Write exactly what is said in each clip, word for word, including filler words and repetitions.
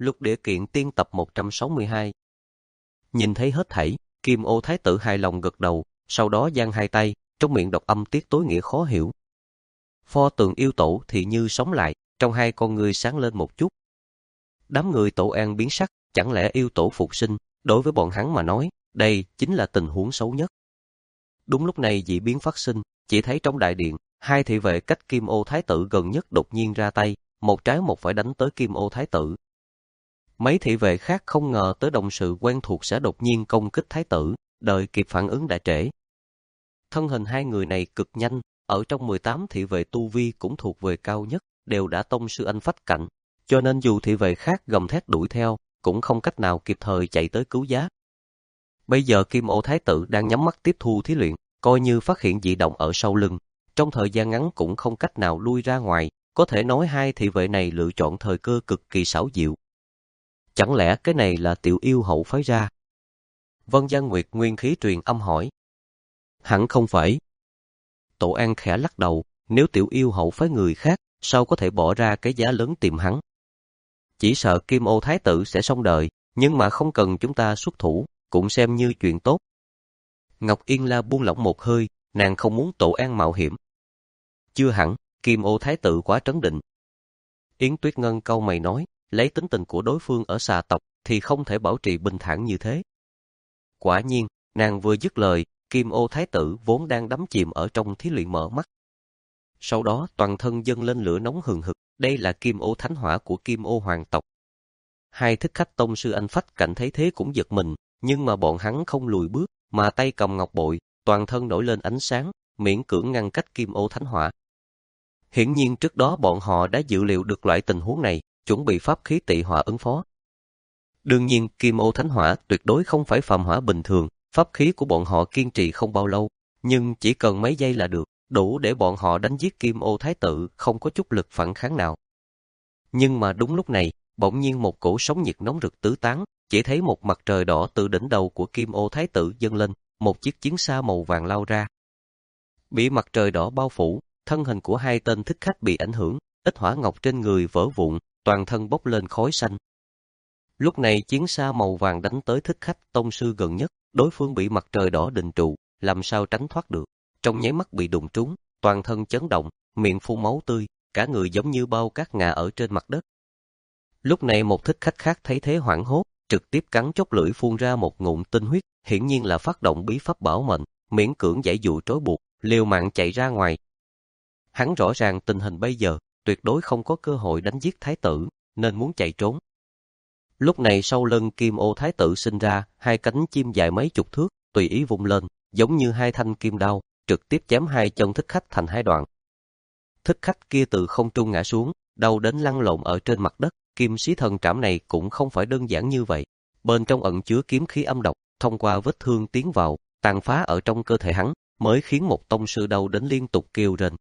Lục Địa Kiện Tiên tập một trăm sáu mươi hai. Nhìn thấy hết thảy, Kim Ô Thái tử hài lòng gật đầu, sau đó giang hai tay, trong miệng đọc âm tiết tối nghĩa khó hiểu. Pho tượng yêu tổ thì như sống lại, trong hai con ngươi sáng lên một chút. Đám người Tổ An biến sắc, chẳng lẽ yêu tổ phục sinh, đối với bọn hắn mà nói, đây chính là tình huống xấu nhất. Đúng lúc này dị biến phát sinh, chỉ thấy trong đại điện, hai thị vệ cách Kim Ô Thái tử gần nhất đột nhiên ra tay, một trái một phải đánh tới Kim Ô Thái tử. Mấy thị vệ khác không ngờ tới đồng sự quen thuộc sẽ đột nhiên công kích Thái tử, đợi kịp phản ứng đã trễ. Thân hình hai người này cực nhanh, ở trong mười tám thị vệ tu vi cũng thuộc về cao nhất, đều đã tông sư anh phách cạnh, cho nên dù thị vệ khác gầm thét đuổi theo, cũng không cách nào kịp thời chạy tới cứu giá. Bây giờ Kim Ô Thái tử đang nhắm mắt tiếp thu thí luyện, coi như phát hiện dị động ở sau lưng, trong thời gian ngắn cũng không cách nào lui ra ngoài, có thể nói hai thị vệ này lựa chọn thời cơ cực kỳ xảo diệu. Chẳng lẽ cái này là tiểu yêu hậu phái ra? Vân Giang Nguyệt nguyên khí truyền âm hỏi. Hẳn không phải. Tổ An khẽ lắc đầu, nếu tiểu yêu hậu phái người khác, sao có thể bỏ ra cái giá lớn tìm hắn? Chỉ sợ Kim Ô Thái tử sẽ xong đời, nhưng mà không cần chúng ta xuất thủ, cũng xem như chuyện tốt. Ngọc Yên La buông lỏng một hơi, nàng không muốn Tổ An mạo hiểm. Chưa hẳn, Kim Ô Thái tử quá trấn định. Yến Tuyết Ngân cau mày nói, lấy tính tình của đối phương ở xà tộc thì không thể bảo trì bình thản như thế. Quả nhiên, nàng vừa dứt lời, Kim Ô Thái tử vốn đang đắm chìm ở trong thí luyện mở mắt. Sau đó toàn thân dâng lên lửa nóng hừng hực, đây là Kim Ô Thánh Hỏa của Kim Ô Hoàng tộc. Hai thích khách tông sư anh phách cảnh thấy thế cũng giật mình, nhưng mà bọn hắn không lùi bước, mà tay cầm ngọc bội, toàn thân nổi lên ánh sáng, miễn cưỡng ngăn cách Kim Ô Thánh Hỏa. Hiển nhiên trước đó bọn họ đã dự liệu được loại tình huống này, chuẩn bị pháp khí tị hỏa ứng phó. Đương nhiên Kim Ô Thánh Hỏa tuyệt đối không phải phàm hỏa bình thường, pháp khí của bọn họ kiên trì không bao lâu, nhưng chỉ cần mấy giây là được, đủ để bọn họ đánh giết Kim Ô Thái tử không có chút lực phản kháng nào. Nhưng mà đúng lúc này, bỗng nhiên một cổ sóng nhiệt nóng rực tứ tán, chỉ thấy một mặt trời đỏ từ đỉnh đầu của Kim Ô Thái tử dâng lên, một chiếc chiến xa màu vàng lao ra. Bị mặt trời đỏ bao phủ, thân hình của hai tên thích khách bị ảnh hưởng, ít hỏa ngọc trên người vỡ vụn, toàn thân bốc lên khói xanh. Lúc này chiến xa màu vàng đánh tới thích khách tông sư gần nhất, đối phương bị mặt trời đỏ định trụ, làm sao tránh thoát được, trong nháy mắt bị đụng trúng, toàn thân chấn động, miệng phun máu tươi, cả người giống như bao cát ngà ở trên mặt đất. Lúc này một thích khách khác thấy thế hoảng hốt, trực tiếp cắn chóp lưỡi phun ra một ngụm tinh huyết, hiển nhiên là phát động bí pháp bảo mệnh, miễn cưỡng giải dụ trói buộc, liều mạng chạy ra ngoài. Hắn rõ ràng tình hình bây giờ, tuyệt đối không có cơ hội đánh giết thái tử, nên muốn chạy trốn. Lúc này sau lưng Kim Ô Thái tử sinh ra, hai cánh chim dài mấy chục thước, tùy ý vung lên, giống như hai thanh kim đao, trực tiếp chém hai chân thích khách thành hai đoạn. Thích khách kia từ không trung ngã xuống, đầu đến lăn lộn ở trên mặt đất, kim xí thần trảm này cũng không phải đơn giản như vậy. Bên trong ẩn chứa kiếm khí âm độc, thông qua vết thương tiến vào, tàn phá ở trong cơ thể hắn, mới khiến một tông sư đau đến liên tục kêu rên.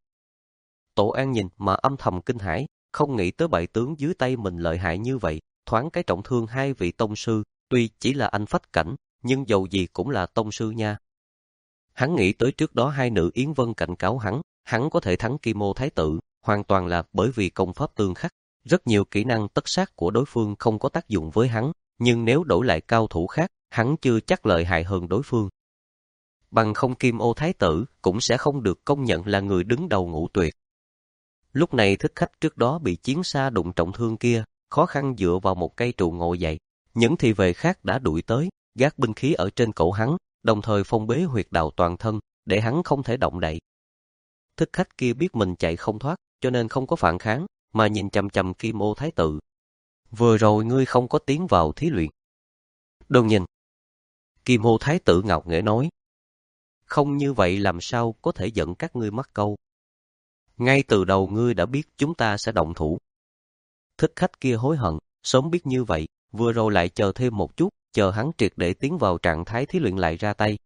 Tổ An nhìn mà âm thầm kinh hãi, không nghĩ tới bại tướng dưới tay mình lợi hại như vậy, thoáng cái trọng thương hai vị tông sư, tuy chỉ là anh phách cảnh, nhưng dầu gì cũng là tông sư nha. Hắn nghĩ tới trước đó hai nữ Yến Vân cảnh cáo hắn, hắn có thể thắng Kim Ô Thái tử, hoàn toàn là bởi vì công pháp tương khắc, rất nhiều kỹ năng tất sát của đối phương không có tác dụng với hắn, nhưng nếu đổi lại cao thủ khác, hắn chưa chắc lợi hại hơn đối phương. Bằng không Kim Ô Thái tử cũng sẽ không được công nhận là người đứng đầu ngũ tuyệt. Lúc này thích khách trước đó bị chiến xa đụng trọng thương kia, khó khăn dựa vào một cây trụ ngồi dậy. Những thị vệ khác đã đuổi tới, gác binh khí ở trên cổ hắn, đồng thời phong bế huyệt đạo toàn thân, để hắn không thể động đậy. Thích khách kia biết mình chạy không thoát, cho nên không có phản kháng, mà nhìn chằm chằm Kim Ô Thái tử. Vừa rồi ngươi không có tiến vào thí luyện. Đừng nhìn. Kim Ô Thái tử ngạo nghễ nói. Không như vậy làm sao có thể dẫn các ngươi mắc câu. Ngay từ đầu ngươi đã biết chúng ta sẽ động thủ. Thích khách kia hối hận, sớm biết như vậy, vừa rồi lại chờ thêm một chút, chờ hắn triệt để tiến vào trạng thái thí luyện lại ra tay.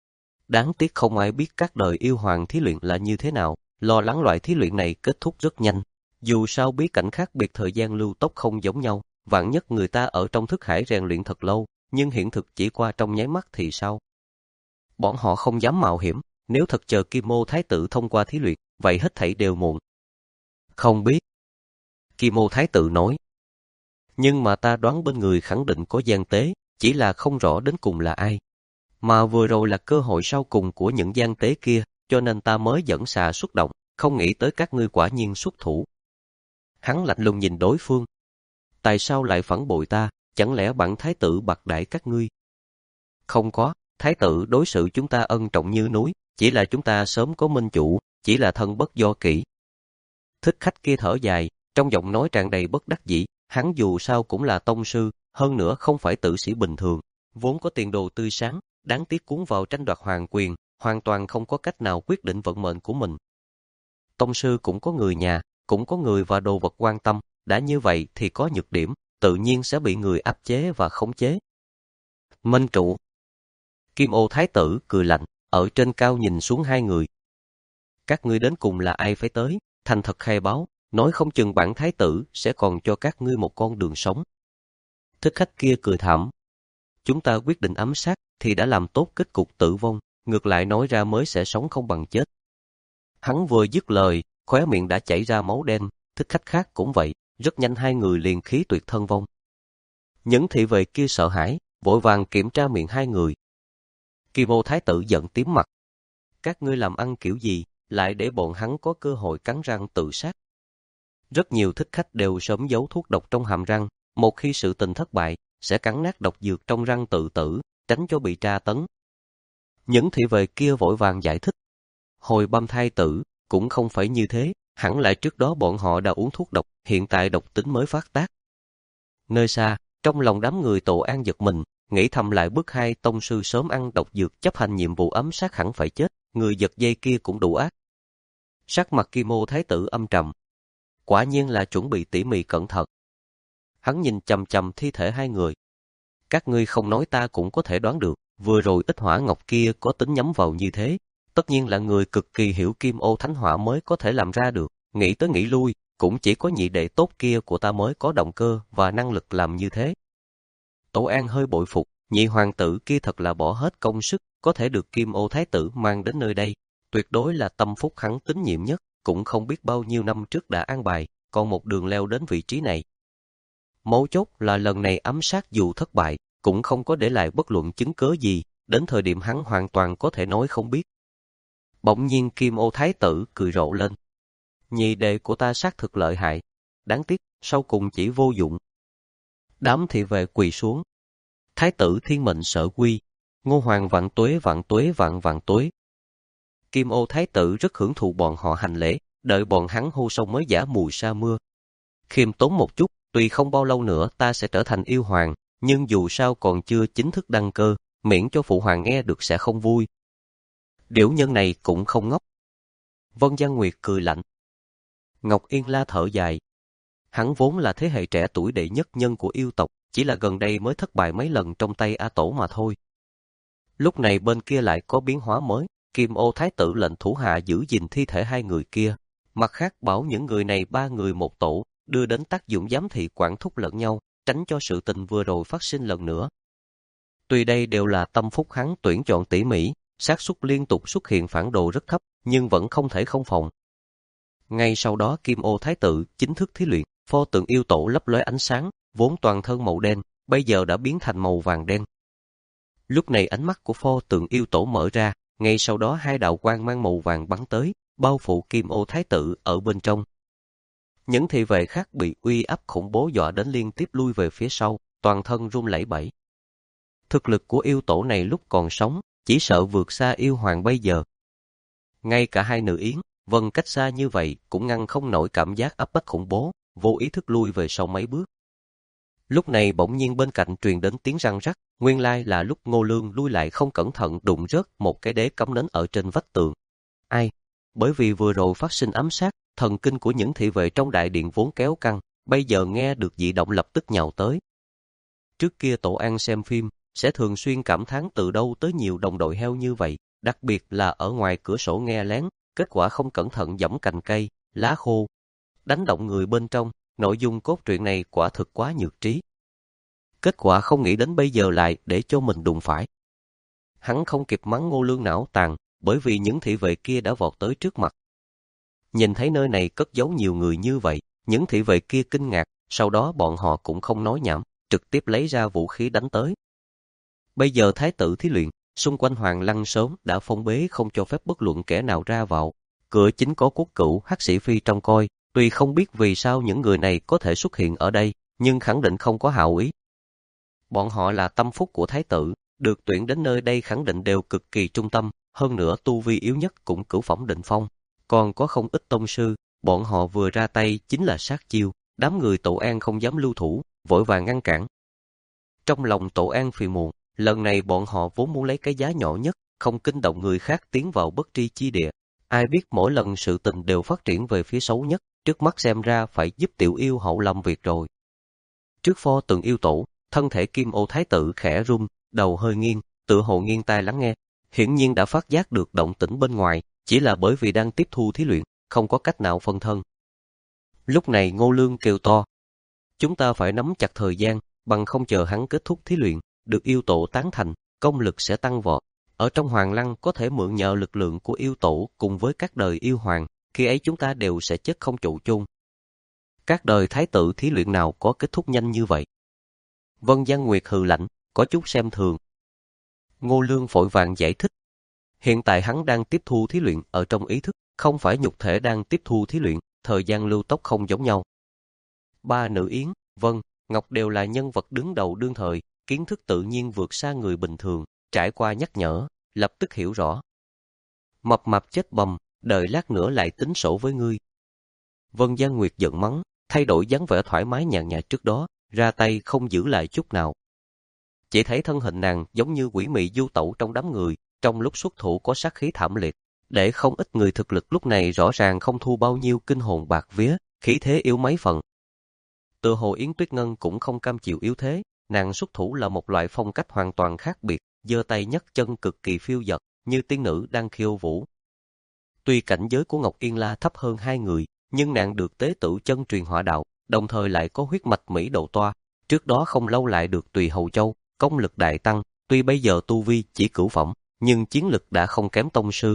Đáng tiếc không ai biết các đời yêu hoàng thí luyện là như thế nào, lo lắng loại thí luyện này kết thúc rất nhanh. Dù sao bí cảnh khác biệt thời gian lưu tốc không giống nhau, vạn nhất người ta ở trong thức hải rèn luyện thật lâu, nhưng hiện thực chỉ qua trong nháy mắt thì sao? Bọn họ không dám mạo hiểm, nếu thật chờ Kim Ô Thái tử thông qua thí luyện, vậy hết thảy đều muộn. Không biết. Kim Ô Thái tử nói. Nhưng mà ta đoán bên người khẳng định có gian tế, chỉ là không rõ đến cùng là ai. Mà vừa rồi là cơ hội sau cùng của những gian tế kia, cho nên ta mới dẫn xà xuất động, không nghĩ tới các ngươi quả nhiên xuất thủ. Hắn lạnh lùng nhìn đối phương. Tại sao lại phản bội ta, chẳng lẽ bản thái tử bạc đãi các ngươi? Không có, thái tử đối xử chúng ta ân trọng như núi, chỉ là chúng ta sớm có minh chủ, chỉ là thân bất do kỷ. Thích khách kia thở dài, trong giọng nói tràn đầy bất đắc dĩ, hắn dù sao cũng là tông sư, hơn nữa không phải tử sĩ bình thường, vốn có tiền đồ tươi sáng, đáng tiếc cuốn vào tranh đoạt hoàng quyền, hoàn toàn không có cách nào quyết định vận mệnh của mình. Tông sư cũng có người nhà, cũng có người và đồ vật quan tâm, đã như vậy thì có nhược điểm, tự nhiên sẽ bị người áp chế và khống chế. Minh trụ. Kim Ô Thái tử cười lạnh, ở trên cao nhìn xuống hai người. Các ngươi đến cùng là ai phải tới, thành thật khai báo, nói không chừng bản thái tử sẽ còn cho các ngươi một con đường sống. Thích khách kia cười thảm. Chúng ta quyết định ám sát thì đã làm tốt kết cục tử vong, ngược lại nói ra mới sẽ sống không bằng chết. Hắn vừa dứt lời, khóe miệng đã chảy ra máu đen, thích khách khác cũng vậy, rất nhanh hai người liền khí tuyệt thân vong. Những thị vệ kia sợ hãi, vội vàng kiểm tra miệng hai người. Kim Ô Thái tử giận tím mặt. Các ngươi làm ăn kiểu gì, lại để bọn hắn có cơ hội cắn răng tự sát. Rất nhiều thích khách đều sớm giấu thuốc độc trong hàm răng, một khi sự tình thất bại, sẽ cắn nát độc dược trong răng tự tử, tránh cho bị tra tấn. Những thị vệ kia vội vàng giải thích. Hồi băm thái tử, cũng không phải như thế, hẳn lại trước đó bọn họ đã uống thuốc độc, hiện tại độc tính mới phát tác. Nơi xa, trong lòng đám người Tổ An giật mình, nghĩ thầm lại bước hai tông sư sớm ăn độc dược chấp hành nhiệm vụ ấm sát hẳn phải chết, người giật dây kia cũng đủ ác. Sắc mặt Kim Ô Thái tử âm trầm. Quả nhiên là chuẩn bị tỉ mỉ cẩn thận. Hắn nhìn chằm chằm thi thể hai người. Các ngươi không nói ta cũng có thể đoán được, vừa rồi Ích Hỏa Ngọc kia có tính nhắm vào như thế. Tất nhiên là người cực kỳ hiểu Kim Ô Thánh Hỏa mới có thể làm ra được, nghĩ tới nghĩ lui, cũng chỉ có nhị đệ tốt kia của ta mới có động cơ và năng lực làm như thế. Tổ An hơi bội phục, nhị hoàng tử kia thật là bỏ hết công sức, có thể được Kim Ô Thái tử mang đến nơi đây, tuyệt đối là tâm phúc hắn tín nhiệm nhất, cũng không biết bao nhiêu năm trước đã an bài, còn một đường leo đến vị trí này. Mấu chốt là lần này ám sát dù thất bại, cũng không có để lại bất luận chứng cớ gì, đến thời điểm hắn hoàn toàn có thể nói không biết. Bỗng nhiên Kim Ô Thái tử cười rộ lên. Nhị đệ của ta xác thực lợi hại, đáng tiếc, sau cùng chỉ vô dụng. Đám thị vệ quỳ xuống. Thái tử thiên mệnh sở quy, Ngô Hoàng vạn tuế vạn tuế vạn vạn tuế. Kim Ô Thái tử rất hưởng thụ bọn họ hành lễ, đợi bọn hắn hô xong mới giả mùi sa mưa. Khiêm tốn một chút, tuy không bao lâu nữa ta sẽ trở thành yêu hoàng, nhưng dù sao còn chưa chính thức đăng cơ, miễn cho phụ hoàng nghe được sẽ không vui. Điểu nhân này cũng không ngốc. Vân Giang Nguyệt cười lạnh. Ngọc Yên La thở dài. Hắn vốn là thế hệ trẻ tuổi đệ nhất nhân của yêu tộc, chỉ là gần đây mới thất bại mấy lần trong tay A Tổ mà thôi. Lúc này bên kia lại có biến hóa mới, Kim Ô Thái tử lệnh thủ hạ giữ gìn thi thể hai người kia, mặt khác bảo những người này ba người một tổ, đưa đến tác dụng giám thị quản thúc lẫn nhau, tránh cho sự tình vừa rồi phát sinh lần nữa. Tuy đây đều là tâm phúc hắn tuyển chọn tỉ mỉ, xác suất liên tục xuất hiện phản đồ rất thấp, nhưng vẫn không thể không phòng. Ngay sau đó Kim Ô Thái tử chính thức thí luyện, pho tượng yêu tổ lấp lóe ánh sáng, vốn toàn thân màu đen, bây giờ đã biến thành màu vàng đen. Lúc này ánh mắt của pho tượng yêu tổ mở ra, ngay sau đó hai đạo quang mang màu vàng bắn tới, bao phủ Kim Ô Thái tử ở bên trong. Những thị vệ khác bị uy áp khủng bố dọa đến liên tiếp lui về phía sau, toàn thân run lẩy bẩy. Thực lực của yêu tổ này lúc còn sống, chỉ sợ vượt xa yêu hoàng bây giờ. Ngay cả hai nữ yến, Vân cách xa như vậy cũng ngăn không nổi cảm giác áp bách khủng bố, vô ý thức lui về sau mấy bước. Lúc này bỗng nhiên bên cạnh truyền đến tiếng răng rắc, nguyên lai là lúc Ngô Lương lui lại không cẩn thận đụng rớt một cái đế cắm nến ở trên vách tường. Ai? Bởi vì vừa rồi phát sinh ám sát, thần kinh của những thị vệ trong đại điện vốn kéo căng, bây giờ nghe được dị động lập tức nhào tới. Trước kia Tổ An xem phim, sẽ thường xuyên cảm thán từ đâu tới nhiều đồng đội heo như vậy, đặc biệt là ở ngoài cửa sổ nghe lén, kết quả không cẩn thận giẫm cành cây, lá khô, đánh động người bên trong, nội dung cốt truyện này quả thực quá nhược trí. Kết quả không nghĩ đến bây giờ lại để cho mình đụng phải. Hắn không kịp mắng Ngô Lương não tàn, bởi vì những thị vệ kia đã vọt tới trước mặt. Nhìn thấy nơi này cất giấu nhiều người như vậy, những thị vệ kia kinh ngạc, sau đó bọn họ cũng không nói nhảm, trực tiếp lấy ra vũ khí đánh tới. Bây giờ thái tử thí luyện, xung quanh Hoàng Lăng sớm đã phong bế không cho phép bất luận kẻ nào ra vào. Cửa chính có quốc cửu hắc sĩ phi trông coi, tuy không biết vì sao những người này có thể xuất hiện ở đây, nhưng khẳng định không có hảo ý. Bọn họ là tâm phúc của thái tử, được tuyển đến nơi đây khẳng định đều cực kỳ trung tâm, hơn nữa tu vi yếu nhất cũng cửu phẩm định phong. Còn có không ít tông sư, bọn họ vừa ra tay chính là sát chiêu, đám người Tổ An không dám lưu thủ, vội vàng ngăn cản. Trong lòng Tổ An phiền muộn, lần này bọn họ vốn muốn lấy cái giá nhỏ nhất, không kinh động người khác tiến vào bất tri chi địa. Ai biết mỗi lần sự tình đều phát triển về phía xấu nhất, trước mắt xem ra phải giúp tiểu yêu hậu làm việc rồi. Trước pho tượng yêu tổ, thân thể Kim Ô Thái tử khẽ rung, đầu hơi nghiêng, tựa hồ nghiêng tai lắng nghe. Hiển nhiên đã phát giác được động tĩnh bên ngoài, chỉ là bởi vì đang tiếp thu thí luyện, không có cách nào phân thân. Lúc này Ngô Lương kêu to. Chúng ta phải nắm chặt thời gian, bằng không chờ hắn kết thúc thí luyện, được yêu tổ tán thành, công lực sẽ tăng vọt. Ở trong Hoàng Lăng có thể mượn nhờ lực lượng của yêu tổ cùng với các đời yêu hoàng, khi ấy chúng ta đều sẽ chết không trụ chung. Các đời thái tử thí luyện nào có kết thúc nhanh như vậy? Vân Giang Nguyệt hừ lạnh, có chút xem thường. Ngô Lương vội vàng giải thích. Hiện tại hắn đang tiếp thu thí luyện ở trong ý thức, không phải nhục thể đang tiếp thu thí luyện, thời gian lưu tốc không giống nhau. Ba nữ Yến, Vân, Ngọc đều là nhân vật đứng đầu đương thời, kiến thức tự nhiên vượt xa người bình thường, trải qua nhắc nhở, lập tức hiểu rõ. Mập mạp chết bầm, đợi lát nữa lại tính sổ với ngươi. Vân Giang Nguyệt giận mắng, thay đổi dáng vẻ thoải mái nhàn nhạt trước đó, ra tay không giữ lại chút nào. Chỉ thấy thân hình nàng giống như quỷ mị du tẩu trong đám người, trong lúc xuất thủ có sát khí thảm liệt, để không ít người thực lực lúc này rõ ràng không thu bao nhiêu kinh hồn bạc vía, khí thế yếu mấy phần. Tựa hồ Yến Tuyết Ngân cũng không cam chịu yếu thế, nàng xuất thủ là một loại phong cách hoàn toàn khác biệt, giơ tay nhấc chân cực kỳ phiêu dật, như tiên nữ đang khiêu vũ. Tuy cảnh giới của Ngọc Yên La thấp hơn hai người, nhưng nàng được tế tự chân truyền hỏa đạo, đồng thời lại có huyết mạch Mỹ độ toa, trước đó không lâu lại được Tùy Hầu Châu, công lực đại tăng, tuy bây giờ tu vi chỉ cửu phẩm, nhưng chiến lực đã không kém tông sư.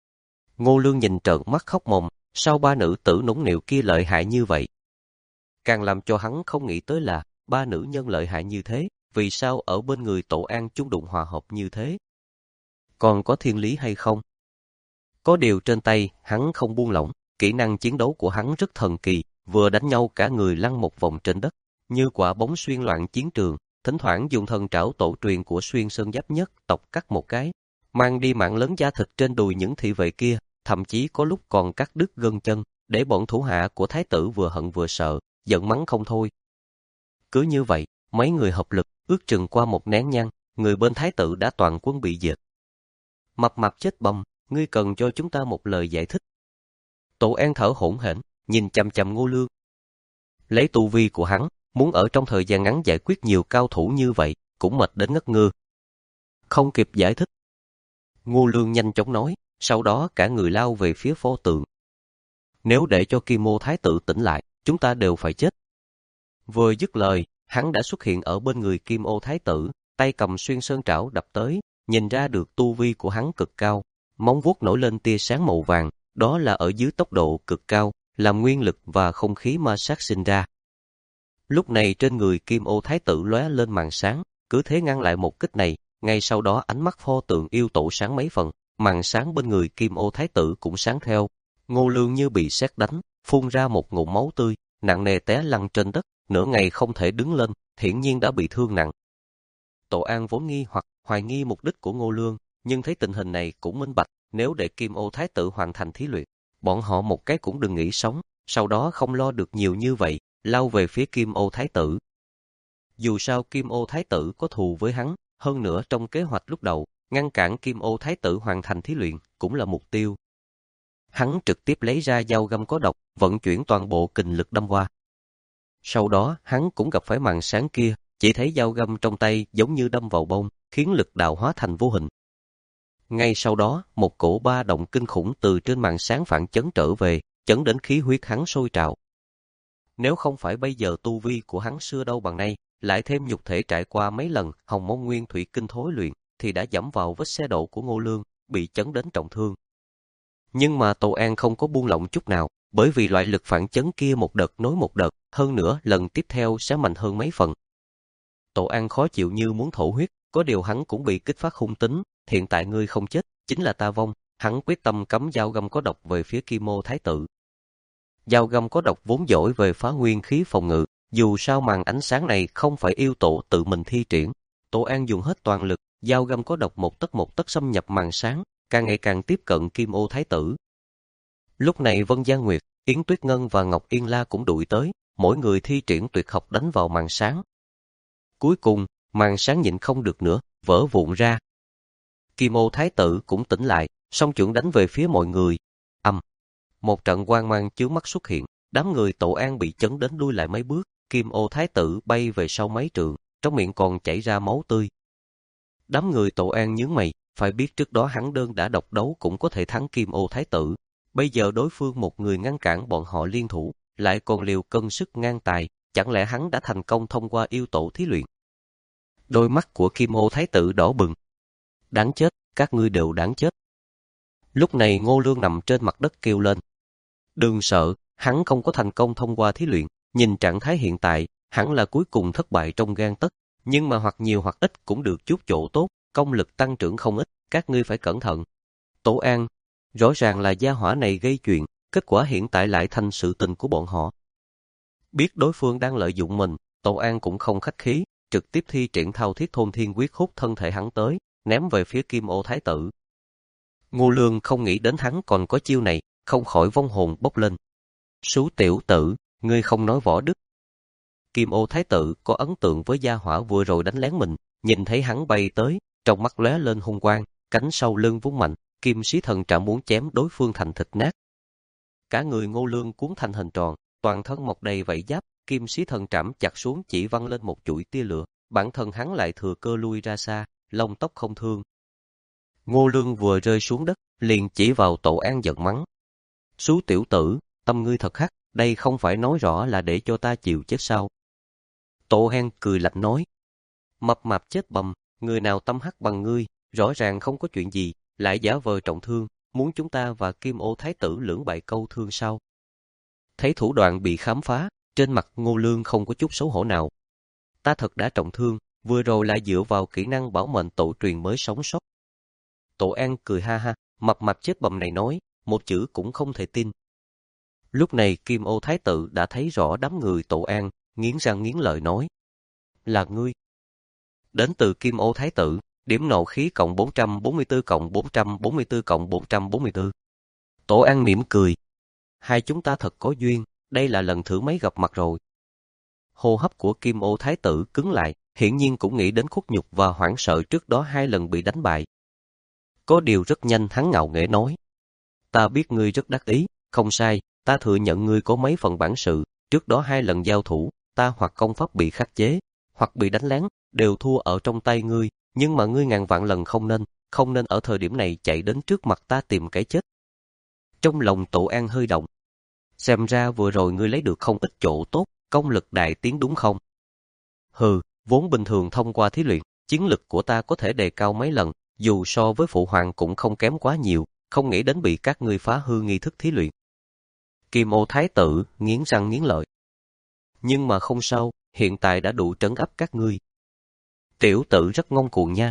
Ngô Lương nhìn trợn mắt khóc mồm, sao ba nữ tử nũng nịu kia lợi hại như vậy? Càng làm cho hắn không nghĩ tới là, ba nữ nhân lợi hại như thế, vì sao ở bên người Tổ An chung đụng hòa hợp như thế? Còn có thiên lý hay không? Có điều trên tay, hắn không buông lỏng, kỹ năng chiến đấu của hắn rất thần kỳ, vừa đánh nhau cả người lăn một vòng trên đất, như quả bóng xuyên loạn chiến trường, thỉnh thoảng dùng thần trảo tổ truyền của Xuyên Sơn Giáp Nhất tộc cắt một cái, mang đi mạng lớn da thịt trên đùi những thị vệ kia, thậm chí có lúc còn cắt đứt gân chân, để bọn thủ hạ của thái tử vừa hận vừa sợ, giận mắng không thôi. Cứ như vậy, mấy người hợp lực, ước chừng qua một nén nhang, người bên thái tử đã toàn quân bị diệt. Mập mạp chết bầm, ngươi cần cho chúng ta một lời giải thích. Tổ An thở hổn hển, nhìn chằm chằm Ngô Lương. Lấy tu vi của hắn, muốn ở trong thời gian ngắn giải quyết nhiều cao thủ như vậy, cũng mệt đến ngất ngơ. Không kịp giải thích. Ngô Lương nhanh chóng nói, sau đó cả người lao về phía pho tượng. Nếu để cho Kim Ô Thái tử tỉnh lại, chúng ta đều phải chết. Vừa dứt lời, hắn đã xuất hiện ở bên người Kim Ô Thái tử, tay cầm xuyên sơn trảo đập tới, nhìn ra được tu vi của hắn cực cao, móng vuốt nổi lên tia sáng màu vàng, đó là ở dưới tốc độ cực cao, làm nguyên lực và không khí ma sát sinh ra. Lúc này trên người Kim Ô Thái tử lóe lên màn sáng, cứ thế ngăn lại một kích này, ngay sau đó ánh mắt pho tượng yêu tổ sáng mấy phần, màn sáng bên người Kim Ô Thái tử cũng sáng theo. Ngô Lương như bị sét đánh, phun ra một ngụm máu tươi, nặng nề té lăn trên đất, nửa ngày không thể đứng lên, hiển nhiên đã bị thương nặng. Tổ An vốn nghi hoặc hoài nghi mục đích của Ngô Lương, nhưng thấy tình hình này cũng minh bạch, nếu để Kim Ô Thái tử hoàn thành thí luyện, bọn họ một cái cũng đừng nghĩ sống, sau đó không lo được nhiều như vậy, lao về phía Kim Ô Thái tử. Dù sao Kim Ô Thái tử có thù với hắn, hơn nữa trong kế hoạch lúc đầu, ngăn cản Kim Ô Thái tử hoàn thành thí luyện cũng là mục tiêu. Hắn trực tiếp lấy ra dao găm có độc, vận chuyển toàn bộ kình lực đâm qua. Sau đó, hắn cũng gặp phải màn sáng kia, chỉ thấy dao găm trong tay giống như đâm vào bông, khiến lực đạo hóa thành vô hình. Ngay sau đó, một cổ ba động kinh khủng từ trên màn sáng phản chấn trở về, chấn đến khí huyết hắn sôi trào. Nếu không phải bây giờ tu vi của hắn xưa đâu bằng nay, lại thêm nhục thể trải qua mấy lần hồng môn nguyên thủy kinh thối luyện, thì đã dẫm vào vết xe đổ của Ngô Lương, bị chấn đến trọng thương. Nhưng mà Tổ An không có buông lỏng chút nào, bởi vì loại lực phản chấn kia một đợt nối một đợt, hơn nữa lần tiếp theo sẽ mạnh hơn mấy phần. Tổ An khó chịu như muốn thổ huyết, có điều hắn cũng bị kích phát hung tính, hiện tại ngươi không chết, chính là ta vong, hắn quyết tâm cắm dao găm có độc về phía Kim Ô Thái tử. Dao găm có độc vốn giỏi về phá nguyên khí phòng ngự, dù sao màn ánh sáng này không phải yêu tổ tự mình thi triển. Tổ An dùng hết toàn lực, dao găm có độc một tấc một tấc xâm nhập màn sáng, càng ngày càng tiếp cận Kim Ô Thái tử. Lúc này Vân Gia Nguyệt, Yến Tuyết Ngân và Ngọc Yên La cũng đuổi tới, mỗi người thi triển tuyệt học đánh vào màn sáng. Cuối cùng, màn sáng nhịn không được nữa, vỡ vụn ra. Kim Ô Thái tử cũng tỉnh lại, song chưởng đánh về phía mọi người. Ầm, một trận quang mang chướng mắt xuất hiện, đám người Tổ An bị chấn đến lui lại mấy bước, Kim Ô Thái tử bay về sau mấy trượng, trong miệng còn chảy ra máu tươi. Đám người Tổ An nhướng mày, phải biết trước đó hắn đơn đã độc đấu cũng có thể thắng Kim Ô Thái tử, bây giờ đối phương một người ngăn cản bọn họ liên thủ, lại còn liều cân sức ngang tài, chẳng lẽ hắn đã thành công thông qua yêu tổ thí luyện? Đôi mắt của Kim Ô Thái tử đỏ bừng. Đáng chết, các ngươi đều đáng chết. Lúc này Ngô Lương nằm trên mặt đất kêu lên. Đừng sợ, hắn không có thành công thông qua thí luyện, nhìn trạng thái hiện tại, hẳn là cuối cùng thất bại trong gang tấc, nhưng mà hoặc nhiều hoặc ít cũng được chút chỗ tốt, công lực tăng trưởng không ít, các ngươi phải cẩn thận. Tổ An, rõ ràng là gia hỏa này gây chuyện, kết quả hiện tại lại thành sự tình của bọn họ. Biết đối phương đang lợi dụng mình, Tổ An cũng không khách khí, trực tiếp thi triển thao thiết thôn thiên quyết hút thân thể hắn tới, ném về phía Kim Ô Thái tử. Ngô Lương không nghĩ đến hắn còn có chiêu này, không khỏi vong hồn bốc lên. Sú tiểu tử, ngươi không nói võ đức. Kim Ô Thái tử có ấn tượng với gia hỏa vừa rồi đánh lén mình, nhìn thấy hắn bay tới, trong mắt lóe lên hung quang, cánh sau lưng vung mạnh, kim sĩ thần trảm muốn chém đối phương thành thịt nát. Cả người Ngô Lương cuốn thành hình tròn, toàn thân mọc đầy vảy giáp, kim sĩ thần trảm chặt xuống chỉ văng lên một chuỗi tia lửa, bản thân hắn lại thừa cơ lui ra xa, lông tóc không thương. Ngô Lương vừa rơi xuống đất, liền chỉ vào Tổ An giận mắng. Sú tiểu tử, tâm ngươi thật hắc, đây không phải nói rõ là để cho ta chịu chết sao? Tổ An cười lạnh nói. Mập mạp chết bầm, người nào tâm hắc bằng ngươi, rõ ràng không có chuyện gì, lại giả vờ trọng thương, muốn chúng ta và Kim Ô Thái tử lưỡng bại câu thương sao? Thấy thủ đoạn bị khám phá, trên mặt Ngô Lương không có chút xấu hổ nào. Ta thật đã trọng thương, vừa rồi lại dựa vào kỹ năng bảo mệnh tổ truyền mới sống sót. Tổ An cười ha ha, mập mạp chết bầm này nói, một chữ cũng không thể tin. Lúc này Kim Ô Thái tử đã thấy rõ đám người Tổ An, nghiến răng nghiến lợi nói. Là ngươi. Đến từ Kim Ô Thái tử, điểm nộ khí cộng bốn trăm bốn mươi tư cộng bốn trăm bốn mươi tư cộng bốn trăm bốn mươi tư. Tổ An mỉm cười. Hai chúng ta thật có duyên, đây là lần thứ mấy gặp mặt rồi. Hô hấp của Kim Ô Thái tử cứng lại, hiển nhiên cũng nghĩ đến khuất nhục và hoảng sợ trước đó hai lần bị đánh bại. Có điều rất nhanh hắn ngạo nghễ nói. Ta biết ngươi rất đắc ý, không sai, ta thừa nhận ngươi có mấy phần bản sự, trước đó hai lần giao thủ, ta hoặc công pháp bị khắc chế, hoặc bị đánh lén, đều thua ở trong tay ngươi, nhưng mà ngươi ngàn vạn lần không nên, không nên ở thời điểm này chạy đến trước mặt ta tìm cái chết. Trong lòng Tổ An hơi động. Xem ra vừa rồi ngươi lấy được không ít chỗ tốt, công lực đại tiến đúng không? Hừ, vốn bình thường thông qua thí luyện, chiến lực của ta có thể đề cao mấy lần, dù so với phụ hoàng cũng không kém quá nhiều, không nghĩ đến bị các ngươi phá hư nghi thức thí luyện. Kim Ô Thái tử nghiến răng nghiến lợi. Nhưng mà không sao, hiện tại đã đủ trấn áp các ngươi. Tiểu tử rất ngông cuồng nha.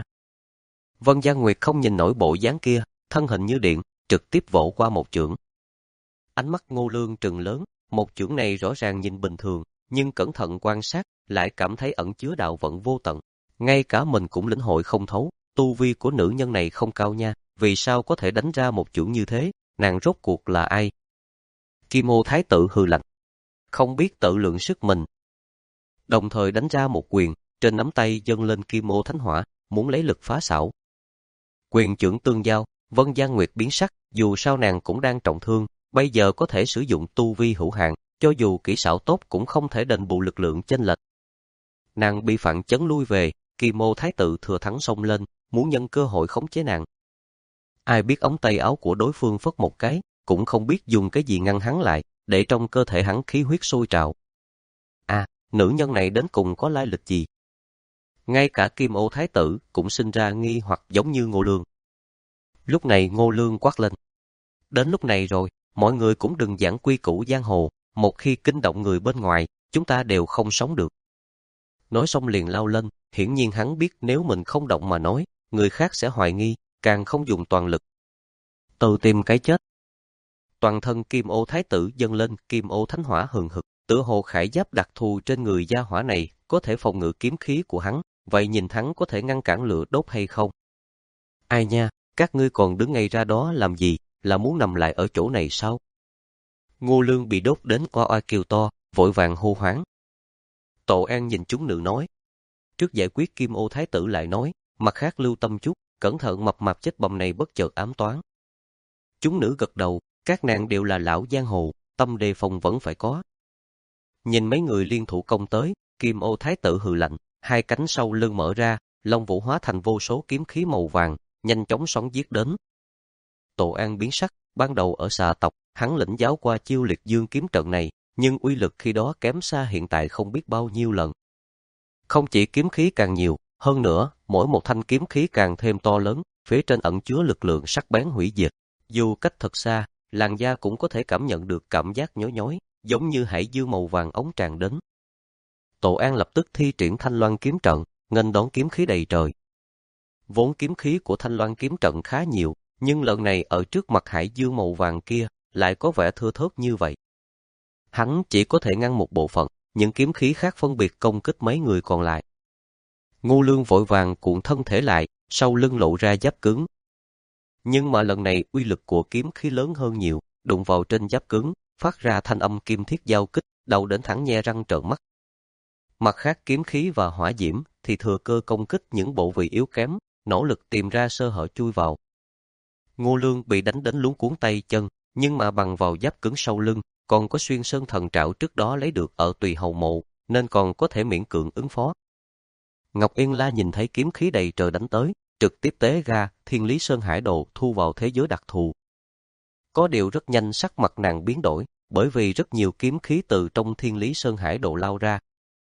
Vân Gia Nguyệt không nhìn nổi bộ dáng kia, thân hình như điện, trực tiếp vỗ qua một chưởng. Ánh mắt Ngô Lương trừng lớn, một chưởng này rõ ràng nhìn bình thường, nhưng cẩn thận quan sát, lại cảm thấy ẩn chứa đạo vận vô tận. Ngay cả mình cũng lĩnh hội không thấu, tu vi của nữ nhân này không cao nha, vì sao có thể đánh ra một chưởng như thế, nàng rốt cuộc là ai? Kim Ô Thái tử hừ lạnh, không biết tự lượng sức mình. Đồng thời đánh ra một quyền, trên nắm tay dâng lên Kim Ô Thánh Hỏa, muốn lấy lực phá xảo. Quyền chưởng tương giao, Vân Gia Nguyệt biến sắc, dù sao nàng cũng đang trọng thương, bây giờ có thể sử dụng tu vi hữu hạn, cho dù kỹ xảo tốt cũng không thể đền bù lực lượng chênh lệch. Nàng bị phản chấn lui về, Kim Ô Thái tử thừa thắng xông lên, muốn nhân cơ hội khống chế nàng. Ai biết ống tay áo của đối phương phất một cái, cũng không biết dùng cái gì ngăn hắn lại, để trong cơ thể hắn khí huyết sôi trào. À, nữ nhân này đến cùng có lai lịch gì? Ngay cả Kim Ô Thái tử cũng sinh ra nghi hoặc giống như Ngô Lương. Lúc này Ngô Lương quát lên. Đến lúc này rồi, mọi người cũng đừng giảng quy củ giang hồ, một khi kinh động người bên ngoài, chúng ta đều không sống được. Nói xong liền lao lên, hiển nhiên hắn biết nếu mình không động mà nói, người khác sẽ hoài nghi, càng không dùng toàn lực. Tự tìm cái chết. Toàn thân Kim Ô Thái tử dâng lên Kim Ô Thánh Hỏa hừng hực, tựa hồ khải giáp đặc thù trên người gia hỏa này có thể phòng ngự kiếm khí của hắn, vậy nhìn hắn có thể ngăn cản lửa đốt hay không? Ai nha, các ngươi còn đứng ngay ra đó làm gì, là muốn nằm lại ở chỗ này sao? Ngô Lương bị đốt đến oa oa kêu to, vội vàng hô hoáng. Tổ An nhìn chúng nữ nói. Trước giải quyết Kim Ô Thái tử lại nói, mặt khác lưu tâm chút, cẩn thận mập mạp chết bầm này bất chợt ám toán. Chúng nữ gật đầu, các nàng đều là lão giang hồ, tâm đề phòng vẫn phải có. Nhìn mấy người liên thủ công tới, Kim Ô Thái tử hừ lạnh, hai cánh sau lưng mở ra, long vũ hóa thành vô số kiếm khí màu vàng, nhanh chóng xoắn giết đến. Tổ An biến sắc, ban đầu ở xà tộc, hắn lĩnh giáo qua chiêu liệt dương kiếm trận này, nhưng uy lực khi đó kém xa hiện tại không biết bao nhiêu lần. Không chỉ kiếm khí càng nhiều, hơn nữa, mỗi một thanh kiếm khí càng thêm to lớn, phía trên ẩn chứa lực lượng sắc bén hủy diệt. Dù cách thật xa, làn da cũng có thể cảm nhận được cảm giác nhói nhói, giống như hải dương màu vàng ống tràn đến. Tổ An lập tức thi triển Thanh Loan kiếm trận, nghênh đón kiếm khí đầy trời. Vốn kiếm khí của Thanh Loan kiếm trận khá nhiều, nhưng lần này ở trước mặt hải dương màu vàng kia lại có vẻ thưa thớt như vậy. Hắn chỉ có thể ngăn một bộ phận, những kiếm khí khác phân biệt công kích mấy người còn lại. Ngô Lương vội vàng cuộn thân thể lại, sau lưng lộ ra giáp cứng. Nhưng mà lần này uy lực của kiếm khí lớn hơn nhiều, đụng vào trên giáp cứng, phát ra thanh âm kim thiết giao kích, đầu đến thẳng nhe răng trợn mắt. Mặt khác kiếm khí và hỏa diễm thì thừa cơ công kích những bộ vị yếu kém, nỗ lực tìm ra sơ hở chui vào. Ngô Lương bị đánh đến luống cuống tay chân, nhưng mà bằng vào giáp cứng sau lưng, còn có xuyên sơn thần trảo trước đó lấy được ở Tùy Hầu Mộ, nên còn có thể miễn cưỡng ứng phó. Ngọc Yên La nhìn thấy kiếm khí đầy trời đánh tới, trực tiếp tế ra Thiên Lý Sơn Hải Đồ thu vào thế giới đặc thù. Có điều rất nhanh sắc mặt nàng biến đổi, bởi vì rất nhiều kiếm khí từ trong Thiên Lý Sơn Hải Đồ lao ra.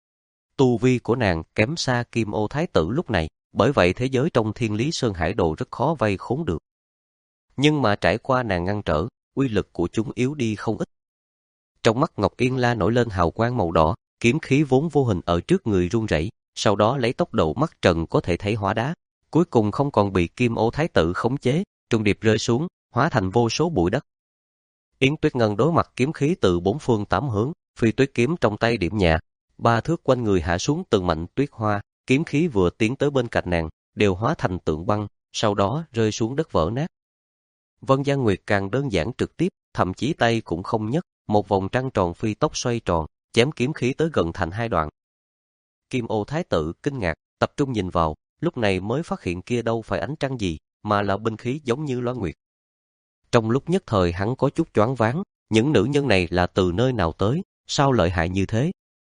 Tu vi của nàng kém xa Kim Ô Thái tử lúc này, bởi vậy thế giới trong Thiên Lý Sơn Hải Đồ rất khó vây khốn được. Nhưng mà trải qua nàng ngăn trở, uy lực của chúng yếu đi không ít. Trong mắt Ngọc Yên La nổi lên hào quang màu đỏ, kiếm khí vốn vô hình ở trước người run rẩy, sau đó lấy tốc độ mắt trần có thể thấy hóa đá, cuối cùng không còn bị Kim Ô Thái tử khống chế, trùng điệp rơi xuống, hóa thành vô số bụi đất. Yến Tuyết Ngân đối mặt kiếm khí từ bốn phương tám hướng, phi tuyết kiếm trong tay điểm nhẹ, ba thước quanh người hạ xuống từng mảnh tuyết hoa, kiếm khí vừa tiến tới bên cạnh nàng, đều hóa thành tượng băng, sau đó rơi xuống đất vỡ nát. Vân Giang Nguyệt càng đơn giản trực tiếp, thậm chí tay cũng không nhấc, một vòng trăng tròn phi tốc xoay tròn, chém kiếm khí tới gần thành hai đoạn. Kim Ô Thái tử kinh ngạc, tập trung nhìn vào, lúc này mới phát hiện kia đâu phải ánh trăng gì, mà là binh khí giống như loan nguyệt. Trong lúc nhất thời hắn có chút choáng váng, những nữ nhân này là từ nơi nào tới, sao lợi hại như thế?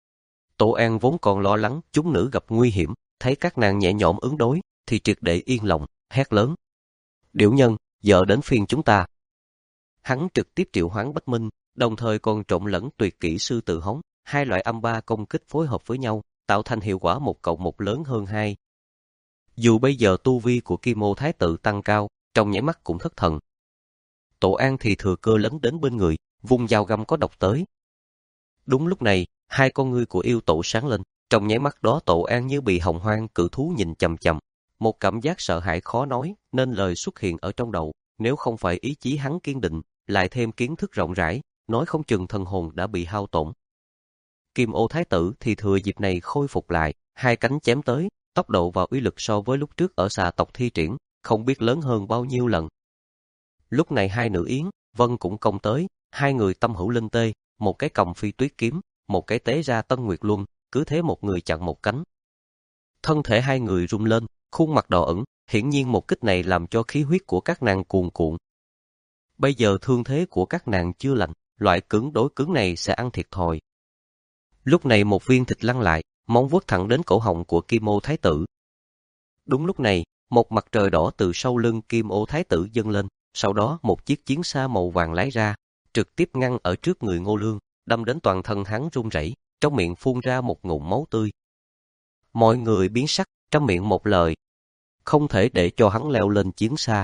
Tổ An vốn còn lo lắng chúng nữ gặp nguy hiểm, thấy các nàng nhẹ nhõm ứng đối, thì triệt để yên lòng, hét lớn. Điểu nhân, giờ đến phiên chúng ta. Hắn trực tiếp triệu hoán Bách Minh, đồng thời còn trộn lẫn tuyệt kỹ sư tự hống, hai loại âm ba công kích phối hợp với nhau, tạo thành hiệu quả một cộng một lớn hơn hai. Dù bây giờ tu vi của Kim Ô Thái tử tăng cao, trong nháy mắt cũng thất thần. Tổ An thì thừa cơ lấn đến bên người, vung dao găm có độc tới. Đúng lúc này, hai con ngươi của yêu tổ sáng lên, trong nháy mắt đó Tổ An như bị hồng hoang cự thú nhìn chằm chằm. Một cảm giác sợ hãi khó nói, nên lời xuất hiện ở trong đầu, nếu không phải ý chí hắn kiên định, lại thêm kiến thức rộng rãi, nói không chừng thần hồn đã bị hao tổn. Kim Ô Thái tử thì thừa dịp này khôi phục lại, hai cánh chém tới, tốc độ và uy lực so với lúc trước ở xà tộc thi triển, không biết lớn hơn bao nhiêu lần. Lúc này hai nữ Yến, Vân cũng công tới, hai người tâm hữu linh tê, một cái cầm phi tuyết kiếm, một cái tế ra Tân Nguyệt Luân, cứ thế một người chặn một cánh. Thân thể hai người rung lên, khuôn mặt đỏ ửng, hiển nhiên một kích này làm cho khí huyết của các nàng cuồn cuộn. Bây giờ thương thế của các nàng chưa lành, loại cứng đối cứng này sẽ ăn thiệt thòi. Lúc này một viên thịt lăn lại, móng vuốt thẳng đến cổ họng của Kim Ô Thái tử. Đúng lúc này, một mặt trời đỏ từ sau lưng Kim Ô Thái tử dâng lên, sau đó một chiếc chiến xa màu vàng lái ra, trực tiếp ngăn ở trước người Ngô Lương, đâm đến toàn thân hắn run rẩy, trong miệng phun ra một ngụm máu tươi. Mọi người biến sắc, trong miệng một lời, không thể để cho hắn leo lên chiến xa.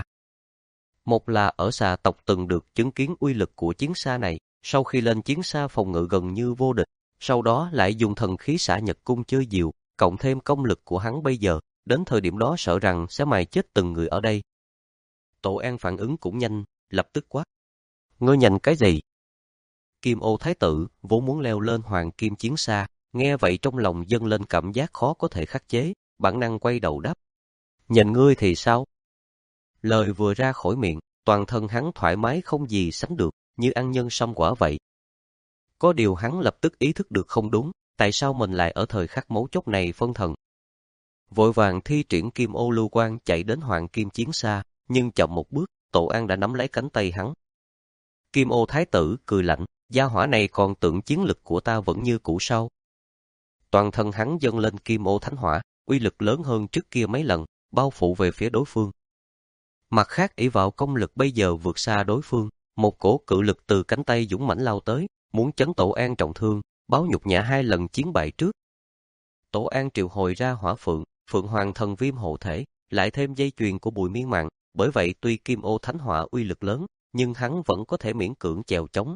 Một là ở xà tộc từng được chứng kiến uy lực của chiến xa này, sau khi lên chiến xa phòng ngự gần như vô địch, sau đó lại dùng thần khí xả nhật cung chơi diều, cộng thêm công lực của hắn bây giờ, đến thời điểm đó sợ rằng sẽ mài chết từng người ở đây. Tổ An phản ứng cũng nhanh, lập tức quát. Ngươi nhanh cái gì? Kim Ô Thái tử vốn muốn leo lên hoàng kim chiến xa, nghe vậy trong lòng dâng lên cảm giác khó có thể khắc chế, bản năng quay đầu đáp. Nhìn ngươi thì sao? Lời vừa ra khỏi miệng, toàn thân hắn thoải mái không gì sánh được, như ăn nhân sâm quả vậy. Có điều hắn lập tức ý thức được không đúng, tại sao mình lại ở thời khắc mấu chốt này phân thần. Vội vàng thi triển Kim Ô Lưu Quang chạy đến hoàng kim chiến xa, nhưng chậm một bước, Tổ An đã nắm lấy cánh tay hắn. Kim Ô Thái tử cười lạnh, gia hỏa này còn tưởng chiến lực của ta vẫn như cũ sao? Toàn thân hắn dâng lên Kim Ô Thánh Hỏa, uy lực lớn hơn trước kia mấy lần, bao phủ về phía đối phương. Mặt khác ỷ vào công lực bây giờ vượt xa đối phương, một cổ cự lực từ cánh tay dũng mãnh lao tới, muốn chấn Tổ An trọng thương, báo nhục nhã hai lần chiến bại trước. Tổ An triệu hồi ra Hỏa Phượng, Phượng Hoàng Thần Viêm hộ thể, lại thêm dây chuyền của Bùi Miên Mạn, bởi vậy tuy Kim Ô Thánh Hỏa uy lực lớn, nhưng hắn vẫn có thể miễn cưỡng chèo chống.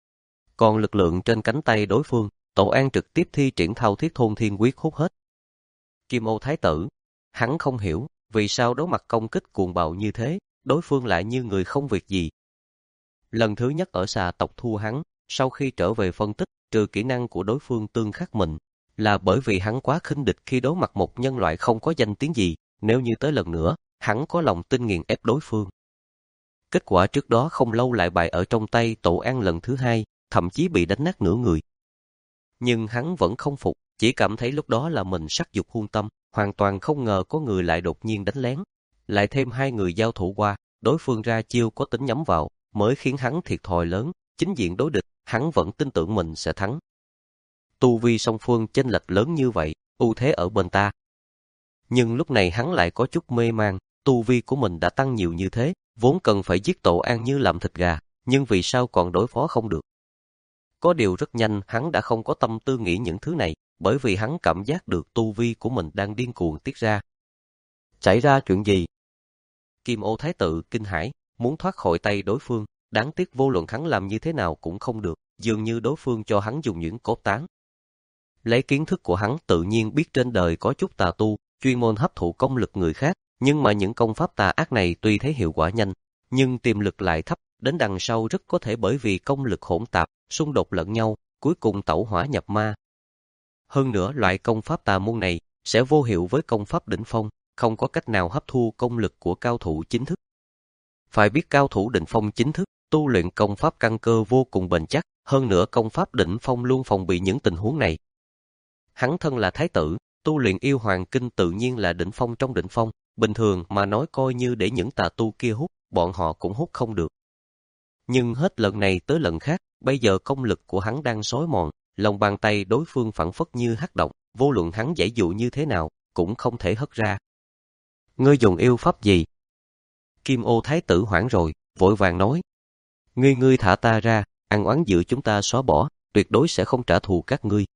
Còn lực lượng trên cánh tay đối phương, Tổ An trực tiếp thi triển Thao Thiết Thôn Thiên Quyết hút hết. Kim Ô Thái tử, hắn không hiểu, vì sao đối mặt công kích cuồng bạo như thế, đối phương lại như người không việc gì. Lần thứ nhất ở xà tộc thua hắn, sau khi trở về phân tích, trừ kỹ năng của đối phương tương khắc mình, là bởi vì hắn quá khinh địch khi đối mặt một nhân loại không có danh tiếng gì, nếu như tới lần nữa, hắn có lòng tin nghiền ép đối phương. Kết quả trước đó không lâu lại bại ở trong tay Tổ An lần thứ hai, thậm chí bị đánh nát nửa người. Nhưng hắn vẫn không phục, chỉ cảm thấy lúc đó là mình sắc dục huân tâm, hoàn toàn không ngờ có người lại đột nhiên đánh lén. Lại thêm hai người giao thủ qua, đối phương ra chiêu có tính nhắm vào, mới khiến hắn thiệt thòi lớn, chính diện đối địch, hắn vẫn tin tưởng mình sẽ thắng. Tu vi song phương chênh lệch lớn như vậy, ưu thế ở bên ta. Nhưng lúc này hắn lại có chút mê man, tu vi của mình đã tăng nhiều như thế, vốn cần phải giết Tổ An như làm thịt gà, nhưng vì sao còn đối phó không được. Có điều rất nhanh hắn đã không có tâm tư nghĩ những thứ này, bởi vì hắn cảm giác được tu vi của mình đang điên cuồng tiết ra. Xảy ra chuyện gì? Kim Ô Thái tử kinh hãi, muốn thoát khỏi tay đối phương, đáng tiếc vô luận hắn làm như thế nào cũng không được, dường như đối phương cho hắn dùng những cốt tán. Lấy kiến thức của hắn tự nhiên biết trên đời có chút tà tu, chuyên môn hấp thụ công lực người khác, nhưng mà những công pháp tà ác này tuy thấy hiệu quả nhanh, nhưng tiềm lực lại thấp, đến đằng sau rất có thể bởi vì công lực hỗn tạp, xung đột lẫn nhau, cuối cùng tẩu hỏa nhập ma. Hơn nữa loại công pháp tà môn này sẽ vô hiệu với công pháp đỉnh phong, không có cách nào hấp thu công lực của cao thủ chính thức. Phải biết cao thủ đỉnh phong chính thức, tu luyện công pháp căn cơ vô cùng bền chắc, hơn nữa công pháp đỉnh phong luôn phòng bị những tình huống này. Hắn thân là thái tử, tu luyện yêu hoàng kinh tự nhiên là đỉnh phong trong đỉnh phong, bình thường mà nói coi như để những tà tu kia hút, bọn họ cũng hút không được. Nhưng hết lần này tới lần khác, bây giờ công lực của hắn đang xói mòn, lòng bàn tay đối phương phảng phất như hắc động, vô luận hắn giãy dụ như thế nào, cũng không thể hất ra. Ngươi dùng yêu pháp gì? Kim Ô Thái tử hoảng rồi, vội vàng nói. Ngươi ngươi thả ta ra, ăn oán giữa chúng ta xóa bỏ, tuyệt đối sẽ không trả thù các ngươi.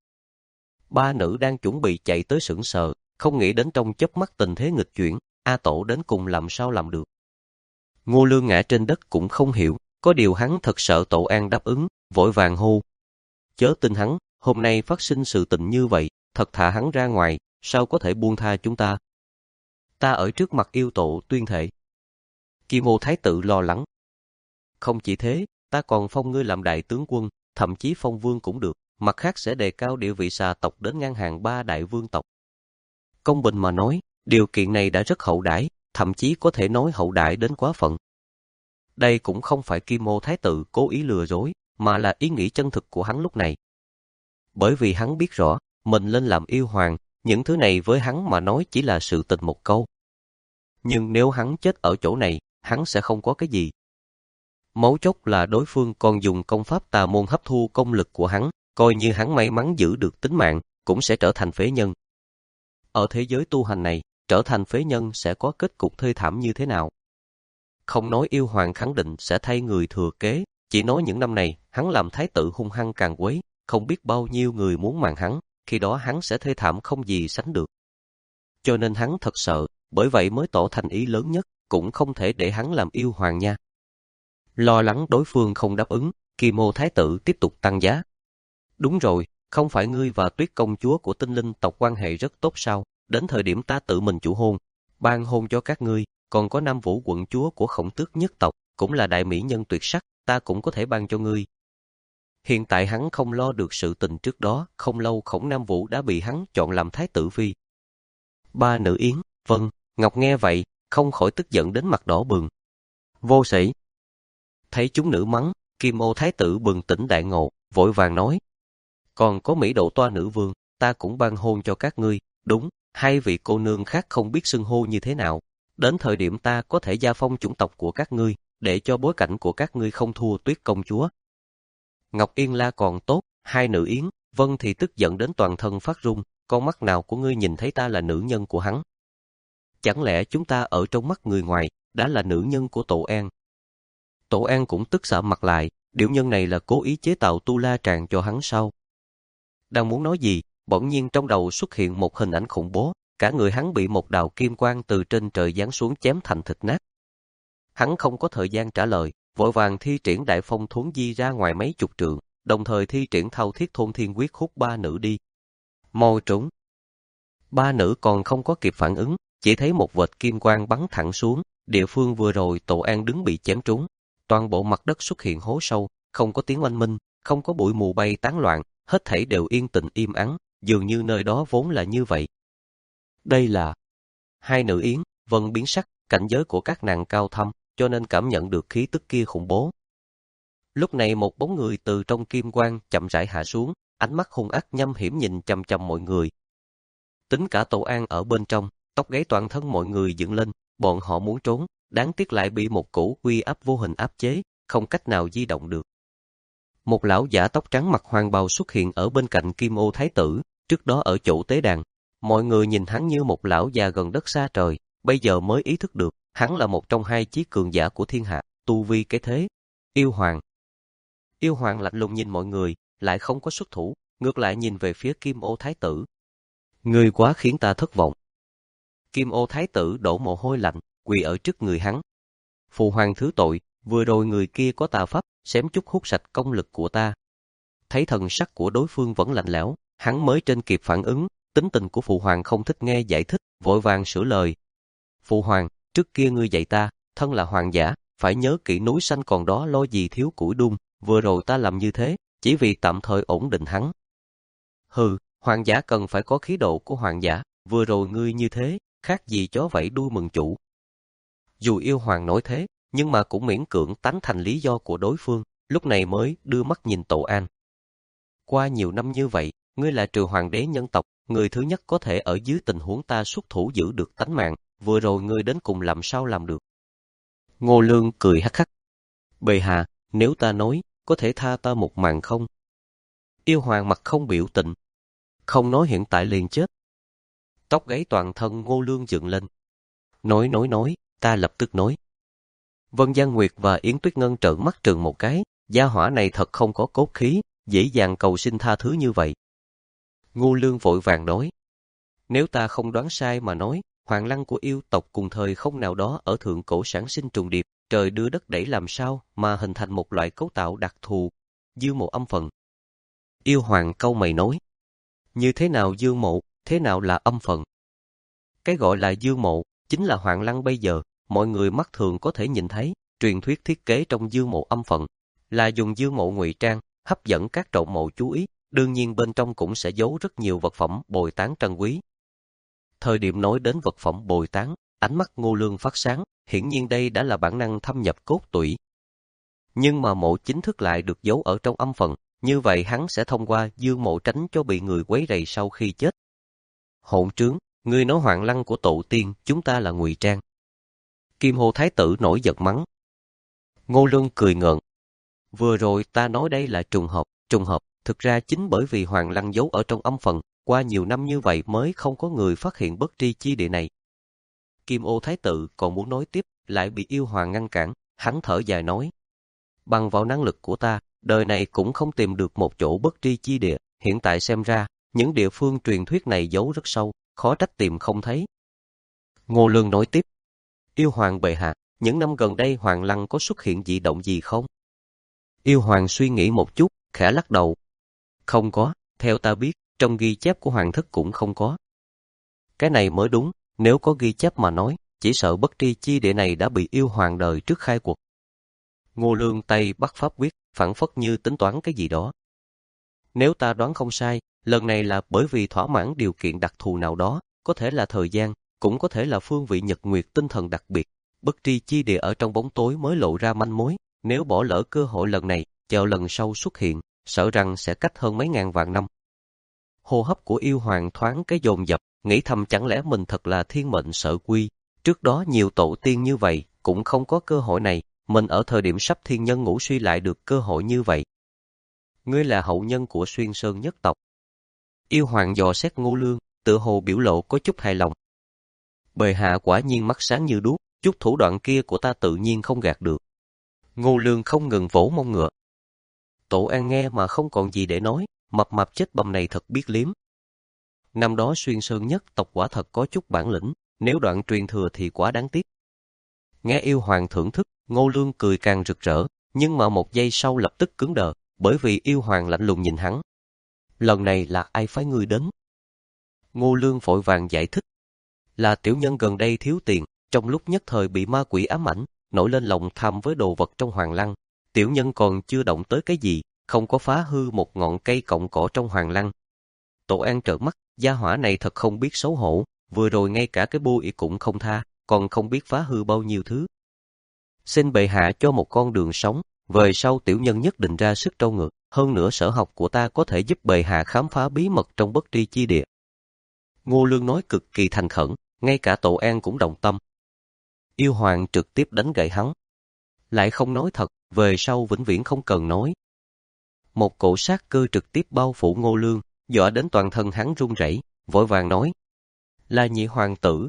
Ba nữ đang chuẩn bị chạy tới sững sờ, không nghĩ đến trong chớp mắt tình thế nghịch chuyển, A Tổ đến cùng làm sao làm được. Ngô Lương ngã trên đất cũng không hiểu, có điều hắn thật sợ Tổ An đáp ứng, vội vàng hô. Chớ tin hắn, hôm nay phát sinh sự tình như vậy, thật thả hắn ra ngoài, sao có thể buông tha chúng ta. Ta ở trước mặt yêu tổ tuyên thệ. Kim Ô Thái tử lo lắng. Không chỉ thế, ta còn phong ngươi làm đại tướng quân, thậm chí phong vương cũng được, mặt khác sẽ đề cao địa vị xà tộc đến ngang hàng ba đại vương tộc. Công bình mà nói, điều kiện này đã rất hậu đãi, thậm chí có thể nói hậu đãi đến quá phận. Đây cũng không phải Kim Ô Thái tử cố ý lừa dối, mà là ý nghĩ chân thực của hắn lúc này. Bởi vì hắn biết rõ, mình lên làm yêu hoàng, những thứ này với hắn mà nói chỉ là sự tình một câu. Nhưng nếu hắn chết ở chỗ này, hắn sẽ không có cái gì. Mấu chốt là đối phương còn dùng công pháp tà môn hấp thu công lực của hắn, coi như hắn may mắn giữ được tính mạng, cũng sẽ trở thành phế nhân. Ở thế giới tu hành này, trở thành phế nhân sẽ có kết cục thê thảm như thế nào? Không nói yêu hoàng khẳng định sẽ thay người thừa kế, chỉ nói những năm này, hắn làm thái tử hung hăng càng quấy, không biết bao nhiêu người muốn màng hắn, khi đó hắn sẽ thê thảm không gì sánh được. Cho nên hắn thật sợ, bởi vậy mới tỏ thành ý lớn nhất, cũng không thể để hắn làm yêu hoàng nha. Lo lắng đối phương không đáp ứng, Kim Ô Thái tử tiếp tục tăng giá. Đúng rồi, Không phải ngươi và Tuyết công chúa của Tinh Linh tộc quan hệ rất tốt sao? Đến thời điểm ta tự mình chủ hôn, ban hôn cho các ngươi, còn có Nam Vũ quận chúa của Khổng Tước nhất tộc, cũng là đại mỹ nhân tuyệt sắc, ta cũng có thể ban cho ngươi. Hiện tại hắn không lo được sự tình trước đó, không lâu Khổng Nam Vũ đã bị hắn chọn làm thái tử phi. Ba nữ yến, vâng, Ngọc nghe vậy, không khỏi tức giận đến mặt đỏ bừng. Vô sĩ. Thấy chúng nữ mắng, Kim Ô thái tử bừng tỉnh đại ngộ, vội vàng nói. Còn có Mỹ Độ Toa nữ vương, ta cũng ban hôn cho các ngươi, đúng, hai vị cô nương khác không biết xưng hô như thế nào. Đến thời điểm ta có thể gia phong chủng tộc của các ngươi, để cho bối cảnh của các ngươi không thua Tuyết công chúa. Ngọc Yên La còn tốt, hai nữ yến, vân thì tức giận đến toàn thân phát run, con mắt nào của ngươi nhìn thấy ta là nữ nhân của hắn? Chẳng lẽ chúng ta ở trong mắt người ngoài, đã là nữ nhân của Tổ An? Tổ An cũng tức xạ mặt lại, điểu nhân này là cố ý chế tạo tu la tràng cho hắn sao? Đang muốn nói gì, bỗng nhiên trong đầu xuất hiện một hình ảnh khủng bố, cả người hắn bị một đạo kim quang từ trên trời giáng xuống chém thành thịt nát. Hắn không có thời gian trả lời, vội vàng thi triển đại phong thuấn di ra ngoài mấy chục trượng, đồng thời thi triển thao thiết thôn thiên quyết hút ba nữ đi. Mau trốn! Ba nữ còn không có kịp phản ứng, chỉ thấy một vệt kim quang bắn thẳng xuống, địa phương vừa rồi Tổ An đứng bị chém trúng. Toàn bộ mặt đất xuất hiện hố sâu, không có tiếng oanh minh, không có bụi mù bay tán loạn, hết thảy đều yên tĩnh im ắng, dường như nơi đó vốn là như vậy. Đây là hai nữ yến, vân biến sắc, cảnh giới của các nàng cao thâm, cho nên cảm nhận được khí tức kia khủng bố. Lúc này một bóng người từ trong kim quang chậm rãi hạ xuống, ánh mắt hung ác nham hiểm nhìn chằm chằm mọi người. Tính cả Tổ An ở bên trong, tóc gáy toàn thân mọi người dựng lên, bọn họ muốn trốn, đáng tiếc lại bị một cổ uy áp vô hình áp chế, không cách nào di động được. Một lão giả tóc trắng mặc hoàng bào xuất hiện ở bên cạnh Kim Ô thái tử, trước đó ở chỗ tế đàn. Mọi người nhìn hắn như một lão già gần đất xa trời, bây giờ mới ý thức được, hắn là một trong hai chí cường giả của thiên hạ, tu vi cái thế. Yêu Hoàng. Yêu Hoàng lạnh lùng nhìn mọi người, lại không có xuất thủ, ngược lại nhìn về phía Kim Ô thái tử. Ngươi quá khiến ta thất vọng. Kim Ô thái tử đổ mồ hôi lạnh, quỳ ở trước người hắn. Phụ hoàng thứ tội, vừa rồi người kia có tà pháp, xém chút hút sạch công lực của ta. Thấy thần sắc của đối phương vẫn lạnh lẽo, hắn mới trên kịp phản ứng, tính tình của phụ hoàng không thích nghe giải thích, vội vàng sửa lời. Phụ hoàng, trước kia ngươi dạy ta, thân là hoàng giả, phải nhớ kỹ núi xanh còn đó lo gì thiếu củi đun, vừa rồi ta làm như thế, chỉ vì tạm thời ổn định hắn. Hừ, hoàng giả cần phải có khí độ của hoàng giả, vừa rồi ngươi như thế, khác gì chó vẫy đuôi mừng chủ. Dù yêu hoàng nói thế, nhưng mà cũng miễn cưỡng tán thành lý do của đối phương, lúc này mới đưa mắt nhìn Tổ An. Qua nhiều năm như vậy, ngươi là trừ hoàng đế nhân tộc, người thứ nhất có thể ở dưới tình huống ta xuất thủ giữ được tánh mạng, vừa rồi ngươi đến cùng làm sao làm được. Ngô Lương cười hắc hắc. Bệ hạ, nếu ta nói, có thể tha ta một mạng không? Yêu hoàng mặt không biểu tình. Không nói hiện tại liền chết. Tóc gáy toàn thân Ngô Lương dựng lên. Nói nói nói, ta lập tức nói. Vân Giang Nguyệt và Yến Tuyết Ngân trợn mắt trừng một cái, gia hỏa này thật không có cốt khí, dễ dàng cầu xin tha thứ như vậy. Ngô Lương vội vàng nói. Nếu ta không đoán sai mà nói, hoàng lăng của yêu tộc cùng thời không nào đó ở thượng cổ sản sinh trùng điệp, trời đưa đất đẩy làm sao mà hình thành một loại cấu tạo đặc thù, dương mộ âm phần. Yêu hoàng câu mày nói. Như thế nào dương mộ, thế nào là âm phần? Cái gọi là dương mộ, chính là hoàng lăng bây giờ, mọi người mắt thường có thể nhìn thấy, truyền thuyết thiết kế trong dương mộ âm phần, là dùng dương mộ ngụy trang, hấp dẫn các trộm mộ chú ý, đương nhiên bên trong cũng sẽ giấu rất nhiều vật phẩm bồi tán trân quý. Thời điểm nói đến vật phẩm bồi tán, ánh mắt Ngô Lương phát sáng, hiển nhiên đây đã là bản năng thâm nhập cốt tủy. Nhưng mà mộ chính thức lại được giấu ở trong âm phần, như vậy hắn sẽ thông qua dương mộ tránh cho bị người quấy rầy sau khi chết. Hỗn trướng, ngươi nói hoàng lăng của tổ tiên, chúng ta là ngụy trang. Kim Hồ Thái tử nổi giận mắng. Ngô Lương cười ngợn. Vừa rồi ta nói đây là trùng hợp, trùng hợp, thực ra chính bởi vì hoàng lăng giấu ở trong âm phần, qua nhiều năm như vậy mới không có người phát hiện bất tri chi địa này. Kim Ô Thái tử còn muốn nói tiếp, lại bị yêu hoàng ngăn cản, hắn thở dài nói. Bằng vào năng lực của ta, đời này cũng không tìm được một chỗ bất tri chi địa, hiện tại xem ra, những địa phương truyền thuyết này giấu rất sâu, khó trách tìm không thấy. Ngô Lương nói tiếp. Yêu hoàng bệ hạ, những năm gần đây hoàng lăng có xuất hiện dị động gì không? Yêu hoàng suy nghĩ một chút, khẽ lắc đầu. Không có, Theo ta biết, trong ghi chép của hoàng thất cũng không có. Cái này mới đúng, nếu có ghi chép mà nói, chỉ sợ bất tri chi địa này đã bị yêu hoàng đời trước khai quật. Ngô Lương tay bắt pháp quyết, phảng phất như tính toán cái gì đó. Nếu ta đoán không sai, lần này là bởi vì thỏa mãn điều kiện đặc thù nào đó, có thể là thời gian, cũng có thể là phương vị nhật nguyệt tinh thần đặc biệt. Bất tri chi địa ở trong bóng tối mới lộ ra manh mối, nếu bỏ lỡ cơ hội lần này, chờ lần sau xuất hiện, sợ rằng sẽ cách hơn mấy ngàn vạn năm. Hô hấp của yêu hoàng thoáng cái dồn dập, nghĩ thầm chẳng lẽ mình thật là thiên mệnh sợ quy. Trước đó nhiều tổ tiên như vậy, cũng không có cơ hội này, mình ở thời điểm sắp thiên nhân ngũ suy lại được cơ hội như vậy. Ngươi là hậu nhân của Xuyên Sơn nhất tộc. Yêu hoàng dò xét Ngô Lương, tựa hồ biểu lộ có chút hài lòng. Bệ hạ quả nhiên mắt sáng như đuốc, chút thủ đoạn kia của ta tự nhiên không gạt được. Ngô Lương không ngừng vỗ mông ngựa. Tổ An nghe mà không còn gì để nói, mập mạp chết bầm này thật biết liếm. Năm đó Xuyên Sơn nhất tộc quả thật có chút bản lĩnh, nếu đoạn truyền thừa thì quá đáng tiếc. Nghe yêu hoàng thưởng thức, Ngô Lương cười càng rực rỡ, nhưng mà một giây sau lập tức cứng đờ, bởi vì yêu hoàng lạnh lùng nhìn hắn. Lần này là ai phái ngươi đến? Ngô Lương vội vàng giải thích. Là tiểu nhân gần đây thiếu tiền, trong lúc nhất thời bị ma quỷ ám ảnh, nổi lên lòng tham với đồ vật trong hoàng lăng. Tiểu nhân còn chưa động tới cái gì, không có phá hư một ngọn cây cọng cỏ trong hoàng lăng. Tổ An trợn mắt, gia hỏa này thật không biết xấu hổ, vừa rồi ngay cả cái bôi cũng không tha, còn không biết phá hư bao nhiêu thứ. Xin bệ hạ cho một con đường sống, về sau tiểu nhân nhất định ra sức trâu ngược, hơn nữa sở học của ta có thể giúp bệ hạ khám phá bí mật trong bất tri chi địa. Ngô Lương nói cực kỳ thành khẩn, ngay cả Tổ An cũng động tâm. Yêu hoàng trực tiếp đánh gậy hắn. Lại không nói thật, về sau vĩnh viễn không cần nói. Một cổ sát cơ trực tiếp bao phủ Ngô Lương, dọa đến toàn thân hắn run rẩy, vội vàng nói. Là nhị hoàng tử.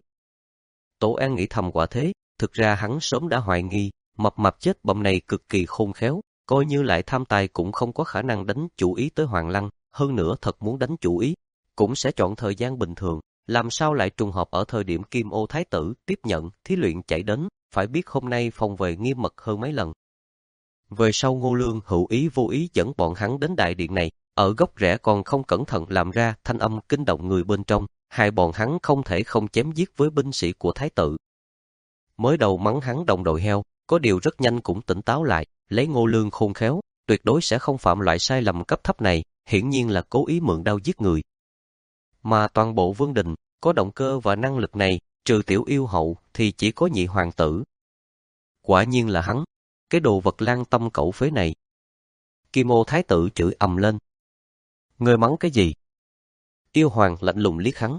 Tổ An nghĩ thầm quả thế, thực ra hắn sớm đã hoài nghi, mập mạp chết bầm này cực kỳ khôn khéo, coi như lại tham tài cũng không có khả năng đánh chủ ý tới hoàng lăng, hơn nữa thật muốn đánh chủ ý, cũng sẽ chọn thời gian bình thường, làm sao lại trùng hợp ở thời điểm Kim Ô Thái tử tiếp nhận, thí luyện chạy đến, phải biết hôm nay phòng về nghiêm mật hơn mấy lần. Về sau Ngô Lương hữu ý vô ý dẫn bọn hắn đến đại điện này, ở góc rẽ còn không cẩn thận làm ra thanh âm kinh động người bên trong, hai bọn hắn không thể không chém giết với binh sĩ của Thái tử. Mới đầu mắng hắn đồng đội heo, có điều rất nhanh cũng tỉnh táo lại, lấy Ngô Lương khôn khéo, tuyệt đối sẽ không phạm loại sai lầm cấp thấp này, hiển nhiên là cố ý mượn đao giết người. Mà toàn bộ vương đình, có động cơ và năng lực này, trừ tiểu yêu hậu thì chỉ có nhị hoàng tử. Quả nhiên là hắn, cái đồ vật lang tâm cẩu phế này. Kim Ô Thái tử chửi ầm lên. Ngươi mắng cái gì? Yêu hoàng lạnh lùng liếc hắn.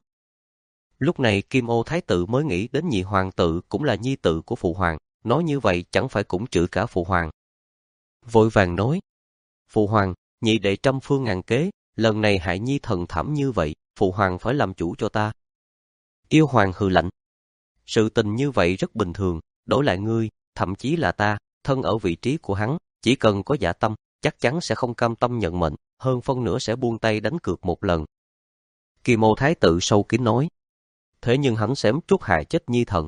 Lúc này Kim Ô Thái tử mới nghĩ đến nhị hoàng tử cũng là nhi tử của phụ hoàng, nói như vậy chẳng phải cũng chửi cả phụ hoàng. Vội vàng nói, phụ hoàng, nhị đệ trăm phương ngàn kế, lần này hại nhi thần thảm như vậy, phụ hoàng phải làm chủ cho ta. Yêu hoàng hừ lạnh. Sự tình như vậy rất bình thường, đổi lại ngươi, thậm chí là ta, thân ở vị trí của hắn, chỉ cần có dạ tâm, chắc chắn sẽ không cam tâm nhận mệnh, hơn phân nửa sẽ buông tay đánh cược một lần. Kim Ô Thái tử sâu kín nói. Thế nhưng hắn xém chút hại chết nhi thần.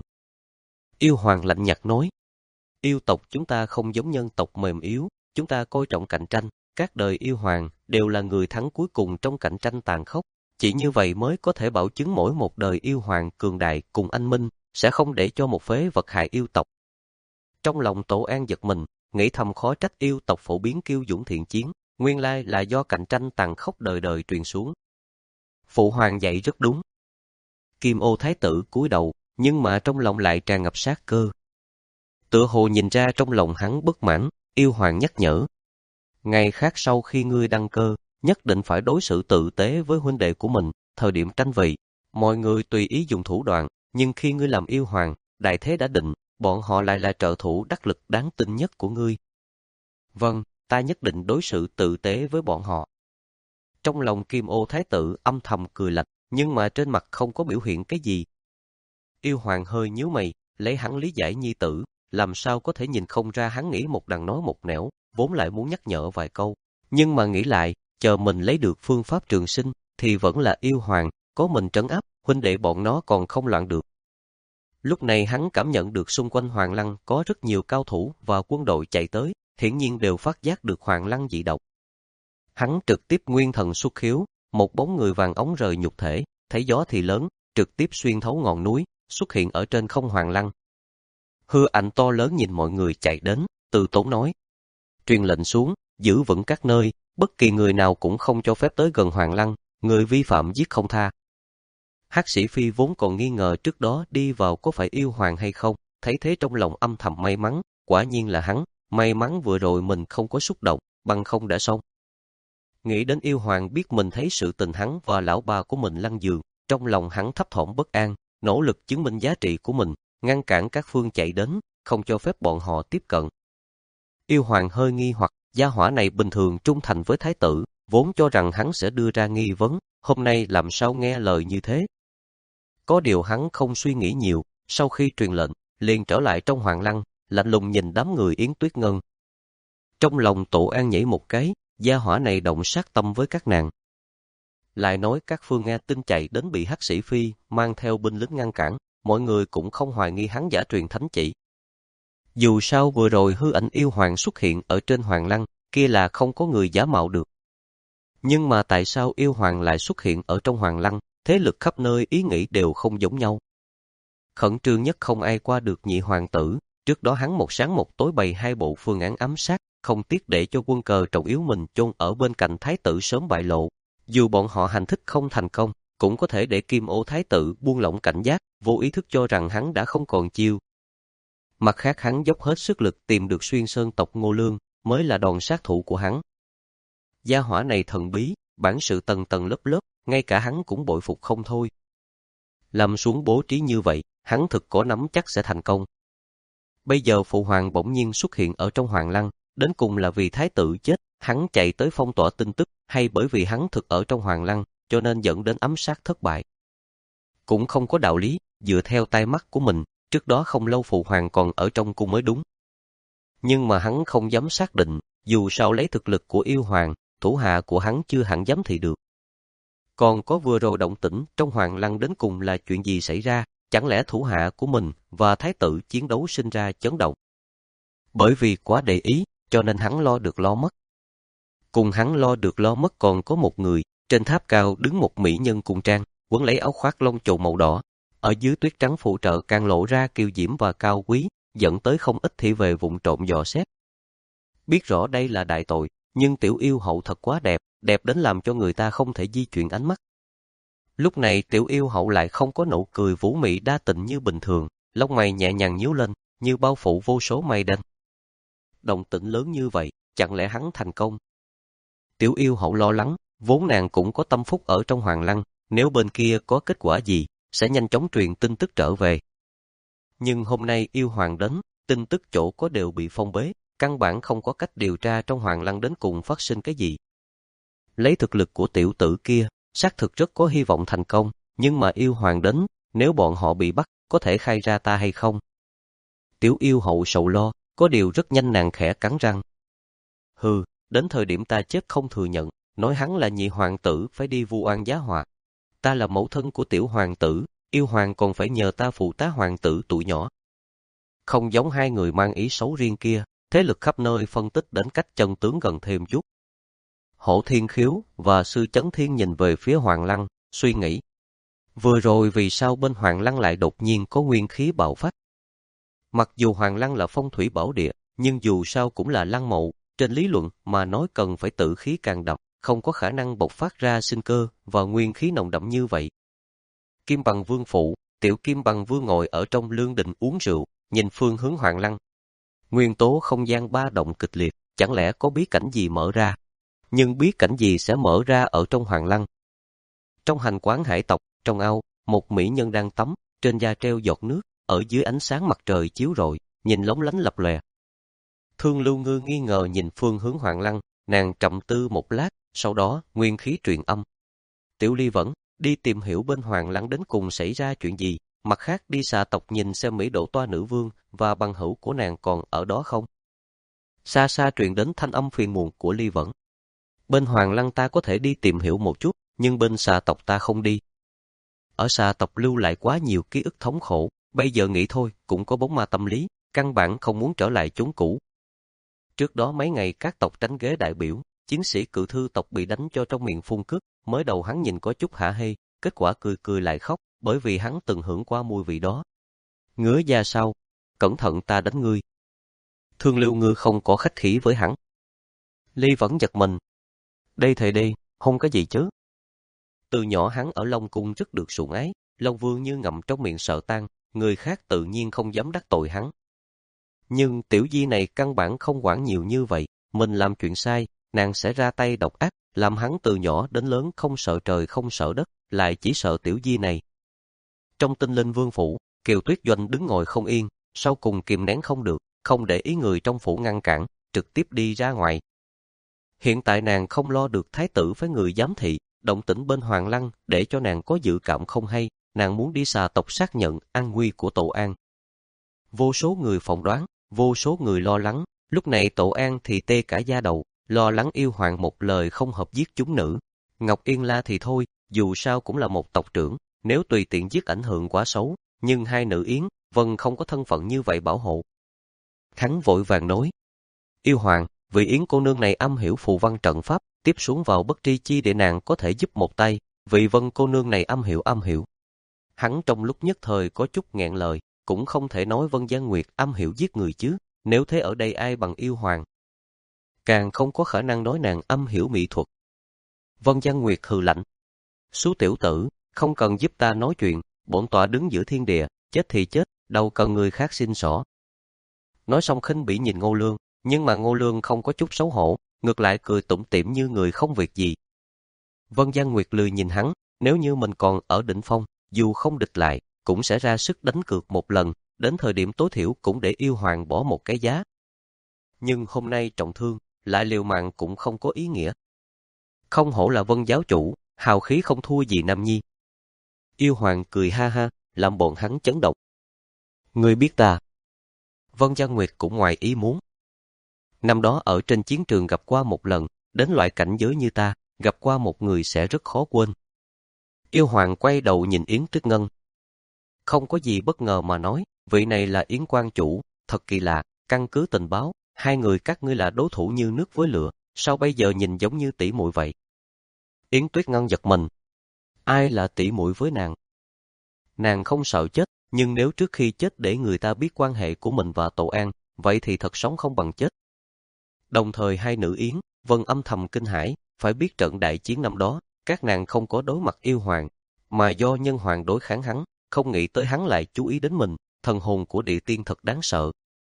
Yêu hoàng lạnh nhạt nói. Yêu tộc chúng ta không giống nhân tộc mềm yếu, chúng ta coi trọng cạnh tranh, các đời yêu hoàng đều là người thắng cuối cùng trong cạnh tranh tàn khốc. Chỉ như vậy mới có thể bảo chứng mỗi một đời yêu hoàng cường đại cùng anh minh, sẽ không để cho một phế vật hại yêu tộc. Trong lòng Tổ An giật mình, nghĩ thầm khó trách yêu tộc phổ biến kiêu dũng thiện chiến, nguyên lai là do cạnh tranh tàn khốc đời đời truyền xuống. Phụ hoàng dạy rất đúng. Kim Ô Thái tử cúi đầu, nhưng mà trong lòng lại tràn ngập sát cơ. Tựa hồ nhìn ra trong lòng hắn bất mãn, yêu hoàng nhắc nhở. Ngày khác sau khi ngươi đăng cơ, nhất định phải đối xử tử tế với huynh đệ của mình, thời điểm tranh vị, mọi người tùy ý dùng thủ đoạn, nhưng khi ngươi làm yêu hoàng, đại thế đã định, bọn họ lại là trợ thủ đắc lực đáng tin nhất của ngươi. Vâng, ta nhất định đối xử tử tế với bọn họ. Trong lòng Kim Ô Thái tử âm thầm cười lạnh, nhưng mà trên mặt không có biểu hiện cái gì. Yêu hoàng hơi nhíu mày, lấy hắn lý giải nhi tử, làm sao có thể nhìn không ra hắn nghĩ một đằng nói một nẻo, vốn lại muốn nhắc nhở vài câu. Nhưng mà nghĩ lại, chờ mình lấy được phương pháp trường sinh, thì vẫn là yêu hoàng, có mình trấn áp, huynh đệ bọn nó còn không loạn được. Lúc này hắn cảm nhận được xung quanh Hoàng Lăng có rất nhiều cao thủ và quân đội chạy tới, hiển nhiên đều phát giác được Hoàng Lăng dị động. Hắn trực tiếp nguyên thần xuất khiếu, một bóng người vàng óng rời nhục thể, thấy gió thì lớn, trực tiếp xuyên thấu ngọn núi, xuất hiện ở trên không Hoàng Lăng. Hư ảnh to lớn nhìn mọi người chạy đến, từ tốn nói. Truyền lệnh xuống, giữ vững các nơi, bất kỳ người nào cũng không cho phép tới gần Hoàng Lăng, người vi phạm giết không tha. Hắc Sĩ Phi vốn còn nghi ngờ trước đó đi vào có phải yêu hoàng hay không, thấy thế trong lòng âm thầm may mắn, quả nhiên là hắn, may mắn vừa rồi mình không có xúc động, bằng không đã xong. Nghĩ đến yêu hoàng biết mình thấy sự tình hắn và lão bà của mình lăn giường, trong lòng hắn thấp thỏm bất an, nỗ lực chứng minh giá trị của mình, ngăn cản các phương chạy đến, không cho phép bọn họ tiếp cận. Yêu hoàng hơi nghi hoặc, gia hỏa này bình thường trung thành với thái tử, vốn cho rằng hắn sẽ đưa ra nghi vấn, hôm nay làm sao nghe lời như thế. Có điều hắn không suy nghĩ nhiều, sau khi truyền lệnh, liền trở lại trong Hoàng Lăng, lạnh lùng nhìn đám người Yến Tuyết Ngân. Trong lòng Tổ An nhảy một cái, gia hỏa này động sát tâm với các nàng. Lại nói các phương nghe tin chạy đến bị Hắc Sĩ Phi mang theo binh lính ngăn cản, mọi người cũng không hoài nghi hắn giả truyền thánh chỉ. Dù sao vừa rồi hư ảnh yêu hoàng xuất hiện ở trên Hoàng Lăng, kia là không có người giả mạo được. Nhưng mà tại sao yêu hoàng lại xuất hiện ở trong Hoàng Lăng, thế lực khắp nơi ý nghĩ đều không giống nhau. Khẩn trương nhất không ai qua được nhị hoàng tử, trước đó hắn một sáng một tối bày hai bộ phương án ám sát, không tiếc để cho quân cờ trọng yếu mình chôn ở bên cạnh thái tử sớm bại lộ. Dù bọn họ hành thích không thành công, cũng có thể để Kim Ô thái tử buông lỏng cảnh giác, vô ý thức cho rằng hắn đã không còn chiêu. Mặt khác hắn dốc hết sức lực tìm được Xuyên Sơn tộc Ngô Lương, mới là đòn sát thủ của hắn. Gia hỏa này thần bí, bản sự tầng tầng lớp lớp, ngay cả hắn cũng bội phục không thôi. Làm xuống bố trí như vậy, hắn thực có nắm chắc sẽ thành công. Bây giờ phụ hoàng bỗng nhiên xuất hiện ở trong Hoàng Lăng, đến cùng là vì thái tử chết, hắn chạy tới phong tỏa tin tức, hay bởi vì hắn thực ở trong Hoàng Lăng, cho nên dẫn đến ám sát thất bại. Cũng không có đạo lý, dựa theo tai mắt của mình, trước đó không lâu phụ hoàng còn ở trong cung mới đúng. Nhưng mà hắn không dám xác định, dù sao lấy thực lực của yêu hoàng, thủ hạ của hắn chưa hẳn dám thị được. Còn có vừa rồi động tĩnh trong Hoàng Lăng đến cùng là chuyện gì xảy ra, chẳng lẽ thủ hạ của mình và thái tử chiến đấu sinh ra chấn động. Bởi vì quá để ý, cho nên hắn lo được lo mất. Cùng hắn lo được lo mất còn có một người, trên tháp cao đứng một mỹ nhân cung trang, quấn lấy áo khoác lông chồn màu đỏ, ở dưới tuyết trắng phụ trợ càng lộ ra kiêu diễm và cao quý, dẫn tới không ít thị về vụng trộm dò xét. Biết rõ đây là đại tội, nhưng tiểu yêu hậu thật quá đẹp, đẹp đến làm cho người ta không thể di chuyển ánh mắt. Lúc này tiểu yêu hậu lại không có nụ cười vũ mị đa tình như bình thường, lông mày nhẹ nhàng nhíu lên, như bao phủ vô số mây đen. Động tĩnh lớn như vậy, chẳng lẽ hắn thành công? Tiểu yêu hậu lo lắng, vốn nàng cũng có tâm phúc ở trong Hoàng Lăng, nếu bên kia có kết quả gì, sẽ nhanh chóng truyền tin tức trở về. Nhưng hôm nay yêu hoàng đến, tin tức chỗ có đều bị phong bế, căn bản không có cách điều tra trong Hoàng Lăng đến cùng phát sinh cái gì. Lấy thực lực của tiểu tử kia, xác thực rất có hy vọng thành công, nhưng mà yêu hoàng đến, nếu bọn họ bị bắt, có thể khai ra ta hay không? Tiểu yêu hậu sầu lo, có điều rất nhanh nàng khẽ cắn răng. Hừ, đến thời điểm ta chết không thừa nhận, nói hắn là nhị hoàng tử phải đi vu oan giá họa. Ta là mẫu thân của tiểu hoàng tử, yêu hoàng còn phải nhờ ta phụ tá hoàng tử tuổi nhỏ. Không giống hai người mang ý xấu riêng kia, thế lực khắp nơi phân tích đến cách chân tướng gần thêm chút. Hổ Thiên Khiếu và Sư Chấn Thiên nhìn về phía Hoàng Lăng, suy nghĩ. Vừa rồi vì sao bên Hoàng Lăng lại đột nhiên có nguyên khí bạo phát? Mặc dù Hoàng Lăng là phong thủy bảo địa, nhưng dù sao cũng là lăng mộ, trên lý luận mà nói cần phải tự khí càng đậm, không có khả năng bộc phát ra sinh cơ và nguyên khí nồng đậm như vậy. Kim Bằng Vương phụ, tiểu Kim Bằng Vương ngồi ở trong lương đình uống rượu, nhìn phương hướng Hoàng Lăng. Nguyên tố không gian ba động kịch liệt, chẳng lẽ có bí cảnh gì mở ra? Nhưng bí cảnh gì sẽ mở ra ở trong Hoàng Lăng? Trong hành quán hải tộc, trong ao, một mỹ nhân đang tắm, trên da treo giọt nước, ở dưới ánh sáng mặt trời chiếu rọi, nhìn lóng lánh lập lòe. Thương Lưu Ngư nghi ngờ nhìn phương hướng Hoàng Lăng, nàng trầm tư một lát, sau đó nguyên khí truyền âm. Tiểu Ly vẫn đi tìm hiểu bên Hoàng Lăng đến cùng xảy ra chuyện gì, mặt khác đi xà tộc nhìn xem Mỹ Độ Toa nữ vương và bằng hữu của nàng còn ở đó không. Xa xa truyền đến thanh âm phiền muộn của Ly Vẫn. Bên Hoàng Lăng ta có thể đi tìm hiểu một chút, nhưng bên xà tộc ta không đi. Ở xà tộc lưu lại quá nhiều ký ức thống khổ, bây giờ nghĩ thôi cũng có bóng ma tâm lý, căn bản không muốn trở lại chốn cũ. Trước đó mấy ngày các tộc tránh ghế đại biểu, chiến sĩ cự thư tộc bị đánh cho trong miệng phun cước, mới đầu hắn nhìn có chút hả hê, kết quả cười cười lại khóc, bởi vì hắn từng hưởng qua mùi vị đó. Ngứa da sao? Cẩn thận ta đánh ngươi. Thương Lưu Ngư không có khách khí với hắn. Ly vẫn giật mình. Đây thề đi, không có gì chứ. Từ nhỏ hắn ở Long Cung rất được sủng ái, Long Vương như ngậm trong miệng sợ tan, người khác tự nhiên không dám đắc tội hắn. Nhưng tiểu di này căn bản không quản nhiều như vậy, mình làm chuyện sai, nàng sẽ ra tay độc ác, làm hắn từ nhỏ đến lớn không sợ trời không sợ đất, lại chỉ sợ tiểu di này. Trong Tinh Linh Vương phủ, Kiều Tuyết Doanh đứng ngồi không yên, sau cùng kìm nén không được, không để ý người trong phủ ngăn cản, trực tiếp đi ra ngoài. Hiện tại nàng không lo được thái tử với người giám thị, động tĩnh bên Hoàng Lăng để cho nàng có dự cảm không hay, nàng muốn đi xà tộc xác nhận an nguy của Tổ An. Vô số người phỏng đoán, vô số người lo lắng, lúc này Tổ An thì tê cả da đầu, lo lắng yêu hoàng một lời không hợp giết chúng nữ. Ngọc Yên La thì thôi, dù sao cũng là một tộc trưởng, nếu tùy tiện giết ảnh hưởng quá xấu, nhưng hai nữ Yến, Vân không có thân phận như vậy bảo hộ. Hắn vội vàng nói, yêu hoàng, vị Yến cô nương này âm hiểu phù văn trận pháp, tiếp xuống vào bất tri chi để nàng có thể giúp một tay, vị Vân cô nương này âm hiểu âm hiểu. Hắn trong lúc nhất thời có chút nghẹn lời, cũng không thể nói Vân Giang Nguyệt âm hiểu giết người chứ, nếu thế ở đây ai bằng yêu hoàng. Càng không có khả năng nói nàng âm hiểu mỹ thuật. Vân Giang Nguyệt hừ lạnh. Số tiểu tử, không cần giúp ta nói chuyện, bổn tọa đứng giữa thiên địa, chết thì chết, đâu cần người khác xin xỏ. Nói xong khinh bỉ nhìn Ngô Lương, nhưng mà Ngô Lương không có chút xấu hổ, ngược lại cười tủm tỉm như người không việc gì. Vân Giang Nguyệt lười nhìn hắn, nếu như mình còn ở đỉnh phong, dù không địch lại, cũng sẽ ra sức đánh cược một lần, đến thời điểm tối thiểu cũng để yêu hoàng bỏ một cái giá. Nhưng hôm nay trọng thương, lại liều mạng cũng không có ý nghĩa. Không hổ là Vân giáo chủ, hào khí không thua gì Nam Nhi. Yêu hoàng cười ha ha, làm bọn hắn chấn động. Ngươi biết ta. Vân Giang Nguyệt cũng ngoài ý muốn. Năm đó ở trên chiến trường gặp qua một lần, đến loại cảnh giới như ta, gặp qua một người sẽ rất khó quên. Yêu hoàng quay đầu nhìn Yến Tuyết Ngân. Không có gì bất ngờ mà nói, vị này là Yến quan chủ, thật kỳ lạ, căn cứ tình báo, hai người các ngươi là đối thủ như nước với lửa, sao bây giờ nhìn giống như tỷ muội vậy? Yến Tuyết Ngân giật mình. Ai là tỷ muội với nàng? Nàng không sợ chết, nhưng nếu trước khi chết để người ta biết quan hệ của mình và Tổ An, vậy thì thật sống không bằng chết. Đồng thời hai nữ Yến, Vân âm thầm kinh hãi, phải biết trận đại chiến năm đó, các nàng không có đối mặt yêu hoàng, mà do nhân hoàng đối kháng hắn, không nghĩ tới hắn lại chú ý đến mình, thần hồn của địa tiên thật đáng sợ.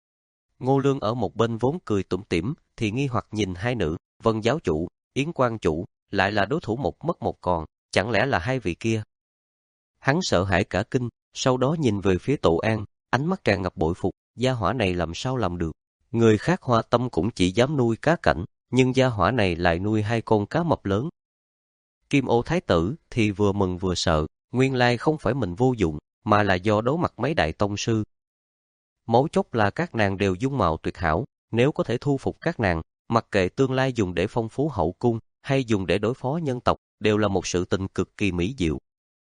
Ngô Lương ở một bên vốn cười tủm tỉm, thì nghi hoặc nhìn hai nữ, Vân giáo chủ, Yến quan chủ, lại là đối thủ một mất một còn, chẳng lẽ là hai vị kia? Hắn sợ hãi cả kinh, sau đó nhìn về phía Tổ An, ánh mắt tràn ngập bội phục, gia hỏa này làm sao làm được? Người khác Hoa Tâm cũng chỉ dám nuôi cá cảnh, nhưng gia hỏa này lại nuôi hai con cá mập lớn. Kim Ô Thái tử thì vừa mừng vừa sợ, nguyên lai không phải mình vô dụng, mà là do đối mặt mấy đại tông sư. Mấu chốt là các nàng đều dung mạo tuyệt hảo, nếu có thể thu phục các nàng, mặc kệ tương lai dùng để phong phú hậu cung hay dùng để đối phó nhân tộc, đều là một sự tình cực kỳ mỹ diệu.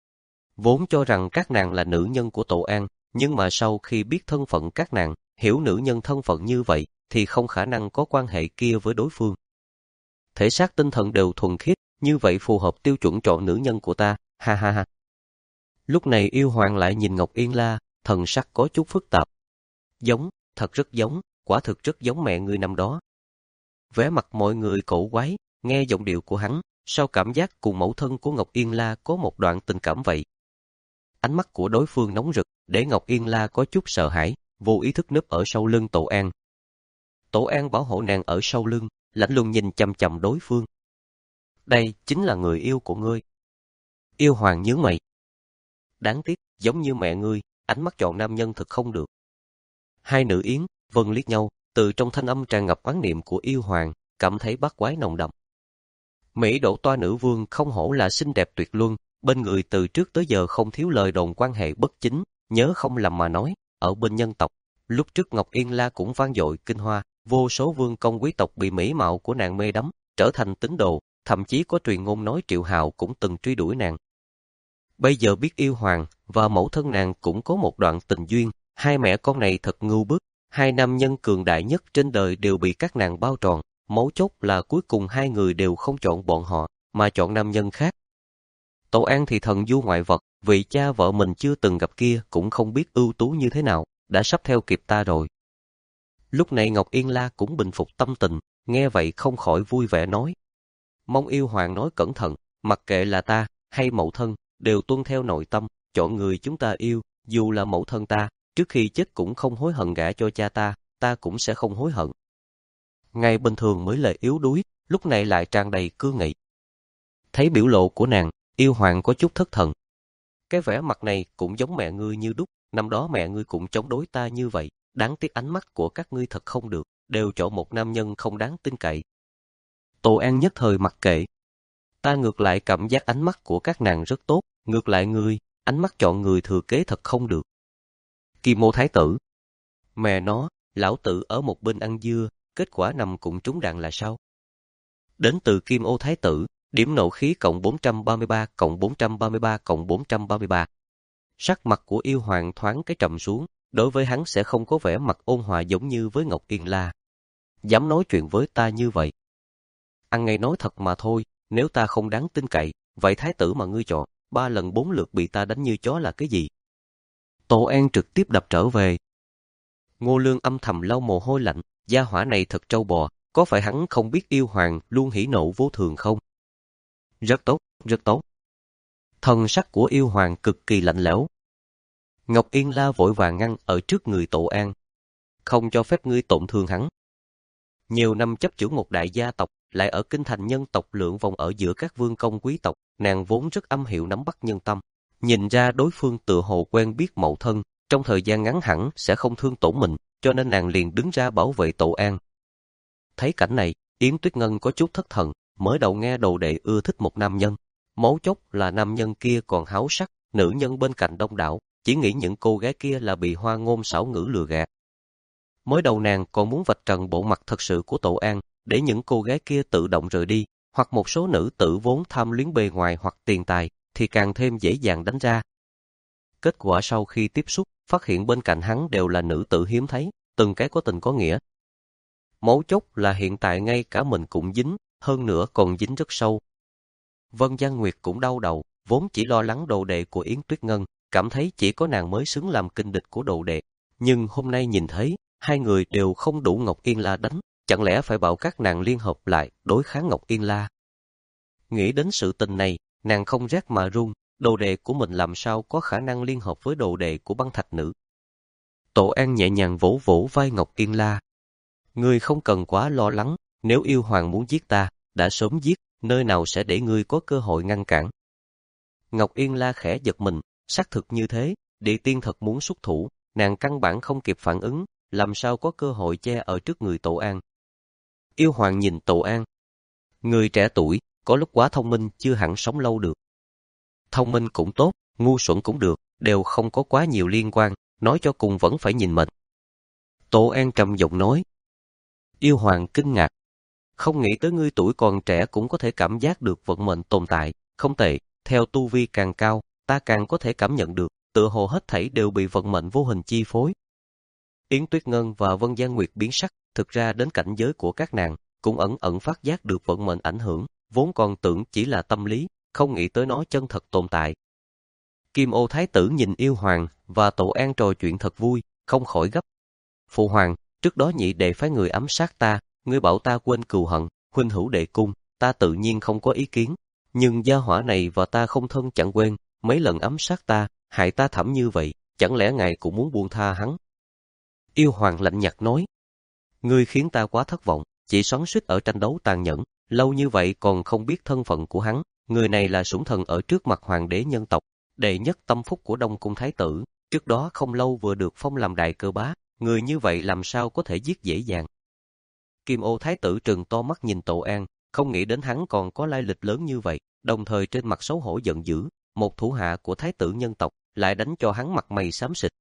Vốn cho rằng các nàng là nữ nhân của Tổ An, nhưng mà sau khi biết thân phận các nàng, hiểu nữ nhân thân phận như vậy, thì không khả năng có quan hệ kia với đối phương. Thể xác tinh thần đều thuần khiết, như vậy phù hợp tiêu chuẩn chọn nữ nhân của ta, ha ha ha. Lúc này yêu hoàng lại nhìn Ngọc Yên La, thần sắc có chút phức tạp. Giống, thật rất giống, quả thực rất giống mẹ người năm đó. Vẻ mặt mọi người cổ quái, nghe giọng điệu của hắn, sao cảm giác cùng mẫu thân của Ngọc Yên La có một đoạn tình cảm vậy. Ánh mắt của đối phương nóng rực, để Ngọc Yên La có chút sợ hãi, vô ý thức núp ở sau lưng Tổ An. Tổ An bảo hộ nàng ở sau lưng, lạnh lùng nhìn chằm chằm đối phương. Đây chính là người yêu của ngươi. Yêu hoàng nhướng mày. Đáng tiếc, giống như mẹ ngươi, ánh mắt chọn nam nhân thật không được. Hai nữ Yến, Vân liếc nhau, từ trong thanh âm tràn ngập oán niệm của yêu hoàng, cảm thấy bát quái nồng đậm. Mỹ độ toa nữ vương không hổ là xinh đẹp tuyệt luân, bên người từ trước tới giờ không thiếu lời đồn quan hệ bất chính, nhớ không lầm mà nói, ở bên nhân tộc, lúc trước Ngọc Yên La cũng vang dội kinh hoa, vô số vương công quý tộc bị mỹ mạo của nàng mê đắm, trở thành tín đồ, thậm chí có truyền ngôn nói Triệu Hạo cũng từng truy đuổi nàng. Bây giờ biết yêu hoàng và mẫu thân nàng cũng có một đoạn tình duyên, hai mẹ con này thật ngưu bức, hai nam nhân cường đại nhất trên đời đều bị các nàng bao tròn, mấu chốt là cuối cùng hai người đều không chọn bọn họ, mà chọn nam nhân khác. Tổ An thì thần du ngoại vật, vị cha vợ mình chưa từng gặp kia cũng không biết ưu tú như thế nào, đã sắp theo kịp ta rồi. Lúc này Ngọc Yên La cũng bình phục tâm tình, nghe vậy không khỏi vui vẻ nói. Mong yêu hoàng nói cẩn thận, mặc kệ là ta hay mẫu thân, đều tuân theo nội tâm, chọn người chúng ta yêu, dù là mẫu thân ta, trước khi chết cũng không hối hận gả cho cha ta, ta cũng sẽ không hối hận. Ngày bình thường mới là yếu đuối, lúc này lại tràn đầy cương nghị. Thấy biểu lộ của nàng, yêu hoàng có chút thất thần. Cái vẻ mặt này cũng giống mẹ ngươi như đúc, năm đó mẹ ngươi cũng chống đối ta như vậy, đáng tiếc ánh mắt của các ngươi thật không được, đều chọn một nam nhân không đáng tin cậy. Tổ An nhất thời mặc kệ. Ta ngược lại cảm giác ánh mắt của các nàng rất tốt, ngược lại ngươi, ánh mắt chọn người thừa kế thật không được. Kim Ô Thái tử. Mẹ nó, lão tử ở một bên ăn dưa, kết quả nằm cũng trúng đạn là sao? Đến từ Kim Ô Thái tử, điểm nộ khí cộng bốn trăm ba mươi ba cộng bốn trăm ba mươi ba cộng bốn trăm ba mươi ba. Sắc mặt của yêu hoàng thoáng cái trầm xuống, đối với hắn sẽ không có vẻ mặt ôn hòa giống như với Ngọc Yên La. Dám nói chuyện với ta như vậy. Ăn ngay nói thật mà thôi, nếu ta không đáng tin cậy, vậy thái tử mà ngươi chọn, ba lần bốn lượt bị ta đánh như chó là cái gì? Tổ An trực tiếp đập trở về. Ngô Lương âm thầm lau mồ hôi lạnh, gia hỏa này thật trâu bò, có phải hắn không biết yêu hoàng luôn hỉ nộ vô thường không? Rất tốt, rất tốt. Thần sắc của yêu hoàng cực kỳ lạnh lẽo. Ngọc Yên La vội vàng ngăn ở trước người Tổ An. Không cho phép ngươi tổn thương hắn. Nhiều năm chấp chưởng một đại gia tộc, lại ở kinh thành nhân tộc lượn vòng ở giữa các vương công quý tộc, nàng vốn rất âm hiệu nắm bắt nhân tâm. Nhìn ra đối phương tựa hồ quen biết mẫu thân, trong thời gian ngắn hẳn sẽ không thương tổn mình, cho nên nàng liền đứng ra bảo vệ Tổ An. Thấy cảnh này, Yến Tuyết Ngân có chút thất thần, mới đầu nghe đồ đệ ưa thích một nam nhân. Mấu chốt là nam nhân kia còn háo sắc, nữ nhân bên cạnh đông đảo, chỉ nghĩ những cô gái kia là bị hoa ngôn xảo ngữ lừa gạt. Mới đầu nàng còn muốn vạch trần bộ mặt thật sự của Tổ An, để những cô gái kia tự động rời đi, hoặc một số nữ tử vốn tham luyến bề ngoài hoặc tiền tài, thì càng thêm dễ dàng đánh ra. Kết quả sau khi tiếp xúc, phát hiện bên cạnh hắn đều là nữ tử hiếm thấy, từng cái có tình có nghĩa. Mấu chốt là hiện tại ngay cả mình cũng dính, hơn nữa còn dính rất sâu. Vân Giang Nguyệt cũng đau đầu, vốn chỉ lo lắng đồ đệ của Yến Tuyết Ngân, cảm thấy chỉ có nàng mới xứng làm kình địch của đồ đệ. Nhưng hôm nay nhìn thấy, hai người đều không đủ Ngọc Yên La đánh, chẳng lẽ phải bảo các nàng liên hợp lại đối kháng Ngọc Yên La? Nghĩ đến sự tình này, nàng không rét mà run, đồ đệ của mình làm sao có khả năng liên hợp với đồ đệ của băng thạch nữ. Tổ An nhẹ nhàng vỗ vỗ vai Ngọc Yên La. Ngươi không cần quá lo lắng, nếu yêu hoàng muốn giết ta, đã sớm giết, nơi nào sẽ để ngươi có cơ hội ngăn cản. Ngọc Yên La khẽ giật mình, xác thực như thế, địa tiên thật muốn xuất thủ, nàng căn bản không kịp phản ứng, làm sao có cơ hội che ở trước người Tổ An. Yêu hoàng nhìn Tổ An. Người trẻ tuổi, có lúc quá thông minh chưa hẳn sống lâu được. Thông minh cũng tốt, ngu xuẩn cũng được, đều không có quá nhiều liên quan, nói cho cùng vẫn phải nhìn mệnh. Tổ An trầm giọng nói. Yêu hoàng kinh ngạc. Không nghĩ tới ngươi tuổi còn trẻ cũng có thể cảm giác được vận mệnh tồn tại, không tệ, theo tu vi càng cao, ta càng có thể cảm nhận được, tựa hồ hết thảy đều bị vận mệnh vô hình chi phối. Yến Tuyết Ngân và Vân Giang Nguyệt biến sắc, thực ra đến cảnh giới của các nàng, cũng ẩn ẩn phát giác được vận mệnh ảnh hưởng, vốn còn tưởng chỉ là tâm lý, không nghĩ tới nó chân thật tồn tại. Kim Ô Thái tử nhìn yêu hoàng và Tổ An trò chuyện thật vui, không khỏi gấp. Phụ hoàng, trước đó nhị đệ phái người ám sát ta, ngươi bảo ta quên cừu hận, huynh hữu đệ cung, ta tự nhiên không có ý kiến. Nhưng gia hỏa này và ta không thân chẳng quen, mấy lần ám sát ta, hại ta thảm như vậy, chẳng lẽ ngài cũng muốn buông tha hắn? Yêu hoàng lạnh nhạt nói. Ngươi khiến ta quá thất vọng, chỉ xoắn xuýt ở tranh đấu tàn nhẫn, lâu như vậy còn không biết thân phận của hắn, người này là sủng thần ở trước mặt hoàng đế nhân tộc, đệ nhất tâm phúc của Đông Cung Thái tử, trước đó không lâu vừa được phong làm đại cơ bá, người như vậy làm sao có thể giết dễ dàng. Kim Ô Thái tử trừng to mắt nhìn Tổ An, không nghĩ đến hắn còn có lai lịch lớn như vậy, đồng thời trên mặt xấu hổ giận dữ, một thủ hạ của Thái tử nhân tộc, lại đánh cho hắn mặt mày xám xịt.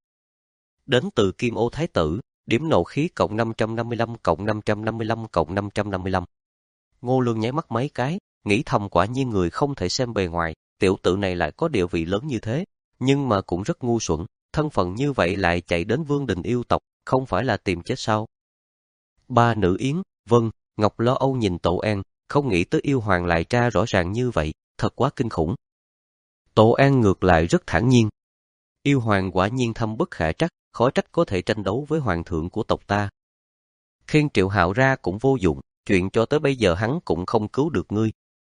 Đến từ Kim Ô Thái tử, điểm nộ khí cộng năm trăm năm mươi lăm cộng năm trăm năm mươi lăm cộng năm trăm năm mươi lăm. Ngô Lương nháy mắt mấy cái, nghĩ thầm quả nhiên người không thể xem bề ngoài, tiểu tử này lại có địa vị lớn như thế, nhưng mà cũng rất ngu xuẩn, thân phận như vậy lại chạy đến vương đình yêu tộc, không phải là tìm chết sao? Ba nữ Yến, Vân, Ngọc lo âu nhìn Tổ An, không nghĩ tới yêu hoàng lại tra rõ ràng như vậy, thật quá kinh khủng. Tổ An ngược lại rất thản nhiên. Yêu hoàng quả nhiên thâm bất khả trắc, khó trách có thể tranh đấu với hoàng thượng của tộc ta. Khiêng Triệu Hạo ra cũng vô dụng, chuyện cho tới bây giờ hắn cũng không cứu được ngươi.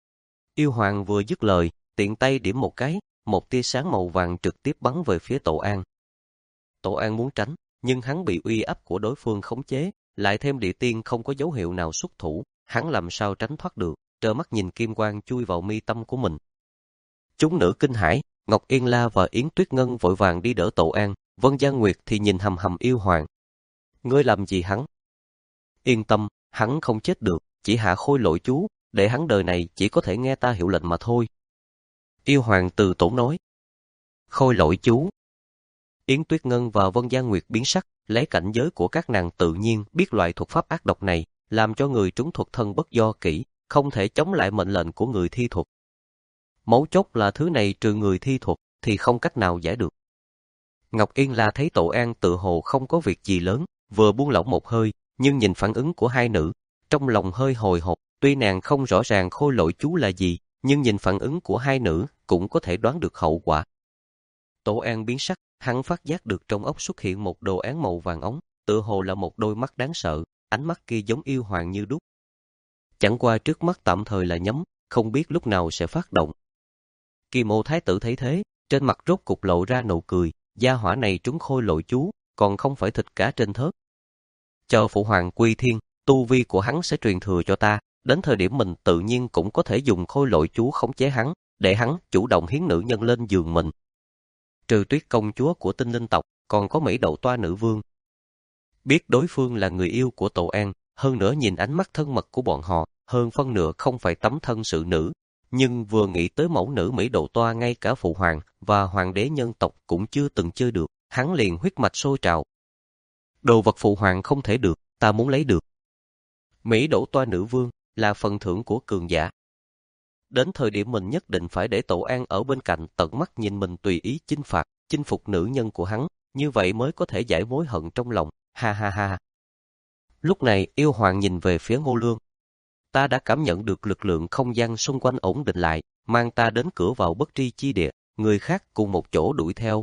Yêu hoàng vừa dứt lời, tiện tay điểm một cái, một tia sáng màu vàng trực tiếp bắn về phía Tổ An. Tổ An muốn tránh, nhưng hắn bị uy áp của đối phương khống chế, lại thêm địa tiên không có dấu hiệu nào xuất thủ, hắn làm sao tránh thoát được, trơ mắt nhìn kim quang chui vào mi tâm của mình. Chúng nữ kinh hãi, Ngọc Yên La và Yến Tuyết Ngân vội vàng đi đỡ Tổ An, Vân Gia Nguyệt thì nhìn hầm hầm yêu hoàng. Ngươi làm gì hắn? Yên tâm, hắn không chết được, chỉ hạ khôi lỗi chú, để hắn đời này chỉ có thể nghe ta hiệu lệnh mà thôi. Yêu hoàng từ tốn nói. Khôi lỗi chú. Yến Tuyết Ngân và Vân Gia Nguyệt biến sắc, lấy cảnh giới của các nàng tự nhiên biết loại thuật pháp ác độc này, làm cho người trúng thuật thân bất do kỹ, không thể chống lại mệnh lệnh của người thi thuật. Mấu chốt là thứ này trừ người thi thuật thì không cách nào giải được. Ngọc Yên La thấy Tổ An tự hồ không có việc gì lớn, vừa buông lỏng một hơi, nhưng nhìn phản ứng của hai nữ, trong lòng hơi hồi hộp, tuy nàng không rõ ràng khôi lỗi chú là gì, nhưng nhìn phản ứng của hai nữ cũng có thể đoán được hậu quả. Tổ An biến sắc, hắn phát giác được trong ốc xuất hiện một đồ án màu vàng óng, tựa hồ là một đôi mắt đáng sợ, ánh mắt kia giống yêu hoàng như đúc. Chẳng qua trước mắt tạm thời là nhắm, không biết lúc nào sẽ phát động. Kim Ô Thái tử thấy thế, trên mặt rốt cục lộ ra nụ cười, gia hỏa này trúng khôi lỗi chú, còn không phải thịt cá trên thớt. Chờ phụ hoàng quy thiên, tu vi của hắn sẽ truyền thừa cho ta, đến thời điểm mình tự nhiên cũng có thể dùng khôi lỗi chú khống chế hắn, để hắn chủ động hiến nữ nhân lên giường mình. Trừ Tuyết công chúa của Tinh Linh tộc, còn có Mỹ Đậu Toa nữ vương. Biết đối phương là người yêu của Tổ An, hơn nữa nhìn ánh mắt thân mật của bọn họ, hơn phân nửa không phải tấm thân sự nữ, nhưng vừa nghĩ tới mẫu nữ Mỹ Đậu Toa ngay cả phụ hoàng và hoàng đế nhân tộc cũng chưa từng chơi được, hắn liền huyết mạch sôi trào. Đồ vật phụ hoàng không thể được, ta muốn lấy được. Mỹ Đậu Toa nữ vương là phần thưởng của cường giả. Đến thời điểm mình nhất định phải để Tổ An ở bên cạnh tận mắt nhìn mình tùy ý chinh phạt, chinh phục nữ nhân của hắn, như vậy mới có thể giải mối hận trong lòng, ha ha ha. Lúc này yêu hoàng nhìn về phía Ngô Lương. Ta đã cảm nhận được lực lượng không gian xung quanh ổn định lại, mang ta đến cửa vào bất tri chi địa, người khác cùng một chỗ đuổi theo.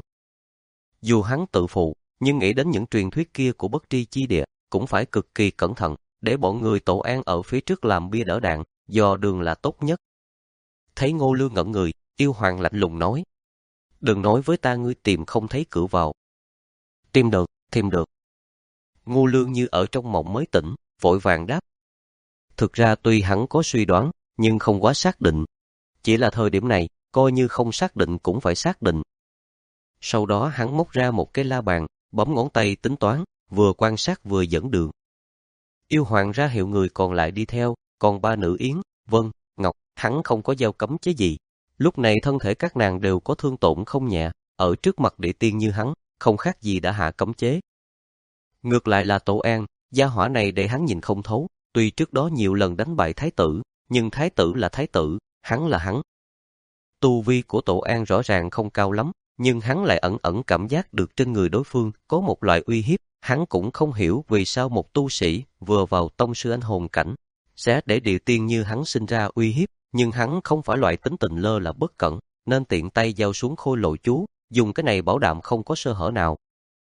Dù hắn tự phụ, nhưng nghĩ đến những truyền thuyết kia của bất tri chi địa, cũng phải cực kỳ cẩn thận, để bọn người Tổ An ở phía trước làm bia đỡ đạn, dò đường là tốt nhất. Thấy Ngô Lương ngẩn người, yêu hoàng lạnh lùng nói. Đừng nói với ta ngươi tìm không thấy cửa vào. Tìm được, tìm được. Ngô Lương như ở trong mộng mới tỉnh, vội vàng đáp. Thực ra tuy hắn có suy đoán, nhưng không quá xác định. Chỉ là thời điểm này, coi như không xác định cũng phải xác định. Sau đó hắn móc ra một cái la bàn, bấm ngón tay tính toán, vừa quan sát vừa dẫn đường. Yêu hoàng ra hiệu người còn lại đi theo, còn ba nữ Yến, Vân, Ngọc, hắn không có giao cấm chế gì. Lúc này thân thể các nàng đều có thương tổn không nhẹ, ở trước mặt địa tiên như hắn, không khác gì đã hạ cấm chế. Ngược lại là Tổ An, gia hỏa này để hắn nhìn không thấu, tuy trước đó nhiều lần đánh bại thái tử, nhưng thái tử là thái tử, hắn là hắn. Tu vi của Tổ An rõ ràng không cao lắm, nhưng hắn lại ẩn ẩn cảm giác được trên người đối phương có một loại uy hiếp, hắn cũng không hiểu vì sao một tu sĩ vừa vào tông sư anh hồn cảnh sẽ để địa tiên như hắn sinh ra uy hiếp, nhưng hắn không phải loại tính tình lơ là bất cẩn, nên tiện tay giao xuống khôi lỗi chú, dùng cái này bảo đảm không có sơ hở nào.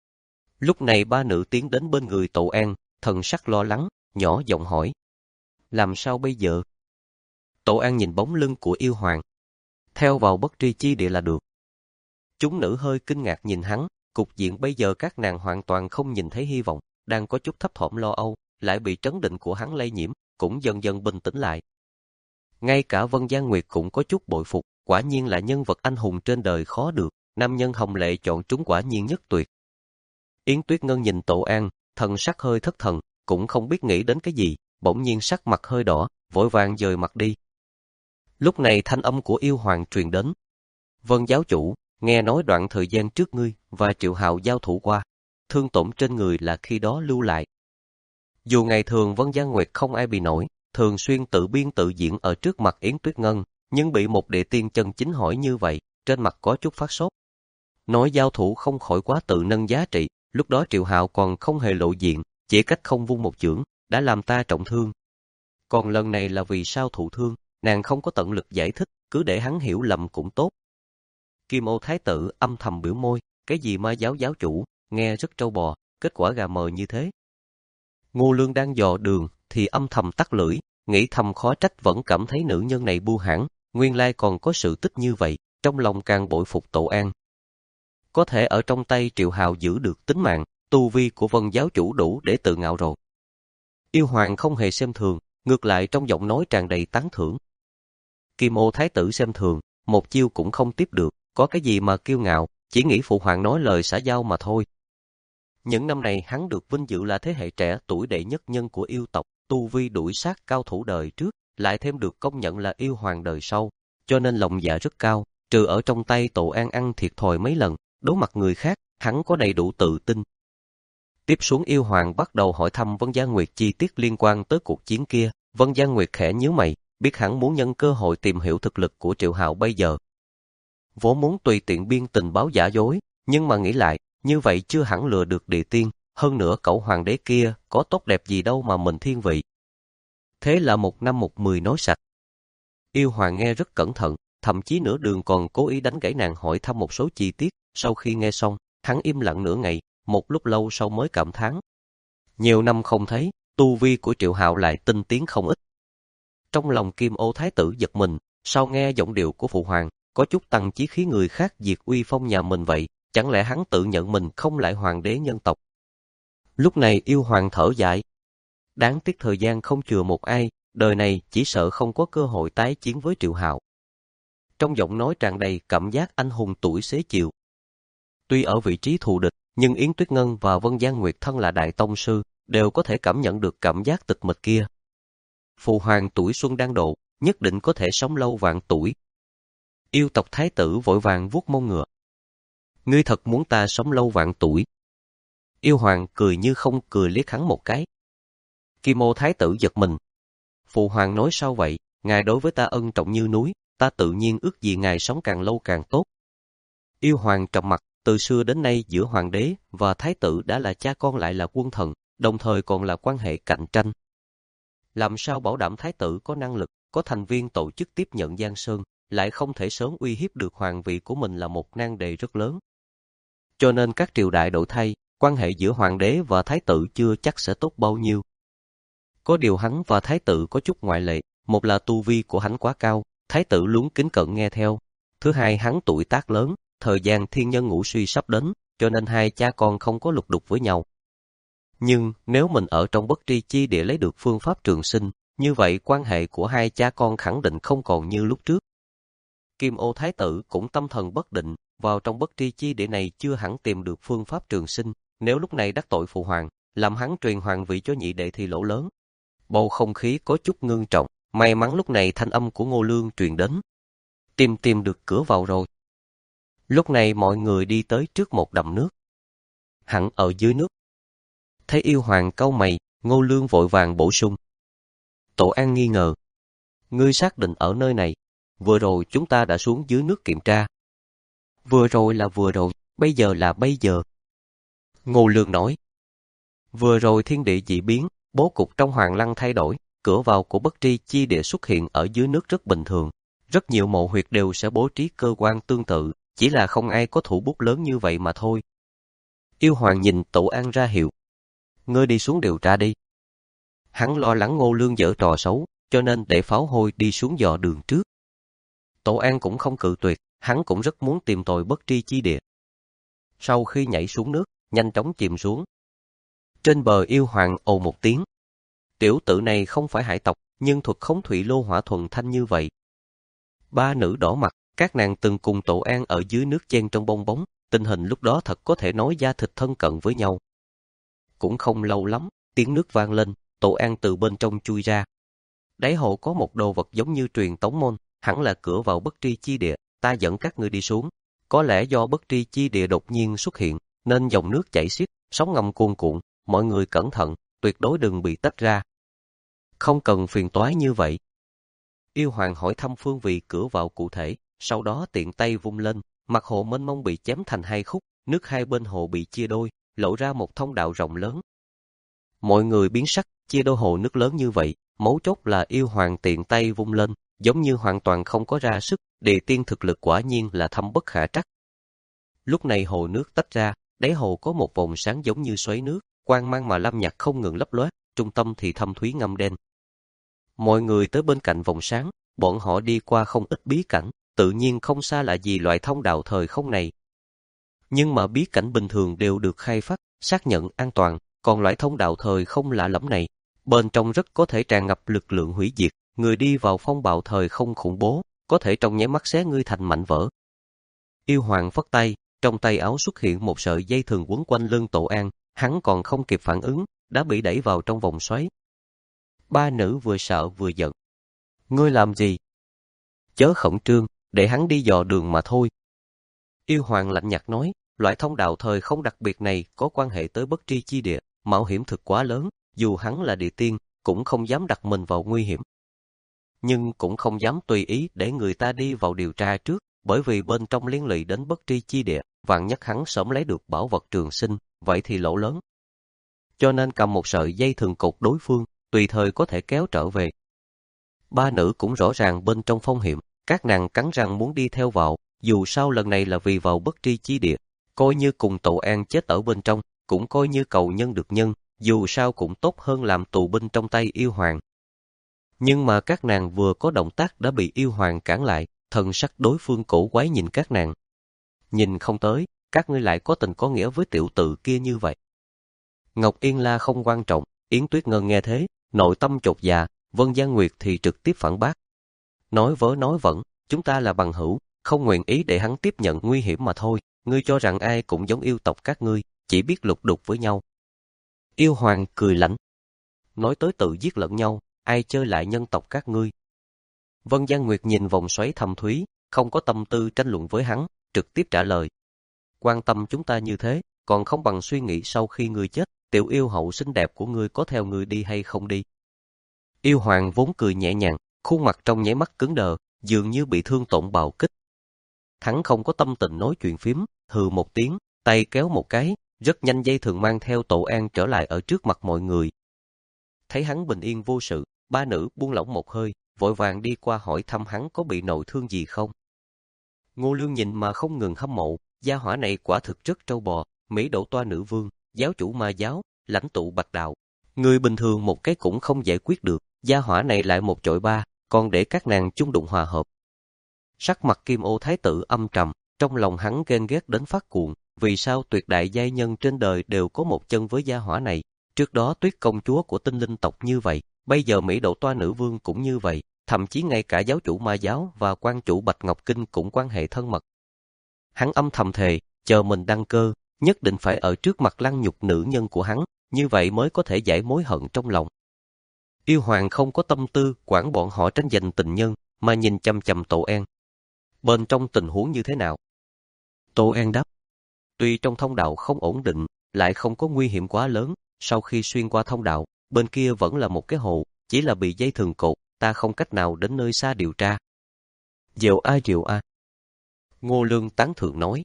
Lúc này ba nữ tiến đến bên người Tổ An, thần sắc lo lắng, nhỏ giọng hỏi. Làm sao bây giờ? Tổ An nhìn bóng lưng của yêu hoàng. Theo vào bất tri chi địa là được. Chúng nữ hơi kinh ngạc nhìn hắn, cục diện bây giờ các nàng hoàn toàn không nhìn thấy hy vọng, đang có chút thấp thỏm lo âu, lại bị trấn định của hắn lây nhiễm, cũng dần dần bình tĩnh lại. Ngay cả Vân Gia Nguyệt cũng có chút bội phục, quả nhiên là nhân vật anh hùng trên đời khó được, nam nhân hồng lệ chọn chúng quả nhiên nhất tuyệt. Yến Tuyết Ngân nhìn Tổ An, thần sắc hơi thất thần, cũng không biết nghĩ đến cái gì, bỗng nhiên sắc mặt hơi đỏ, vội vàng dời mặt đi. Lúc này thanh âm của yêu hoàng truyền đến. Vân giáo chủ, nghe nói đoạn thời gian trước ngươi và Triệu Hạo giao thủ qua, thương tổn trên người là khi đó lưu lại. Dù ngày thường Vân Gia Nguyệt không ai bị nổi, thường xuyên tự biên tự diễn ở trước mặt Yến Tuyết Ngân, nhưng bị một địa tiên chân chính hỏi như vậy, trên mặt có chút phát sốt. Nói giao thủ không khỏi quá tự nâng giá trị, lúc đó Triệu Hạo còn không hề lộ diện, chỉ cách không vung một chưởng, đã làm ta trọng thương. Còn lần này là vì sao thụ thương, nàng không có tận lực giải thích, cứ để hắn hiểu lầm cũng tốt. Kim Ô Thái tử âm thầm biểu môi, cái gì ma giáo giáo chủ, nghe rất trâu bò, kết quả gà mờ như thế. Ngô Lương đang dò đường, thì âm thầm tắt lưỡi, nghĩ thầm khó trách vẫn cảm thấy nữ nhân này bu hãn, nguyên lai còn có sự tích như vậy, trong lòng càng bội phục Tổ An. Có thể ở trong tay Triệu Hào giữ được tính mạng, tu vi của Vân giáo chủ đủ để tự ngạo rồi. Yêu Hoàng không hề xem thường, ngược lại trong giọng nói tràn đầy tán thưởng. Kim Ô Thái tử xem thường, một chiêu cũng không tiếp được, có cái gì mà kiêu ngạo, chỉ nghĩ phụ hoàng nói lời xã giao mà thôi. Những năm này hắn được vinh dự là thế hệ trẻ tuổi đệ nhất nhân của yêu tộc, tu vi đuổi sát cao thủ đời trước, lại thêm được công nhận là yêu hoàng đời sau, cho nên lòng dạ rất cao, trừ ở trong tay Tổ An ăn thiệt thòi mấy lần, đối mặt người khác, hắn có đầy đủ tự tin. Tiếp xuống yêu hoàng bắt đầu hỏi thăm Vân Gia Nguyệt chi tiết liên quan tới cuộc chiến kia, Vân Gia Nguyệt khẽ nhíu mày, biết hắn muốn nhân cơ hội tìm hiểu thực lực của Triệu Hạo bây giờ. Vốn muốn tùy tiện biên tình báo giả dối, nhưng mà nghĩ lại, như vậy chưa hẳn lừa được địa tiên, hơn nữa cậu hoàng đế kia có tốt đẹp gì đâu mà mình thiên vị. Thế là một năm một mười nói sạch. Yêu hoàng nghe rất cẩn thận, thậm chí nửa đường còn cố ý đánh gãy nàng hỏi thăm một số chi tiết, sau khi nghe xong, hắn im lặng nửa ngày, một lúc lâu sau mới cảm thán. Nhiều năm không thấy, tu vi của Triệu Hạo lại tinh tiến không ít. Trong lòng Kim Ô Thái tử giật mình, sau nghe giọng điệu của phụ hoàng, có chút tăng chí khí người khác diệt uy phong nhà mình vậy, chẳng lẽ hắn tự nhận mình không lại hoàng đế nhân tộc. Lúc này yêu hoàng thở dài. Đáng tiếc thời gian không chừa một ai, đời này chỉ sợ không có cơ hội tái chiến với Triệu Hạo. Trong giọng nói tràn đầy cảm giác anh hùng tuổi xế chiều. Tuy ở vị trí thù địch, nhưng Yến Tuyết Ngân và Vân Giang Nguyệt thân là đại tông sư, đều có thể cảm nhận được cảm giác tịch mịch kia. Phụ hoàng tuổi xuân đang độ, nhất định có thể sống lâu vạn tuổi. Yêu tộc thái tử vội vàng vuốt mông ngựa. Ngươi thật muốn ta sống lâu vạn tuổi? Yêu hoàng cười như không cười liếc hắn một cái. Kim Ô Thái tử giật mình. Phụ hoàng nói sao vậy, ngài đối với ta ân trọng như núi, ta tự nhiên ước gì ngài sống càng lâu càng tốt. Yêu hoàng trầm mặt, từ xưa đến nay giữa hoàng đế và thái tử đã là cha con lại là quân thần, đồng thời còn là quan hệ cạnh tranh. Làm sao bảo đảm thái tử có năng lực, có thành viên tổ chức tiếp nhận Giang Sơn, lại không thể sớm uy hiếp được hoàng vị của mình là một nan đề rất lớn. Cho nên các triều đại đổi thay, quan hệ giữa hoàng đế và thái tử chưa chắc sẽ tốt bao nhiêu. Có điều hắn và thái tử có chút ngoại lệ, một là tu vi của hắn quá cao, thái tử luôn kính cẩn nghe theo. Thứ hai hắn tuổi tác lớn, thời gian thiên nhân ngũ suy sắp đến, cho nên hai cha con không có lục đục với nhau. Nhưng nếu mình ở trong bất tri chi địa lấy được phương pháp trường sinh, như vậy quan hệ của hai cha con khẳng định không còn như lúc trước. Kim Ô Thái tử cũng tâm thần bất định, vào trong bất tri chi địa này chưa hẳn tìm được phương pháp trường sinh, nếu lúc này đắc tội phụ hoàng, làm hắn truyền hoàng vị cho nhị đệ thì lỗ lớn. Bầu không khí có chút ngưng trọng, may mắn lúc này thanh âm của Ngô Lương truyền đến. Tìm tìm được cửa vào rồi. Lúc này mọi người đi tới trước một đầm nước. Hẳn ở dưới nước. Thấy yêu hoàng cau mày, Ngô Lương vội vàng bổ sung. Tổ An nghi ngờ. Ngươi xác định ở nơi này, vừa rồi chúng ta đã xuống dưới nước kiểm tra. Vừa rồi là vừa rồi, bây giờ là bây giờ. Ngô Lương nói. Vừa rồi thiên địa dị biến, bố cục trong hoàng lăng thay đổi, cửa vào của bất tri chi địa xuất hiện ở dưới nước rất bình thường. Rất nhiều mộ huyệt đều sẽ bố trí cơ quan tương tự, chỉ là không ai có thủ bút lớn như vậy mà thôi. Yêu hoàng nhìn Tổ An ra hiệu. Ngươi đi xuống điều tra đi. Hắn lo lắng Ngô Lương giở trò xấu, cho nên để pháo hôi đi xuống dò đường trước. Tổ An cũng không cự tuyệt, hắn cũng rất muốn tìm tòi bất tri chi địa. Sau khi nhảy xuống nước, nhanh chóng chìm xuống. Trên bờ yêu hoàng ồ một tiếng. Tiểu tử này không phải hải tộc, nhưng thuật khống thủy lô hỏa thuần thanh như vậy. Ba nữ đỏ mặt, các nàng từng cùng Tổ An ở dưới nước chen trong bong bóng, tình hình lúc đó thật có thể nói da thịt thân cận với nhau. Cũng không lâu lắm, tiếng nước vang lên, Tổ An từ bên trong chui ra. Đáy hồ có một đồ vật giống như truyền tống môn, hẳn là cửa vào bất tri chi địa, ta dẫn các ngươi đi xuống. Có lẽ do bất tri chi địa đột nhiên xuất hiện, nên dòng nước chảy xiết, sóng ngầm cuồn cuộn, mọi người cẩn thận, tuyệt đối đừng bị tách ra. Không cần phiền toái như vậy. Yêu hoàng hỏi thăm phương vị cửa vào cụ thể, sau đó tiện tay vung lên, mặt hồ mênh mông bị chém thành hai khúc, nước hai bên hồ bị chia đôi, lộ ra một thông đạo rộng lớn. Mọi người biến sắc, chia đôi hồ nước lớn như vậy, mấu chốt là yêu hoàng tiện tay vung lên, giống như hoàn toàn không có ra sức, địa tiên thực lực quả nhiên là thâm bất khả trắc. Lúc này hồ nước tách ra, đáy hồ có một vòng sáng giống như xoáy nước, quang mang mà lam nhạt không ngừng lấp lóe, trung tâm thì thâm thúy ngăm đen. Mọi người tới bên cạnh vòng sáng, bọn họ đi qua không ít bí cảnh, tự nhiên không xa lạ gì loại thông đạo thời không này. Nhưng mà bí cảnh bình thường đều được khai phát, xác nhận an toàn, còn loại thông đạo thời không lạ lẫm này, bên trong rất có thể tràn ngập lực lượng hủy diệt, người đi vào phong bạo thời không khủng bố, có thể trong nháy mắt xé ngươi thành mảnh vỡ. Yêu hoàng phất tay, trong tay áo xuất hiện một sợi dây thừng quấn quanh lưng Tổ An, hắn còn không kịp phản ứng, đã bị đẩy vào trong vòng xoáy. Ba nữ vừa sợ vừa giận. Ngươi làm gì? Chớ khẩn trương, để hắn đi dò đường mà thôi. Yêu hoàng lạnh nhạt nói, loại thông đạo thời không đặc biệt này có quan hệ tới bất tri chi địa, mạo hiểm thực quá lớn, dù hắn là địa tiên, cũng không dám đặt mình vào nguy hiểm. Nhưng cũng không dám tùy ý để người ta đi vào điều tra trước, bởi vì bên trong liên lụy đến bất tri chi địa, vạn nhất hắn sớm lấy được bảo vật trường sinh, vậy thì lỗ lớn. Cho nên cầm một sợi dây thừng cột đối phương, tùy thời có thể kéo trở về. Ba nữ cũng rõ ràng bên trong phong hiểm, các nàng cắn răng muốn đi theo vào, dù sao lần này là vì vào bất tri chi địa, coi như cùng Tổ An chết ở bên trong, cũng coi như cầu nhân được nhân, dù sao cũng tốt hơn làm tù binh trong tay yêu hoàng. Nhưng mà các nàng vừa có động tác đã bị yêu hoàng cản lại, thần sắc đối phương cổ quái nhìn các nàng. Nhìn không tới, các ngươi lại có tình có nghĩa với tiểu tự kia như vậy. Ngọc Yên La không quan trọng, Yến Tuyết Ngân nghe thế, nội tâm chột dạ, Vân Giang Nguyệt thì trực tiếp phản bác. Nói vớ nói vẩn, chúng ta là bằng hữu, không nguyện ý để hắn tiếp nhận nguy hiểm mà thôi, ngươi cho rằng ai cũng giống yêu tộc các ngươi, chỉ biết lục đục với nhau. Yêu hoàng cười lạnh. Nói tới tự giết lẫn nhau, ai chơi lại nhân tộc các ngươi. Vân Giang Nguyệt nhìn vòng xoáy thâm thúy, không có tâm tư tranh luận với hắn, trực tiếp trả lời. Quan tâm chúng ta như thế, còn không bằng suy nghĩ sau khi ngươi chết, tiểu yêu hậu xinh đẹp của ngươi có theo ngươi đi hay không đi. Yêu hoàng vốn cười nhẹ nhàng, khuôn mặt trong nháy mắt cứng đờ, dường như bị thương tổn bạo kích. Hắn không có tâm tình nói chuyện phím, hừ một tiếng, tay kéo một cái, rất nhanh dây thường mang theo Tổ An trở lại ở trước mặt mọi người. Thấy hắn bình yên vô sự, ba nữ buông lỏng một hơi, vội vàng đi qua hỏi thăm hắn có bị nội thương gì không. Ngô Lương nhìn mà không ngừng hâm mộ, gia hỏa này quả thực rất trâu bò, Mỹ Đỗ Toa nữ vương, giáo chủ ma giáo, lãnh tụ Bạch đạo. Người bình thường một cái cũng không giải quyết được, gia hỏa này lại một chọi ba, còn để các nàng chung đụng hòa hợp. Sắc mặt Kim Ô Thái tử âm trầm, trong lòng hắn ghen ghét đến phát cuồng, vì sao tuyệt đại giai nhân trên đời đều có một chân với gia hỏa này. Trước đó Tuyết công chúa của tinh linh tộc như vậy, bây giờ Mỹ Đỗ Toa nữ vương cũng như vậy, thậm chí ngay cả giáo chủ ma giáo và quan chủ Bạch Ngọc Kinh cũng quan hệ thân mật. Hắn âm thầm thề, chờ mình đăng cơ, nhất định phải ở trước mặt lăng nhục nữ nhân của hắn, như vậy mới có thể giải mối hận trong lòng. Yêu hoàng không có tâm tư quản bọn họ tranh giành tình nhân, mà nhìn chăm chăm Tổ An. Bên trong tình huống như thế nào? Tổ An đáp. Tuy trong thông đạo không ổn định, lại không có nguy hiểm quá lớn, sau khi xuyên qua thông đạo, bên kia vẫn là một cái hồ, chỉ là bị dây thừng cột, ta không cách nào đến nơi xa điều tra. Diệu a diệu a. Ngô Lương tán thưởng nói.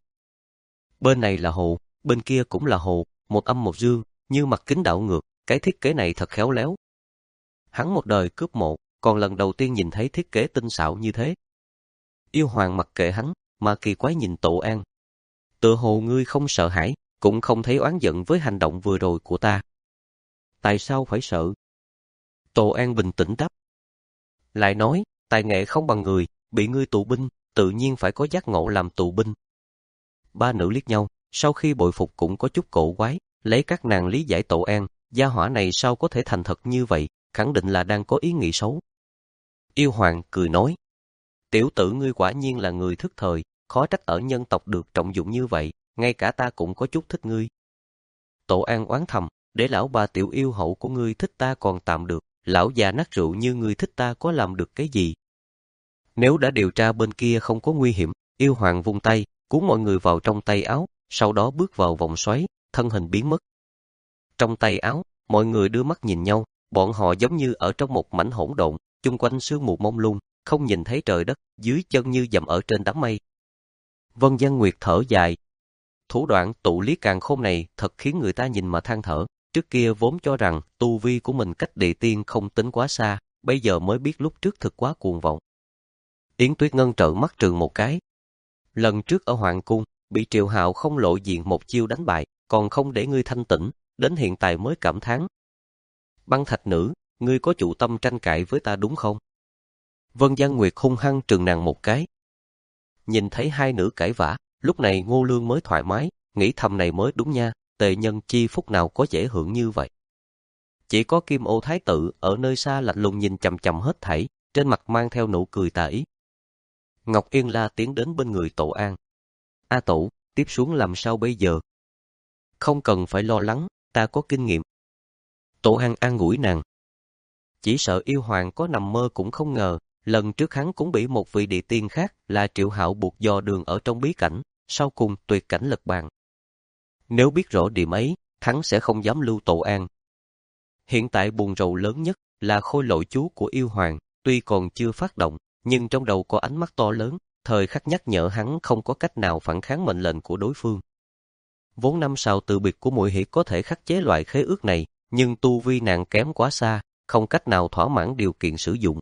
Bên này là hồ, bên kia cũng là hồ, một âm một dương, như mặt kính đảo ngược, cái thiết kế này thật khéo léo. Hắn một đời cướp mộ, còn lần đầu tiên nhìn thấy thiết kế tinh xảo như thế. Yêu hoàng mặc kệ hắn, mà kỳ quái nhìn Tổ An. Tựa hồ ngươi không sợ hãi, cũng không thấy oán giận với hành động vừa rồi của ta. Tại sao phải sợ? Tổ An bình tĩnh đáp. Lại nói, tài nghệ không bằng người, bị ngươi tù binh, tự nhiên phải có giác ngộ làm tù binh. Ba nữ liếc nhau, sau khi bội phục cũng có chút cổ quái, lấy các nàng lý giải Tổ An, gia hỏa này sao có thể thành thật như vậy, khẳng định là đang có ý nghĩ xấu. Yêu hoàng cười nói. Tiểu tử ngươi quả nhiên là người thức thời, khó trách ở nhân tộc được trọng dụng như vậy, ngay cả ta cũng có chút thích ngươi. Tổ An oán thầm, để lão bà tiểu yêu hậu của ngươi thích ta còn tạm được, lão già nát rượu như ngươi thích ta có làm được cái gì? Nếu đã điều tra bên kia không có nguy hiểm, yêu hoàng vung tay, cuốn mọi người vào trong tay áo, sau đó bước vào vòng xoáy, thân hình biến mất. Trong tay áo, mọi người đưa mắt nhìn nhau, bọn họ giống như ở trong một mảnh hỗn độn, chung quanh sương mù mông lung, không nhìn thấy trời đất, dưới chân như dậm ở trên đám mây. Vân Giang Nguyệt thở dài. Thủ đoạn tụ lý càn khôn này thật khiến người ta nhìn mà than thở, Trước kia vốn cho rằng tu vi của mình cách địa tiên không tính quá xa, bây giờ mới biết lúc trước thực quá cuồng vọng. Yến Tuyết Ngân trợn mắt trừng một cái. Lần trước ở Hoàng Cung, bị Triệu Hạo không lộ diện một chiêu đánh bại, còn không để ngươi thanh tĩnh, đến hiện tại mới cảm thán. Băng Thạch Nữ, ngươi có chủ tâm tranh cãi với ta đúng không? Vân Giang Nguyệt hung hăng trừng nàng một cái. Nhìn thấy hai nữ cãi vã, lúc này Ngô Lương mới thoải mái, nghĩ thầm này mới đúng nha, tề nhân chi phúc nào có dễ hưởng như vậy. Chỉ có Kim Ô Thái Tử ở nơi xa lạnh lùng nhìn chằm chằm hết thảy, trên mặt mang theo nụ cười tà ý. Ngọc Yên La tiến đến bên người Tổ An. A Tổ, tiếp xuống làm sao bây giờ? Không cần phải lo lắng, ta có kinh nghiệm. Tổ An an ủi nàng. Chỉ sợ yêu hoàng có nằm mơ cũng không ngờ, lần trước hắn cũng bị một vị địa tiên khác là Triệu Hạo buộc dò đường ở trong bí cảnh, sau cùng tuyệt cảnh lật bàn. Nếu biết rõ điểm ấy, hắn sẽ không dám lưu Tổ An. Hiện tại buồn rầu lớn nhất là khôi lỗi chú của yêu hoàng, tuy còn chưa phát động, nhưng trong đầu có ánh mắt to lớn, thời khắc nhắc nhở hắn không có cách nào phản kháng mệnh lệnh của đối phương. Vốn năm sau từ biệt của Muội Hỷ có thể khắc chế loại khế ước này, nhưng tu vi nàng kém quá xa, không cách nào thỏa mãn điều kiện sử dụng.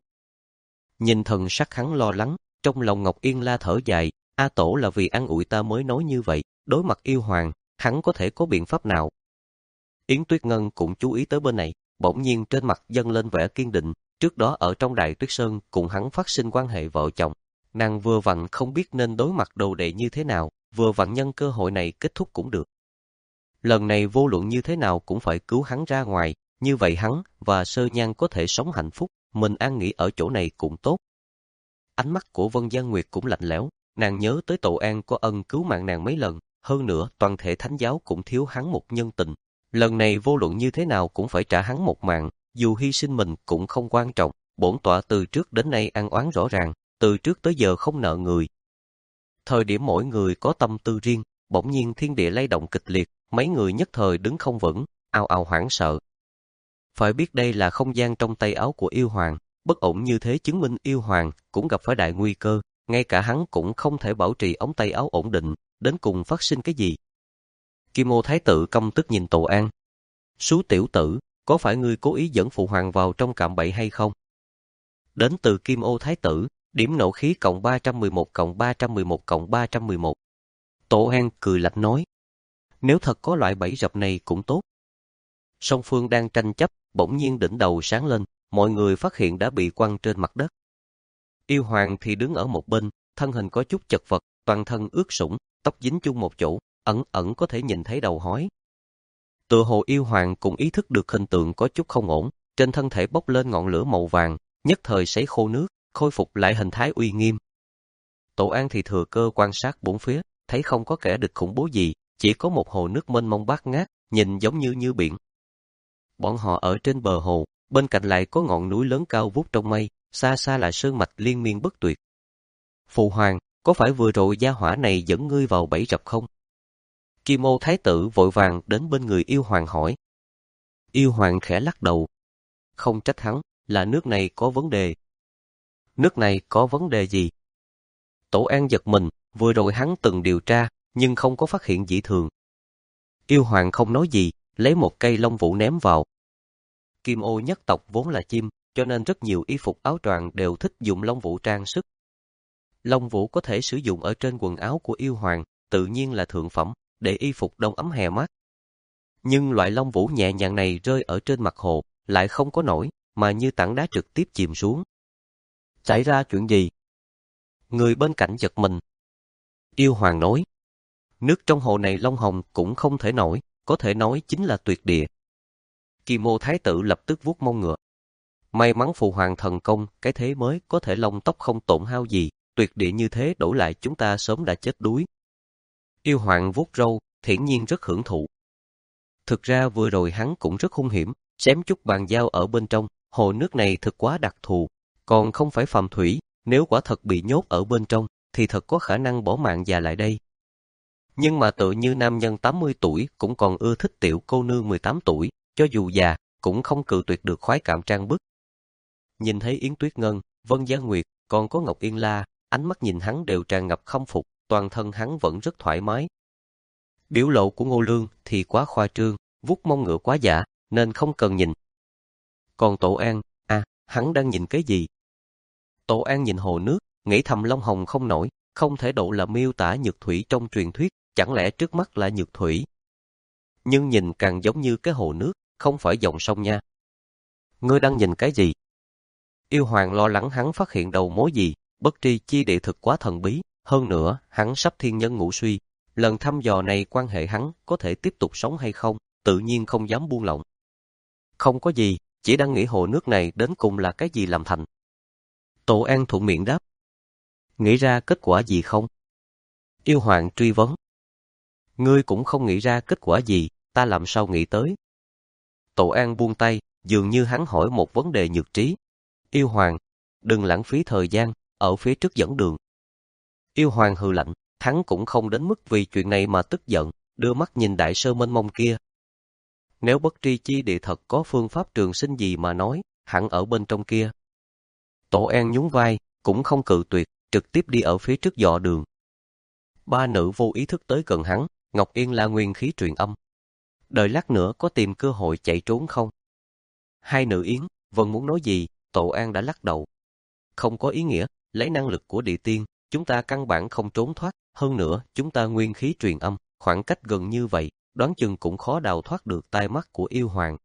Nhìn thần sắc hắn lo lắng, trong lòng Ngọc Yên La thở dài, A Tổ là vì an ủi ta mới nói như vậy, đối mặt yêu hoàng, hắn có thể có biện pháp nào? Yến Tuyết Ngân cũng chú ý tới bên này, bỗng nhiên trên mặt dâng lên vẻ kiên định, trước đó ở trong Đại Tuyết Sơn cùng hắn phát sinh quan hệ vợ chồng, nàng vừa vặn không biết nên đối mặt đồ đệ như thế nào, vừa vặn nhân cơ hội này kết thúc cũng được. Lần này vô luận như thế nào cũng phải cứu hắn ra ngoài, như vậy hắn và Sơ Nhan có thể sống hạnh phúc, mình an nghỉ ở chỗ này cũng tốt. Ánh mắt của Vân Giang Nguyệt cũng lạnh lẽo, nàng nhớ tới Tổ An có ân cứu mạng nàng mấy lần, hơn nữa toàn thể thánh giáo cũng thiếu hắn một nhân tình. Lần này vô luận như thế nào cũng phải trả hắn một mạng, dù hy sinh mình cũng không quan trọng, bổn tọa từ trước đến nay ăn oán rõ ràng, từ trước tới giờ không nợ người. Thời điểm mỗi người có tâm tư riêng, bỗng nhiên thiên địa lay động kịch liệt, mấy người nhất thời đứng không vững, ào ào hoảng sợ. Phải biết đây là không gian trong tay áo của yêu hoàng, bất ổn như thế chứng minh yêu hoàng cũng gặp phải đại nguy cơ, ngay cả hắn cũng không thể bảo trì ống tay áo ổn định, đến cùng phát sinh cái gì. Kim Ô Thái Tử căm tức nhìn Tổ An. Sú tiểu tử, có phải ngươi cố ý dẫn phụ hoàng vào trong cạm bẫy hay không? Đến từ Kim Ô Thái Tử, điểm nộ khí cộng ba trăm mười một cộng ba trăm mười một cộng ba trăm mười một. Tổ An cười lạnh nói. Nếu thật có loại bẫy rập này cũng tốt. Song phương đang tranh chấp, bỗng nhiên đỉnh đầu sáng lên, mọi người phát hiện đã bị quăng trên mặt đất. Yêu hoàng thì đứng ở một bên, thân hình có chút chật vật, toàn thân ướt sũng, tóc dính chung một chỗ, ẩn ẩn có thể nhìn thấy đầu hói. Tựa hồ yêu hoàng cũng ý thức được hình tượng có chút không ổn, trên thân thể bốc lên ngọn lửa màu vàng, nhất thời sấy khô nước, khôi phục lại hình thái uy nghiêm. Tổ An thì thừa cơ quan sát bốn phía, thấy không có kẻ địch khủng bố gì, chỉ có một hồ nước mênh mông bát ngát, nhìn giống như như biển. Bọn họ ở trên bờ hồ, bên cạnh lại có ngọn núi lớn cao vút trong mây, xa xa là sơn mạch liên miên bất tuyệt. Phụ hoàng, có phải vừa rồi gia hỏa này dẫn ngươi vào bẫy rập không? Kim Ô Thái Tử vội vàng đến bên người yêu hoàng hỏi. Yêu hoàng khẽ lắc đầu. Không trách hắn, là nước này có vấn đề. Nước này có vấn đề gì? Tổ An giật mình, vừa rồi hắn từng điều tra, nhưng không có phát hiện dị thường. Yêu hoàng không nói gì, lấy một cây lông vũ ném vào. Kim Ô nhất tộc vốn là chim, cho nên rất nhiều y phục áo choàng đều thích dùng lông vũ trang sức. Lông vũ có thể sử dụng ở trên quần áo của yêu hoàng, tự nhiên là thượng phẩm, để y phục đông ấm hè mát. Nhưng loại lông vũ nhẹ nhàng này rơi ở trên mặt hồ, lại không có nổi, mà như tảng đá trực tiếp chìm xuống. Xảy ra chuyện gì? Người bên cạnh giật mình. Yêu hoàng nói, nước trong hồ này long hồng cũng không thể nổi, có thể nói chính là tuyệt địa. Kim Ô Thái Tử lập tức vuốt mông ngựa. May mắn phụ hoàng thần công, cái thế mới có thể lông tóc không tổn hao gì, tuyệt địa như thế đổi lại chúng ta sớm đã chết đuối. Yêu hoàng vuốt râu, thiển nhiên rất hưởng thụ. Thực ra vừa rồi hắn cũng rất hung hiểm, xém chút bàn giao ở bên trong, hồ nước này thực quá đặc thù, còn không phải phàm thủy, nếu quả thật bị nhốt ở bên trong, thì thật có khả năng bỏ mạng già lại đây. Nhưng mà tự như nam nhân tám mươi tuổi cũng còn ưa thích tiểu cô nương mười tám tuổi, cho dù già, cũng không cự tuyệt được khoái cảm trang bức. Nhìn thấy Yến Tuyết Ngân, Vân Giang Nguyệt, còn có Ngọc Yên La, ánh mắt nhìn hắn đều tràn ngập khâm phục, toàn thân hắn vẫn rất thoải mái. Biểu lộ của Ngô Lương thì quá khoa trương, vuốt mông ngựa quá dạ, nên không cần nhìn. Còn Tổ An, à, hắn đang nhìn cái gì? Tổ An nhìn hồ nước, nghĩ thầm Long Hồng không nổi, không thể độ là miêu tả nhược thủy trong truyền thuyết, chẳng lẽ trước mắt là nhược thủy? Nhưng nhìn càng giống như cái hồ nước, không phải dòng sông nha. Ngươi đang nhìn cái gì? Yêu Hoàng lo lắng hắn phát hiện đầu mối gì, bất tri chi địa thực quá thần bí, hơn nữa, hắn sắp thiên nhân ngũ suy, lần thăm dò này quan hệ hắn có thể tiếp tục sống hay không, tự nhiên không dám buông lỏng. Không có gì, chỉ đang nghĩ hồ nước này đến cùng là cái gì làm thành. Tổ An thuận miệng đáp. Nghĩ ra kết quả gì không? Yêu Hoàng truy vấn. Ngươi cũng không nghĩ ra kết quả gì, ta làm sao nghĩ tới? Tổ An buông tay, dường như hắn hỏi một vấn đề nhược trí. Yêu Hoàng, đừng lãng phí thời gian, ở phía trước dẫn đường. Yêu Hoàng hừ lạnh, hắn cũng không đến mức vì chuyện này mà tức giận, đưa mắt nhìn đại sơ mênh mông kia. Nếu bất tri chi địa thật có phương pháp trường sinh gì mà nói, hẳn ở bên trong kia. Tổ An nhún vai, cũng không cự tuyệt, trực tiếp đi ở phía trước dò đường. Ba nữ vô ý thức tới gần hắn, Ngọc Yên là nguyên khí truyền âm. Đợi lát nữa có tìm cơ hội chạy trốn không? Hai nữ Yến, vẫn muốn nói gì, Tổ An đã lắc đầu. Không có ý nghĩa, lấy năng lực của địa tiên, chúng ta căn bản không trốn thoát, hơn nữa, chúng ta nguyên khí truyền âm, khoảng cách gần như vậy, đoán chừng cũng khó đào thoát được tai mắt của Yêu Hoàng.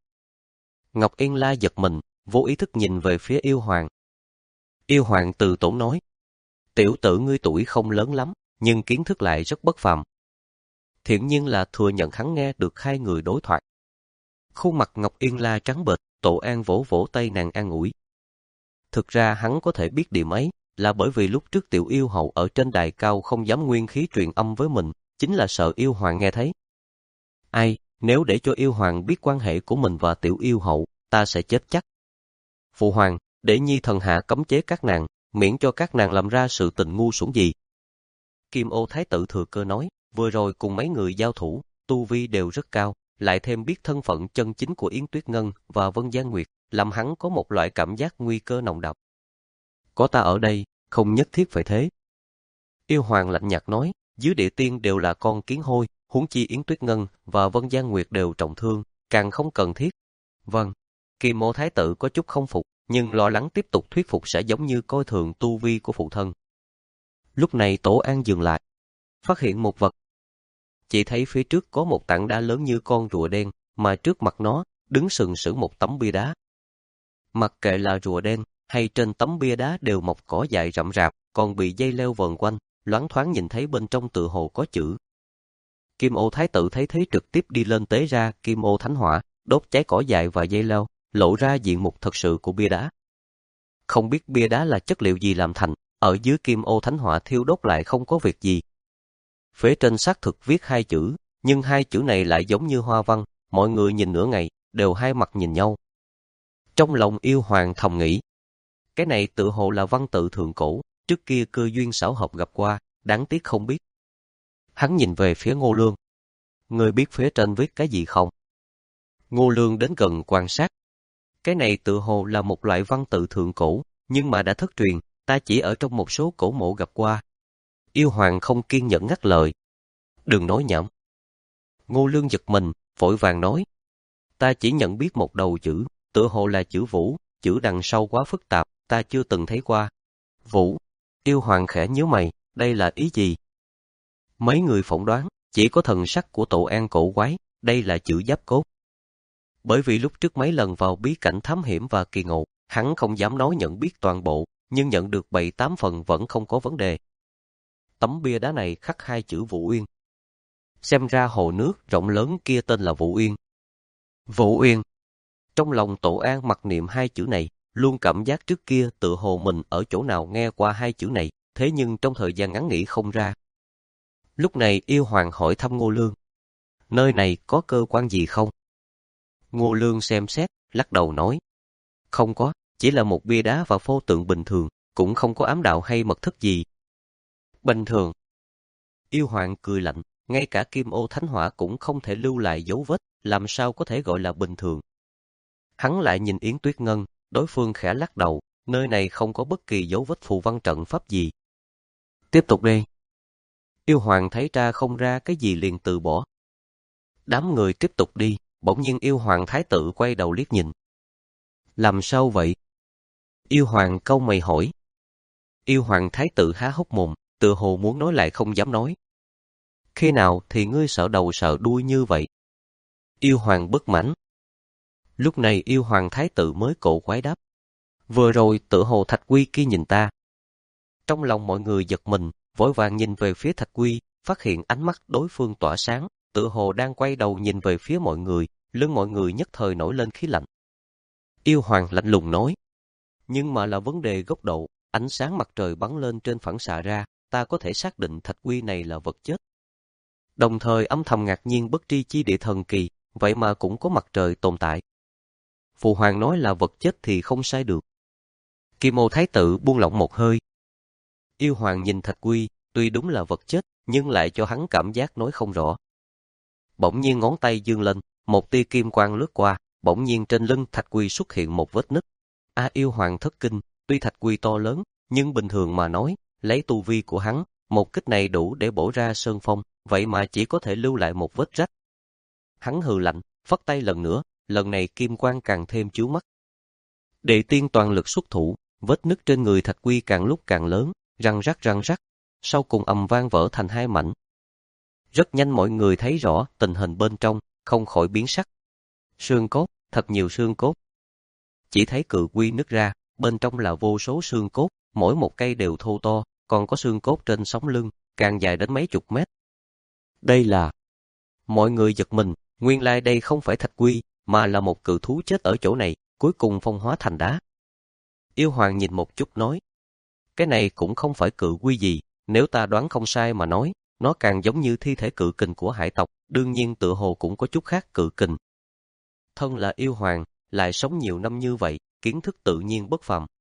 Ngọc Yên La giật mình, vô ý thức nhìn về phía Yêu Hoàng. Yêu Hoàng từ tốn nói, tiểu tử ngươi tuổi không lớn lắm, nhưng kiến thức lại rất bất phàm. Thiện nhiên là thừa nhận hắn nghe được hai người đối thoại. Khuôn mặt Ngọc Yên La trắng bệch, Tổ An vỗ vỗ tay nàng an ủi. Thực ra hắn có thể biết điểm ấy, là bởi vì lúc trước tiểu yêu hậu ở trên đài cao không dám nguyên khí truyền âm với mình, chính là sợ Yêu Hoàng nghe thấy. Ai, nếu để cho Yêu Hoàng biết quan hệ của mình và tiểu yêu hậu, ta sẽ chết chắc. Phụ Hoàng, để Nhi thần hạ cấm chế các nàng, miễn cho các nàng làm ra sự tình ngu xuẩn gì. Kim Ô Thái tử thừa cơ nói, vừa rồi cùng mấy người giao thủ, tu vi đều rất cao, lại thêm biết thân phận chân chính của Yến Tuyết Ngân và Vân Giang Nguyệt, làm hắn có một loại cảm giác nguy cơ nồng đậm. Có ta ở đây, không nhất thiết phải thế. Yêu Hoàng lạnh nhạt nói, dưới địa tiên đều là con kiến hôi, huống chi Yến Tuyết Ngân và Vân Giang Nguyệt đều trọng thương, càng không cần thiết. Vâng, Kim Ô Thái tử có chút không phục, nhưng lo lắng tiếp tục thuyết phục sẽ giống như coi thường tu vi của phụ thân. Lúc này Tổ An dừng lại, phát hiện một vật. Chỉ thấy phía trước có một tảng đá lớn như con rùa đen, mà trước mặt nó, đứng sừng sững một tấm bia đá. Mặc kệ là rùa đen, hay trên tấm bia đá đều mọc cỏ dại rậm rạp, còn bị dây leo vờn quanh, loáng thoáng nhìn thấy bên trong tựa hồ có chữ. Kim Ô Thái tử thấy thế trực tiếp đi lên tế ra Kim Ô Thánh Hỏa, đốt cháy cỏ dại và dây leo, lộ ra diện mục thật sự của bia đá. Không biết bia đá là chất liệu gì làm thành, ở dưới Kim Ô Thánh Hỏa thiêu đốt lại không có việc gì. Phía trên xác thực viết hai chữ, nhưng hai chữ này lại giống như hoa văn, mọi người nhìn nửa ngày, đều hai mặt nhìn nhau. Trong lòng Yêu Hoàng thầm nghĩ, cái này tự hồ là văn tự thượng cổ, trước kia cơ duyên xảo hợp gặp qua, đáng tiếc không biết. Hắn nhìn về phía Ngô Lương. Ngươi biết phía trên viết cái gì không? Ngô Lương đến gần quan sát. Cái này tự hồ là một loại văn tự thượng cổ, nhưng mà đã thất truyền, ta chỉ ở trong một số cổ mộ gặp qua. Yêu Hoàng không kiên nhẫn ngắt lời. Đừng nói nhảm. Ngô Lương giật mình, vội vàng nói. Ta chỉ nhận biết một đầu chữ, tự hồ là chữ Vũ, chữ đằng sau quá phức tạp, ta chưa từng thấy qua. Vũ. Yêu Hoàng khẽ nhíu mày, đây là ý gì? Mấy người phỏng đoán, chỉ có thần sắc của Tổ An cổ quái, đây là chữ giáp cốt. Bởi vì lúc trước mấy lần vào bí cảnh thám hiểm và kỳ ngộ, hắn không dám nói nhận biết toàn bộ, nhưng nhận được bảy tám phần vẫn không có vấn đề. Tấm bia đá này khắc hai chữ Vũ Uyên. Xem ra hồ nước rộng lớn kia tên là Vũ Uyên. Vũ Uyên. Trong lòng Tổ An mặc niệm hai chữ này, luôn cảm giác trước kia tự hồ mình ở chỗ nào nghe qua hai chữ này, thế nhưng trong thời gian ngắn nghĩ không ra. Lúc này Yêu Hoàng hỏi thăm Ngô Lương. Nơi này có cơ quan gì không? Ngô Lương xem xét, lắc đầu nói. Không có, chỉ là một bia đá và pho tượng bình thường, cũng không có ám đạo hay mật thất gì. Bình thường. Yêu Hoàng cười lạnh, ngay cả Kim Ô Thánh Hỏa cũng không thể lưu lại dấu vết, làm sao có thể gọi là bình thường. Hắn lại nhìn Yến Tuyết Ngân, đối phương khẽ lắc đầu, nơi này không có bất kỳ dấu vết phù văn trận pháp gì. Tiếp tục đi. Yêu Hoàng thấy ra không ra cái gì liền từ bỏ. Đám người tiếp tục đi, bỗng nhiên yêu hoàng thái tử quay đầu liếc nhìn. Làm sao vậy? Yêu hoàng cau mày hỏi. Yêu hoàng thái tử há hốc mồm, tựa hồ muốn nói lại không dám nói. Khi nào thì ngươi sợ đầu sợ đuôi như vậy? Yêu hoàng bất mãn. Lúc này yêu hoàng thái tử mới cổ quái đáp. Vừa rồi tựa hồ Thạch Quy kia nhìn ta. Trong lòng mọi người giật mình, vội vàng nhìn về phía Thạch Quy, phát hiện ánh mắt đối phương tỏa sáng, tựa hồ đang quay đầu nhìn về phía mọi người, lưng mọi người nhất thời nổi lên khí lạnh. Yêu hoàng lạnh lùng nói. Nhưng mà là vấn đề góc độ, ánh sáng mặt trời bắn lên trên phản xạ ra, ta có thể xác định Thạch Quy này là vật chết. Đồng thời âm thầm ngạc nhiên bất tri chi địa thần kỳ, vậy mà cũng có mặt trời tồn tại. Phụ hoàng nói là vật chết thì không sai được. Kim Ô thái tử buông lỏng một hơi. Yêu hoàng nhìn Thạch Quy, tuy đúng là vật chết, nhưng lại cho hắn cảm giác nói không rõ. Bỗng nhiên ngón tay giương lên, một tia kim quang lướt qua, bỗng nhiên trên lưng Thạch Quy xuất hiện một vết nứt. A yêu hoàng thất kinh, tuy Thạch Quy to lớn, nhưng bình thường mà nói, lấy tu vi của hắn, một kích này đủ để bổ ra sơn phong, vậy mà chỉ có thể lưu lại một vết rách. Hắn hừ lạnh, phất tay lần nữa, lần này kim quang càng thêm chiếu mắt. Đệ tiên toàn lực xuất thủ, vết nứt trên người Thạch Quy càng lúc càng lớn, răng rắc răng rắc, sau cùng ầm vang vỡ thành hai mảnh. Rất nhanh mọi người thấy rõ tình hình bên trong, không khỏi biến sắc. Xương cốt, thật nhiều xương cốt. Chỉ thấy cự quy nứt ra, bên trong là vô số xương cốt, mỗi một cây đều thô to, còn có xương cốt trên sống lưng, càng dài đến mấy chục mét. Đây là... Mọi người giật mình, nguyên lai đây không phải Thạch Quy, mà là một cự thú chết ở chỗ này, cuối cùng phong hóa thành đá. Yêu hoàng nhìn một chút nói, cái này cũng không phải cự quy gì, nếu ta đoán không sai mà nói, nó càng giống như thi thể cự kình của hải tộc, đương nhiên tựa hồ cũng có chút khác cự kình. Thân là yêu hoàng, lại sống nhiều năm như vậy, kiến thức tự nhiên bất phàm.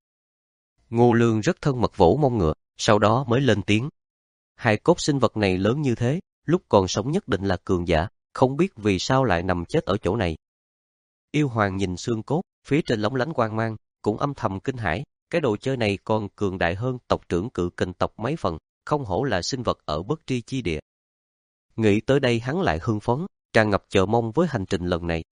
Ngô Lương rất thân mật vỗ mông ngựa, sau đó mới lên tiếng. Hài cốt sinh vật này lớn như thế, lúc còn sống nhất định là cường giả, không biết vì sao lại nằm chết ở chỗ này. Yêu hoàng nhìn xương cốt, phía trên lóng lánh quang mang, cũng âm thầm kinh hãi, cái đồ chơi này còn cường đại hơn tộc trưởng cự kình tộc mấy phần, không hổ là sinh vật ở bất tri chi địa. Nghĩ tới đây hắn lại hưng phấn, tràn ngập chờ mong với hành trình lần này.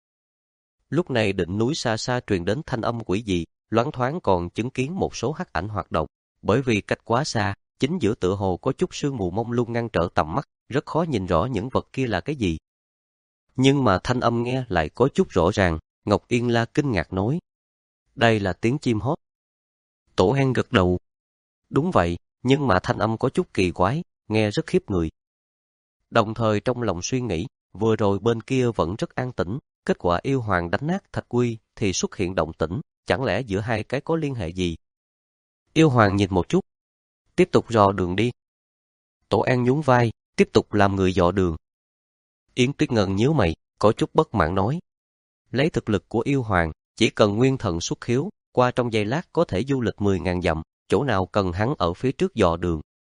Lúc này đỉnh núi xa xa truyền đến thanh âm quỷ dị, loáng thoáng còn chứng kiến một số hắc ảnh hoạt động, bởi vì cách quá xa, chính giữa tựa hồ có chút sương mù mông lung ngăn trở tầm mắt, rất khó nhìn rõ những vật kia là cái gì. Nhưng mà thanh âm nghe lại có chút rõ ràng, Ngọc Yên La kinh ngạc nói. Đây là tiếng chim hót. Tổ An gật đầu. Đúng vậy, nhưng mà thanh âm có chút kỳ quái, nghe rất khiếp người. Đồng thời trong lòng suy nghĩ, vừa rồi bên kia vẫn rất an tĩnh, kết quả yêu hoàng đánh nát Thạch Quy thì xuất hiện động tĩnh, chẳng lẽ giữa hai cái có liên hệ gì? Yêu hoàng nhìn một chút. Tiếp tục dò đường đi. Tổ An nhún vai, tiếp tục làm người dò đường. Yến Tuyết Ngân nhíu mày, có chút bất mãn nói. Lấy thực lực của yêu hoàng, chỉ cần nguyên thần xuất khiếu, qua trong giây lát có thể du lịch mười ngàn dặm, chỗ nào cần hắn ở phía trước dò đường.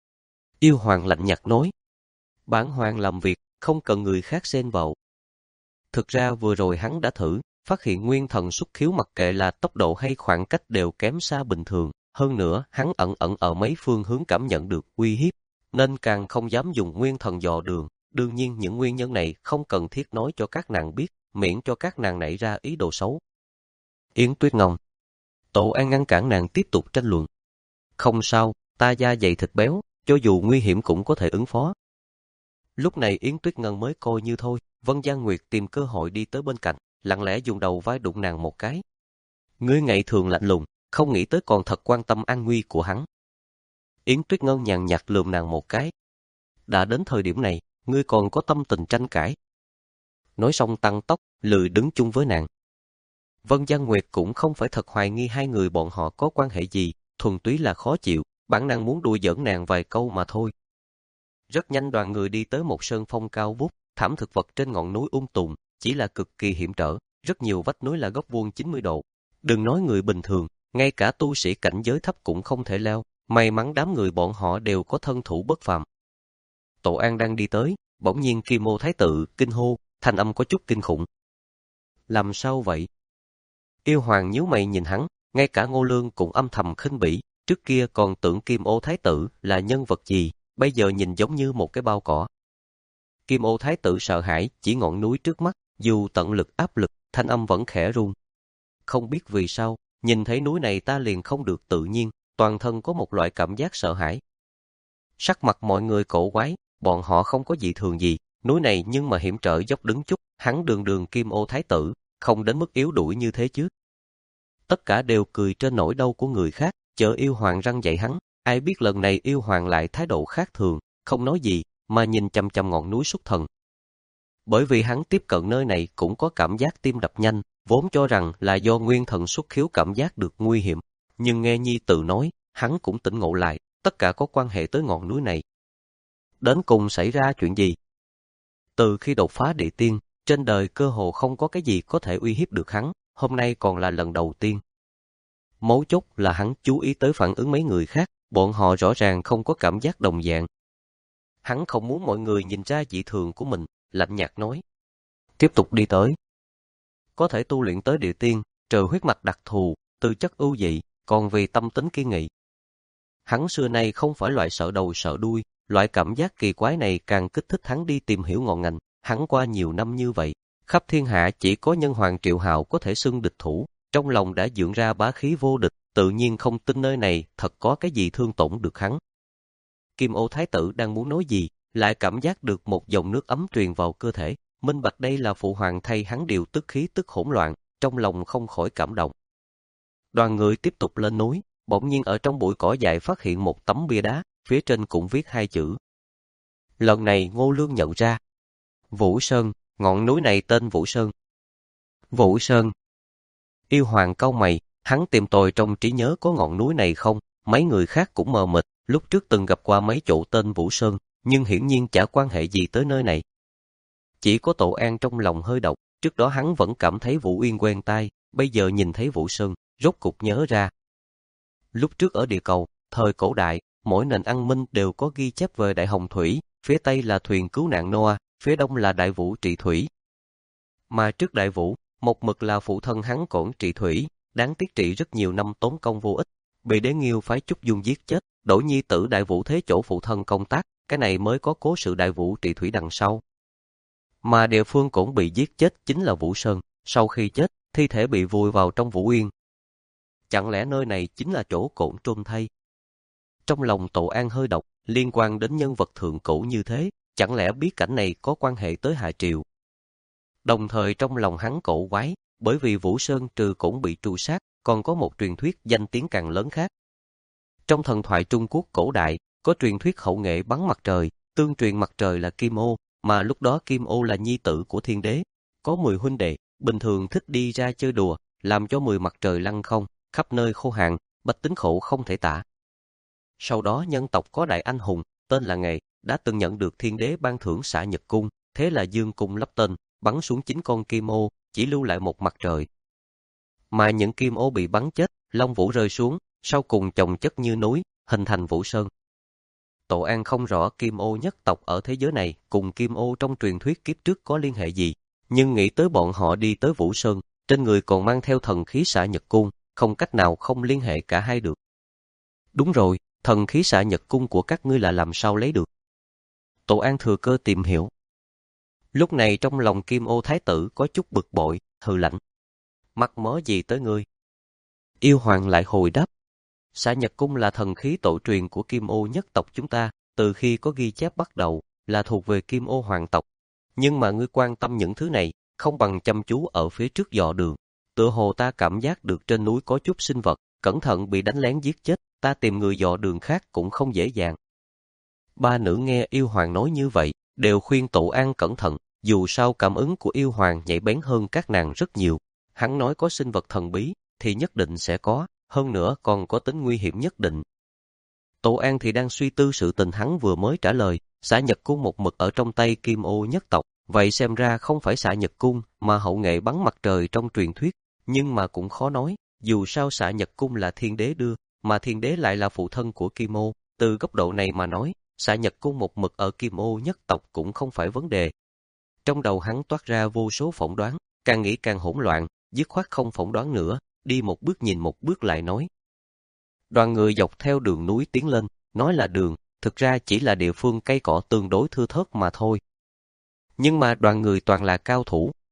Yêu hoàng lạnh nhạt nói. Bản hoàng làm việc, không cần người khác xen vào. Thực ra vừa rồi hắn đã thử, phát hiện nguyên thần xuất khiếu mặc kệ là tốc độ hay khoảng cách đều kém xa bình thường. Hơn nữa, hắn ẩn ẩn ở mấy phương hướng cảm nhận được uy hiếp, nên càng không dám dùng nguyên thần dò đường. Đương nhiên những nguyên nhân này không cần thiết nói cho các nàng biết, miễn cho các nàng nảy ra ý đồ xấu. Yến Tuyết Ngông. Tổ An ngăn cản nàng tiếp tục tranh luận. Không sao, ta da dày thịt béo, cho dù nguy hiểm cũng có thể ứng phó. Lúc này Yến Tuyết Ngân mới coi như thôi, Vân Giang Nguyệt tìm cơ hội đi tới bên cạnh, lặng lẽ dùng đầu vai đụng nàng một cái. Ngươi ngày thường lạnh lùng, không nghĩ tới còn thật quan tâm an nguy của hắn. Yến Tuyết Ngân nhàn nhạt lườm nàng một cái. Đã đến thời điểm này, ngươi còn có tâm tình tranh cãi. Nói xong tăng tốc, lười đứng chung với nàng. Vân Giang Nguyệt cũng không phải thật hoài nghi hai người bọn họ có quan hệ gì, thuần túy là khó chịu, bản năng muốn đùa giỡn nàng vài câu mà thôi. Rất nhanh đoàn người đi tới một sơn phong cao vút, thảm thực vật trên ngọn núi um tùm, chỉ là cực kỳ hiểm trở, rất nhiều vách núi là góc vuông chín mươi độ. Đừng nói người bình thường, ngay cả tu sĩ cảnh giới thấp cũng không thể leo, may mắn đám người bọn họ đều có thân thủ bất phàm. Tổ An đang đi tới, bỗng nhiên Kim Ô Thái Tử kinh hô, thanh âm có chút kinh khủng. Làm sao vậy? Yêu hoàng nhíu mày nhìn hắn, ngay cả Ngô Lương cũng âm thầm khinh bỉ, trước kia còn tưởng Kim Ô Thái Tử là nhân vật gì, bây giờ nhìn giống như một cái bao cỏ. Kim Ô Thái Tử sợ hãi, chỉ ngọn núi trước mắt, dù tận lực áp lực, thanh âm vẫn khẽ run. Không biết vì sao, nhìn thấy núi này ta liền không được tự nhiên, toàn thân có một loại cảm giác sợ hãi. Sắc mặt mọi người cổ quái, bọn họ không có dị thường gì, núi này nhưng mà hiểm trở dốc đứng chút, hắn đường đường Kim Ô Thái tử, không đến mức yếu đuổi như thế chứ. Tất cả đều cười trên nỗi đau của người khác, chợ Yêu Hoàng răng dạy hắn, ai biết lần này Yêu Hoàng lại thái độ khác thường, không nói gì, mà nhìn chằm chằm ngọn núi xuất thần. Bởi vì hắn tiếp cận nơi này cũng có cảm giác tim đập nhanh, vốn cho rằng là do nguyên thần xuất khiếu cảm giác được nguy hiểm, nhưng nghe Nhi tự nói, hắn cũng tỉnh ngộ lại, tất cả có quan hệ tới ngọn núi này. Đến cùng xảy ra chuyện gì? Từ khi đột phá địa tiên, trên đời cơ hồ không có cái gì có thể uy hiếp được hắn, hôm nay còn là lần đầu tiên. Mấu chốt là hắn chú ý tới phản ứng mấy người khác, bọn họ rõ ràng không có cảm giác đồng dạng. Hắn không muốn mọi người nhìn ra dị thường của mình, lạnh nhạt nói. Tiếp tục đi tới. Có thể tu luyện tới địa tiên, trừ huyết mạch đặc thù, tư chất ưu dị, còn vì tâm tính kiên nghị. Hắn xưa nay không phải loại sợ đầu sợ đuôi, loại cảm giác kỳ quái này càng kích thích hắn đi tìm hiểu ngọn ngành. Hắn qua nhiều năm như vậy, khắp thiên hạ chỉ có nhân hoàng Triệu Hạo có thể xưng địch thủ, trong lòng đã dưỡng ra bá khí vô địch, tự nhiên không tin nơi này thật có cái gì thương tổn được hắn. Kim Ô Thái tử đang muốn nói gì, lại cảm giác được một dòng nước ấm truyền vào cơ thể, minh bạch đây là phụ hoàng thay hắn điều tức khí tức hỗn loạn, trong lòng không khỏi cảm động. Đoàn người tiếp tục lên núi, bỗng nhiên ở trong bụi cỏ dại phát hiện một tấm bia đá, phía trên cũng viết hai chữ. Lần này Ngô Lương nhận ra. Vũ Sơn, ngọn núi này tên Vũ Sơn. Vũ Sơn. Yêu Hoàng cau mày, hắn tìm tòi trong trí nhớ có ngọn núi này không, mấy người khác cũng mờ mịt, lúc trước từng gặp qua mấy chỗ tên Vũ Sơn, nhưng hiển nhiên chả quan hệ gì tới nơi này. Chỉ có Tổ An trong lòng hơi động, trước đó hắn vẫn cảm thấy Vũ Uyên quen tai, bây giờ nhìn thấy Vũ Sơn, rốt cục nhớ ra. Lúc trước ở địa cầu, thời cổ đại, mỗi nền văn minh đều có ghi chép về Đại Hồng Thủy, phía Tây là thuyền cứu nạn Noah, phía Đông là Đại Vũ trị thủy. Mà trước Đại Vũ, một mực là phụ thân hắn cổn trị thủy, đáng tiếc trị rất nhiều năm tốn công vô ích, bị Đế Nghiêu phái Trúc Dung giết chết, đổi nhi tử Đại Vũ thế chỗ phụ thân công tác, cái này mới có cố sự Đại Vũ trị thủy đằng sau. Mà địa phương cổn bị giết chết chính là Vũ Sơn, sau khi chết, thi thể bị vùi vào trong Vũ Uyên. Chẳng lẽ nơi này chính là chỗ cổn chôn thay? Trong lòng Tổ An hơi độc, liên quan đến nhân vật thượng cổ như thế, chẳng lẽ bí cảnh này có quan hệ tới Hạ Triều? Đồng thời trong lòng hắn cổ quái, bởi vì Vũ Sơn trừ cổn bị tru sát, còn có một truyền thuyết danh tiếng càng lớn khác. Trong thần thoại Trung Quốc cổ đại, có truyền thuyết hậu nghệ bắn mặt trời, tương truyền mặt trời là Kim Ô, mà lúc đó Kim Ô là nhi tử của thiên đế. Có mười huynh đệ, bình thường thích đi ra chơi đùa, làm cho mười mặt trời lăng không, khắp nơi khô hạn, bách tính khổ không thể tả. Sau đó nhân tộc có đại anh hùng, tên là Nghệ, đã từng nhận được thiên đế ban thưởng xạ nhật cung, thế là dương cung lắp tên, bắn xuống chín con kim ô, chỉ lưu lại một mặt trời. Mà những kim ô bị bắn chết, lông vũ rơi xuống, sau cùng chồng chất như núi, hình thành Vũ Sơn. Tổ An không rõ kim ô nhất tộc ở thế giới này cùng kim ô trong truyền thuyết kiếp trước có liên hệ gì, nhưng nghĩ tới bọn họ đi tới Vũ Sơn, trên người còn mang theo thần khí xạ nhật cung, không cách nào không liên hệ cả hai được. Đúng rồi, thần khí xạ nhật cung của các ngươi là làm sao lấy được? Tổ An thừa cơ tìm hiểu. Lúc này trong lòng Kim Ô Thái tử có chút bực bội, hừ lạnh. Mắc mớ gì tới ngươi? Yêu Hoàng lại hồi đáp. Xạ nhật cung là thần khí tổ truyền của Kim Ô nhất tộc chúng ta, từ khi có ghi chép bắt đầu, là thuộc về Kim Ô hoàng tộc. Nhưng mà ngươi quan tâm những thứ này, không bằng chăm chú ở phía trước dò đường. Tựa hồ ta cảm giác được trên núi có chút sinh vật, cẩn thận bị đánh lén giết chết, ta tìm người dò đường khác cũng không dễ dàng. Ba nữ nghe Yêu Hoàng nói như vậy, đều khuyên Tổ An cẩn thận, dù sao cảm ứng của Yêu Hoàng nhạy bén hơn các nàng rất nhiều. Hắn nói có sinh vật thần bí, thì nhất định sẽ có, hơn nữa còn có tính nguy hiểm nhất định. Tổ An thì đang suy tư sự tình hắn vừa mới trả lời, xạ nhật cung một mực ở trong tay Kim Ô nhất tộc, vậy xem ra không phải xạ nhật cung mà hậu nghệ bắn mặt trời trong truyền thuyết, nhưng mà cũng khó nói, dù sao xạ nhật cung là thiên đế đưa, mà thiên đế lại là phụ thân của Kim Ô, từ góc độ này mà nói, xạ nhật cung một mực ở Kim Ô nhất tộc cũng không phải vấn đề. Trong đầu hắn toát ra vô số phỏng đoán, càng nghĩ càng hỗn loạn, dứt khoát không phỏng đoán nữa, đi một bước nhìn một bước lại nói. Đoàn người dọc theo đường núi tiến lên, nói là đường, thực ra chỉ là địa phương cây cỏ tương đối thưa thớt mà thôi. Nhưng mà đoàn người toàn là cao thủ,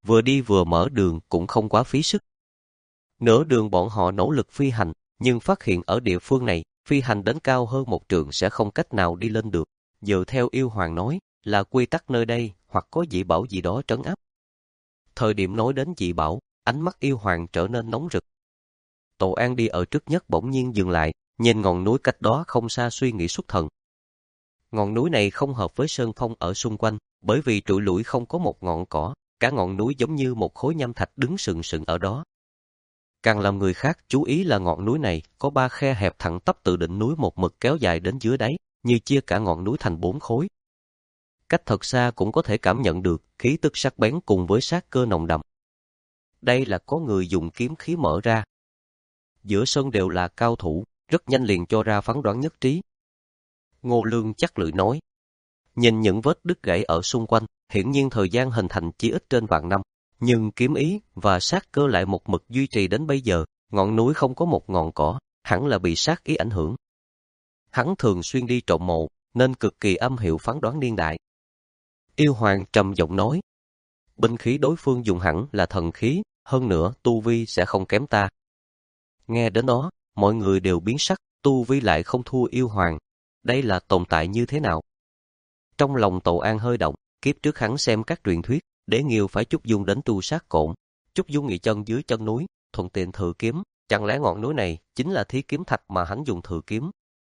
vừa đi vừa mở đường cũng không quá phí sức. Nửa đường bọn họ nỗ lực phi hành, nhưng phát hiện ở địa phương này, phi hành đến cao hơn một trượng sẽ không cách nào đi lên được. Dựa theo yêu hoàng nói, là quy tắc nơi đây, hoặc có dị bảo gì đó trấn áp. Thời điểm nói đến dị bảo, ánh mắt yêu hoàng trở nên nóng rực. Tổ An đi ở trước nhất bỗng nhiên dừng lại, nhìn ngọn núi cách đó không xa suy nghĩ xuất thần. Ngọn núi này không hợp với sơn phong ở xung quanh, bởi vì trụi lủi không có một ngọn cỏ, cả ngọn núi giống như một khối nham thạch đứng sừng sững ở đó. Càng làm người khác chú ý là ngọn núi này có ba khe hẹp thẳng tắp từ đỉnh núi một mực kéo dài đến dưới đáy, như chia cả ngọn núi thành bốn khối. Cách thật xa cũng có thể cảm nhận được khí tức sắc bén cùng với sát cơ nồng đậm. Đây là có người dùng kiếm khí mở ra. Giữa sân đều là cao thủ, rất nhanh liền cho ra phán đoán nhất trí. Ngô Lương chắc lưỡi nói. Nhìn những vết đứt gãy ở xung quanh, hiển nhiên thời gian hình thành chỉ ít trên vạn năm. Nhưng kiếm ý và sát cơ lại một mực duy trì đến bây giờ, ngọn núi không có một ngọn cỏ, hẳn là bị sát ý ảnh hưởng. Hắn thường xuyên đi trộm mộ, nên cực kỳ âm hiệu phán đoán niên đại. Yêu hoàng trầm giọng nói, binh khí đối phương dùng hẳn là thần khí, hơn nữa tu vi sẽ không kém ta. Nghe đến đó, mọi người đều biến sắc, tu vi lại không thua yêu hoàng. Đây là tồn tại như thế nào? Trong lòng Tổ An hơi động, kiếp trước hắn xem các truyền thuyết, Đế Nghiêu phải Trúc Dung đến tu sát cổn. Trúc Dung nghỉ chân dưới chân núi, thuận tiện thử kiếm, chẳng lẽ ngọn núi này chính là thí kiếm thạch mà hắn dùng thử kiếm?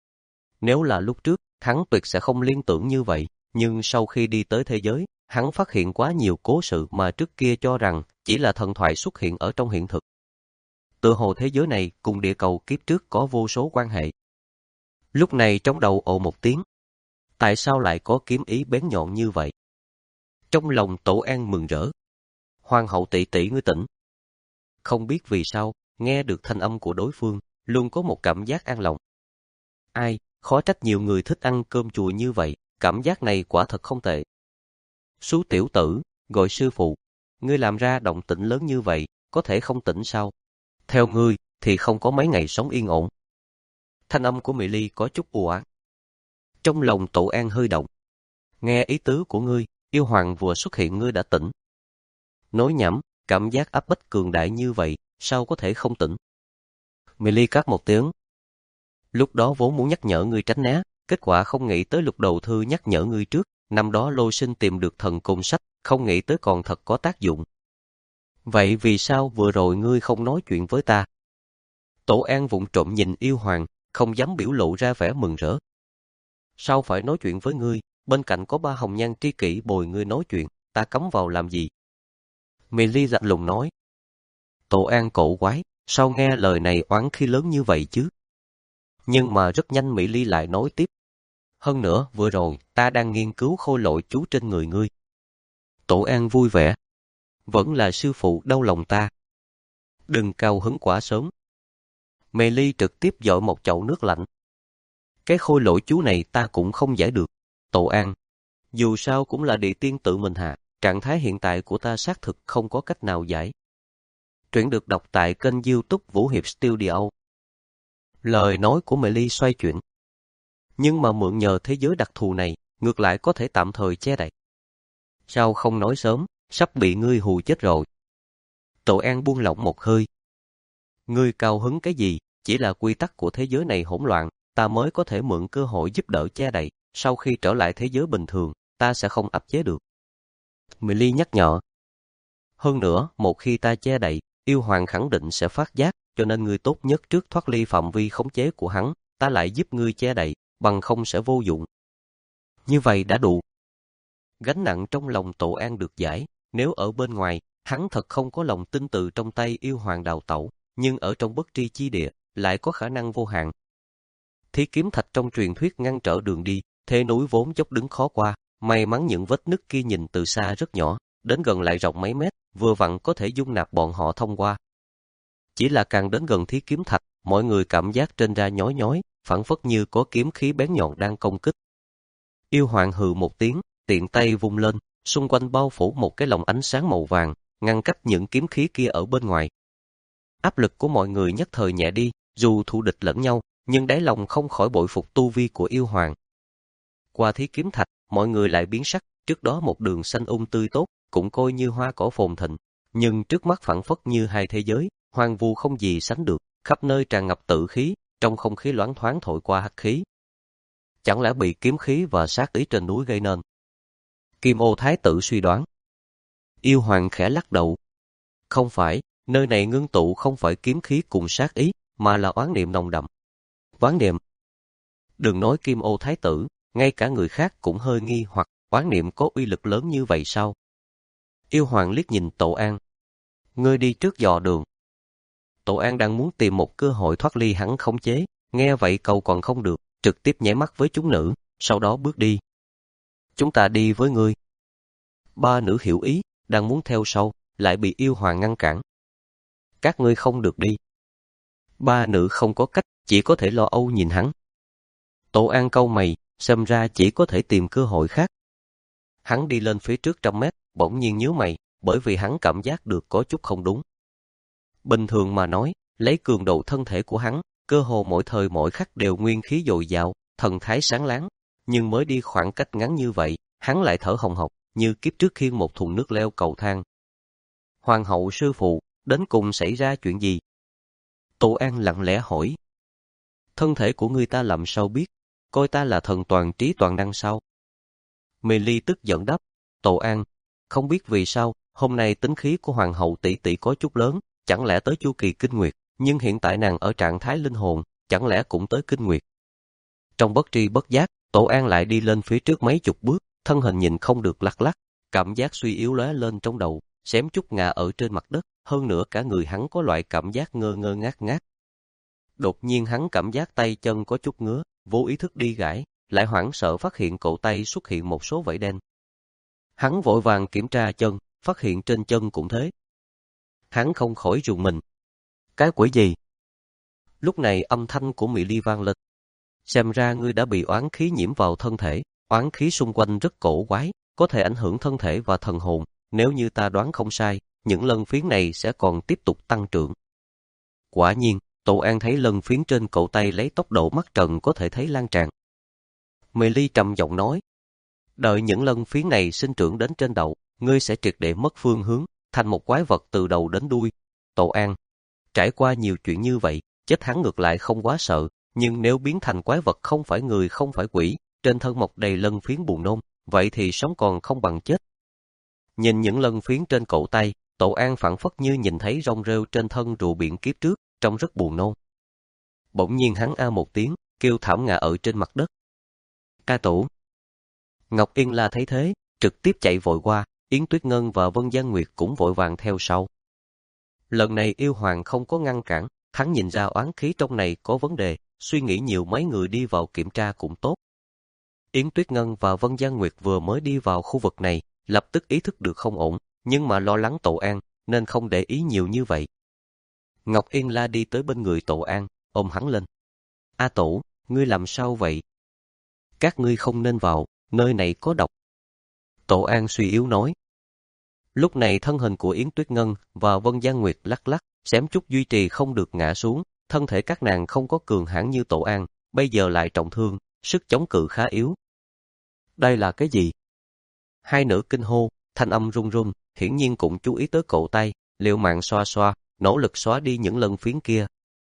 Nếu là lúc trước, hắn tuyệt sẽ không liên tưởng như vậy, nhưng sau khi đi tới thế giới, hắn phát hiện quá nhiều cố sự mà trước kia cho rằng chỉ là thần thoại xuất hiện ở trong hiện thực. Tựa hồ thế giới này cùng địa cầu kiếp trước có vô số quan hệ. Lúc này trong đầu ồ một tiếng. Tại sao lại có kiếm ý bén nhọn như vậy? Trong lòng Tổ An mừng rỡ. Hoàng hậu tỷ tỷ ngươi tỉnh. Không biết vì sao, nghe được thanh âm của đối phương, luôn có một cảm giác an lòng. Ai, khó trách nhiều người thích ăn cơm chùa như vậy, cảm giác này quả thật không tệ. Sú tiểu tử, gọi sư phụ, ngươi làm ra động tĩnh lớn như vậy, có thể không tỉnh sao? Theo ngươi, thì không có mấy ngày sống yên ổn. Thanh âm của Mỹ Ly có chút u ám. Trong lòng Tổ An hơi động. Nghe ý tứ của ngươi, yêu hoàng vừa xuất hiện ngươi đã tỉnh. Nói nhảm, cảm giác áp bách cường đại như vậy, sao có thể không tỉnh? Mỹ Ly cắt một tiếng. Lúc đó vốn muốn nhắc nhở ngươi tránh né, kết quả không nghĩ tới lục đầu thư nhắc nhở ngươi trước, năm đó Lôi Sinh tìm được thần cung sách, không nghĩ tới còn thật có tác dụng. Vậy vì sao vừa rồi ngươi không nói chuyện với ta? Tổ An vụng trộm nhìn yêu hoàng, không dám biểu lộ ra vẻ mừng rỡ. Sao phải nói chuyện với ngươi, bên cạnh có ba hồng nhan tri kỷ bồi ngươi nói chuyện, ta cấm vào làm gì? Mỹ Ly lạnh lùng nói. Tổ An cổ quái, sao nghe lời này oán khí lớn như vậy chứ? Nhưng mà rất nhanh Mỹ Ly lại nói tiếp. Hơn nữa, vừa rồi, ta đang nghiên cứu khôi lỗi chú trên người ngươi. Tổ An vui vẻ. Vẫn là sư phụ đau lòng ta. Đừng cao hứng quá sớm. Mỹ Ly trực tiếp dội một chậu nước lạnh. Cái khôi lỗi chú này ta cũng không giải được. Tổ An, dù sao cũng là địa tiên tự mình hạ, trạng thái hiện tại của ta xác thực không có cách nào giải. Truyện được đọc tại kênh YouTube Vũ Hiệp Studio. Lời nói của Mỹ Ly xoay chuyển. Nhưng mà mượn nhờ thế giới đặc thù này, ngược lại có thể tạm thời che đậy. Sao không nói sớm, sắp bị ngươi hù chết rồi. Tổ An buông lỏng một hơi. Ngươi cao hứng cái gì, chỉ là quy tắc của thế giới này hỗn loạn, ta mới có thể mượn cơ hội giúp đỡ che đậy, sau khi trở lại thế giới bình thường, ta sẽ không áp chế được. Mỹ Ly nhắc nhở. Hơn nữa, một khi ta che đậy, yêu hoàng khẳng định sẽ phát giác, cho nên ngươi tốt nhất trước thoát ly phạm vi khống chế của hắn, ta lại giúp ngươi che đậy, bằng không sẽ vô dụng. Như vậy đã đủ. Gánh nặng trong lòng Tổ An được giải, nếu ở bên ngoài, hắn thật không có lòng tin từ trong tay yêu hoàng đào tẩu, nhưng ở trong bất tri chi địa, lại có khả năng vô hạn. Thí kiếm thạch trong truyền thuyết ngăn trở đường đi, thế núi vốn dốc đứng khó qua, may mắn những vết nứt kia nhìn từ xa rất nhỏ, đến gần lại rộng mấy mét, vừa vặn có thể dung nạp bọn họ thông qua. Chỉ là càng đến gần thí kiếm thạch, mọi người cảm giác trên da nhói nhói, phảng phất như có kiếm khí bén nhọn đang công kích. Yêu hoàng hừ một tiếng, tiện tay vung lên, xung quanh bao phủ một cái lồng ánh sáng màu vàng, ngăn cách những kiếm khí kia ở bên ngoài. Áp lực của mọi người nhất thời nhẹ đi, dù thù địch lẫn nhau, nhưng đáy lòng không khỏi bội phục tu vi của yêu hoàng. Qua thí kiếm thạch, mọi người lại biến sắc, trước đó một đường xanh um tươi tốt, cũng coi như hoa cỏ phồn thịnh, nhưng trước mắt phảng phất như hai thế giới, hoang vu không gì sánh được, khắp nơi tràn ngập tử khí, trong không khí loáng thoáng thổi qua hắc khí. Chẳng lẽ bị kiếm khí và sát ý trên núi gây nên? Kim Ô Thái tử suy đoán. Yêu Hoàng khẽ lắc đầu. Không phải, nơi này ngưng tụ không phải kiếm khí cùng sát ý, mà là oán niệm nồng đậm. Oán niệm? Đừng nói Kim Ô Thái tử, ngay cả người khác cũng hơi nghi hoặc oán niệm có uy lực lớn như vậy sao? Yêu Hoàng liếc nhìn Tổ An. Ngươi đi trước dò đường. Tổ An đang muốn tìm một cơ hội thoát ly hắn khống chế, nghe vậy cầu còn không được, trực tiếp nháy mắt với chúng nữ, sau đó bước đi. Chúng ta đi với ngươi. Ba nữ hiểu ý, đang muốn theo sau, lại bị Yêu Hoàng ngăn cản. Các ngươi không được đi. Ba nữ không có cách, chỉ có thể lo âu nhìn hắn. Tổ An cau mày, xem ra chỉ có thể tìm cơ hội khác. Hắn đi lên phía trước trăm mét, bỗng nhiên nhíu mày, bởi vì hắn cảm giác được có chút không đúng. Bình thường mà nói, lấy cường độ thân thể của hắn, cơ hồ mỗi thời mỗi khắc đều nguyên khí dồi dào, thần thái sáng láng, nhưng mới đi khoảng cách ngắn như vậy, hắn lại thở hồng hộc, như kiếp trước khiêng một thùng nước leo cầu thang. Hoàng hậu sư phụ, đến cùng xảy ra chuyện gì? Tổ An lặng lẽ hỏi. Thân thể của ngươi ta làm sao biết, coi ta là thần toàn trí toàn năng sao? Mê Ly tức giận đáp, Tổ An, không biết vì sao, hôm nay tính khí của hoàng hậu tỷ tỷ có chút lớn, chẳng lẽ tới chu kỳ kinh nguyệt, nhưng hiện tại nàng ở trạng thái linh hồn, chẳng lẽ cũng tới kinh nguyệt. Trong bất tri bất giác, Tổ An lại đi lên phía trước mấy chục bước, thân hình nhìn không được lắc lắc, cảm giác suy yếu lóe lên trong đầu, xém chút ngã ở trên mặt đất, hơn nữa cả người hắn có loại cảm giác ngơ ngơ ngác ngác. Đột nhiên hắn cảm giác tay chân có chút ngứa, vô ý thức đi gãi, lại hoảng sợ phát hiện cổ tay xuất hiện một số vảy đen. Hắn vội vàng kiểm tra chân, phát hiện trên chân cũng thế. Hắn không khỏi rùng mình. Cái quỷ gì? Lúc này âm thanh của Mị Ly vang lên. Xem ra ngươi đã bị oán khí nhiễm vào thân thể, oán khí xung quanh rất cổ quái, có thể ảnh hưởng thân thể và thần hồn, nếu như ta đoán không sai, những lân phiến này sẽ còn tiếp tục tăng trưởng. Quả nhiên, Tổ An thấy lân phiến trên cổ tay lấy tốc độ mắt trần có thể thấy lan tràn. Mị Ly trầm giọng nói, đợi những lân phiến này sinh trưởng đến trên đầu, ngươi sẽ triệt để mất phương hướng, thành một quái vật từ đầu đến đuôi. Tổ An, trải qua nhiều chuyện như vậy, chết hắn ngược lại không quá sợ, nhưng nếu biến thành quái vật không phải người không phải quỷ, trên thân mọc đầy lân phiến buồn nôn, vậy thì sống còn không bằng chết. Nhìn những lân phiến trên cổ tay, Tổ An phảng phất như nhìn thấy rong rêu trên thân rùa biển kiếp trước, trông rất buồn nôn. Bỗng nhiên hắn a một tiếng, kêu thảm ngã ở trên mặt đất. Ca tổ. Ngọc Yên La thấy thế, trực tiếp chạy vội qua, Yến Tuyết Ngân và Vân Giang Nguyệt cũng vội vàng theo sau. Lần này Yêu Hoàng không có ngăn cản, hắn nhìn ra oán khí trong này có vấn đề, suy nghĩ nhiều mấy người đi vào kiểm tra cũng tốt. Yến Tuyết Ngân và Vân Giang Nguyệt vừa mới đi vào khu vực này, lập tức ý thức được không ổn, nhưng mà lo lắng Tổ An, nên không để ý nhiều như vậy. Ngọc Yên La đi tới bên người Tổ An, ôm hắn lên. A Tổ, ngươi làm sao vậy? Các ngươi không nên vào, nơi này có độc. Tổ An suy yếu nói. Lúc này thân hình của Yến Tuyết Ngân và Vân Giang Nguyệt lắc lắc, xém chút duy trì không được ngã xuống, thân thể các nàng không có cường hãn như Tổ An, bây giờ lại trọng thương, sức chống cự khá yếu. Đây là cái gì? Hai nữ kinh hô, thanh âm run run, hiển nhiên cũng chú ý tới cổ tay, liều mạng xoa xoa, nỗ lực xóa đi những lân phiến kia.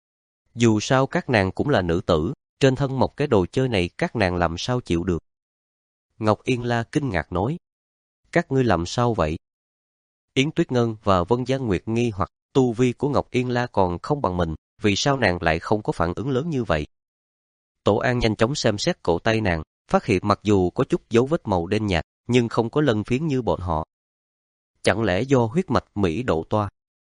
Dù sao các nàng cũng là nữ tử, trên thân một cái đồ chơi này các nàng làm sao chịu được. Ngọc Yên La kinh ngạc nói. Các ngươi làm sao vậy? Yến Tuyết Ngân và Vân Giang Nguyệt nghi hoặc tu vi của Ngọc Yên La còn không bằng mình, vì sao nàng lại không có phản ứng lớn như vậy? Tổ An nhanh chóng xem xét cổ tay nàng, phát hiện mặc dù có chút dấu vết màu đen nhạt, nhưng không có lân phiến như bọn họ. Chẳng lẽ do huyết mạch Mỹ độ toa?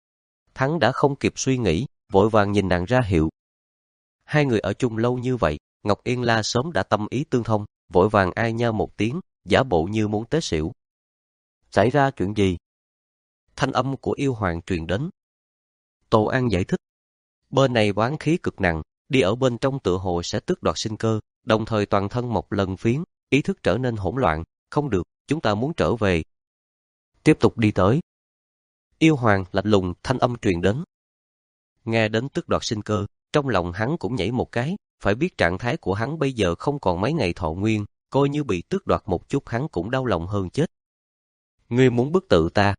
Hắn đã không kịp suy nghĩ, vội vàng nhìn nàng ra hiệu. Hai người ở chung lâu như vậy, Ngọc Yên La sớm đã tâm ý tương thông, vội vàng ai nha một tiếng, giả bộ như muốn té xỉu. Xảy ra chuyện gì? Thanh âm của Yêu Hoàng truyền đến. Tổ An giải thích. Bên này oán khí cực nặng, đi ở bên trong tựa hồ sẽ tước đoạt sinh cơ, đồng thời toàn thân một lần phiến, ý thức trở nên hỗn loạn, không được, chúng ta muốn trở về. Tiếp tục đi tới. Yêu Hoàng lạnh lùng thanh âm truyền đến. Nghe đến tước đoạt sinh cơ, trong lòng hắn cũng nhảy một cái, phải biết trạng thái của hắn bây giờ không còn mấy ngày thọ nguyên, coi như bị tước đoạt một chút hắn cũng đau lòng hơn chết. Ngươi muốn bức tự ta?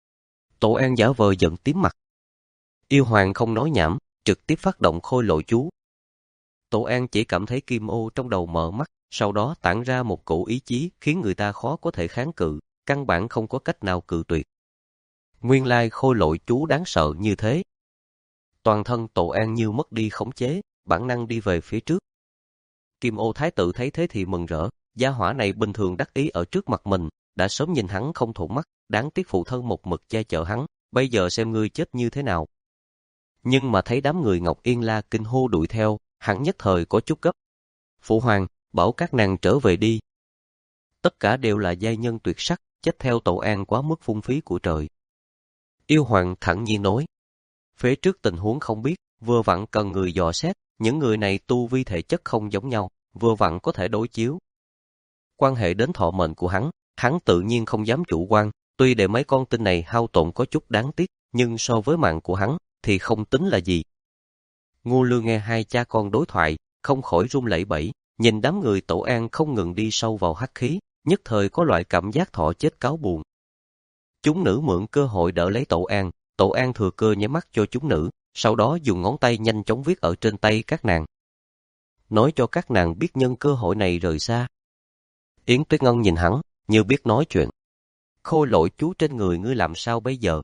Tổ An giả vờ giận tím mặt. Yêu Hoàng không nói nhảm, trực tiếp phát động khôi lỗi chú. Tổ An chỉ cảm thấy kim ô trong đầu mở mắt, sau đó tản ra một cổ ý chí khiến người ta khó có thể kháng cự, căn bản không có cách nào cự tuyệt. Nguyên lai khôi lỗi chú đáng sợ như thế. Toàn thân Tổ An như mất đi khống chế, bản năng đi về phía trước. Kim ô thái tử thấy thế thì mừng rỡ, gia hỏa này bình thường đắc ý ở trước mặt mình, đã sớm nhìn hắn không thuận mắt, đáng tiếc phụ thân một mực che chở hắn, bây giờ xem ngươi chết như thế nào. Nhưng mà thấy đám người Ngọc Yên La kinh hô đuổi theo, hắn nhất thời có chút gấp. Phụ hoàng, bảo các nàng trở về đi. Tất cả đều là giai nhân tuyệt sắc, chết theo Tổ An quá mức phung phí của trời. Yêu Hoàng thẳng nhiên nói. Phía trước tình huống không biết, vừa vặn cần người dò xét, những người này tu vi thể chất không giống nhau, vừa vặn có thể đối chiếu. Quan hệ đến thọ mệnh của hắn, hắn tự nhiên không dám chủ quan, tuy để mấy con tinh này hao tổn có chút đáng tiếc, nhưng so với mạng của hắn, thì không tính là gì. Ngô Lương nghe hai cha con đối thoại, không khỏi run lẩy bẩy, nhìn đám người Tổ An không ngừng đi sâu vào hắc khí, nhất thời có loại cảm giác thọ chết cáo buồn. Chúng nữ mượn cơ hội đỡ lấy Tổ An, Tổ An thừa cơ nháy mắt cho chúng nữ, sau đó dùng ngón tay nhanh chóng viết ở trên tay các nàng. Nói cho các nàng biết nhân cơ hội này rời xa. Yến Tuyết Ngân nhìn hắn, như biết nói chuyện. Khôi lỗi chú trên người ngươi làm sao bây giờ?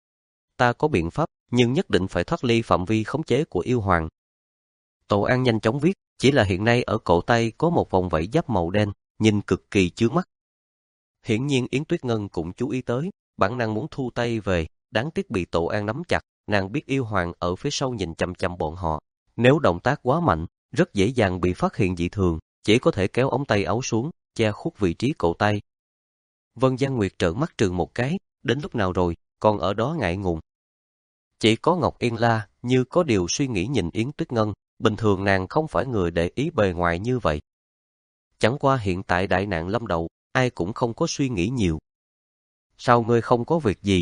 Ta có biện pháp, nhưng nhất định phải thoát ly phạm vi khống chế của yêu hoàng. Tổ An nhanh chóng viết, chỉ là hiện nay ở cổ tay có một vòng vảy giáp màu đen, nhìn cực kỳ chướng mắt. Hiển nhiên Yến Tuyết Ngân cũng chú ý tới, bản năng muốn thu tay về, đáng tiếc bị Tổ An nắm chặt, nàng biết yêu hoàng ở phía sau nhìn chằm chằm bọn họ. Nếu động tác quá mạnh, rất dễ dàng bị phát hiện dị thường, chỉ có thể kéo ống tay áo xuống, che khuất vị trí cổ tay. Vân Giang Nguyệt trợn mắt trừng một cái, đến lúc nào rồi, còn ở đó ngại ngùng. Chỉ có Ngọc Yên La, như có điều suy nghĩ nhìn Yến Tuyết Ngân, bình thường nàng không phải người để ý bề ngoài như vậy. Chẳng qua hiện tại đại nạn lâm đầu, ai cũng không có suy nghĩ nhiều. Sao ngươi không có việc gì?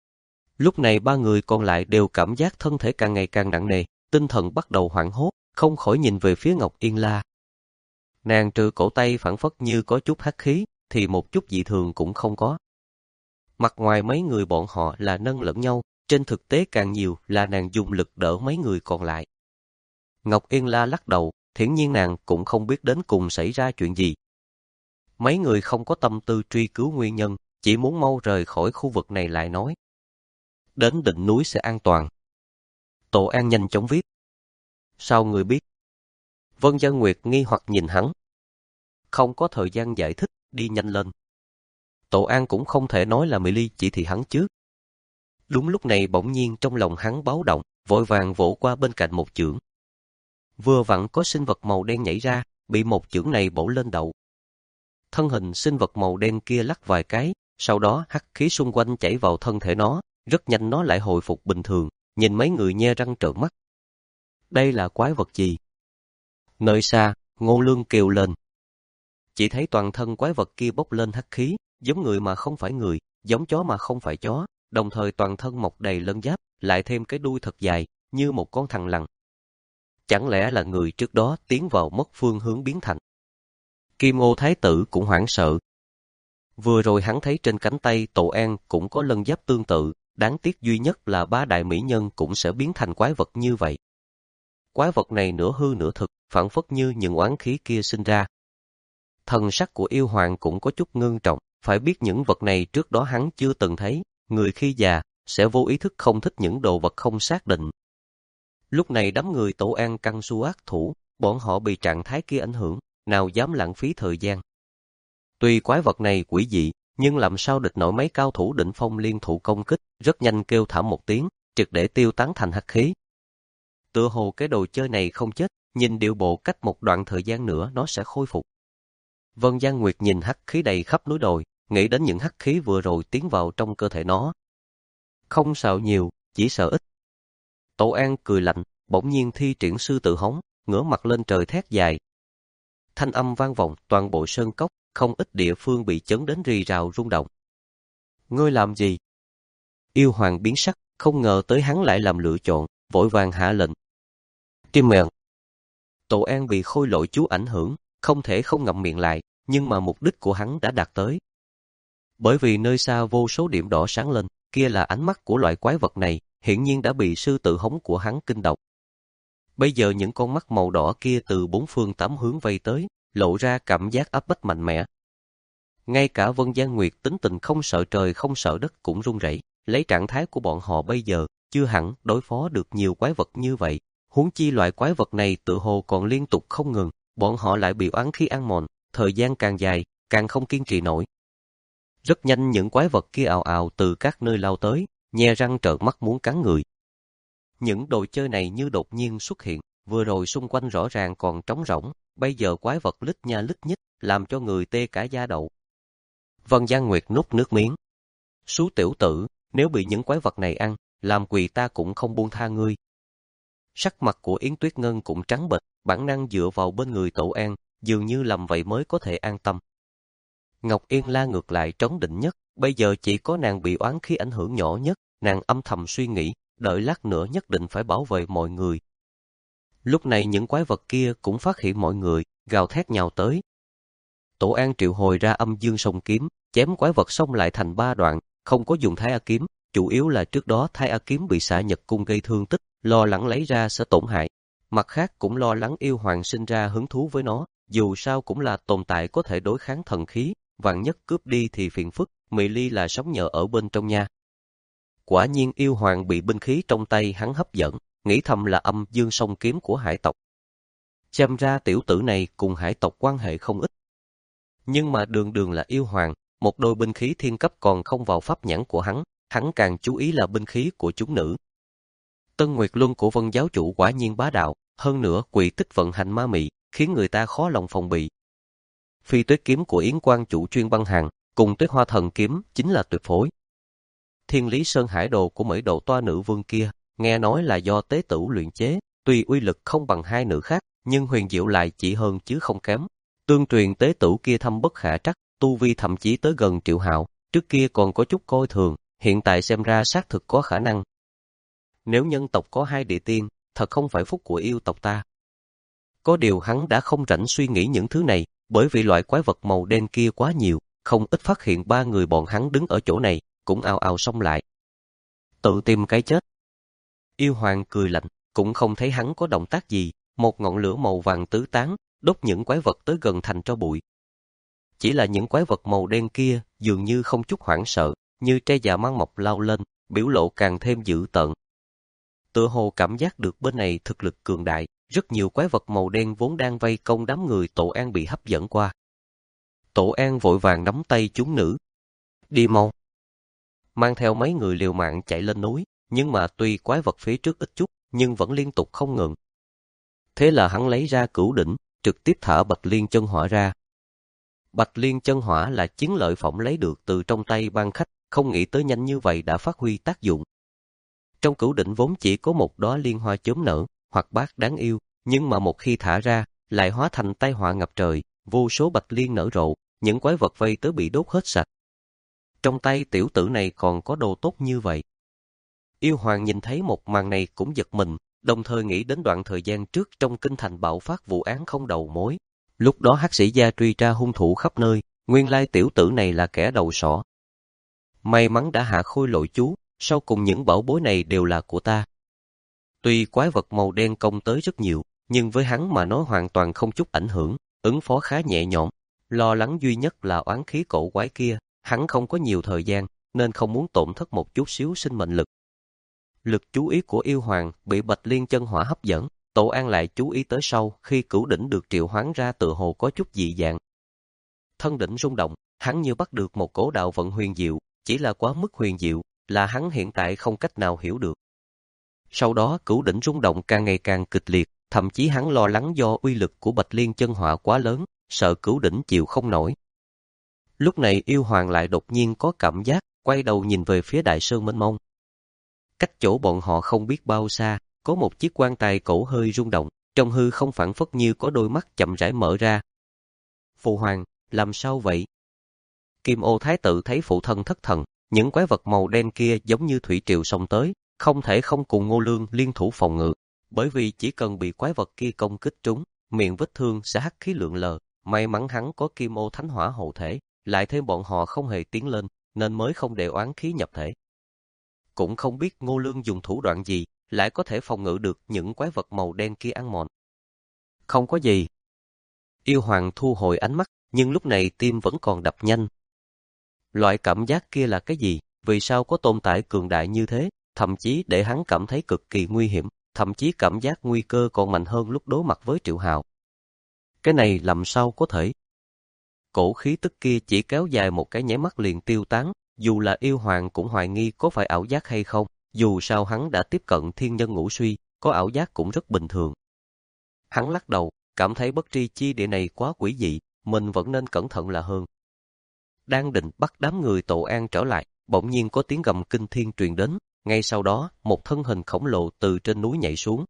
Lúc này ba người còn lại đều cảm giác thân thể càng ngày càng nặng nề, tinh thần bắt đầu hoảng hốt, không khỏi nhìn về phía Ngọc Yên La. Nàng trừ cổ tay phảng phất như có chút hắc khí, thì một chút dị thường cũng không có. Mặt ngoài mấy người bọn họ là nâng lẫn nhau, trên thực tế càng nhiều là nàng dùng lực đỡ mấy người còn lại. Ngọc Yên La lắc đầu, hiển nhiên nàng cũng không biết đến cùng xảy ra chuyện gì. Mấy người không có tâm tư truy cứu nguyên nhân, chỉ muốn mau rời khỏi khu vực này lại nói. Đến đỉnh núi sẽ an toàn. Tổ An nhanh chóng viết. Sao người biết? Vân Giang Nguyệt nghi hoặc nhìn hắn. Không có thời gian giải thích, đi nhanh lên. Tổ An cũng không thể nói là Mỹ Ly chỉ thị hắn trước. Đúng lúc này bỗng nhiên trong lòng hắn báo động, vội vàng vỗ qua bên cạnh một chưởng. Vừa vặn có sinh vật màu đen nhảy ra, bị một chưởng này bổ lên đầu. Thân hình sinh vật màu đen kia lắc vài cái, sau đó hắc khí xung quanh chảy vào thân thể nó, rất nhanh nó lại hồi phục bình thường, nhìn mấy người nhe răng trợn mắt. Đây là quái vật gì? Nơi xa, Ngô Lương kêu lên. Chỉ thấy toàn thân quái vật kia bốc lên hắc khí, giống người mà không phải người, giống chó mà không phải chó, đồng thời toàn thân mọc đầy lân giáp, lại thêm cái đuôi thật dài, như một con thằn lằn. Chẳng lẽ là người trước đó tiến vào mất phương hướng biến thành? Kim Ô Thái tử cũng hoảng sợ. Vừa rồi hắn thấy trên cánh tay Tổ An cũng có lân giáp tương tự, đáng tiếc duy nhất là ba đại mỹ nhân cũng sẽ biến thành quái vật như vậy. Quái vật này nửa hư nửa thực, phảng phất như những oán khí kia sinh ra. Thần sắc của yêu hoàng cũng có chút ngưng trọng, phải biết những vật này trước đó hắn chưa từng thấy, người khi già sẽ vô ý thức không thích những đồ vật không xác định. Lúc này đám người Tổ An căng su ác thủ, bọn họ bị trạng thái kia ảnh hưởng, nào dám lãng phí thời gian. Tuy quái vật này quỷ dị, nhưng làm sao địch nổi mấy cao thủ đỉnh phong liên thủ công kích, rất nhanh kêu thảm một tiếng, triệt để tiêu tán thành hắc khí. Tựa hồ cái đồ chơi này không chết, nhìn điệu bộ cách một đoạn thời gian nữa nó sẽ khôi phục. Vân Giang Nguyệt nhìn hắc khí đầy khắp núi đồi, nghĩ đến những hắc khí vừa rồi tiến vào trong cơ thể nó. Không sợ nhiều, chỉ sợ ít. Tổ An cười lạnh, bỗng nhiên thi triển sư tử hống, ngửa mặt lên trời thét dài. Thanh âm vang vọng toàn bộ sơn cốc, không ít địa phương bị chấn đến rì rào rung động. Ngươi làm gì? Yêu hoàng biến sắc, không ngờ tới hắn lại làm lựa chọn, vội vàng hạ lệnh. Tim mèo. Tổ An bị khôi lỗi chú ảnh hưởng, không thể không ngậm miệng lại, nhưng mà mục đích của hắn đã đạt tới. bởi vì nơi xa vô số điểm đỏ sáng lên, kia là ánh mắt của loại quái vật này, hiển nhiên đã bị sư tử hống của hắn kinh động. Bây giờ những con mắt màu đỏ kia từ bốn phương tám hướng vây tới, lộ ra cảm giác áp bách mạnh mẽ. Ngay cả Vân Gian Nguyệt tính tình không sợ trời không sợ đất cũng run rẩy, lấy trạng thái của bọn họ bây giờ, chưa hẳn đối phó được nhiều quái vật như vậy, huống chi loại quái vật này tự hồ còn liên tục không ngừng, bọn họ lại bị oán khí ăn mòn, thời gian càng dài, càng không kiên trì nổi. Rất nhanh những quái vật kia ào ào từ các nơi lao tới, nhe răng trợn mắt muốn cắn người. Những đồ chơi này như đột nhiên xuất hiện, vừa rồi xung quanh rõ ràng còn trống rỗng, bây giờ quái vật lít nha lít nhít, làm cho người tê cả da đầu. Vân Gian Nguyệt nuốt nước miếng. Sú tiểu tử, nếu bị những quái vật này ăn, làm quỳ ta cũng không buông tha ngươi. Sắc mặt của Yến Tuyết Ngân cũng trắng bệch, bản năng dựa vào bên người Tổ An, dường như làm vậy mới có thể an tâm. Ngọc Yên La ngược lại trấn định nhất, bây giờ chỉ có nàng bị oán khí ảnh hưởng nhỏ nhất, nàng âm thầm suy nghĩ, đợi lát nữa nhất định phải bảo vệ mọi người. Lúc này những quái vật kia cũng phát hiện mọi người, gào thét nhào tới. Tổ An triệu hồi ra âm dương song kiếm, chém quái vật xong lại thành ba đoạn, không có dùng Thái A kiếm, chủ yếu là trước đó Thái A kiếm bị xạ nhật cung gây thương tích, lo lắng lấy ra sẽ tổn hại. Mặt khác cũng lo lắng yêu hoàng sinh ra hứng thú với nó, dù sao cũng là tồn tại có thể đối kháng thần khí, vạn nhất cướp đi thì phiền phức, Mị Ly là sống nhờ ở bên trong nha. Quả nhiên yêu hoàng bị binh khí trong tay hắn hấp dẫn, nghĩ thầm là âm dương song kiếm của hải tộc. Xem ra tiểu tử này cùng hải tộc quan hệ không ít. Nhưng mà đường đường là yêu hoàng, một đôi binh khí thiên cấp còn không vào pháp nhãn của hắn, hắn càng chú ý là binh khí của chúng nữ. Tân Nguyệt Luân của Vân giáo chủ quả nhiên bá đạo, hơn nữa quỷ tích vận hành ma mị, khiến người ta khó lòng phòng bị. Phi Tuyết kiếm của Yến Quan chủ chuyên băng hàng, cùng Tuyết Hoa thần kiếm chính là tuyệt phối. Thiên Lý Sơn Hải đồ của Mỹ Độ Toa nữ vương kia, nghe nói là do tế tử luyện chế, tuy uy lực không bằng hai nữ khác, nhưng huyền diệu lại chỉ hơn chứ không kém. Tương truyền tế tử kia thâm bất khả trắc, tu vi thậm chí tới gần triệu hạo, trước kia còn có chút coi thường, hiện tại xem ra xác thực có khả năng. Nếu nhân tộc có hai địa tiên, thật không phải phúc của yêu tộc ta. Có điều hắn đã không rảnh suy nghĩ những thứ này, bởi vì loại quái vật màu đen kia quá nhiều, không ít phát hiện ba người bọn hắn đứng ở chỗ này, cũng ào ào xông lại. Tự tìm cái chết. Yêu hoàng cười lạnh, cũng không thấy hắn có động tác gì, một ngọn lửa màu vàng tứ tán, đốt những quái vật tới gần thành tro bụi. Chỉ là những quái vật màu đen kia dường như không chút hoảng sợ, như tre già mang mọc lao lên, biểu lộ càng thêm dữ tợn. Tựa hồ cảm giác được bên này thực lực cường đại, rất nhiều quái vật màu đen vốn đang vây công đám người Tổ An bị hấp dẫn qua. Tổ An vội vàng nắm tay chúng nữ. Đi mau. Mang theo mấy người liều mạng chạy lên núi, nhưng mà tuy quái vật phía trước ít chút, nhưng vẫn liên tục không ngừng. Thế là hắn lấy ra cửu đỉnh, trực tiếp thả Bạch Liên chân hỏa ra. Bạch Liên chân hỏa là chiến lợi phẩm lấy được từ trong tay ban khách, không nghĩ tới nhanh như vậy đã phát huy tác dụng. Trong cửu đỉnh vốn chỉ có một đóa liên hoa chớm nở, hoặc bát đáng yêu, nhưng mà một khi thả ra, lại hóa thành tai họa ngập trời, vô số bạch liên nở rộ, những quái vật vây tới bị đốt hết sạch. Trong tay tiểu tử này còn có đồ tốt như vậy. Yêu hoàng nhìn thấy một màn này cũng giật mình, đồng thời nghĩ đến đoạn thời gian trước trong kinh thành bạo phát vụ án không đầu mối. Lúc đó hắc sĩ gia truy tra hung thủ khắp nơi, nguyên lai tiểu tử này là kẻ đầu sỏ. May mắn đã hạ khôi lội chú, sau cùng những bảo bối này đều là của ta. Tuy quái vật màu đen công tới rất nhiều, nhưng với hắn mà nói hoàn toàn không chút ảnh hưởng, ứng phó khá nhẹ nhõm. Lo lắng duy nhất là oán khí cổ quái kia, hắn không có nhiều thời gian, nên không muốn tổn thất một chút xíu sinh mệnh lực. Lực chú ý của yêu hoàng bị Bạch Liên chân hỏa hấp dẫn, Tổ An lại chú ý tới sau khi cửu đỉnh được triệu hoán ra tựa hồ có chút dị dạng. Thân đỉnh rung động, hắn như bắt được một cổ đạo vận huyền diệu, chỉ là quá mức huyền diệu, là hắn hiện tại không cách nào hiểu được. Sau đó cửu đỉnh rung động càng ngày càng kịch liệt, thậm chí hắn lo lắng do uy lực của Bạch Liên chân hỏa quá lớn, sợ cửu đỉnh chịu không nổi. Lúc này yêu hoàng lại đột nhiên có cảm giác, quay đầu nhìn về phía đại sơn mênh mông. Cách chỗ bọn họ không biết bao xa, có một chiếc quan tài cổ hơi rung động, trong hư không phảng phất như có đôi mắt chậm rãi mở ra. Phụ hoàng, làm sao vậy? Kim Ô Thái tử thấy phụ thân thất thần, những quái vật màu đen kia giống như thủy triều xông tới, không thể không cùng Ngô Lương liên thủ phòng ngự, bởi vì chỉ cần bị quái vật kia công kích trúng, miệng vết thương sẽ hắc khí lượn lờ, may mắn hắn có Kim Ô Thánh Hỏa hộ thể, lại thêm bọn họ không hề tiến lên, nên mới không để oán khí nhập thể. Cũng không biết Ngô Lương dùng thủ đoạn gì, lại có thể phòng ngự được những quái vật màu đen kia ăn mòn. Không có gì. Yêu Hoàng thu hồi ánh mắt, nhưng lúc này tim vẫn còn đập nhanh. Loại cảm giác kia là cái gì? Vì sao có tồn tại cường đại như thế? Thậm chí để hắn cảm thấy cực kỳ nguy hiểm, thậm chí cảm giác nguy cơ còn mạnh hơn lúc đối mặt với Triệu Hạo. Cái này làm sao có thể? Cổ khí tức kia chỉ kéo dài một cái nháy mắt liền tiêu tán, dù là Yêu Hoàng cũng hoài nghi có phải ảo giác hay không, dù sao hắn đã tiếp cận thiên nhân ngũ suy, có ảo giác cũng rất bình thường. Hắn lắc đầu, cảm thấy bất tri chi địa này quá quỷ dị, mình vẫn nên cẩn thận là hơn. Đang định bắt đám người Tổ An trở lại, bỗng nhiên có tiếng gầm kinh thiên truyền đến, ngay sau đó, một thân hình khổng lồ từ trên núi nhảy xuống.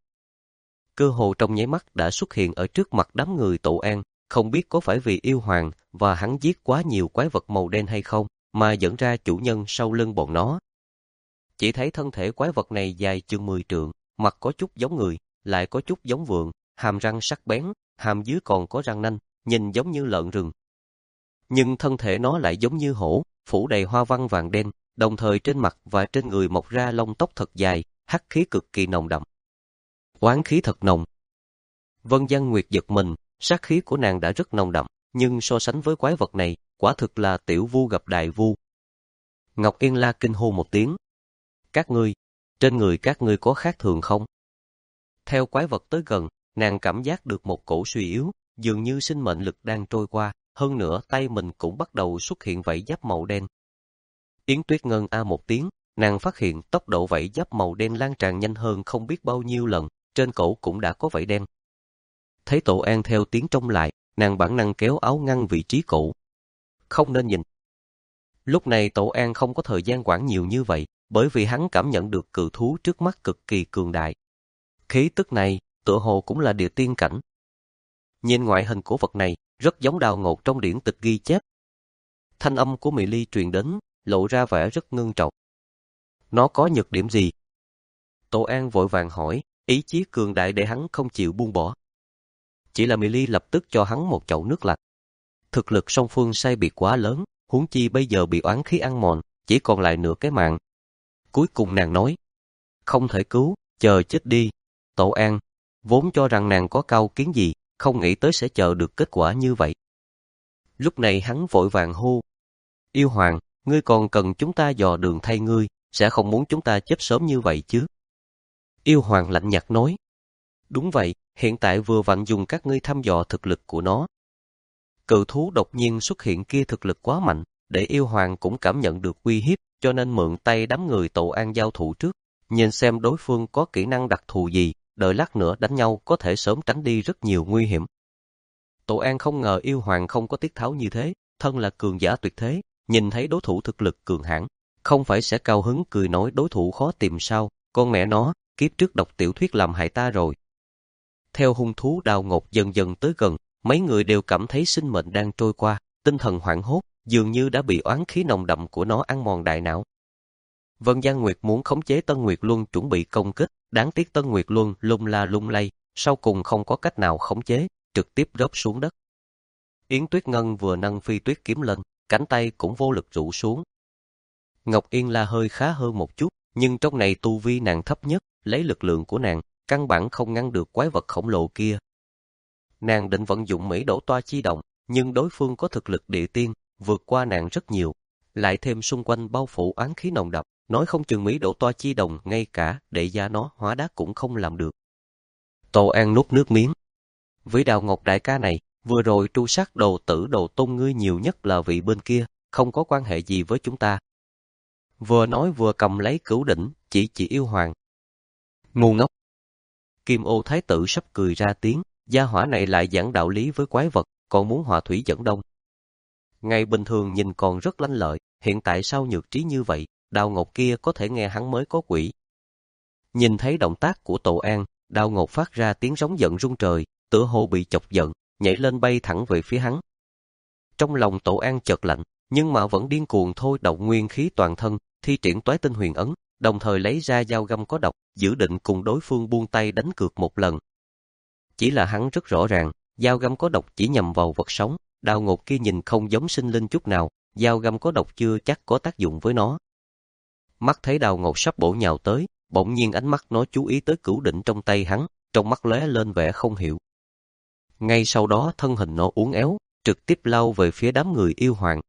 Cơ hồ trong nháy mắt đã xuất hiện ở trước mặt đám người Tổ An, không biết có phải vì Yêu Hoàng và hắn giết quá nhiều quái vật màu đen hay không, mà dẫn ra chủ nhân sau lưng bọn nó. Chỉ thấy thân thể quái vật này dài chừng mười trượng, mặt có chút giống người, lại có chút giống vượn, hàm răng sắc bén, hàm dưới còn có răng nanh, nhìn giống như lợn rừng. Nhưng thân thể nó lại giống như hổ, phủ đầy hoa văn vàng đen, đồng thời trên mặt và trên người mọc ra lông tóc thật dài, hắc khí cực kỳ nồng đậm. Oán khí thật nồng. Vân Giang Nguyệt giật mình, sát khí của nàng đã rất nồng đậm, nhưng so sánh với quái vật này, quả thực là tiểu vu gặp đại vu. Ngọc Yên La kinh hô một tiếng. Các ngươi, trên người các ngươi có khác thường không? Theo quái vật tới gần, nàng cảm giác được một cổ suy yếu, dường như sinh mệnh lực đang trôi qua, hơn nữa tay mình cũng bắt đầu xuất hiện vảy giáp màu đen. Yến Tuyết Ngân a một tiếng, nàng phát hiện tốc độ vảy giáp màu đen lan tràn nhanh hơn không biết bao nhiêu lần, trên cổ cũng đã có vảy đen. Thấy Tổ An theo tiếng trông lại, nàng bản năng kéo áo ngăn vị trí cổ. Không nên nhìn. Lúc này Tổ An không có thời gian quản nhiều như vậy, bởi vì hắn cảm nhận được cự thú trước mắt cực kỳ cường đại. Khí tức này, tựa hồ cũng là địa tiên cảnh. Nhìn ngoại hình của vật này, rất giống Đào Ngột trong điển tịch ghi chép. Thanh âm của Mỹ Ly truyền đến, lộ ra vẻ rất ngưng trọng. Nó có nhược điểm gì? Tổ An vội vàng hỏi, ý chí cường đại để hắn không chịu buông bỏ. Chỉ là Mỹ Ly lập tức cho hắn một chậu nước lạnh. Thực lực song phương sai biệt quá lớn, huống chi bây giờ bị oán khí ăn mòn, chỉ còn lại nửa cái mạng. Cuối cùng nàng nói, không thể cứu, chờ chết đi. Tổ An, vốn cho rằng nàng có cao kiến gì, không nghĩ tới sẽ chờ được kết quả như vậy. Lúc này hắn vội vàng hô, Yêu Hoàng, ngươi còn cần chúng ta dò đường thay ngươi, sẽ không muốn chúng ta chết sớm như vậy chứ. Yêu Hoàng lạnh nhạt nói, đúng vậy, hiện tại vừa vặn dùng các ngươi thăm dò thực lực của nó. Cự thú đột nhiên xuất hiện kia thực lực quá mạnh, để Yêu Hoàng cũng cảm nhận được uy hiếp, cho nên mượn tay đám người Tổ An giao thủ trước, nhìn xem đối phương có kỹ năng đặc thù gì, đợi lát nữa đánh nhau có thể sớm tránh đi rất nhiều nguy hiểm. Tổ An không ngờ Yêu Hoàng không có tiết tháo như thế, thân là cường giả tuyệt thế, nhìn thấy đối thủ thực lực cường hãn, không phải sẽ cao hứng cười nói đối thủ khó tìm sao, con mẹ nó, kiếp trước đọc tiểu thuyết làm hại ta rồi. Theo hung thú Đào Ngột dần dần tới gần, mấy người đều cảm thấy sinh mệnh đang trôi qua, tinh thần hoảng hốt, dường như đã bị oán khí nồng đậm của nó ăn mòn đại não. Vân Giang Nguyệt muốn khống chế Tân Nguyệt Luân chuẩn bị công kích, đáng tiếc Tân Nguyệt Luân lung la lung lay, sau cùng không có cách nào khống chế, trực tiếp rớt xuống đất. Yến Tuyết Ngân vừa nâng phi tuyết kiếm lên, cánh tay cũng vô lực rũ xuống. Ngọc Yên La hơi khá hơn một chút, nhưng trong này tu vi nàng thấp nhất, lấy lực lượng của nàng, căn bản không ngăn được quái vật khổng lồ kia. Nàng định vận dụng Mỹ Đổ Toa Chi Đồng, nhưng đối phương có thực lực địa tiên, vượt qua nàng rất nhiều, lại thêm xung quanh bao phủ oán khí nồng đậm, nói không chừng Mỹ Đổ Toa Chi Đồng ngay cả để gia nó hóa đá cũng không làm được. Tổ An nuốt nước miếng. Với Đào Ngọc đại ca này, vừa rồi tru sát đồ tử đồ tôn ngươi nhiều nhất là vị bên kia, không có quan hệ gì với chúng ta. Vừa nói vừa cầm lấy cửu đỉnh, chỉ chỉ Yêu Hoàng. Ngu ngốc. Kim Ô Thái tử sắp cười ra tiếng, gia hỏa này lại giảng đạo lý với quái vật, còn muốn hòa thủy dẫn đông. Ngày bình thường nhìn còn rất lanh lợi, hiện tại sao nhược trí như vậy, Đào Ngột kia có thể nghe hắn mới có quỷ. Nhìn thấy động tác của Tổ An, Đào Ngột phát ra tiếng rống giận rung trời, tựa hồ bị chọc giận, nhảy lên bay thẳng về phía hắn. Trong lòng Tổ An chợt lạnh, nhưng mà vẫn điên cuồng thôi động nguyên khí toàn thân, thi triển Toái Tinh Huyền Ấn, đồng thời lấy ra dao găm có độc, dự định cùng đối phương buông tay đánh cược một lần. Chỉ là hắn rất rõ ràng, dao găm có độc chỉ nhằm vào vật sống, đao ngột kia nhìn không giống sinh linh chút nào, dao găm có độc chưa chắc có tác dụng với nó. Mắt thấy đao ngột sắp bổ nhào tới, bỗng nhiên ánh mắt nó chú ý tới cửu đỉnh trong tay hắn, trong mắt lóe lên vẻ không hiểu. Ngay sau đó thân hình nó uốn éo, trực tiếp lao về phía đám người yêu hoàng.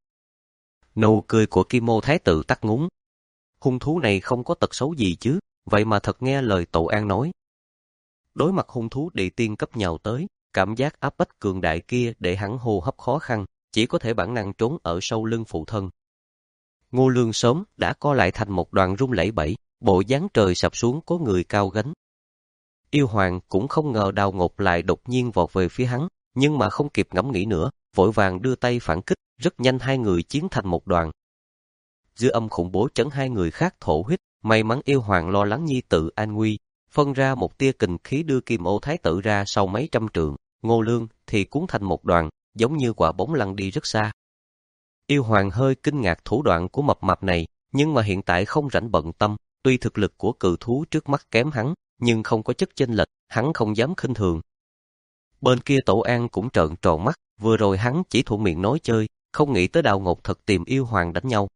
Nụ cười của Kim Ô Thái tử tắt ngúng. Hung thú này không có tật xấu gì chứ, vậy mà thật nghe lời Tổ An nói. Đối mặt hung thú địa tiên cấp nhào tới, cảm giác áp bách cường đại kia để hắn hô hấp khó khăn, chỉ có thể bản năng trốn ở sau lưng phụ thân. Ngô Lương sớm đã co lại thành một đoàn rung lẩy bẩy, bộ dáng trời sập xuống có người cao gánh. Yêu hoàng cũng không ngờ Đào Ngột lại đột nhiên vọt về phía hắn, nhưng mà không kịp ngẫm nghĩ nữa, vội vàng đưa tay phản kích, rất nhanh hai người chiến thành một đoàn. Dư âm khủng bố chấn hai người khác thổ huyết, may mắn yêu hoàng lo lắng nhi tự an nguy, phân ra một tia kình khí đưa Kim Ô Thái tử ra sau mấy trăm trượng, Ngô Lương thì cuốn thành một đoàn, giống như quả bóng lăn đi rất xa. Yêu hoàng hơi kinh ngạc thủ đoạn của mập mạp này, nhưng mà hiện tại không rảnh bận tâm, tuy thực lực của cự thú trước mắt kém hắn, nhưng không có chất chênh lệch, hắn không dám khinh thường. Bên kia Tổ An cũng trợn tròn mắt, vừa rồi hắn chỉ thuận miệng nói chơi, không nghĩ tới Đào Ngột thật tìm yêu hoàng đánh nhau.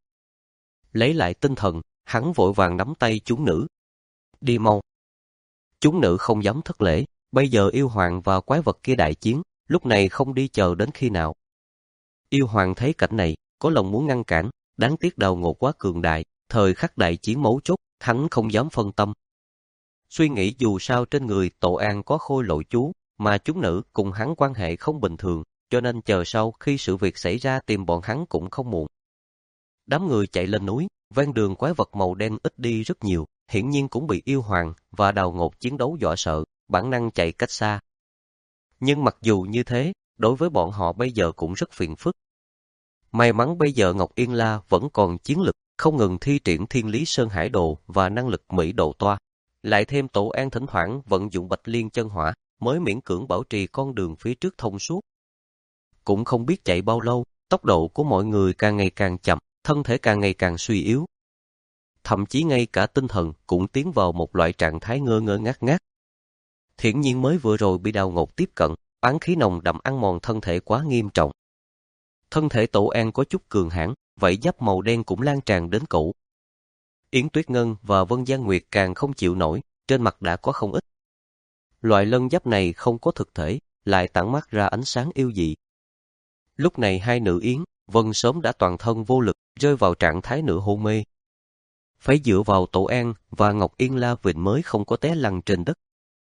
Lấy lại tinh thần, hắn vội vàng nắm tay chúng nữ. Đi mau. Chúng nữ không dám thất lễ, bây giờ yêu hoàng và quái vật kia đại chiến, lúc này không đi chờ đến khi nào. Yêu hoàng thấy cảnh này, có lòng muốn ngăn cản, đáng tiếc Đào Ngột quá cường đại, thời khắc đại chiến mấu chốt, hắn không dám phân tâm. Suy nghĩ dù sao trên người Tổ An có khôi lỗi chú, mà chúng nữ cùng hắn quan hệ không bình thường, cho nên chờ sau khi sự việc xảy ra tìm bọn hắn cũng không muộn. Đám người chạy lên núi, ven đường quái vật màu đen ít đi rất nhiều, hiển nhiên cũng bị yêu hoàng và Đào Ngột chiến đấu dọa sợ, bản năng chạy cách xa. Nhưng mặc dù như thế, đối với bọn họ bây giờ cũng rất phiền phức. May mắn bây giờ Ngọc Yên La vẫn còn chiến lực, không ngừng thi triển Thiên Lý Sơn Hải Đồ và năng lực Mỹ Độ Toa. Lại thêm Tổ An thỉnh thoảng vận dụng Bạch Liên Chân Hỏa, mới miễn cưỡng bảo trì con đường phía trước thông suốt. Cũng không biết chạy bao lâu, tốc độ của mọi người càng ngày càng chậm, thân thể càng ngày càng suy yếu. Thậm chí ngay cả tinh thần cũng tiến vào một loại trạng thái ngơ ngơ ngác ngác. Hiển nhiên mới vừa rồi bị Đào Ngột tiếp cận, oán khí nồng đậm ăn mòn thân thể quá nghiêm trọng. Thân thể Tổ An có chút cường hãn, vảy giáp màu đen cũng lan tràn đến cổ. Yến Tuyết Ngân và Vân Giang Nguyệt càng không chịu nổi, trên mặt đã có không ít. Loại lân giáp này không có thực thể, lại tản mát ra ánh sáng yêu dị. Lúc này hai nữ Yến, Vân sớm đã toàn thân vô lực, rơi vào trạng thái nửa hôn mê. Phải dựa vào Tổ An và Ngọc Yên La Vịnh mới không có té lăn trên đất.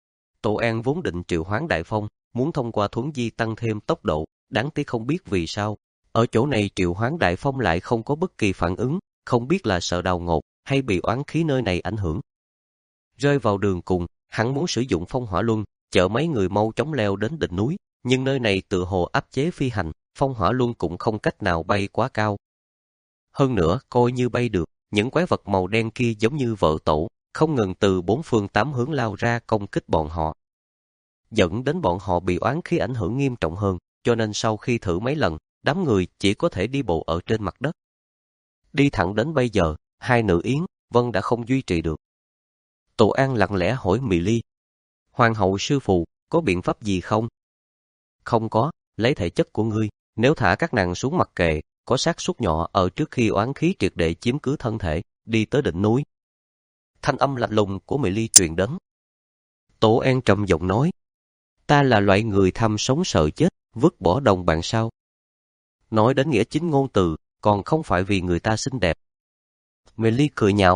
Tổ An vốn định triệu hoán đại phong, muốn thông qua thuấn di tăng thêm tốc độ, đáng tiếc không biết vì sao. Ở chỗ này triệu hoán đại phong lại không có bất kỳ phản ứng, không biết là sợ Đào Ngột hay bị oán khí nơi này ảnh hưởng. Rơi vào đường cùng, hắn muốn sử dụng phong hỏa luân, chở mấy người mau chóng leo đến đỉnh núi, nhưng nơi này tựa hồ áp chế phi hành, phong hỏa luân cũng không cách nào bay quá cao. Hơn nữa, coi như bay được, những quái vật màu đen kia giống như vợ tổ, không ngừng từ bốn phương tám hướng lao ra công kích bọn họ. Dẫn đến bọn họ bị oán khí ảnh hưởng nghiêm trọng hơn, cho nên sau khi thử mấy lần, đám người chỉ có thể đi bộ ở trên mặt đất. Đi thẳng đến bây giờ, hai nữ Yến, Vân đã không duy trì được. Tổ An lặng lẽ hỏi Mị Ly. Hoàng hậu sư phụ, có biện pháp gì không? Không có, lấy thể chất của ngươi, nếu thả các nàng xuống mặc kệ, có xác suất nhỏ ở trước khi oán khí triệt để chiếm cứ thân thể, đi tới đỉnh núi. Thanh âm lạnh lùng của Mị Ly truyền đến. Tổ An trầm giọng nói. Ta là loại người tham sống sợ chết, vứt bỏ đồng bạn sao? Nói đến nghĩa chính ngôn từ, còn không phải vì người ta xinh đẹp. Mị Ly cười nhạo.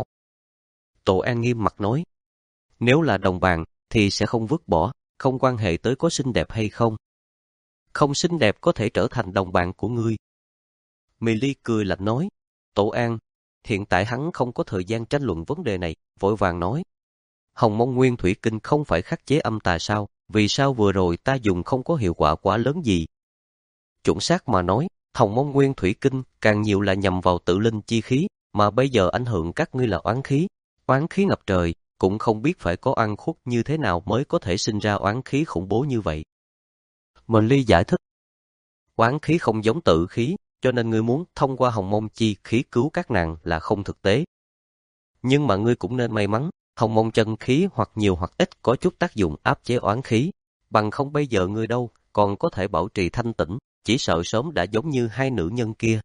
Tổ An nghiêm mặt nói. Nếu là đồng bạn, thì sẽ không vứt bỏ, không quan hệ tới có xinh đẹp hay không. Không xinh đẹp có thể trở thành đồng bạn của ngươi. Mị Ly cười lạnh nói. Tổ An, hiện tại hắn không có thời gian tranh luận vấn đề này, vội vàng nói. Hồng Mông Nguyên Thủy Kinh không phải khắc chế âm tà sao, vì sao vừa rồi ta dùng không có hiệu quả quá lớn gì? Chuẩn xác mà nói, Hồng Mông Nguyên Thủy Kinh càng nhiều là nhằm vào tự linh chi khí, mà bây giờ ảnh hưởng các ngươi là oán khí. Oán khí ngập trời, cũng không biết phải có oan khuất như thế nào mới có thể sinh ra oán khí khủng bố như vậy. Mị Ly giải thích. Oán khí không giống tự khí, cho nên ngươi muốn thông qua Hồng Mông chi khí cứu các nàng là không thực tế. Nhưng mà ngươi cũng nên may mắn, Hồng Mông chân khí hoặc nhiều hoặc ít có chút tác dụng áp chế oán khí, bằng không bây giờ ngươi đâu còn có thể bảo trì thanh tĩnh, chỉ sợ sớm đã giống như hai nữ nhân kia.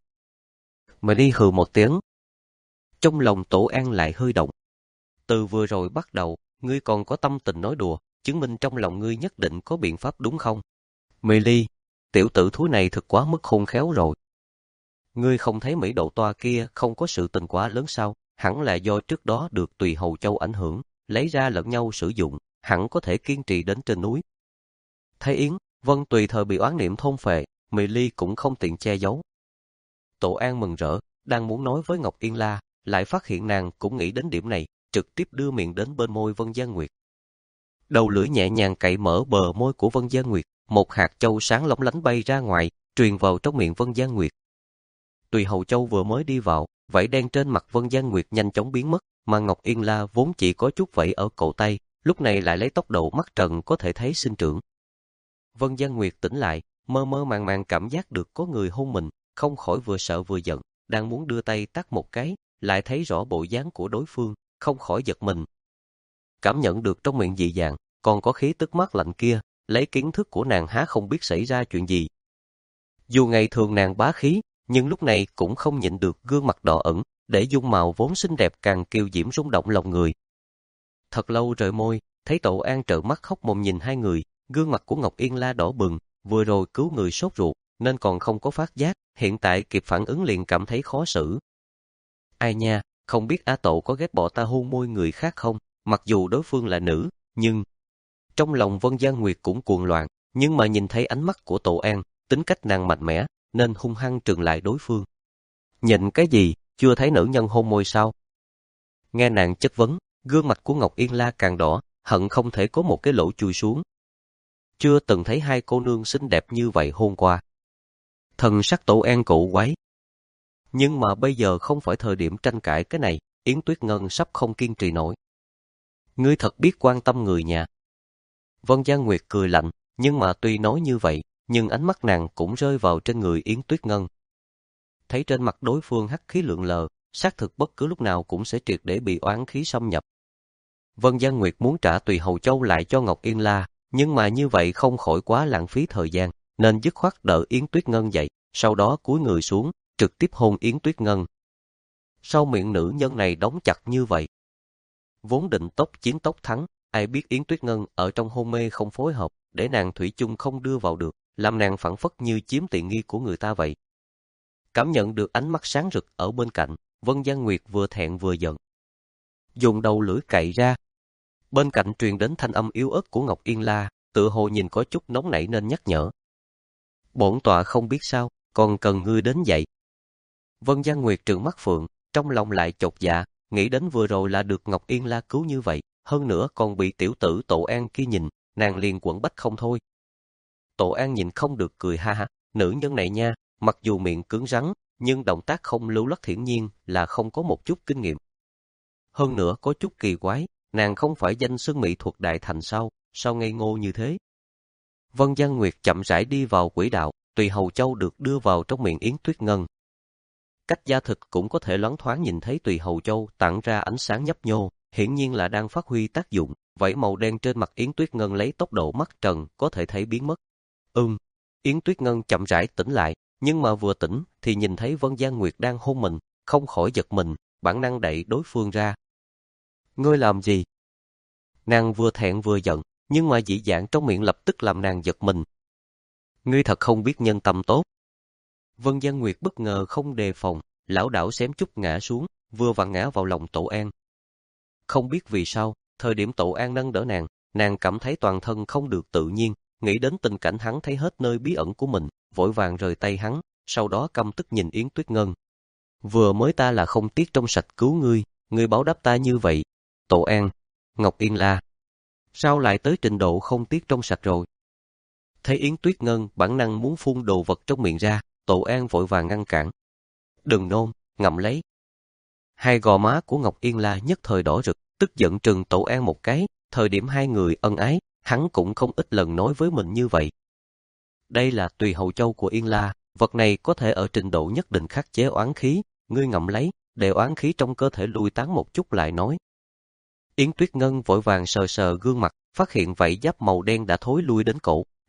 Mà đi hừ một tiếng. Trong lòng Tổ An lại hơi động. Từ vừa rồi bắt đầu, ngươi còn có tâm tình nói đùa, chứng minh trong lòng ngươi nhất định có biện pháp đúng không? Mê Ly, tiểu tử thúi này thật quá mức khôn khéo rồi. Ngươi không thấy Mỹ Độ Toa kia không có sự tình quá lớn sao? Hẳn là do trước đó được Tùy Hầu Châu ảnh hưởng, lấy ra lẫn nhau sử dụng, hẳn có thể kiên trì đến trên núi. Thấy Yến, Vân tùy thời bị oán niệm thôn phệ, Mị Ly cũng không tiện che giấu. Tổ An mừng rỡ, đang muốn nói với Ngọc Yên La, lại phát hiện nàng cũng nghĩ đến điểm này, trực tiếp đưa miệng đến bên môi Vân Gian Nguyệt. Đầu lưỡi nhẹ nhàng cạy mở bờ môi của Vân Gian Nguyệt, một hạt châu sáng lóng lánh bay ra ngoài, truyền vào trong miệng Vân Gian Nguyệt. Tùy Hầu Châu vừa mới đi vào, vảy đen trên mặt Vân Gian Nguyệt nhanh chóng biến mất, mà Ngọc Yên La vốn chỉ có chút vảy ở cổ tay, lúc này lại lấy tốc độ mắt trần có thể thấy sinh trưởng. Vân Gian Nguyệt tỉnh lại, mơ mơ màng màng cảm giác được có người hôn mình, không khỏi vừa sợ vừa giận, đang muốn đưa tay tát một cái, lại thấy rõ bộ dáng của đối phương, không khỏi giật mình. Cảm nhận được trong miệng dị dạng, còn có khí tức mát lạnh kia, lấy kiến thức của nàng há không biết xảy ra chuyện gì. Dù ngày thường nàng bá khí, nhưng lúc này cũng không nhịn được gương mặt đỏ ửng, để dung mạo vốn xinh đẹp càng kiều diễm rung động lòng người. Thật lâu rời môi, thấy Tổ An trợn mắt khóc mồm nhìn hai người, gương mặt của Ngọc Yên La đỏ bừng, vừa rồi cứu người sốt ruột, nên còn không có phát giác, hiện tại kịp phản ứng liền cảm thấy khó xử. Ai nha, không biết A Tổ có ghét bỏ ta hôn môi người khác không, mặc dù đối phương là nữ, nhưng... Trong lòng Vân Gian Nguyệt cũng cuồng loạn, nhưng mà nhìn thấy ánh mắt của Tổ An, tính cách nàng mạnh mẽ, nên hung hăng trừng lại đối phương. Nhịn cái gì, chưa thấy nữ nhân hôn môi sao? Nghe nàng chất vấn, gương mặt của Ngọc Yên La càng đỏ, hận không thể có một cái lỗ chui xuống. Chưa từng thấy hai cô nương xinh đẹp như vậy hôn qua. Thần sắc Tổ An cụ quái. Nhưng mà bây giờ không phải thời điểm tranh cãi cái này, Yến Tuyết Ngân sắp không kiên trì nổi. Ngươi thật biết quan tâm người nhà. Vân Gian Nguyệt cười lạnh, nhưng mà tuy nói như vậy, nhưng ánh mắt nàng cũng rơi vào trên người Yến Tuyết Ngân. Thấy trên mặt đối phương hắc khí lượn lờ, xác thực bất cứ lúc nào cũng sẽ triệt để bị oán khí xâm nhập. Vân Gian Nguyệt muốn trả Tùy Hầu Châu lại cho Ngọc Yên La, nhưng mà như vậy không khỏi quá lãng phí thời gian, nên dứt khoát đợi Yến Tuyết Ngân dậy, sau đó cúi người xuống, trực tiếp hôn Yến Tuyết Ngân. Sau miệng nữ nhân này đóng chặt như vậy. Vốn định tốc chiến tốc thắng, ai biết Yến Tuyết Ngân ở trong hôn mê không phối hợp, để nàng thủy chung không đưa vào được, làm nàng phản phất như chiếm tiện nghi của người ta vậy. Cảm nhận được ánh mắt sáng rực ở bên cạnh, Vân Gian Nguyệt vừa thẹn vừa giận. Dùng đầu lưỡi cạy ra. Bên cạnh truyền đến thanh âm yếu ớt của Ngọc Yên La, tựa hồ nhìn có chút nóng nảy nên nhắc nhở. Bổn tọa không biết sao, còn cần ngươi đến dậy. Vân Gian Nguyệt trừng mắt phượng, trong lòng lại chột dạ, nghĩ đến vừa rồi là được Ngọc Yên La cứu như vậy, hơn nữa còn bị tiểu tử Tổ An kia nhìn, nàng liền quẫn bách không thôi. Tổ An nhìn không được cười ha ha, nữ nhân này nha, mặc dù miệng cứng rắn, nhưng động tác không lưu loát hiển nhiên là không có một chút kinh nghiệm. Hơn nữa có chút kỳ quái, nàng không phải danh xưng mỹ thuật đại thành sao, sao ngây ngô như thế. Vân Gian Nguyệt chậm rãi đi vào quỹ đạo, Tùy Hầu Châu được đưa vào trong miệng Yến Tuyết Ngân. Cách da thịt cũng có thể loáng thoáng nhìn thấy Tùy Hầu Châu tản ra ánh sáng nhấp nhô, hiển nhiên là đang phát huy tác dụng, vảy màu đen trên mặt Yến Tuyết Ngân lấy tốc độ mắt trần có thể thấy biến mất. Ừm, Yến Tuyết Ngân chậm rãi tỉnh lại, nhưng mà vừa tỉnh thì nhìn thấy Vân Gian Nguyệt đang hôn mình, không khỏi giật mình, bản năng đẩy đối phương ra. Ngươi làm gì? Nàng vừa thẹn vừa giận, nhưng mà dị dạng trong miệng lập tức làm nàng giật mình. Ngươi thật không biết nhân tâm tốt. Vân Gian Nguyệt bất ngờ không đề phòng, lảo đảo xém chút ngã xuống, vừa vặn ngã vào lòng Tổ An. Không biết vì sao, thời điểm Tổ An nâng đỡ nàng, nàng cảm thấy toàn thân không được tự nhiên, nghĩ đến tình cảnh hắn thấy hết nơi bí ẩn của mình, vội vàng rời tay hắn, sau đó căm tức nhìn Yến Tuyết Ngân. Vừa mới ta là không tiếc trong sạch cứu ngươi, ngươi báo đáp ta như vậy. Tổ An, Ngọc Yên La, sao lại tới trình độ không tiếc trong sạch rồi? Thấy Yến Tuyết Ngân bản năng muốn phun đồ vật trong miệng ra, Tổ An vội vàng ngăn cản. Đừng nôn, ngậm lấy. Hai gò má của Ngọc Yên La nhất thời đỏ rực, tức giận trừng Tổ An một cái, thời điểm hai người ân ái, hắn cũng không ít lần nói với mình như vậy. Đây là Tùy Hầu Châu của Yên La, vật này có thể ở trình độ nhất định khắc chế oán khí, ngươi ngậm lấy, để oán khí trong cơ thể lui tán một chút lại nói. Yến Tuyết Ngân vội vàng sờ sờ gương mặt, phát hiện vảy giáp màu đen đã thối lui đến cổ,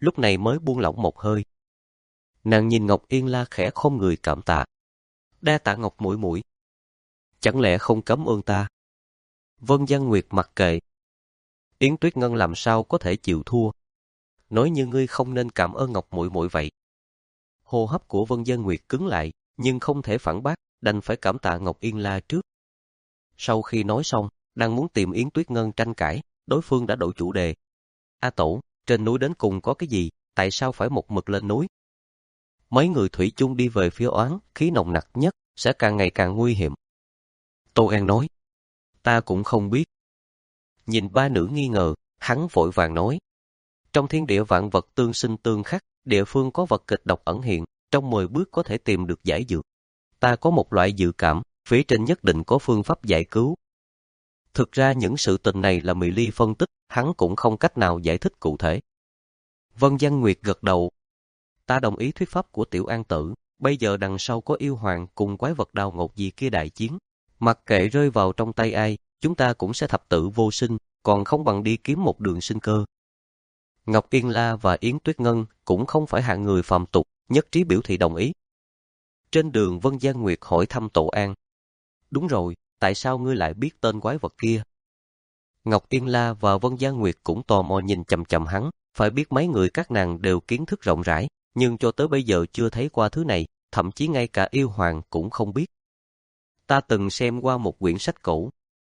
lúc này mới buông lỏng một hơi. Nàng nhìn Ngọc Yên La khẽ khom người cảm tạ. Đa tạ Ngọc muội muội. Chẳng lẽ không cảm ơn ta? Vân Giang Nguyệt mặc kệ. Yến Tuyết Ngân làm sao có thể chịu thua? Nói như ngươi không nên cảm ơn Ngọc muội muội vậy. Hô hấp của Vân Giang Nguyệt cứng lại, nhưng không thể phản bác, đành phải cảm tạ Ngọc Yên La trước. Sau khi nói xong, đang muốn tìm Yến Tuyết Ngân tranh cãi, đối phương đã đổi chủ đề. A Tổ, trên núi đến cùng có cái gì, tại sao phải một mực lên núi? Mấy người thủy chung đi về phía oán, khí nồng nặc nhất, sẽ càng ngày càng nguy hiểm. Tô An nói, ta cũng không biết. Nhìn ba nữ nghi ngờ, hắn vội vàng nói. Trong thiên địa vạn vật tương sinh tương khắc, địa phương có vật kịch độc ẩn hiện, trong mười bước có thể tìm được giải dược. Ta có một loại dự cảm, phía trên nhất định có phương pháp giải cứu. Thực ra những sự tình này là Mỹ Ly phân tích, hắn cũng không cách nào giải thích cụ thể. Vân Giang Nguyệt gật đầu. Ta đồng ý thuyết pháp của Tiểu An Tử, bây giờ đằng sau có yêu hoàng cùng quái vật đào ngột gì kia đại chiến. Mặc kệ rơi vào trong tay ai, chúng ta cũng sẽ thập tử vô sinh, còn không bằng đi kiếm một đường sinh cơ. Ngọc Yên La và Yến Tuyết Ngân cũng không phải hạng người phàm tục, nhất trí biểu thị đồng ý. Trên đường Vân Giang Nguyệt hỏi thăm Tổ An. Đúng rồi, tại sao ngươi lại biết tên quái vật kia? Ngọc Yên La và Vân Giang Nguyệt cũng tò mò nhìn chằm chằm hắn, phải biết mấy người các nàng đều kiến thức rộng rãi, nhưng cho tới bây giờ chưa thấy qua thứ này, thậm chí ngay cả yêu hoàng cũng không biết. Ta từng xem qua một quyển sách cổ.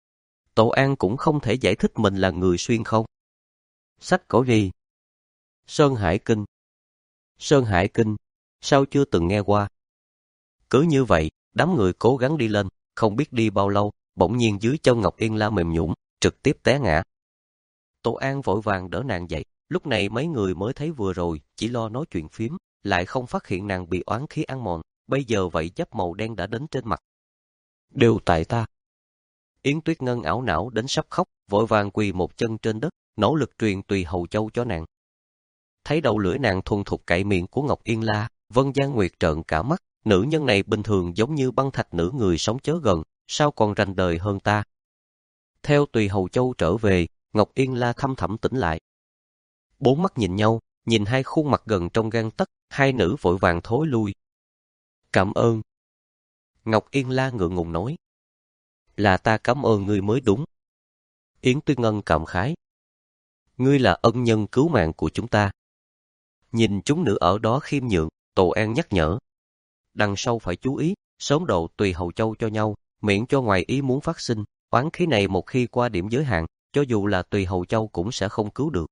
Tổ An cũng không thể giải thích mình là người xuyên không. Sách cổ gì? Sơn Hải Kinh. Sơn Hải Kinh, sao chưa từng nghe qua? Cứ như vậy, đám người cố gắng đi lên, không biết đi bao lâu, bỗng nhiên dưới chân Ngọc Yên La mềm nhũn, trực tiếp té ngã. Tổ An vội vàng đỡ nàng dậy, lúc này mấy người mới thấy vừa rồi, chỉ lo nói chuyện phím, lại không phát hiện nàng bị oán khí ăn mòn, bây giờ vậy giáp màu đen đã đến trên mặt. Đều tại ta. Yến Tuyết Ngân ảo não đến sắp khóc, vội vàng quỳ một chân trên đất, nỗ lực truyền tùy hầu châu cho nàng. Thấy đầu lưỡi nàng thuần thục cạy miệng của Ngọc Yên La, Vân Giang Nguyệt trợn cả mắt, nữ nhân này bình thường giống như băng thạch nữ người sống chớ gần, sao còn rành đời hơn ta. Theo tùy hầu châu trở về, Ngọc Yên La thâm thẳm tỉnh lại. Bốn mắt nhìn nhau, nhìn hai khuôn mặt gần trong gang tấc, hai nữ vội vàng thối lui. Cảm ơn. Ngọc Yên La ngượng ngùng nói. Là ta cảm ơn ngươi mới đúng. Yến Tuyết Ngân cảm khái. Ngươi là ân nhân cứu mạng của chúng ta. Nhìn chúng nữ ở đó khiêm nhượng, Tổ An nhắc nhở. Đằng sau phải chú ý, sớm độ tùy hầu châu cho nhau, miễn cho ngoài ý muốn phát sinh, oán khí này một khi qua điểm giới hạn, cho dù là tùy hầu châu cũng sẽ không cứu được.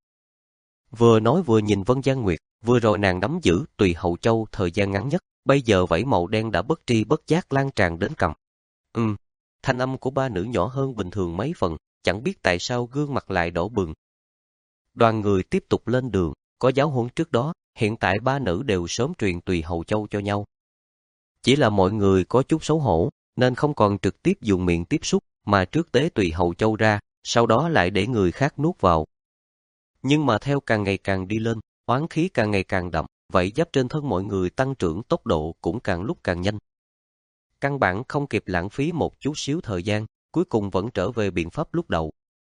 Vừa nói vừa nhìn Vân Giang Nguyệt, vừa rồi nàng nắm giữ tùy hầu châu thời gian ngắn nhất, bây giờ vảy màu đen đã bất tri bất giác lan tràn đến cằm. Ừm, thanh âm của ba nữ nhỏ hơn bình thường mấy phần, chẳng biết tại sao gương mặt lại đỏ bừng. Đoàn người tiếp tục lên đường, có giáo huấn trước đó, hiện tại ba nữ đều sớm truyền tùy hầu châu cho nhau. Chỉ là mọi người có chút xấu hổ, nên không còn trực tiếp dùng miệng tiếp xúc, mà trước tế tùy hầu châu ra, sau đó lại để người khác nuốt vào. Nhưng mà theo càng ngày càng đi lên, oán khí càng ngày càng đậm, vậy giáp trên thân mọi người tăng trưởng tốc độ cũng càng lúc càng nhanh. Căn bản không kịp lãng phí một chút xíu thời gian, cuối cùng vẫn trở về biện pháp lúc đầu.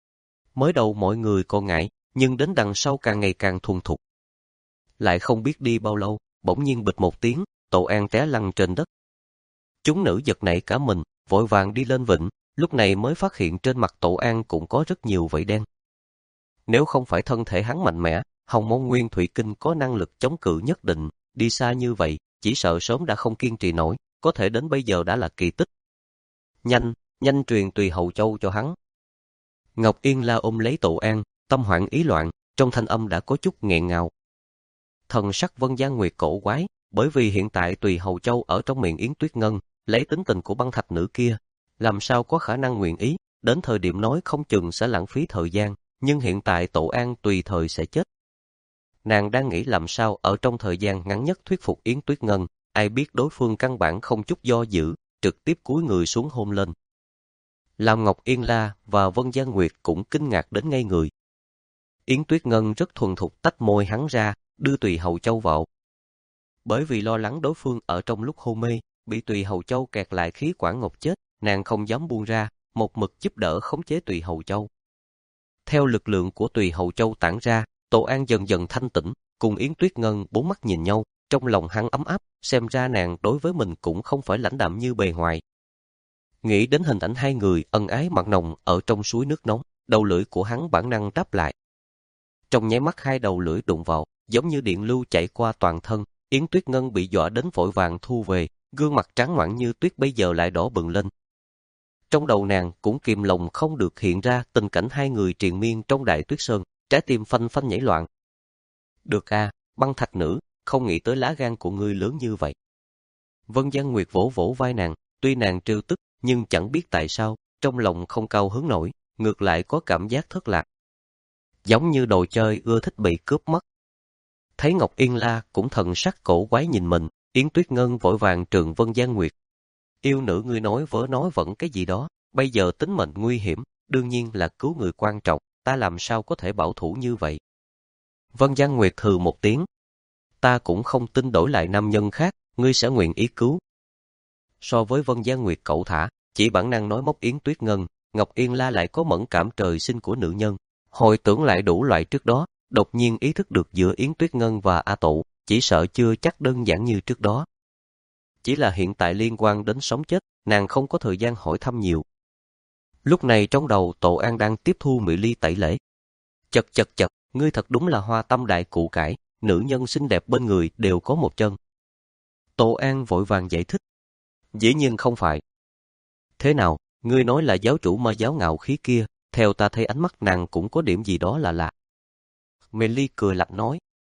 Mới đầu mọi người còn ngại, nhưng đến đằng sau càng ngày càng thuần thục. Lại không biết đi bao lâu, bỗng nhiên bịch một tiếng, Tổ An té lăn trên đất. Chúng nữ giật nảy cả mình, vội vàng đi lên vịnh, lúc này mới phát hiện trên mặt Tổ An cũng có rất nhiều vảy đen. Nếu không phải thân thể hắn mạnh mẽ, Hồng Môn Nguyên Thủy Kinh có năng lực chống cự nhất định, đi xa như vậy, chỉ sợ sớm đã không kiên trì nổi, có thể đến bây giờ đã là kỳ tích. Nhanh, nhanh truyền tùy hầu châu cho hắn. Ngọc Yên La ôm lấy Tổ An, tâm hoảng ý loạn, trong thanh âm đã có chút nghẹn ngào. Thần sắc Vân Giang Nguyệt cổ quái, bởi vì hiện tại tùy hầu châu ở trong miệng Yến Tuyết Ngân, lấy tính tình của băng thạch nữ kia, làm sao có khả năng nguyện ý, đến thời điểm nói không chừng sẽ lãng phí thời gian, nhưng hiện tại Tổ An tùy thời sẽ chết. Nàng đang nghĩ làm sao ở trong thời gian ngắn nhất thuyết phục Yến Tuyết Ngân, ai biết đối phương căn bản không chút do dự, trực tiếp cúi người xuống hôn lên. Làm Ngọc Yên La và Vân Giang Nguyệt cũng kinh ngạc đến ngây người. Yến Tuyết Ngân rất thuần thục tách môi hắn ra, đưa tùy hầu châu vào. Bởi vì lo lắng đối phương ở trong lúc hôn mê, bị tùy hầu châu kẹt lại khí quản ngột chết, nàng không dám buông ra, một mực giúp đỡ khống chế tùy hầu châu. Theo lực lượng của tùy hầu châu tản ra, Tổ An dần dần thanh tỉnh, cùng Yến Tuyết Ngân bốn mắt nhìn nhau, trong lòng hắn ấm áp, xem ra nàng đối với mình cũng không phải lãnh đạm như bề ngoài. Nghĩ đến hình ảnh hai người ân ái mặn nồng ở trong suối nước nóng, đầu lưỡi của hắn bản năng đáp lại. Trong nháy mắt hai đầu lưỡi đụng vào, giống như điện lưu chạy qua toàn thân, Yến Tuyết Ngân bị dọa đến vội vàng thu về, gương mặt trắng ngoẵn như tuyết bây giờ lại đỏ bừng lên. Trong đầu nàng cũng kìm lòng không được hiện ra tình cảnh hai người triền miên trong Đại Tuyết Sơn, trái tim phanh phanh nhảy loạn. Được a, băng thạch nữ, không nghĩ tới lá gan của ngươi lớn như vậy. Vân Giang Nguyệt vỗ vỗ vai nàng, tuy nàng trêu tức, nhưng chẳng biết tại sao, trong lòng không cao hứng nổi, ngược lại có cảm giác thất lạc. Giống như đồ chơi ưa thích bị cướp mất. Thấy Ngọc Yên La cũng thần sắc cổ quái nhìn mình, Yến Tuyết Ngân vội vàng trừng Vân Giang Nguyệt. Yêu nữ ngươi nói vớ nói vẫn cái gì đó, bây giờ tính mệnh nguy hiểm, đương nhiên là cứu người quan trọng, ta làm sao có thể bảo thủ như vậy. Vân Giang Nguyệt hừ một tiếng. Ta cũng không tin đổi lại nam nhân khác, ngươi sẽ nguyện ý cứu. So với Vân Giang Nguyệt cẩu thả, chỉ bản năng nói móc Yến Tuyết Ngân, Ngọc Yên La lại có mẫn cảm trời sinh của nữ nhân. Hồi tưởng lại đủ loại trước đó, đột nhiên ý thức được giữa Yến Tuyết Ngân và A Tụ, chỉ sợ chưa chắc đơn giản như trước đó. Chỉ là hiện tại liên quan đến sống chết, nàng không có thời gian hỏi thăm nhiều. Lúc này trong đầu Tổ An đang tiếp thu Mỹ Ly tẩy lễ. Chật chật chật, ngươi thật đúng là hoa tâm đại cụ cải, nữ nhân xinh đẹp bên người đều có một chân. Tổ An vội vàng giải thích. Dĩ nhiên không phải. Thế nào, ngươi nói là giáo chủ ma giáo ngạo khí kia, theo ta thấy ánh mắt nàng cũng có điểm gì đó là lạ. Mỹ Ly cười lạnh nói.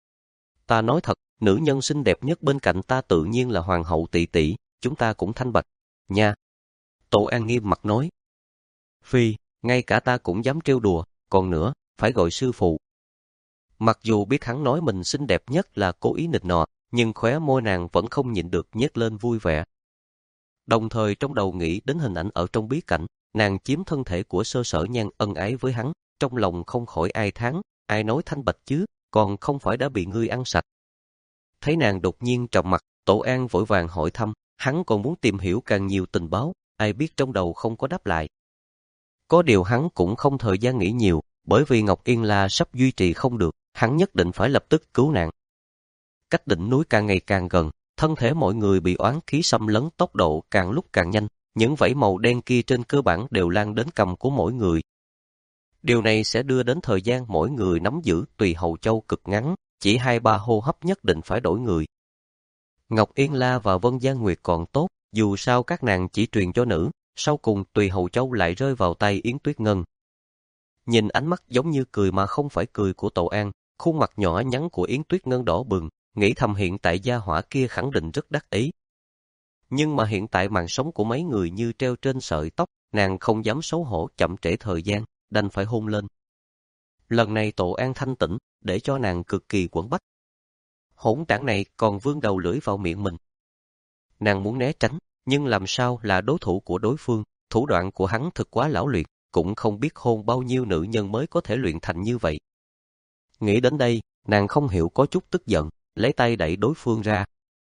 Ta nói thật, nữ nhân xinh đẹp nhất bên cạnh ta tự nhiên là hoàng hậu tỷ tỷ, chúng ta cũng thanh bạch. Nha. Tổ An nghiêm mặt nói. Phi, ngay cả ta cũng dám trêu đùa, còn nữa, phải gọi sư phụ. Mặc dù biết hắn nói mình xinh đẹp nhất là cố ý nịnh nọt, nhưng khóe môi nàng vẫn không nhịn được nhếch lên vui vẻ. Đồng thời trong đầu nghĩ đến hình ảnh ở trong bí cảnh, nàng chiếm thân thể của Sơ Sở Nhan ân ái với hắn, trong lòng không khỏi ai thán, ai nói thanh bạch chứ, còn không phải đã bị ngươi ăn sạch. Thấy nàng đột nhiên trầm mặt, Tổ An vội vàng hỏi thăm, hắn còn muốn tìm hiểu càng nhiều tình báo, ai biết trong đầu không có đáp lại. Có điều hắn cũng không thời gian nghĩ nhiều, bởi vì Ngọc Yên La sắp duy trì không được, hắn nhất định phải lập tức cứu nàng. Cách đỉnh núi càng ngày càng gần, thân thể mọi người bị oán khí xâm lấn tốc độ càng lúc càng nhanh, những vảy màu đen kia trên cơ bản đều lan đến cằm của mỗi người. Điều này sẽ đưa đến thời gian mỗi người nắm giữ tùy hầu châu cực ngắn, chỉ hai ba hô hấp nhất định phải đổi người. Ngọc Yên La và Vân Giang Nguyệt còn tốt, dù sao các nàng chỉ truyền cho nữ, sau cùng tùy hầu châu lại rơi vào tay Yến Tuyết Ngân. Nhìn ánh mắt giống như cười mà không phải cười của Tổ An, khuôn mặt nhỏ nhắn của Yến Tuyết Ngân đỏ bừng, nghĩ thầm hiện tại gia hỏa kia khẳng định rất đắc ý. Nhưng mà hiện tại mạng sống của mấy người như treo trên sợi tóc, nàng không dám xấu hổ chậm trễ thời gian, đành phải hôn lên. Lần này Tổ An thanh tĩnh, để cho nàng cực kỳ quẫn bách. Hỗn trảng này còn vươn đầu lưỡi vào miệng mình. Nàng muốn né tránh, nhưng làm sao là đối thủ của đối phương, thủ đoạn của hắn thực quá lão luyện, cũng không biết hôn bao nhiêu nữ nhân mới có thể luyện thành như vậy. Nghĩ đến đây, nàng không hiểu có chút tức giận, lấy tay đẩy đối phương ra.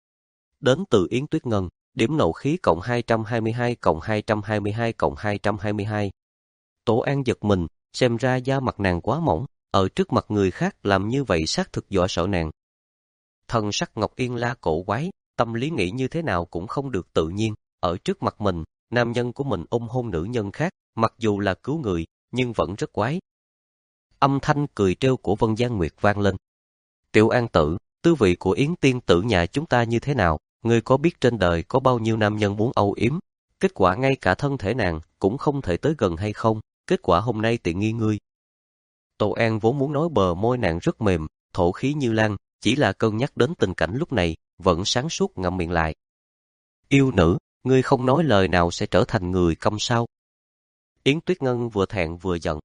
Đến từ Yến Tuyết Ngân, điểm nộ khí cộng hai trăm hai mươi hai cộng hai trăm hai mươi hai cộng hai trăm hai mươi hai. Tổ An giật mình, xem ra da mặt nàng quá mỏng, ở trước mặt người khác làm như vậy xác thực dọa sợ nàng. Thần sắc Ngọc Yên La cổ quái, tâm lý nghĩ như thế nào cũng không được tự nhiên, ở trước mặt mình, nam nhân của mình ôm hôn nữ nhân khác, mặc dù là cứu người, nhưng vẫn rất quái. Âm thanh cười trêu của Vân Giang Nguyệt vang lên. Tiểu An tử, tư vị của Yến tiên tử nhà chúng ta như thế nào, ngươi có biết trên đời có bao nhiêu nam nhân muốn âu yếm, kết quả ngay cả thân thể nàng cũng không thể tới gần hay không, kết quả hôm nay tiện nghi ngươi. Tổ An vốn muốn nói bờ môi nàng rất mềm, thổ khí như lan, chỉ là cân nhắc đến tình cảnh lúc này, vẫn sáng suốt ngậm miệng lại. Yêu nữ, ngươi không nói lời nào sẽ trở thành người câm sao? Yến Tuyết Ngân vừa thẹn vừa giận.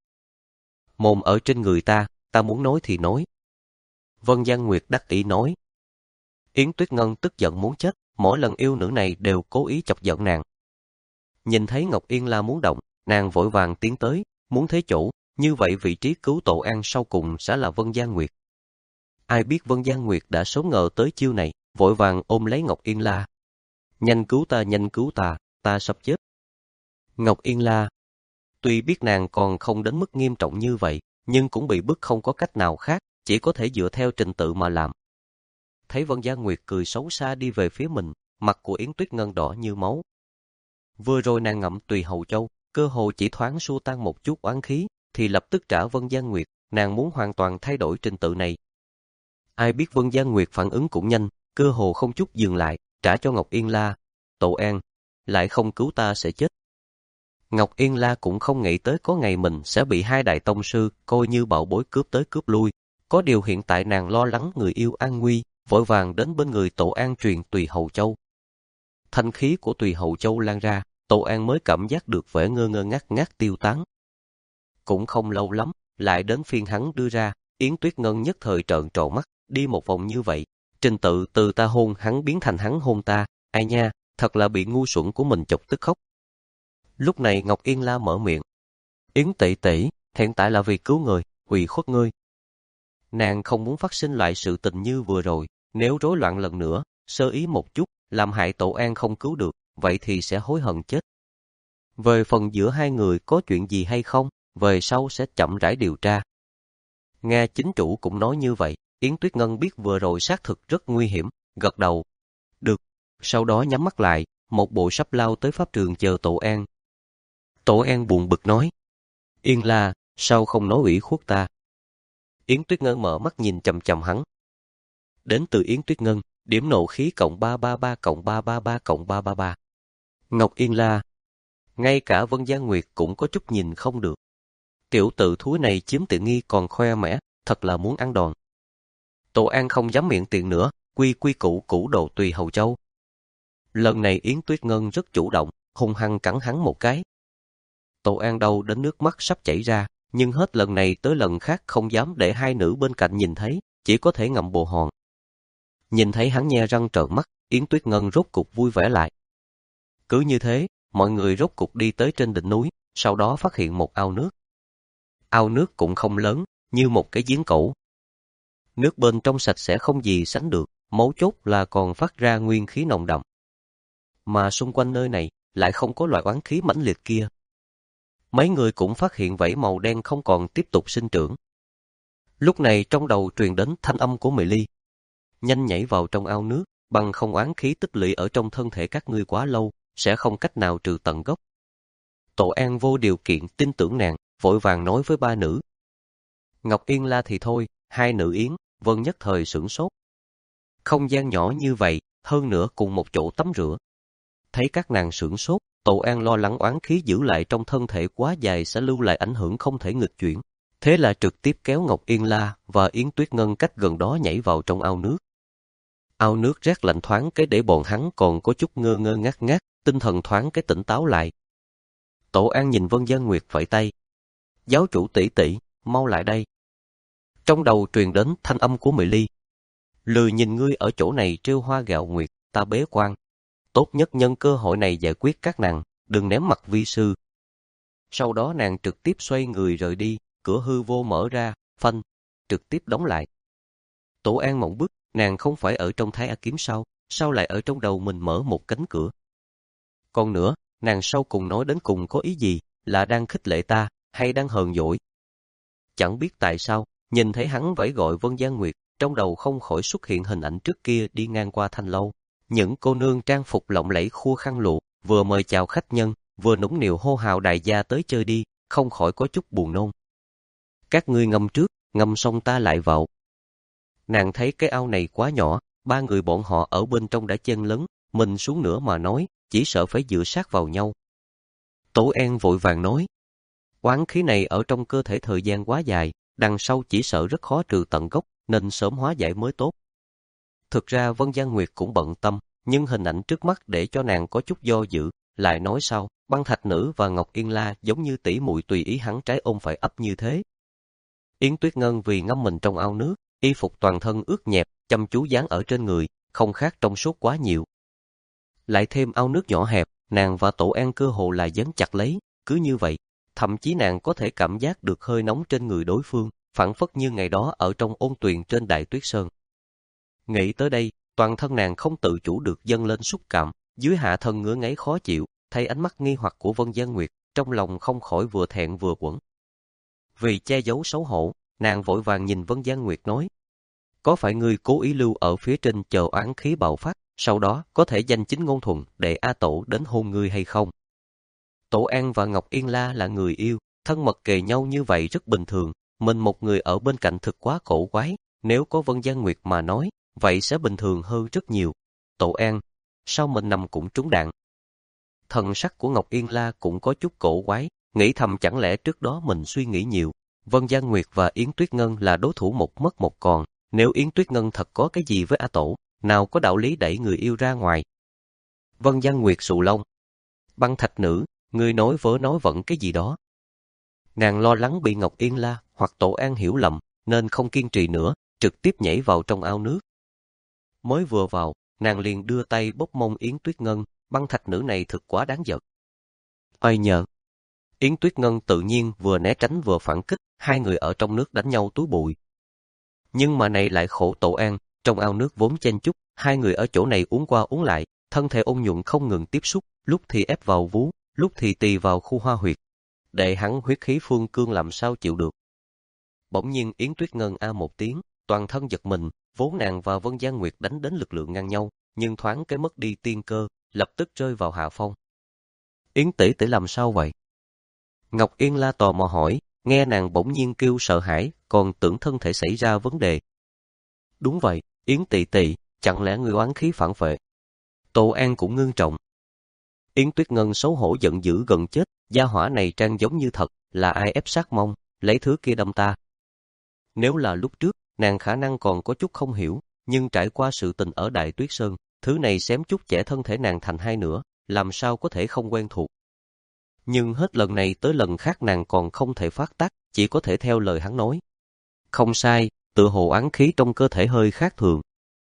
Mồm ở trên người ta, ta muốn nói thì nói. Vân Giang Nguyệt đắc ý nói. Yến Tuyết Ngân tức giận muốn chết, mỗi lần yêu nữ này đều cố ý chọc giận nàng. Nhìn thấy Ngọc Yên La muốn động, nàng vội vàng tiến tới, muốn thế chỗ, như vậy vị trí cứu Tổ An sau cùng sẽ là Vân Giang Nguyệt. Ai biết Vân Giang Nguyệt đã sớm ngờ tới chiêu này, vội vàng ôm lấy Ngọc Yên La. Nhanh cứu ta, nhanh cứu ta, ta sắp chết. Ngọc Yên La, tuy biết nàng còn không đến mức nghiêm trọng như vậy, nhưng cũng bị bức không có cách nào khác, chỉ có thể dựa theo trình tự mà làm. Thấy Vân Gia Nguyệt cười xấu xa đi về phía mình, mặt của Yến Tuyết Ngân đỏ như máu. Vừa rồi nàng ngậm Tùy Hầu Châu, cơ hồ chỉ thoáng xua tan một chút oán khí, thì lập tức trả Vân Gia Nguyệt, nàng muốn hoàn toàn thay đổi trình tự này. Ai biết Vân Gia Nguyệt phản ứng cũng nhanh, cơ hồ không chút dừng lại, trả cho Ngọc Yên La. Tổ An, lại không cứu ta sẽ chết. Ngọc Yên La cũng không nghĩ tới có ngày mình sẽ bị hai đại tông sư coi như bảo bối cướp tới cướp lui. Có điều hiện tại nàng lo lắng người yêu an nguy, vội vàng đến bên người Tổ An truyền Tùy Hầu Châu. Thanh khí của Tùy Hầu Châu lan ra, Tổ An mới cảm giác được vẻ ngơ ngơ ngác ngác tiêu tán. Cũng không lâu lắm, lại đến phiên hắn đưa ra, Yến Tuyết Ngân nhất thời trợn tròn mắt, đi một vòng như vậy. Trình tự từ ta hôn hắn biến thành hắn hôn ta, ai nha, thật là bị ngu xuẩn của mình chọc tức khóc. Lúc này Ngọc Yên La mở miệng. Yến tỷ tỷ, hiện tại là vì cứu người, ủy khuất ngươi. Nàng không muốn phát sinh loại sự tình như vừa rồi, nếu rối loạn lần nữa, sơ ý một chút, làm hại Tổ An không cứu được, vậy thì sẽ hối hận chết. Về phần giữa hai người có chuyện gì hay không, về sau sẽ chậm rãi điều tra. Nghe chính chủ cũng nói như vậy, Yến Tuyết Ngân biết vừa rồi xác thực rất nguy hiểm, gật đầu. Được, sau đó nhắm mắt lại, một bộ sắp lao tới pháp trường chờ Tổ An. Tổ An buồn bực nói. Yên La, sao không nói ủy khuất ta? Yến Tuyết Ngân mở mắt nhìn chằm chằm hắn. Đến từ Yến Tuyết Ngân, điểm nộ khí cộng ba ba ba cộng ba ba ba cộng ba ba ba. Ngọc Yên La. Ngay cả Vân Gia Nguyệt cũng có chút nhìn không được. Tiểu tự thúi này chiếm tiện nghi còn khoe mẽ, thật là muốn ăn đòn. Tổ An không dám miệng tiện nữa, quy quy củ củ đồ Tùy Hầu Châu. Lần này Yến Tuyết Ngân rất chủ động, hung hăng cắn hắn một cái. Tổ An đau đến nước mắt sắp chảy ra, nhưng hết lần này tới lần khác không dám để hai nữ bên cạnh nhìn thấy, chỉ có thể ngậm bồ hòn. Nhìn thấy hắn nhe răng trợn mắt, Yến Tuyết Ngân rốt cục vui vẻ lại. Cứ như thế, mọi người rốt cục đi tới trên đỉnh núi, sau đó phát hiện một ao nước. Ao nước cũng không lớn, như một cái giếng cổ. Nước bên trong sạch sẽ không gì sánh được, mấu chốt là còn phát ra nguyên khí nồng đậm. Mà xung quanh nơi này lại không có loại oán khí mãnh liệt kia. Mấy người cũng phát hiện vảy màu đen không còn tiếp tục sinh trưởng. Lúc này trong đầu truyền đến thanh âm của Mị Ly. Nhanh nhảy vào trong ao nước, bằng không oán khí tích lũy ở trong thân thể các ngươi quá lâu, sẽ không cách nào trừ tận gốc. Tổ An vô điều kiện tin tưởng nàng, vội vàng nói với ba nữ. Ngọc Yên La thì thôi, hai nữ Yến, Vân nhất thời sửng sốt. Không gian nhỏ như vậy, hơn nữa cùng một chỗ tắm rửa. Thấy các nàng sửng sốt, Tổ An lo lắng oán khí giữ lại trong thân thể quá dài sẽ lưu lại ảnh hưởng không thể nghịch chuyển. Thế là trực tiếp kéo Ngọc Yên La và Yến Tuyết Ngân cách gần đó nhảy vào trong ao nước. Ao nước rét lạnh thoáng cái để bọn hắn còn có chút ngơ ngơ ngác ngác, tinh thần thoáng cái tỉnh táo lại. Tổ An nhìn Vân Gia Nguyệt vẫy tay. Giáo chủ tỷ tỷ, mau lại đây. Trong đầu truyền đến thanh âm của Mị Ly. Lười nhìn ngươi ở chỗ này trêu hoa gạo nguyệt, ta bế quan. Tốt nhất nhân cơ hội này giải quyết các nàng, đừng ném mặt vi sư. Sau đó nàng trực tiếp xoay người rời đi, cửa hư vô mở ra, phanh, trực tiếp đóng lại. Tổ An mộng bức, nàng không phải ở trong Thái A Kiếm sao, sao lại ở trong đầu mình mở một cánh cửa. Còn nữa, nàng sau cùng nói đến cùng có ý gì, là đang khích lệ ta, hay đang hờn dỗi. Chẳng biết tại sao, nhìn thấy hắn vẫy gọi Vân Gia Nguyệt, trong đầu không khỏi xuất hiện hình ảnh trước kia đi ngang qua thanh lâu. Những cô nương trang phục lộng lẫy khua khăn lụa, vừa mời chào khách nhân, vừa nũng nịu hô hào đại gia tới chơi đi, không khỏi có chút buồn nôn. Các ngươi ngâm trước, ngâm xong ta lại vào. Nàng thấy cái ao này quá nhỏ, ba người bọn họ ở bên trong đã chen lấn, mình xuống nữa mà nói, chỉ sợ phải dựa sát vào nhau. Tổ An vội vàng nói, oán khí này ở trong cơ thể thời gian quá dài, đằng sau chỉ sợ rất khó trừ tận gốc, nên sớm hóa giải mới tốt. Thực ra Vân Gia Nguyệt cũng bận tâm, nhưng hình ảnh trước mắt để cho nàng có chút do dự, lại nói sao, Băng Thạch Nữ và Ngọc Yên La giống như tỷ muội tùy ý hắn trái ôm phải ấp như thế. Yến Tuyết Ngân vì ngâm mình trong ao nước, y phục toàn thân ướt nhẹp, chăm chú dán ở trên người, không khác trong suốt quá nhiều. Lại thêm ao nước nhỏ hẹp, nàng và Tổ An cơ hồ là dán chặt lấy, cứ như vậy, thậm chí nàng có thể cảm giác được hơi nóng trên người đối phương, phảng phất như ngày đó ở trong ôn tuyền trên Đại Tuyết Sơn. Nghĩ tới đây, toàn thân nàng không tự chủ được dâng lên xúc cảm, dưới hạ thân ngứa ngáy khó chịu, thấy ánh mắt nghi hoặc của Vân Gia Nguyệt, trong lòng không khỏi vừa thẹn vừa uẩn. Vì che giấu xấu hổ, nàng vội vàng nhìn Vân Giang Nguyệt nói. Có phải ngươi cố ý lưu ở phía trên chờ oán khí bạo phát, sau đó có thể danh chính ngôn thuận để A Tổ đến hôn ngươi hay không? Tổ An và Ngọc Yên La là người yêu, thân mật kề nhau như vậy rất bình thường, mình một người ở bên cạnh thực quá cổ quái, nếu có Vân Giang Nguyệt mà nói, vậy sẽ bình thường hơn rất nhiều. Tổ An, sao mình nằm cũng trúng đạn? Thần sắc của Ngọc Yên La cũng có chút cổ quái, nghĩ thầm chẳng lẽ trước đó mình suy nghĩ nhiều. Vân Giang Nguyệt và Yến Tuyết Ngân là đối thủ một mất một còn, nếu Yến Tuyết Ngân thật có cái gì với A Tổ, nào có đạo lý đẩy người yêu ra ngoài. Vân Giang Nguyệt sụ lông. Băng Thạch Nữ, ngươi nói vớ nói vẫn cái gì đó. Nàng lo lắng bị Ngọc Yên La hoặc Tổ An hiểu lầm, nên không kiên trì nữa, trực tiếp nhảy vào trong ao nước. Mới vừa vào, nàng liền đưa tay bóp mông Yến Tuyết Ngân, Băng Thạch Nữ này thực quá đáng giận. Ơi nhờ! Yến Tuyết Ngân tự nhiên vừa né tránh vừa phản kích, hai người ở trong nước đánh nhau túi bụi. Nhưng mà này lại khổ Tổ An, trong ao nước vốn chen chúc, hai người ở chỗ này uống qua uống lại, thân thể ôn nhuận không ngừng tiếp xúc, lúc thì ép vào vú, lúc thì tì vào khu hoa huyệt. Để hắn huyết khí phương cương làm sao chịu được. Bỗng nhiên Yến Tuyết Ngân a một tiếng, toàn thân giật mình, vốn nàng và Vân Giang Nguyệt đánh đến lực lượng ngang nhau, nhưng thoáng cái mất đi tiên cơ, lập tức rơi vào hạ phong. Yến tỷ tỷ làm sao vậy? Ngọc Yên La tò mò hỏi, nghe nàng bỗng nhiên kêu sợ hãi, còn tưởng thân thể xảy ra vấn đề. Đúng vậy, Yến tỷ tỷ, chẳng lẽ người oán khí phản phệ? Tô An cũng ngưng trọng. Yến Tuyết Ngân xấu hổ giận dữ gần chết, gia hỏa này trang giống như thật, là ai ép sát mông, lấy thứ kia đâm ta. Nếu là lúc trước, nàng khả năng còn có chút không hiểu, nhưng trải qua sự tình ở Đại Tuyết Sơn, thứ này xém chút chẻ thân thể nàng thành hai nửa, làm sao có thể không quen thuộc. Nhưng hết lần này tới lần khác nàng còn không thể phát tác, chỉ có thể theo lời hắn nói. Không sai, tự hồ oán khí trong cơ thể hơi khác thường.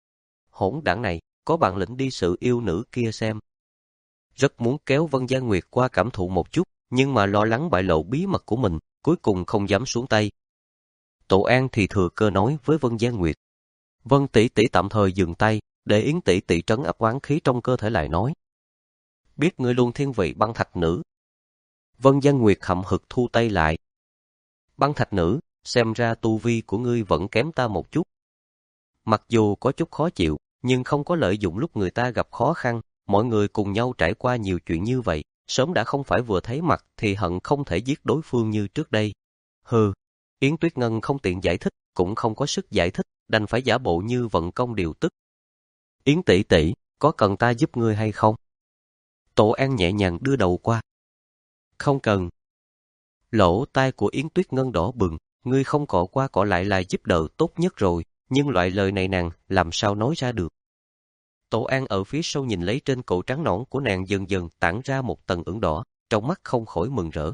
Hỗn đảng này, có bản lĩnh đi sự yêu nữ kia xem. Rất muốn kéo Vân Giang Nguyệt qua cảm thụ một chút, nhưng mà lo lắng bại lộ bí mật của mình, cuối cùng không dám xuống tay. Tổ An thì thừa cơ nói với Vân Giang Nguyệt. Vân tỷ tỷ tạm thời dừng tay, để Yến tỷ tỷ trấn áp oán khí trong cơ thể lại nói. Biết ngươi luôn thiên vị Băng Thạch Nữ. Vân Giang Nguyệt hậm hực thu tay lại. Băng Thạch Nữ, xem ra tu vi của ngươi vẫn kém ta một chút. Mặc dù có chút khó chịu, nhưng không có lợi dụng lúc người ta gặp khó khăn, mọi người cùng nhau trải qua nhiều chuyện như vậy, sớm đã không phải vừa thấy mặt thì hận không thể giết đối phương như trước đây. Hừ, Yến Tuyết Ngân không tiện giải thích, cũng không có sức giải thích, đành phải giả bộ như vận công điều tức. Yến tỷ tỷ, có cần ta giúp ngươi hay không? Tổ An nhẹ nhàng đưa đầu qua. Không cần. Lỗ tai của Yến Tuyết Ngân đỏ bừng, ngươi không cọ qua cọ lại là giúp đỡ tốt nhất rồi, nhưng loại lời này nàng làm sao nói ra được. Tổ An ở phía sau nhìn lấy trên cổ trắng nõn của nàng dần dần tản ra một tầng ửng đỏ, trong mắt không khỏi mừng rỡ.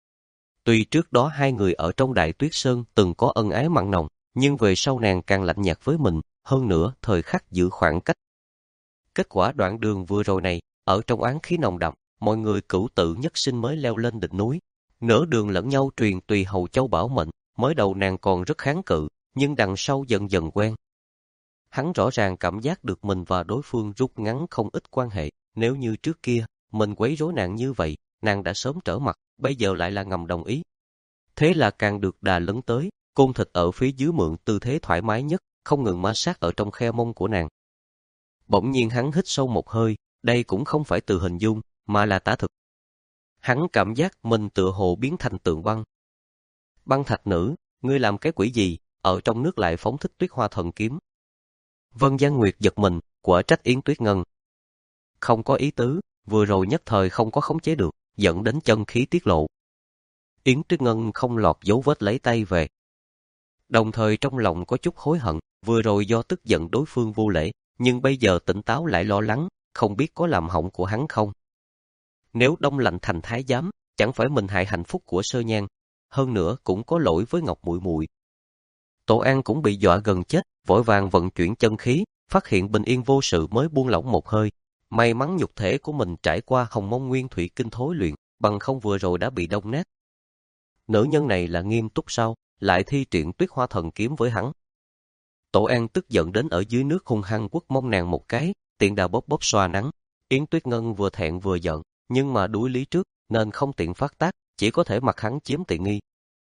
Tuy trước đó hai người ở trong Đại Tuyết Sơn từng có ân ái mặn nồng, nhưng về sau nàng càng lạnh nhạt với mình, hơn nữa thời khắc giữ khoảng cách. Kết quả đoạn đường vừa rồi này, ở trong oán khí nồng đậm, mọi người cửu tự nhất sinh mới leo lên đỉnh núi. Nửa đường lẫn nhau truyền tùy hầu châu bảo mệnh, mới đầu nàng còn rất kháng cự, nhưng đằng sau dần dần quen. Hắn rõ ràng cảm giác được mình và đối phương rút ngắn không ít quan hệ, nếu như trước kia, mình quấy rối nàng như vậy, nàng đã sớm trở mặt, bây giờ lại là ngầm đồng ý. Thế là càng được đà lấn tới, côn thịt ở phía dưới mượn tư thế thoải mái nhất, không ngừng ma sát ở trong khe mông của nàng. Bỗng nhiên hắn hít sâu một hơi, đây cũng không phải từ hình dung, mà là tả thực. Hắn cảm giác mình tựa hồ biến thành tượng băng. Băng Thạch Nữ, ngươi làm cái quỷ gì, ở trong nước lại phóng thích Tuyết Hoa Thần Kiếm. Vân Giang Nguyệt giật mình, quả trách Yến Tuyết Ngân. Không có ý tứ, vừa rồi nhất thời không có khống chế được, dẫn đến chân khí tiết lộ. Yến Tuyết Ngân không lọt dấu vết lấy tay về. Đồng thời trong lòng có chút hối hận, vừa rồi do tức giận đối phương vô lễ, nhưng bây giờ tỉnh táo lại lo lắng, không biết có làm hỏng của hắn không. Nếu đông lạnh thành thái giám, chẳng phải mình hại hạnh phúc của Sơ Nhan, hơn nữa cũng có lỗi với Ngọc muội muội. Tổ An cũng bị dọa gần chết, vội vàng vận chuyển chân khí, phát hiện bình yên vô sự mới buông lỏng một hơi. May mắn nhục thể của mình trải qua Hồng Mông Nguyên Thủy Kinh thối luyện, bằng không vừa rồi đã bị đông nát. Nữ nhân này là nghiêm túc sao, lại thi triển Tuyết Hoa Thần Kiếm với hắn. Tổ An tức giận đến ở dưới nước hung hăng quất mông nàng một cái, tiện đào bóp bóp xoa nắng. Yến Tuyết Ngân vừa thẹn vừa giận, nhưng mà đuối lý trước, nên không tiện phát tác, chỉ có thể mặc hắn chiếm tiện nghi.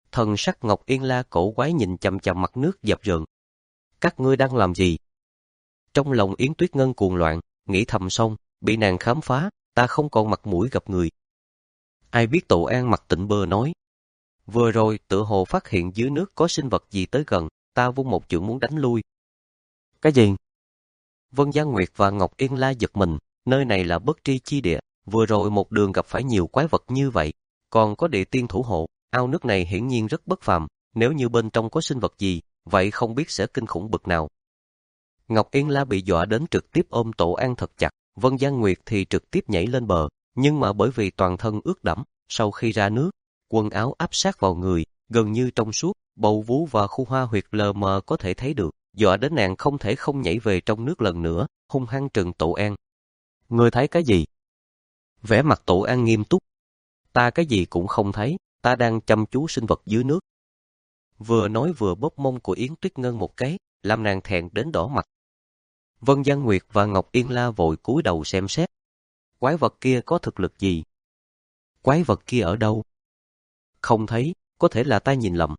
Thần sắc Ngọc Yên La cổ quái nhìn chằm chằm mặt nước dập dờn. Các ngươi đang làm gì? Trong lòng Yến Tuyết Ngân cuồng loạn, nghĩ thầm xong, bị nàng khám phá, ta không còn mặt mũi gặp người. Ai biết Tổ An mặt tịnh bơ nói. Vừa rồi tựa hồ phát hiện dưới nước có sinh vật gì tới gần, ta vung một chưởng muốn đánh lui. Cái gì? Vân Giang Nguyệt và Ngọc Yên La giật mình, nơi này là bất tri chi địa, vừa rồi một đường gặp phải nhiều quái vật như vậy, còn có địa tiên thủ hộ, ao nước này hiển nhiên rất bất phàm, nếu như bên trong có sinh vật gì, vậy không biết sẽ kinh khủng bực nào. Ngọc Yên La bị dọa đến trực tiếp ôm Tổ An thật chặt, Vân Giang Nguyệt thì trực tiếp nhảy lên bờ, nhưng mà bởi vì toàn thân ướt đẫm, sau khi ra nước, quần áo áp sát vào người, gần như trong suốt, bầu vú và khu hoa huyệt lờ mờ có thể thấy được, dọa đến nàng không thể không nhảy về trong nước lần nữa, hung hăng trừng Tổ An. Ngươi thấy cái gì? Vẻ mặt Tổ An nghiêm túc. Ta cái gì cũng không thấy, ta đang chăm chú sinh vật dưới nước. Vừa nói vừa bóp mông của Yến Tuyết Ngân một cái, làm nàng thẹn đến đỏ mặt. Vân Giang Nguyệt và Ngọc Yên La vội cúi đầu xem xét. Quái vật kia có thực lực gì? Quái vật kia ở đâu? Không thấy, có thể là ta nhìn lầm.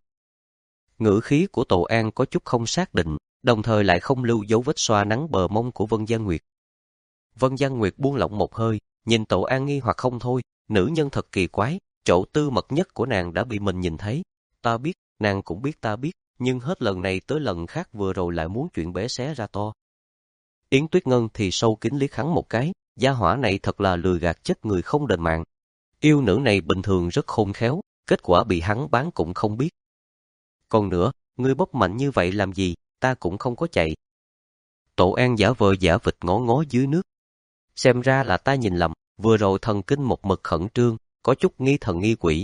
Ngữ khí của Tổ An có chút không xác định, đồng thời lại không lưu dấu vết xoa nắng bờ mông của Vân Giang Nguyệt. Vân Giang Nguyệt buông lỏng một hơi, nhìn Tổ An nghi hoặc không thôi, nữ nhân thật kỳ quái, chỗ tư mật nhất của nàng đã bị mình nhìn thấy. Ta biết, nàng cũng biết ta biết, nhưng hết lần này tới lần khác vừa rồi lại muốn chuyện bé xé ra to. Yến Tuyết Ngân thì sâu kín liếc hắn một cái, gia hỏa này thật là lừa gạt chết người không đền mạng. Yêu nữ này bình thường rất khôn khéo, kết quả bị hắn bán cũng không biết. Còn nữa, ngươi bóp mạnh như vậy làm gì, ta cũng không có chạy. Tổ An giả vờ giả vịt ngó ngó dưới nước. Xem ra là ta nhìn lầm, vừa rồi thần kinh một mực khẩn trương, có chút nghi thần nghi quỷ.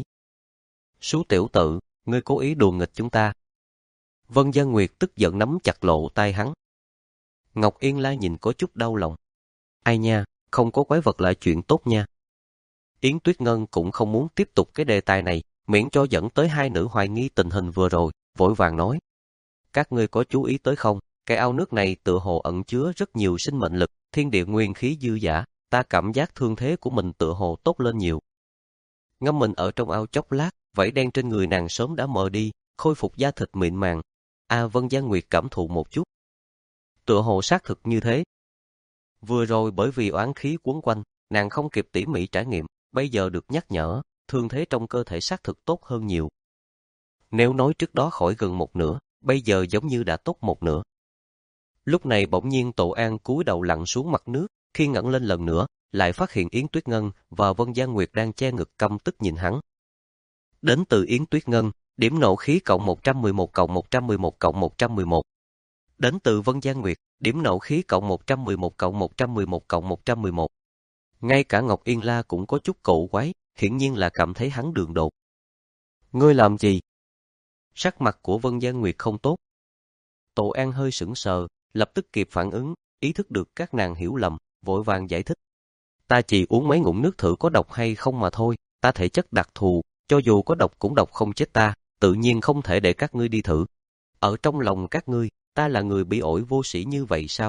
Sú tiểu tự, ngươi cố ý đùa nghịch chúng ta. Vân Giang Nguyệt tức giận nắm chặt lộ tay hắn. Ngọc Yên La nhìn có chút đau lòng. Ai nha, không có quái vật là chuyện tốt nha. Yến Tuyết Ngân cũng không muốn tiếp tục cái đề tài này, miễn cho dẫn tới hai nữ hoài nghi tình hình vừa rồi, vội vàng nói. Các ngươi có chú ý tới không, cái ao nước này tựa hồ ẩn chứa rất nhiều sinh mệnh lực, thiên địa nguyên khí dư dả, ta cảm giác thương thế của mình tựa hồ tốt lên nhiều. Ngâm mình ở trong ao chốc lát, vảy đen trên người nàng sớm đã mờ đi, khôi phục da thịt mịn màng. A Vân Giang Nguyệt cảm thụ một chút. Tựa hồ xác thực như thế. Vừa rồi bởi vì oán khí quấn quanh, nàng không kịp tỉ mỉ trải nghiệm, bây giờ được nhắc nhở, thương thế trong cơ thể xác thực tốt hơn nhiều. Nếu nói trước đó khỏi gần một nửa, bây giờ giống như đã tốt một nửa. Lúc này bỗng nhiên Tổ An cúi đầu lặn xuống mặt nước, khi ngẩng lên lần nữa, lại phát hiện Yến Tuyết Ngân và Vân Giang Nguyệt đang che ngực căm tức nhìn hắn. Đến từ Yến Tuyết Ngân, điểm nộ khí cộng một trăm mười một cộng một trăm mười một cộng một trăm mười một. Đến từ Vân Giang Nguyệt, điểm nộ khí cộng một trăm mười một cộng một trăm mười một cộng một trăm mười một. Ngay cả Ngọc Yên La cũng có chút cổ quái, hiển nhiên là cảm thấy hắn đường đột. Ngươi làm gì? Sắc mặt của Vân Giang Nguyệt không tốt. Tổ An hơi sững sờ, lập tức kịp phản ứng, ý thức được các nàng hiểu lầm, vội vàng giải thích. Ta chỉ uống mấy ngụm nước thử có độc hay không mà thôi, ta thể chất đặc thù, cho dù có độc cũng độc không chết ta, tự nhiên không thể để các ngươi đi thử. Ở trong lòng các ngươi, ta là người bị ổi vô sĩ như vậy sao?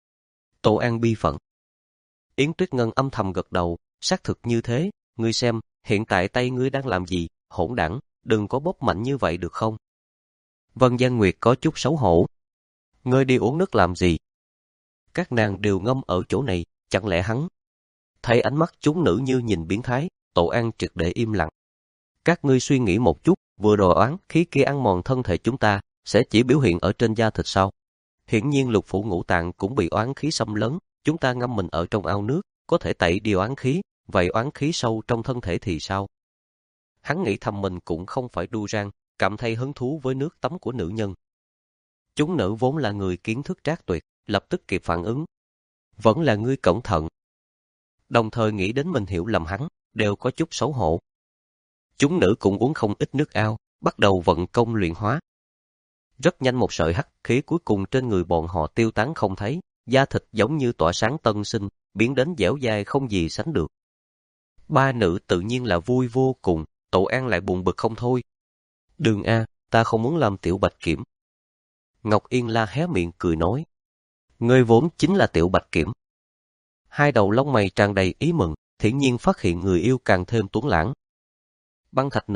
Tổ An bi phận. Yến Tuyết Ngân âm thầm gật đầu, xác thực như thế, ngươi xem, hiện tại tay ngươi đang làm gì, hỗn đảng, đừng có bóp mạnh như vậy được không? Vân Giang Nguyệt có chút xấu hổ. Ngươi đi uống nước làm gì? Các nàng đều ngâm ở chỗ này, chẳng lẽ hắn? Thấy ánh mắt chúng nữ như nhìn biến thái, Tổ An triệt để im lặng. Các ngươi suy nghĩ một chút, vừa rồi oán khí kia ăn mòn thân thể chúng ta, sẽ chỉ biểu hiện ở trên da thịt sao? Hiển nhiên lục phủ ngũ tạng cũng bị oán khí xâm lấn, chúng ta ngâm mình ở trong ao nước, có thể tẩy đi oán khí, vậy oán khí sâu trong thân thể thì sao? Hắn nghĩ thầm mình cũng không phải đu rang, cảm thấy hứng thú với nước tắm của nữ nhân. Chúng nữ vốn là người kiến thức trác tuyệt, lập tức kịp phản ứng. Vẫn là ngươi cẩn thận. Đồng thời nghĩ đến mình hiểu lầm hắn, đều có chút xấu hổ. Chúng nữ cũng uống không ít nước ao, bắt đầu vận công luyện hóa. Rất nhanh một sợi hắc khí cuối cùng trên người bọn họ tiêu tán không thấy, da thịt giống như tỏa sáng tân sinh, biến đến dẻo dai không gì sánh được. Ba nữ tự nhiên là vui vô cùng, Tổ An lại buồn bực không thôi. Đường A, ta không muốn làm tiểu bạch kiểm. Ngọc Yên La hé miệng cười nói. Ngươi vốn chính là tiểu bạch kiểm. Hai đầu lông mày tràn đầy ý mừng, hiển nhiên phát hiện người yêu càng thêm tuấn lãng. Băng thạch nữ,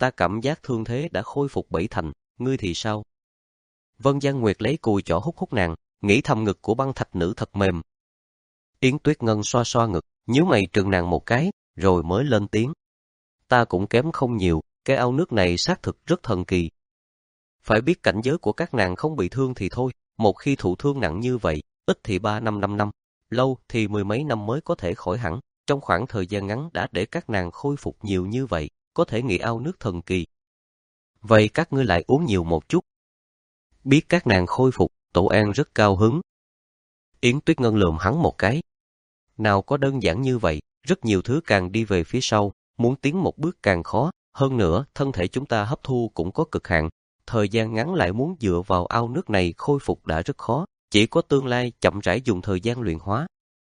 ta cảm giác thương thế đã khôi phục bảy thành, ngươi thì sao? Vân Giang Nguyệt lấy cùi chỏ hút hút nàng, nghĩ thầm ngực của băng thạch nữ thật mềm. Yến Tuyết Ngân xoa xoa ngực, nhíu mày trừng nàng một cái, rồi mới lên tiếng. Ta cũng kém không nhiều, cái ao nước này xác thực rất thần kỳ. Phải biết cảnh giới của các nàng không bị thương thì thôi, một khi thụ thương nặng như vậy, ít thì ba năm năm năm, lâu thì mười mấy năm mới có thể khỏi hẳn, trong khoảng thời gian ngắn đã để các nàng khôi phục nhiều như vậy, có thể nghĩ ao nước thần kỳ. Vậy các ngươi lại uống nhiều một chút. Biết các nàng khôi phục, Tổ An rất cao hứng. Yến Tuyết Ngân lườm hắn một cái. Nào có đơn giản như vậy, rất nhiều thứ càng đi về phía sau, muốn tiến một bước càng khó, hơn nữa thân thể chúng ta hấp thu cũng có cực hạn, thời gian ngắn lại muốn dựa vào ao nước này khôi phục đã rất khó, chỉ có tương lai chậm rãi dùng thời gian luyện hóa.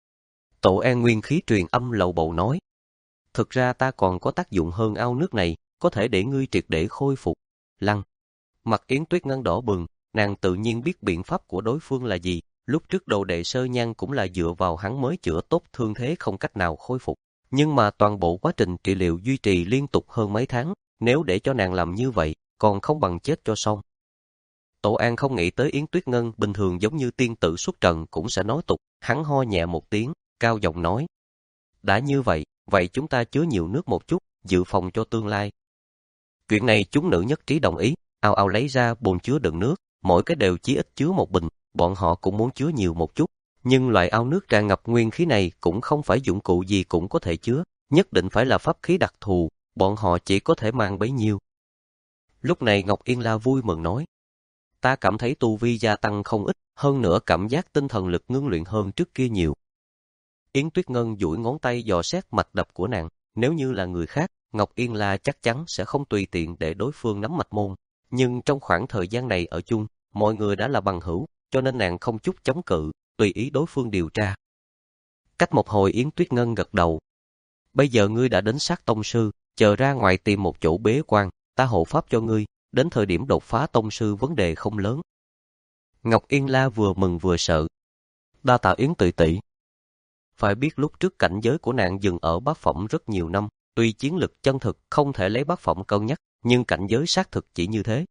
Tổ An nguyên khí truyền âm lầu bầu nói, thực ra ta còn có tác dụng hơn ao nước này, có thể để ngươi triệt để khôi phục. Lăng. Mặt Yến Tuyết Ngân đỏ bừng, nàng tự nhiên biết biện pháp của đối phương là gì, lúc trước đồ đệ Sơ Nhan cũng là dựa vào hắn mới chữa tốt thương thế không cách nào khôi phục. Nhưng mà toàn bộ quá trình trị liệu duy trì liên tục hơn mấy tháng, nếu để cho nàng làm như vậy, còn không bằng chết cho xong. Tổ An không nghĩ tới Yến Tuyết Ngân bình thường giống như tiên tử xuất trần cũng sẽ nói tục, hắn ho nhẹ một tiếng, cao giọng nói. Đã như vậy, vậy chúng ta chứa nhiều nước một chút, dự phòng cho tương lai. Chuyện này chúng nữ nhất trí đồng ý, ào ào lấy ra bồn chứa đựng nước, mỗi cái đều chỉ ít chứa một bình, bọn họ cũng muốn chứa nhiều một chút. Nhưng loại ao nước tràn ngập nguyên khí này cũng không phải dụng cụ gì cũng có thể chứa, nhất định phải là pháp khí đặc thù, bọn họ chỉ có thể mang bấy nhiêu. Lúc này Ngọc Yên La vui mừng nói, ta cảm thấy tu vi gia tăng không ít, hơn nữa cảm giác tinh thần lực ngưng luyện hơn trước kia nhiều. Yến Tuyết Ngân duỗi ngón tay dò xét mạch đập của nàng, nếu như là người khác, Ngọc Yên La chắc chắn sẽ không tùy tiện để đối phương nắm mạch môn, nhưng trong khoảng thời gian này ở chung, mọi người đã là bằng hữu, cho nên nàng không chút chống cự, tùy ý đối phương điều tra. Cách một hồi Yến Tuyết Ngân gật đầu. Bây giờ ngươi đã đến sát tông sư, chờ ra ngoài tìm một chỗ bế quan, ta hộ pháp cho ngươi, đến thời điểm đột phá tông sư vấn đề không lớn. Ngọc Yên La vừa mừng vừa sợ. Đa tạ Yến tỷ tỷ. Phải biết lúc trước cảnh giới của nàng dừng ở bát phẩm rất nhiều năm, tuy chiến lực chân thực không thể lấy bát phẩm cân nhắc, nhưng cảnh giới xác thực chỉ như thế.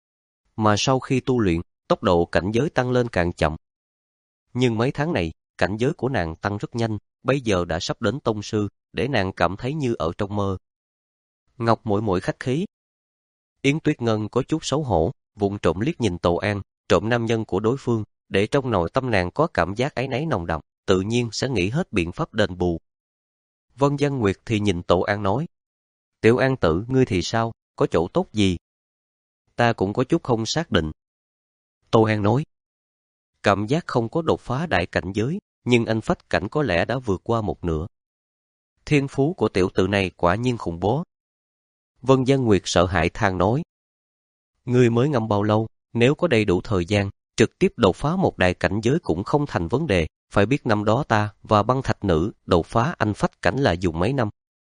Mà sau khi tu luyện, tốc độ cảnh giới tăng lên càng chậm. Nhưng mấy tháng này, cảnh giới của nàng tăng rất nhanh, bây giờ đã sắp đến tông sư, để nàng cảm thấy như ở trong mơ. Ngọc muội muội khách khí. Yến Tuyết Ngân có chút xấu hổ, vụng trộm liếc nhìn Tổ An, trộm nam nhân của đối phương, để trong nội tâm nàng có cảm giác áy náy nồng đậm, tự nhiên sẽ nghĩ hết biện pháp đền bù. Vân Giang Nguyệt thì nhìn Tổ An nói, Tiểu An tử, ngươi thì sao, có chỗ tốt gì? Ta cũng có chút không xác định. Tổ An nói, cảm giác không có đột phá đại cảnh giới, nhưng anh phách cảnh có lẽ đã vượt qua một nửa. Thiên phú của tiểu tử này quả nhiên khủng bố. Vân Giang Nguyệt sợ hãi than nói, ngươi mới ngâm bao lâu, nếu có đầy đủ thời gian, trực tiếp đột phá một đại cảnh giới cũng không thành vấn đề, phải biết năm đó ta và băng thạch nữ đột phá anh phách cảnh là dùng mấy năm.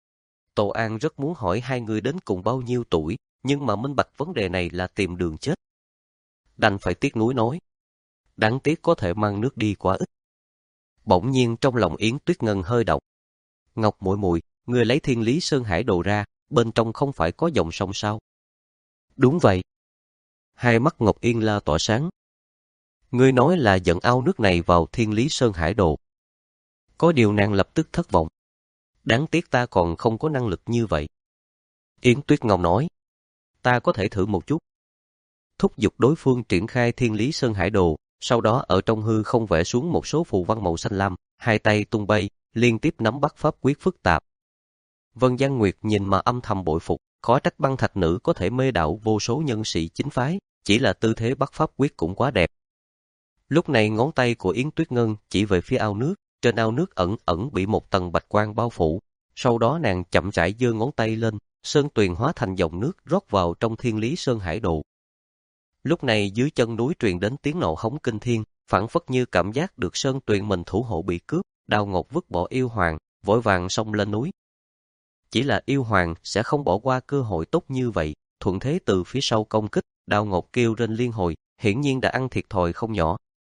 Tổ An rất muốn hỏi hai người đến cùng bao nhiêu tuổi, nhưng mà minh bạch vấn đề này là tìm đường chết. Đành phải tiếc nuối nói, đáng tiếc có thể mang nước đi quá ít. Bỗng nhiên trong lòng Yến Tuyết Ngân hơi động. Ngọc muội muội, ngươi lấy Thiên Lý Sơn Hải đồ ra, bên trong không phải có dòng sông sao? Đúng vậy. Hai mắt Ngọc Yên La tỏa sáng. Ngươi nói là dẫn ao nước này vào Thiên Lý Sơn Hải đồ. Có điều nàng lập tức thất vọng. Đáng tiếc ta còn không có năng lực như vậy. Yến Tuyết Ngọc nói, ta có thể thử một chút. Thúc giục đối phương triển khai Thiên Lý Sơn Hải đồ, sau đó ở trong hư không vẽ xuống một số phù văn màu xanh lam, hai tay tung bay, liên tiếp nắm bắt pháp quyết phức tạp. Vân Giang Nguyệt nhìn mà âm thầm bội phục, khó trách băng thạch nữ có thể mê đảo vô số nhân sĩ chính phái, chỉ là tư thế bắt pháp quyết cũng quá đẹp. Lúc này ngón tay của Yến Tuyết Ngân chỉ về phía ao nước, trên ao nước ẩn ẩn bị một tầng bạch quang bao phủ, sau đó nàng chậm rãi giơ ngón tay lên, sơn tuyền hóa thành dòng nước rót vào trong Thiên Lý Sơn Hải đồ. Lúc này dưới chân núi truyền đến tiếng nộ hống kinh thiên, phảng phất như cảm giác được sơn tuyền mình thủ hộ bị cướp, Đào Ngọc vứt bỏ yêu hoàng, vội vàng xông lên núi. Chỉ là yêu hoàng sẽ không bỏ qua cơ hội tốt như vậy, thuận thế từ phía sau công kích, Đào Ngọc kêu rên liên hồi, hiển nhiên đã ăn thiệt thòi không nhỏ.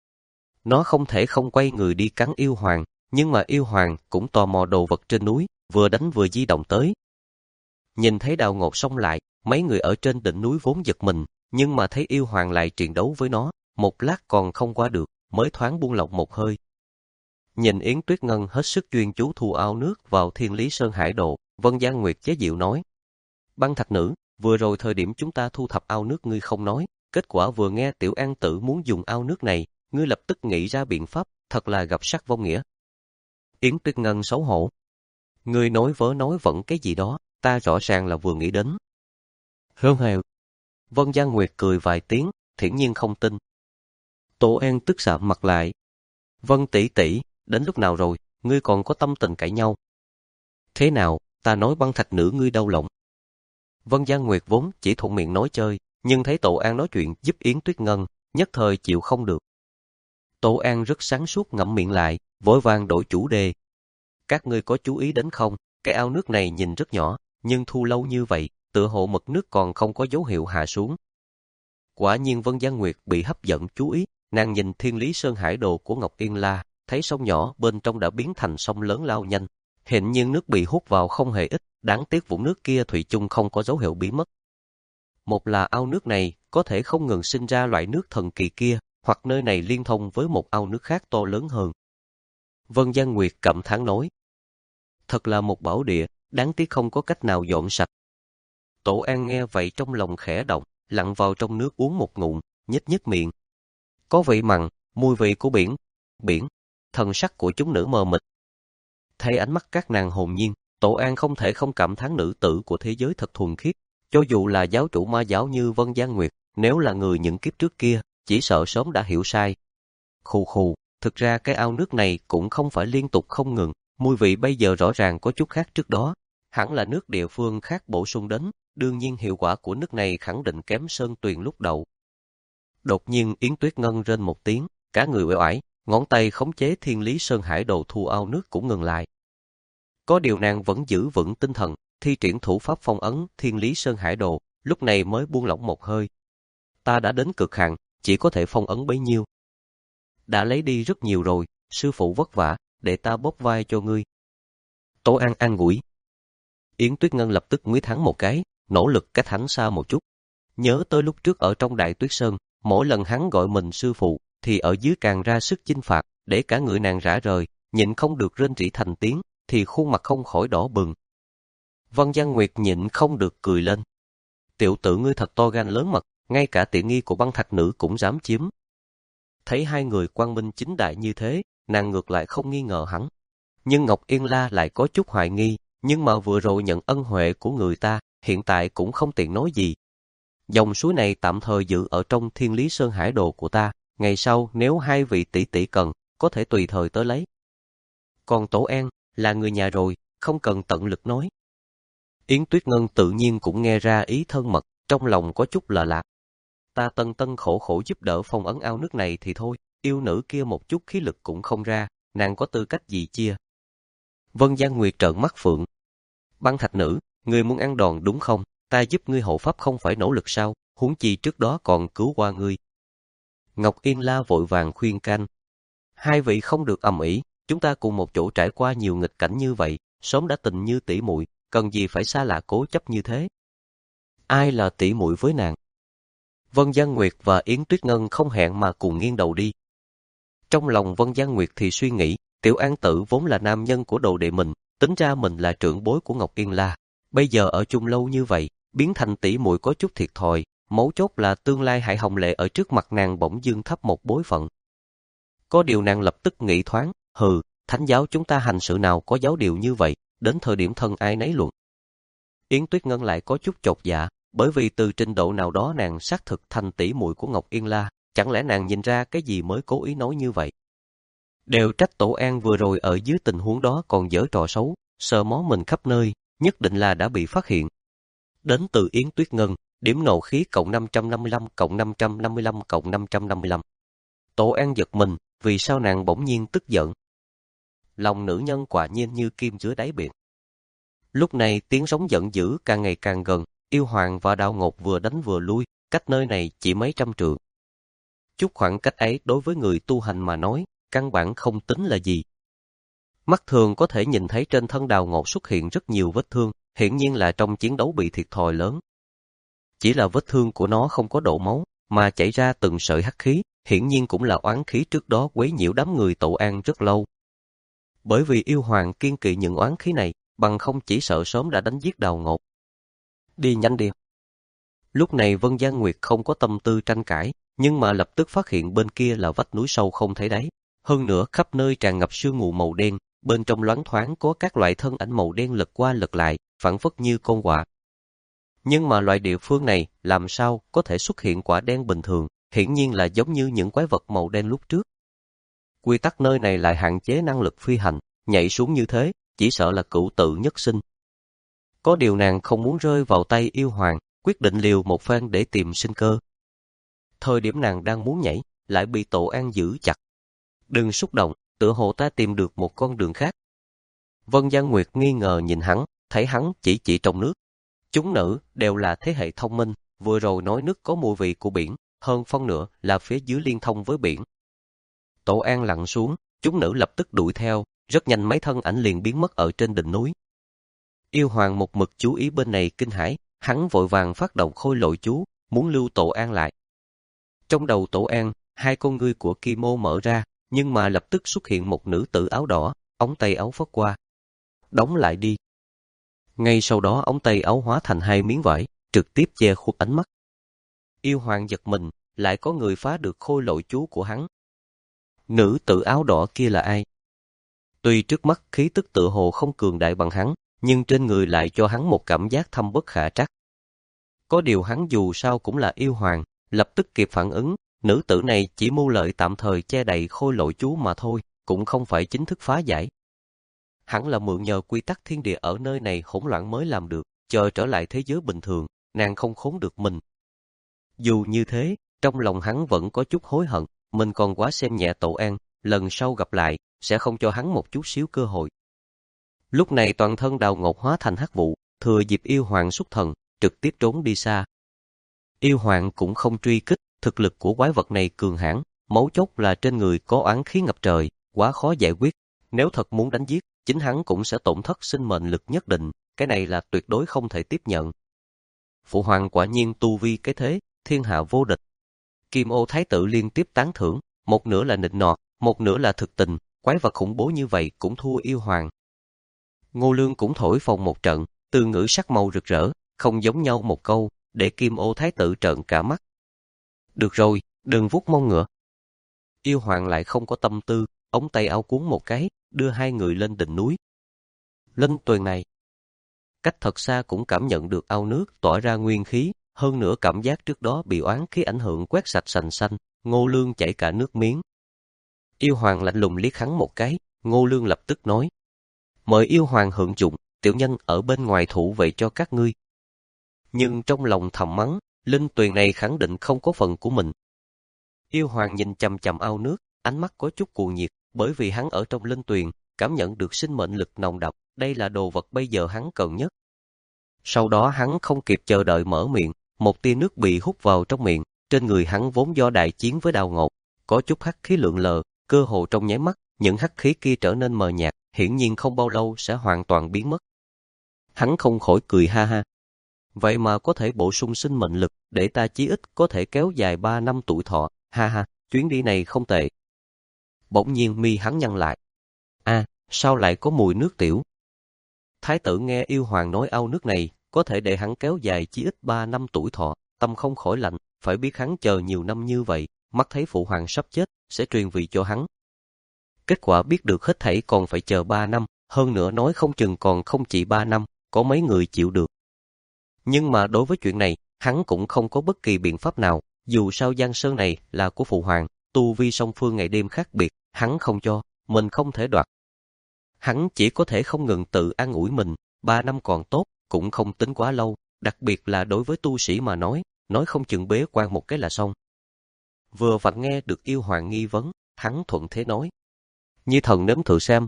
Nó không thể không quay người đi cắn yêu hoàng, nhưng mà yêu hoàng cũng tò mò đồ vật trên núi, vừa đánh vừa di động tới. Nhìn thấy Đào Ngột xông lại, mấy người ở trên đỉnh núi vốn giật mình, nhưng mà thấy yêu hoàng lại triền đấu với nó, một lát còn không qua được, mới thoáng buông lỏng một hơi. Nhìn Yến Tuyết Ngân hết sức chuyên chú thu ao nước vào Thiên Lý Sơn Hải Đồ, Vân Gian Nguyệt chế giễu nói: Băng Thạch Nữ, vừa rồi thời điểm chúng ta thu thập ao nước ngươi không nói, kết quả vừa nghe Tiểu An Tử muốn dùng ao nước này, ngươi lập tức nghĩ ra biện pháp, thật là gặp sắc vong nghĩa. Yến Tuyết Ngân xấu hổ: Ngươi nói vớ nói vẫn cái gì đó, ta rõ ràng là vừa nghĩ đến. Hương hèo. Vân Gian Nguyệt cười vài tiếng, thiển nhiên không tin. Tổ An tức sạm mặt lại: Vân tỷ tỷ, đến lúc nào rồi, ngươi còn có tâm tình cãi nhau? Thế nào, ta nói Băng Thạch Nữ ngươi đau lòng. Vân Gian Nguyệt vốn chỉ thuận miệng nói chơi, nhưng thấy Tổ An nói chuyện giúp Yến Tuyết Ngân, nhất thời chịu không được. Tổ An rất sáng suốt ngậm miệng lại, vội vàng đổi chủ đề. Các ngươi có chú ý đến không, cái ao nước này nhìn rất nhỏ, nhưng thu lâu như vậy, tựa hồ mực nước còn không có dấu hiệu hạ xuống. Quả nhiên Vân Gian Nguyệt bị hấp dẫn chú ý, nàng nhìn Thiên Lý Sơn Hải Đồ của Ngọc Yên La, thấy sông nhỏ bên trong đã biến thành sông lớn lao nhanh, hiện nhiên nước bị hút vào không hề ít, đáng tiếc vũng nước kia thủy chung không có dấu hiệu biến mất. Một là ao nước này có thể không ngừng sinh ra loại nước thần kỳ kia, hoặc nơi này liên thông với một ao nước khác to lớn hơn. Vân Gian Nguyệt cảm thán nói: Thật là một bảo địa, đáng tiếc không có cách nào dọn sạch. Tổ An nghe vậy trong lòng khẽ động, lặn vào trong nước uống một ngụm, nhếch nhếch miệng. Có vị mặn, mùi vị của biển, biển, thần sắc của chúng nữ mờ mịt. Thấy ánh mắt các nàng hồn nhiên, Tổ An không thể không cảm thán nữ tử của thế giới thật thuần khiết. Cho dù là giáo chủ ma giáo như Vân Gian Nguyệt, nếu là người những kiếp trước kia, chỉ sợ sớm đã hiểu sai. Khù khù, thực ra cái ao nước này cũng không phải liên tục không ngừng, mùi vị bây giờ rõ ràng có chút khác trước đó. Hẳn là nước địa phương khác bổ sung đến, đương nhiên hiệu quả của nước này khẳng định kém sơn tuyền lúc đầu. Đột nhiên Yến Tuyết Ngân rên một tiếng, cả người uể oải, ngón tay khống chế Thiên Lý Sơn Hải Đồ thu ao nước cũng ngừng lại. Có điều nàng vẫn giữ vững tinh thần, thi triển thủ pháp phong ấn Thiên Lý Sơn Hải Đồ, lúc này mới buông lỏng một hơi. Ta đã đến cực hạn, chỉ có thể phong ấn bấy nhiêu. Đã lấy đi rất nhiều rồi, sư phụ vất vả, để ta bóp vai cho ngươi. Tổ An an ủi. Yến Tuyết Ngân lập tức nguy thắng một cái, nỗ lực cách hắn xa một chút. Nhớ tới lúc trước ở trong Đại Tuyết Sơn, mỗi lần hắn gọi mình sư phụ, thì ở dưới càng ra sức chinh phạt, để cả người nàng rã rời, nhịn không được rên rỉ thành tiếng, thì khuôn mặt không khỏi đỏ bừng. Vân Gian Nguyệt nhịn không được cười lên. Tiểu tử ngươi thật to gan lớn mật, ngay cả tiện nghi của Băng Thạch Nữ cũng dám chiếm. Thấy hai người quang minh chính đại như thế, nàng ngược lại không nghi ngờ hắn. Nhưng Ngọc Yên La lại có chút hoài nghi, nhưng mà vừa rồi nhận ân huệ của người ta, hiện tại cũng không tiện nói gì. Dòng suối này tạm thời giữ ở trong Thiên Lý Sơn Hải Đồ của ta, ngày sau nếu hai vị tỷ tỷ cần, có thể tùy thời tới lấy. Còn Tổ An, là người nhà rồi, không cần tận lực nói. Yến Tuyết Ngân tự nhiên cũng nghe ra ý thân mật, trong lòng có chút lạ lạ. Ta tân tân khổ khổ giúp đỡ phong ấn ao nước này thì thôi, yêu nữ kia một chút khí lực cũng không ra, nàng có tư cách gì chia. Vân Gian Nguyệt trợn mắt phượng. Băng Thạch Nữ, ngươi muốn ăn đòn đúng không? Ta giúp ngươi hộ pháp không phải nỗ lực sao, huống chi trước đó còn cứu qua ngươi. Ngọc Yên La vội vàng khuyên can. Hai vị không được ầm ĩ, chúng ta cùng một chỗ trải qua nhiều nghịch cảnh như vậy, sớm đã tình như tỷ muội, cần gì phải xa lạ cố chấp như thế. Ai là tỷ muội với nàng? Vân Gian Nguyệt và Yến Tuyết Ngân không hẹn mà cùng nghiêng đầu đi. Trong lòng Vân Gian Nguyệt thì suy nghĩ, Tiểu An Tử vốn là nam nhân của đồ đệ mình, tính ra mình là trưởng bối của Ngọc Yên La. Bây giờ ở chung lâu như vậy, biến thành tỷ muội có chút thiệt thòi, mấu chốt là tương lai Hải Hồng Lệ ở trước mặt nàng bỗng dưng thấp một bối phận. Có điều nàng lập tức nghĩ thoáng, hừ, thánh giáo chúng ta hành sự nào có giáo điều như vậy, đến thời điểm thân ai nấy luận. Yến Tuyết Ngân lại có chút chột dạ, bởi vì từ trình độ nào đó nàng xác thực thành tỷ muội của Ngọc Yên La, chẳng lẽ nàng nhìn ra cái gì mới cố ý nói như vậy. Đều trách Tổ An vừa rồi ở dưới tình huống đó còn giở trò xấu, sờ mó mình khắp nơi, nhất định là đã bị phát hiện. Đến từ Yến Tuyết Ngân, điểm nộ khí cộng năm trăm năm mươi lăm cộng năm trăm năm mươi lăm cộng năm trăm năm mươi lăm. Tổ An giật mình, vì sao nàng bỗng nhiên tức giận. Lòng nữ nhân quả nhiên như kim dưới đáy biển. Lúc này tiếng sóng giận dữ càng ngày càng gần, yêu hoàng và Đào Ngột vừa đánh vừa lui, cách nơi này chỉ mấy trăm trượng. Chút khoảng cách ấy đối với người tu hành mà nói, căn bản không tính là gì. Mắt thường có thể nhìn thấy trên thân Đào Ngột xuất hiện rất nhiều vết thương, hiển nhiên là trong chiến đấu bị thiệt thòi lớn. Chỉ là vết thương của nó không có đổ máu, mà chảy ra từng sợi hắc khí, hiển nhiên cũng là oán khí trước đó quấy nhiễu đám người Tổ An rất lâu. Bởi vì yêu hoàng kiên kỵ những oán khí này, bằng không chỉ sợ sớm đã đánh giết Đào Ngột. Đi nhanh đi. Lúc này Vân Giang Nguyệt không có tâm tư tranh cãi, nhưng mà lập tức phát hiện bên kia là vách núi sâu không thấy đáy. Hơn nữa khắp nơi tràn ngập sương mù màu đen, bên trong loáng thoáng có các loại thân ảnh màu đen lật qua lật lại, phảng phất như con quạ. Nhưng mà loại địa phương này làm sao có thể xuất hiện quả đen bình thường, hiển nhiên là giống như những quái vật màu đen lúc trước. Quy tắc nơi này lại hạn chế năng lực phi hành, nhảy xuống như thế, chỉ sợ là cửu tự nhất sinh. Có điều nàng không muốn rơi vào tay yêu hoàng, quyết định liều một phen để tìm sinh cơ. Thời điểm nàng đang muốn nhảy, lại bị Tổ An giữ chặt. Đừng xúc động, tựa hồ ta tìm được một con đường khác. Vân Giang Nguyệt nghi ngờ nhìn hắn, thấy hắn chỉ chỉ trong nước. Chúng nữ đều là thế hệ thông minh, vừa rồi nói nước có mùi vị của biển, hơn phân nửa là phía dưới liên thông với biển. Tổ An lặn xuống, chúng nữ lập tức đuổi theo, rất nhanh mấy thân ảnh liền biến mất ở trên đỉnh núi. Yêu hoàng một mực chú ý bên này kinh hãi, hắn vội vàng phát động khôi lội chú, muốn lưu Tổ An lại. Trong đầu Tổ An, hai con ngươi của Kim Ô mở ra, nhưng mà lập tức xuất hiện một nữ tử áo đỏ, ống tay áo phất qua. Đóng lại đi. Ngay sau đó ống tay áo hóa thành hai miếng vải, trực tiếp che khuất ánh mắt. Yêu hoàng giật mình, lại có người phá được khôi lội chú của hắn. Nữ tử áo đỏ kia là ai? Tuy trước mắt khí tức tựa hồ không cường đại bằng hắn, nhưng trên người lại cho hắn một cảm giác thâm bất khả trắc. Có điều hắn dù sao cũng là yêu hoàng, lập tức kịp phản ứng, nữ tử này chỉ mưu lợi tạm thời che đậy khôi lội chú mà thôi, cũng không phải chính thức phá giải. Hẳn là mượn nhờ quy tắc thiên địa ở nơi này hỗn loạn mới làm được, chờ trở lại thế giới bình thường, nàng không khốn được mình. Dù như thế, trong lòng hắn vẫn có chút hối hận, mình còn quá xem nhẹ Tổ An, lần sau gặp lại, sẽ không cho hắn một chút xíu cơ hội. Lúc này toàn thân Đào Ngột hóa thành hắc vụ, thừa dịp yêu hoàng xuất thần, trực tiếp trốn đi xa. Yêu hoàng cũng không truy kích, thực lực của quái vật này cường hãn, mấu chốt là trên người có oán khí ngập trời, quá khó giải quyết. Nếu thật muốn đánh giết, chính hắn cũng sẽ tổn thất sinh mệnh lực nhất định, cái này là tuyệt đối không thể tiếp nhận. Phụ hoàng quả nhiên tu vi cái thế, thiên hạ vô địch. Kim Ô Thái tử liên tiếp tán thưởng, một nửa là nịnh nọt, một nửa là thực tình, quái vật khủng bố như vậy cũng thua yêu hoàng. Ngô Lương cũng thổi phồng một trận, từ ngữ sắc màu rực rỡ, không giống nhau một câu, để Kim Ô Thái tử trợn cả mắt. Được rồi, đừng vuốt mông ngựa. Yêu hoàng lại không có tâm tư, ống tay áo cuốn một cái, đưa hai người lên đỉnh núi. Linh tuyền này, cách thật xa cũng cảm nhận được ao nước tỏa ra nguyên khí, hơn nữa cảm giác trước đó bị oán khí ảnh hưởng quét sạch sành xanh, Ngô Lương chảy cả nước miếng. Yêu hoàng lạnh lùng liếc hắn một cái, Ngô Lương lập tức nói: mời yêu hoàng hưởng dụng, tiểu nhân ở bên ngoài thủ vệ cho các ngươi. Nhưng trong lòng thầm mắng, linh tuyền này khẳng định không có phần của mình. Yêu hoàng nhìn chằm chằm ao nước, ánh mắt có chút cuồng nhiệt, bởi vì hắn ở trong linh tuyền, cảm nhận được sinh mệnh lực nồng đậm, đây là đồ vật bây giờ hắn cần nhất. Sau đó hắn không kịp chờ đợi mở miệng, một tia nước bị hút vào trong miệng, trên người hắn vốn do đại chiến với Đào Ngột, có chút hắc khí lượn lờ, cơ hồ trong nháy mắt, những hắc khí kia trở nên mờ nhạt, hiển nhiên không bao lâu sẽ hoàn toàn biến mất. Hắn không khỏi cười ha ha. Vậy mà có thể bổ sung sinh mệnh lực, để ta chí ít có thể kéo dài ba năm tuổi thọ, ha ha, chuyến đi này không tệ. Bỗng nhiên mi hắn nhăn lại. A, à, sao lại có mùi nước tiểu? Thái tử nghe yêu hoàng nói ao nước này, có thể để hắn kéo dài chí ít ba năm tuổi thọ, tâm không khỏi lạnh, phải biết hắn chờ nhiều năm như vậy, mắt thấy phụ hoàng sắp chết, sẽ truyền vị cho hắn. Kết quả biết được hết thảy còn phải chờ ba năm, hơn nữa nói không chừng còn không chỉ ba năm, có mấy người chịu được. Nhưng mà đối với chuyện này, hắn cũng không có bất kỳ biện pháp nào, dù sao Giang Sơn này là của phụ hoàng, tu vi song phương ngày đêm khác biệt, hắn không cho, mình không thể đoạt. Hắn chỉ có thể không ngừng tự an ủi mình, ba năm còn tốt, cũng không tính quá lâu, đặc biệt là đối với tu sĩ mà nói, nói không chừng bế quan một cái là xong. Vừa vặn nghe được yêu hoàng nghi vấn, hắn thuận thế nói: Nhi thần nếm thử xem.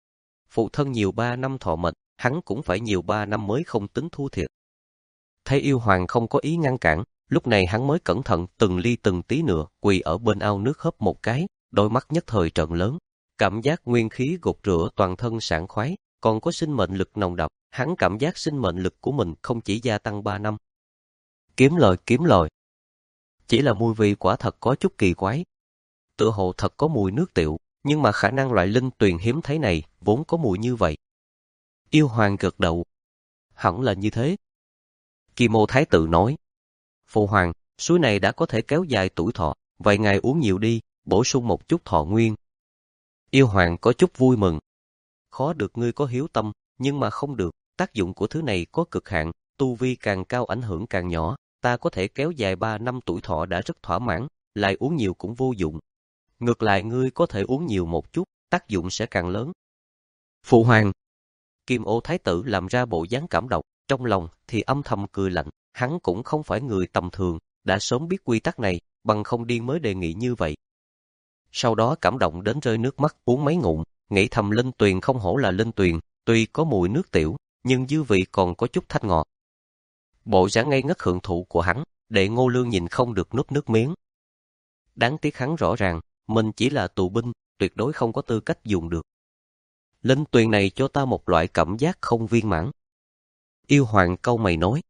Phụ thân nhiều ba năm thọ mệnh, hắn cũng phải nhiều ba năm mới không tính thua thiệt. Thấy yêu hoàng không có ý ngăn cản, lúc này hắn mới cẩn thận từng ly từng tí nữa quỳ ở bên ao nước hớp một cái, đôi mắt nhất thời trợn lớn, cảm giác nguyên khí gột rửa toàn thân sảng khoái, còn có sinh mệnh lực nồng đậm, hắn cảm giác sinh mệnh lực của mình không chỉ gia tăng ba năm. Kiếm lời, kiếm lời. Chỉ là mùi vị quả thật có chút kỳ quái. Tựa hồ thật có mùi nước tiểu, nhưng mà khả năng loại linh tuyền hiếm thấy này vốn có mùi như vậy. Yêu hoàng gật đầu. Hẳn là như thế. Kim Ô Thái tử nói. Phụ hoàng, suối này đã có thể kéo dài tuổi thọ, vậy ngài uống nhiều đi, bổ sung một chút thọ nguyên. Yêu hoàng có chút vui mừng. Khó được ngươi có hiếu tâm, nhưng mà không được, tác dụng của thứ này có cực hạn, tu vi càng cao ảnh hưởng càng nhỏ, ta có thể kéo dài ba năm tuổi thọ đã rất thỏa mãn, lại uống nhiều cũng vô dụng. Ngược lại ngươi có thể uống nhiều một chút, tác dụng sẽ càng lớn. Phụ hoàng. Kim Ô Thái tử làm ra bộ dáng cảm động, trong lòng thì âm thầm cười lạnh, hắn cũng không phải người tầm thường, đã sớm biết quy tắc này, bằng không điên mới đề nghị như vậy. Sau đó cảm động đến rơi nước mắt uống mấy ngụm, nghĩ thầm linh tuyền không hổ là linh tuyền, tuy có mùi nước tiểu, nhưng dư vị còn có chút thanh ngọt. Bộ dáng ngây ngất hưởng thụ của hắn, để Ngô Lương nhìn không được nuốt nước miếng. Đáng tiếc hắn rõ ràng, mình chỉ là tù binh, tuyệt đối không có tư cách dùng được. Linh tuyền này cho ta một loại cảm giác không viên mãn. Yêu hoàng câu mày nói.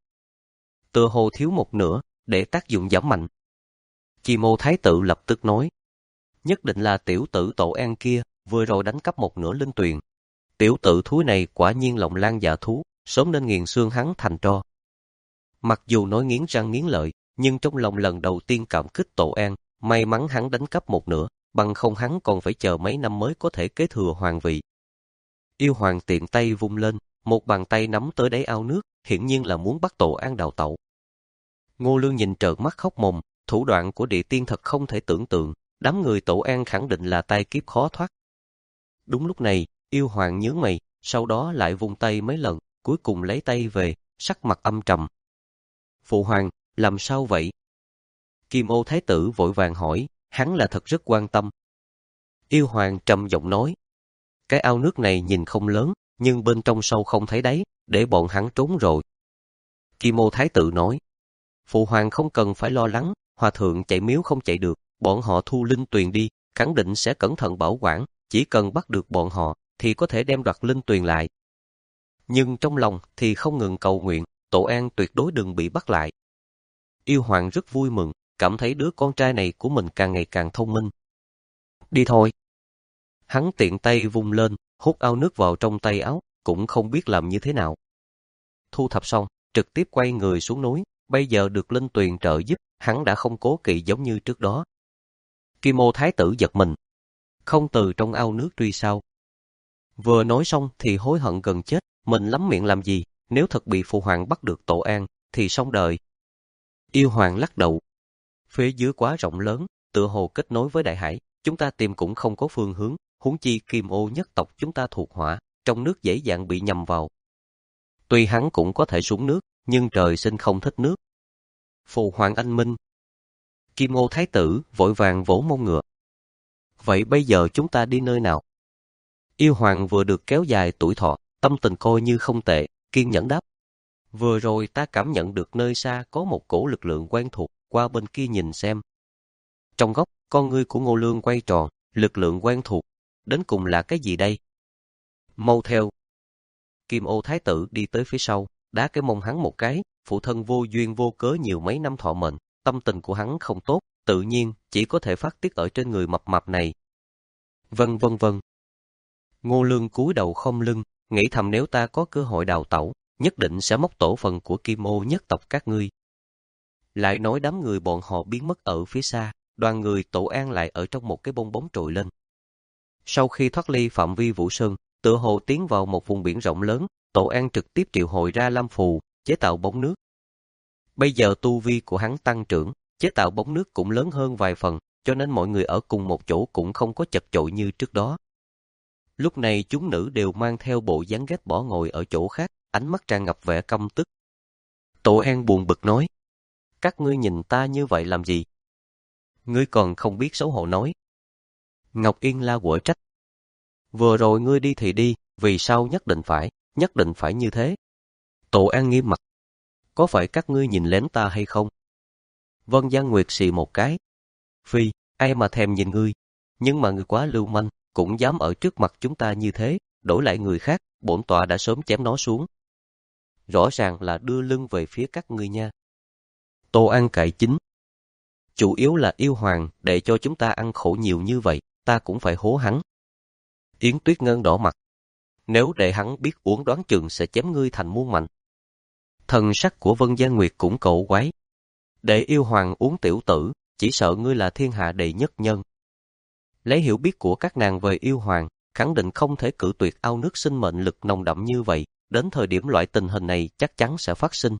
Tựa hồ thiếu một nửa, để tác dụng giảm mạnh. Kim Ô Thái tử lập tức nói. Nhất định là tiểu tử Tổ An kia, vừa rồi đánh cắp một nửa linh tuyền. Tiểu tử thúi này quả nhiên lòng lan dạ thú, sớm nên nghiền xương hắn thành tro. Mặc dù nói nghiến răng nghiến lợi, nhưng trong lòng lần đầu tiên cảm kích Tổ An, may mắn hắn đánh cắp một nửa, bằng không hắn còn phải chờ mấy năm mới có thể kế thừa hoàng vị. Yêu hoàng tiện tay vung lên, một bàn tay nắm tới đáy ao nước, hiển nhiên là muốn bắt Tổ An đào tẩu. Ngô Lương nhìn trợn mắt khóc mồm, thủ đoạn của địa tiên thật không thể tưởng tượng, đám người Tổ An khẳng định là tai kiếp khó thoát. Đúng lúc này, yêu hoàng nhướng mày, sau đó lại vung tay mấy lần, cuối cùng lấy tay về, sắc mặt âm trầm. Phụ hoàng, làm sao vậy? Kim Ô Thái tử vội vàng hỏi, hắn là thật rất quan tâm. Yêu hoàng trầm giọng nói, cái ao nước này nhìn không lớn, nhưng bên trong sâu không thấy đáy, để bọn hắn trốn rồi. Kim Ô Thái tử nói, phụ hoàng không cần phải lo lắng, hòa thượng chạy miếu không chạy được, bọn họ thu linh tuyền đi, khẳng định sẽ cẩn thận bảo quản, chỉ cần bắt được bọn họ, thì có thể đem đoạt linh tuyền lại. Nhưng trong lòng thì không ngừng cầu nguyện, Tổ An tuyệt đối đừng bị bắt lại. Yêu hoàng rất vui mừng, cảm thấy đứa con trai này của mình càng ngày càng thông minh. Đi thôi. Hắn tiện tay vung lên, hút ao nước vào trong tay áo, cũng không biết làm như thế nào. Thu thập xong, trực tiếp quay người xuống núi, bây giờ được linh tuyền trợ giúp, hắn đã không cố kỵ giống như trước đó. Kim Ô Thái tử giật mình, không từ trong ao nước truy sao. Vừa nói xong thì hối hận gần chết, mình lắm miệng làm gì, nếu thật bị phụ hoàng bắt được Tổ An, thì xong đời. Yêu hoàng lắc đầu. Phía dưới quá rộng lớn, tựa hồ kết nối với đại hải, chúng ta tìm cũng không có phương hướng, huống chi Kim Ô nhất tộc chúng ta thuộc hỏa, trong nước dễ dàng bị nhầm vào. Tuy hắn cũng có thể xuống nước, nhưng trời sinh không thích nước. Phụ hoàng anh minh. Kim Ô Thái tử vội vàng vỗ mông ngựa. Vậy bây giờ chúng ta đi nơi nào? Yêu hoàng vừa được kéo dài tuổi thọ, tâm tình coi như không tệ, kiên nhẫn đáp. Vừa rồi ta cảm nhận được nơi xa có một cổ lực lượng quen thuộc, qua bên kia nhìn xem. Trong góc, con ngươi của Ngô Lương quay tròn, lực lượng quen thuộc, đến cùng là cái gì đây? Mau theo. Kim Ô Thái tử đi tới phía sau, đá cái mông hắn một cái, phụ thân vô duyên vô cớ nhiều mấy năm thọ mệnh, tâm tình của hắn không tốt, tự nhiên chỉ có thể phát tiết ở trên người mập mạp này. Vân vân vân. Ngô Lương cúi đầu khom lưng, nghĩ thầm nếu ta có cơ hội đào tẩu, nhất định sẽ móc tổ phần của Kim Ô nhất tộc các ngươi. Lại nói đám người bọn họ biến mất ở phía xa, đoàn người Tổ An lại ở trong một cái bong bóng trồi lên. Sau khi thoát ly phạm vi Vũ Sơn, tựa hồ tiến vào một vùng biển rộng lớn, Tổ An trực tiếp triệu hồi ra Lam Phù, chế tạo bóng nước. Bây giờ tu vi của hắn tăng trưởng, chế tạo bóng nước cũng lớn hơn vài phần, cho nên mọi người ở cùng một chỗ cũng không có chật chội như trước đó. Lúc này chúng nữ đều mang theo bộ dáng ghét bỏ ngồi ở chỗ khác, ánh mắt tràn ngập vẻ căm tức. Tổ An buồn bực nói, các ngươi nhìn ta như vậy làm gì? Ngươi còn không biết xấu hổ nói. Ngọc Yên la quở trách. Vừa rồi ngươi đi thì đi, vì sao nhất định phải, nhất định phải như thế? Tổ An nghiêm mặt. Có phải các ngươi nhìn lén ta hay không? Vân Giang Nguyệt xì một cái. Phi, ai mà thèm nhìn ngươi, nhưng mà ngươi quá lưu manh, cũng dám ở trước mặt chúng ta như thế, đổi lại người khác, bổn tọa đã sớm chém nó xuống. Rõ ràng là đưa lưng về phía các ngươi nha. Tô An cải chính. Chủ yếu là yêu hoàng để cho chúng ta ăn khổ nhiều như vậy, ta cũng phải hố hắn. Yến Tuyết Ngân đỏ mặt. Nếu để hắn biết uống đoán chừng sẽ chém ngươi thành muôn mảnh. Thần sắc của Vân Gian Nguyệt cũng cổ quái. Để yêu hoàng uống tiểu tử, chỉ sợ ngươi là thiên hạ đệ nhất nhân. Lấy hiểu biết của các nàng về yêu hoàng, khẳng định không thể cự tuyệt ao nước sinh mệnh lực nồng đậm như vậy, đến thời điểm loại tình hình này chắc chắn sẽ phát sinh.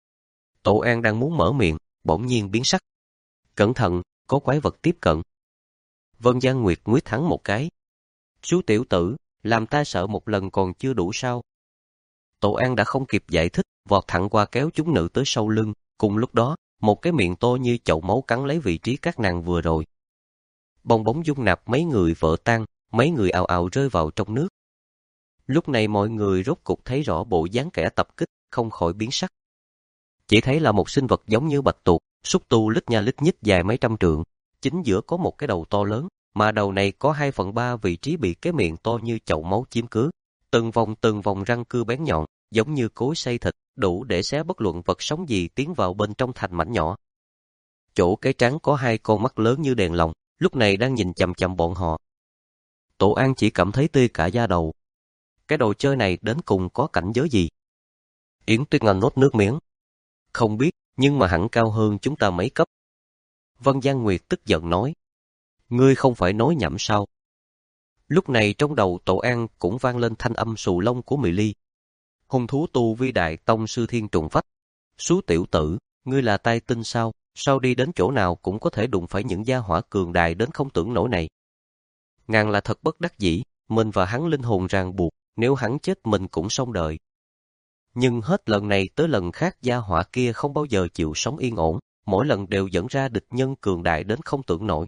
Tổ An đang muốn mở miệng, bỗng nhiên biến sắc. Cẩn thận, có quái vật tiếp cận. Vân Gian Nguyệt nguyết hắn một cái. Chú tiểu tử, làm ta sợ một lần còn chưa đủ sao? Tổ An đã không kịp giải thích, vọt thẳng qua kéo chúng nữ tới sau lưng, cùng lúc đó, một cái miệng to như chậu máu cắn lấy vị trí các nàng vừa rồi. Bong bóng dung nạp mấy người vỡ tan, mấy người ào ào rơi vào trong nước. Lúc này mọi người rốt cục thấy rõ bộ dáng kẻ tập kích, không khỏi biến sắc. Chỉ thấy là một sinh vật giống như bạch tuộc, xúc tu lít nha lít nhít dài mấy trăm trượng, chính giữa có một cái đầu to lớn, mà đầu này có hai phần ba vị trí bị cái miệng to như chậu máu chiếm cứ. Từng vòng từng vòng răng cưa bén nhọn, giống như cối xay thịt, đủ để xé bất luận vật sống gì tiến vào bên trong thành mảnh nhỏ. Chỗ cái trán có hai con mắt lớn như đèn lồng, lúc này đang nhìn chằm chằm bọn họ. Tổ An chỉ cảm thấy tê cả da đầu. Cái đồ chơi này đến cùng có cảnh giới gì? Yến Tuyết Ngân nuốt nước miếng. Không biết, nhưng mà hẳn cao hơn chúng ta mấy cấp. Vân Gian Nguyệt tức giận nói. Ngươi không phải nói nhảm sao? Lúc này trong đầu Tổ An cũng vang lên thanh âm xù lông của Mị Ly. Hung thú tu vi đại tông sư thiên trùng phách. Sú tiểu tử, ngươi là tai tinh sao? Sao đi đến chỗ nào cũng có thể đụng phải những gia hỏa cường đại đến không tưởng nổi này? Ngàn là thật bất đắc dĩ, mình và hắn linh hồn ràng buộc, nếu hắn chết mình cũng xong đời. Nhưng hết lần này tới lần khác gia hỏa kia không bao giờ chịu sống yên ổn, mỗi lần đều dẫn ra địch nhân cường đại đến không tưởng nổi.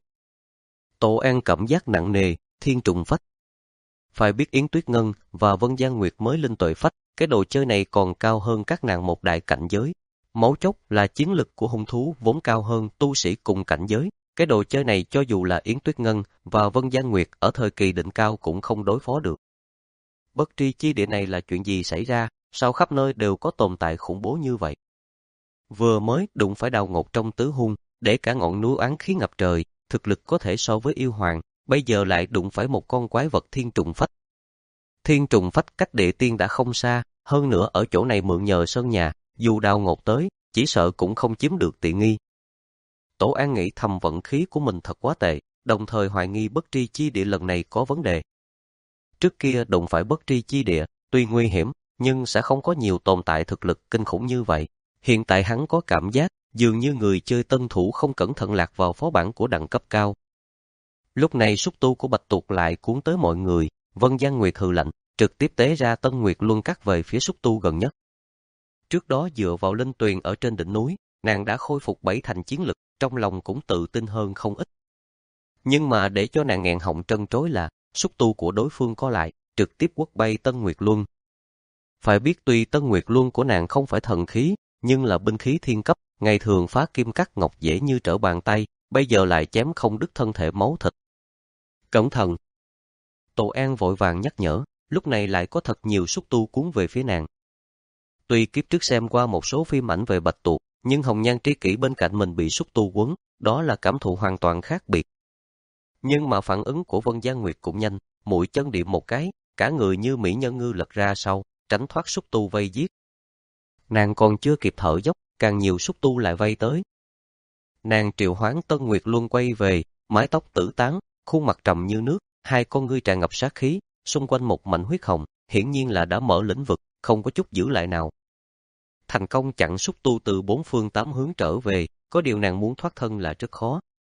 Tổ An cảm giác nặng nề, thiên trùng phách. Phải biết Yến Tuyết Ngân và Vân Gian Nguyệt mới linh tuệ phách, cái đồ chơi này còn cao hơn các nàng một đại cảnh giới. Máu chốc là chiến lực của hung thú vốn cao hơn tu sĩ cùng cảnh giới. Cái đồ chơi này cho dù là Yến Tuyết Ngân và Vân Gian Nguyệt ở thời kỳ đỉnh cao cũng không đối phó được. Bất tri chi địa này là chuyện gì xảy ra, sao khắp nơi đều có tồn tại khủng bố như vậy? Vừa mới đụng phải đào ngột trong tứ hung, để cả ngọn núi oán khí ngập trời, thực lực có thể so với yêu hoàng, bây giờ lại đụng phải một con quái vật thiên trùng phách. Thiên trùng phách cách địa tiên đã không xa, hơn nữa ở chỗ này mượn nhờ sân nhà, dù đào ngột tới, chỉ sợ cũng không chiếm được tiện nghi. Tổ An nghĩ thầm vận khí của mình thật quá tệ, đồng thời hoài nghi bất tri chi địa lần này có vấn đề. Trước kia đụng phải bất tri chi địa, tuy nguy hiểm, nhưng sẽ không có nhiều tồn tại thực lực kinh khủng như vậy. Hiện tại hắn có cảm giác, dường như người chơi tân thủ không cẩn thận lạc vào phó bản của đẳng cấp cao. Lúc này xúc tu của bạch tuộc lại cuốn tới mọi người, Vân Gian Nguyệt hừ lạnh, trực tiếp tế ra Tân Nguyệt Luân cắt về phía xúc tu gần nhất. Trước đó dựa vào linh tuyền ở trên đỉnh núi, nàng đã khôi phục bảy thành chiến lực, trong lòng cũng tự tin hơn không ít. Nhưng mà để cho nàng nghẹn họng trân trối là, xúc tu của đối phương có lại, trực tiếp quất bay Tân Nguyệt Luân. Phải biết tuy Tân Nguyệt Luân của nàng không phải thần khí, nhưng là binh khí thiên cấp, ngày thường phá kim cắt ngọc dễ như trở bàn tay, bây giờ lại chém không đứt thân thể máu thịt. Cẩn thận! Tổ An vội vàng nhắc nhở, lúc này lại có thật nhiều xúc tu cuốn về phía nàng. Tuy kiếp trước xem qua một số phim ảnh về bạch tuộc, nhưng hồng nhan tri kỷ bên cạnh mình bị xúc tu quấn, đó là cảm thụ hoàn toàn khác biệt. Nhưng mà phản ứng của Vân Gian Nguyệt cũng nhanh, mũi chân điểm một cái, cả người như mỹ nhân ngư lật ra sau, tránh thoát xúc tu vây giết. Nàng còn chưa kịp thở dốc, càng nhiều xúc tu lại vây tới. Nàng triệu hoán Tân Nguyệt Luân quay về, mái tóc tử tán, khuôn mặt trầm như nước, hai con ngươi tràn ngập sát khí, xung quanh một mảnh huyết hồng, hiển nhiên là đã mở lĩnh vực, không có chút giữ lại nào. Thành công chặn xúc tu từ bốn phương tám hướng trở về, có điều nàng muốn thoát thân là rất khó.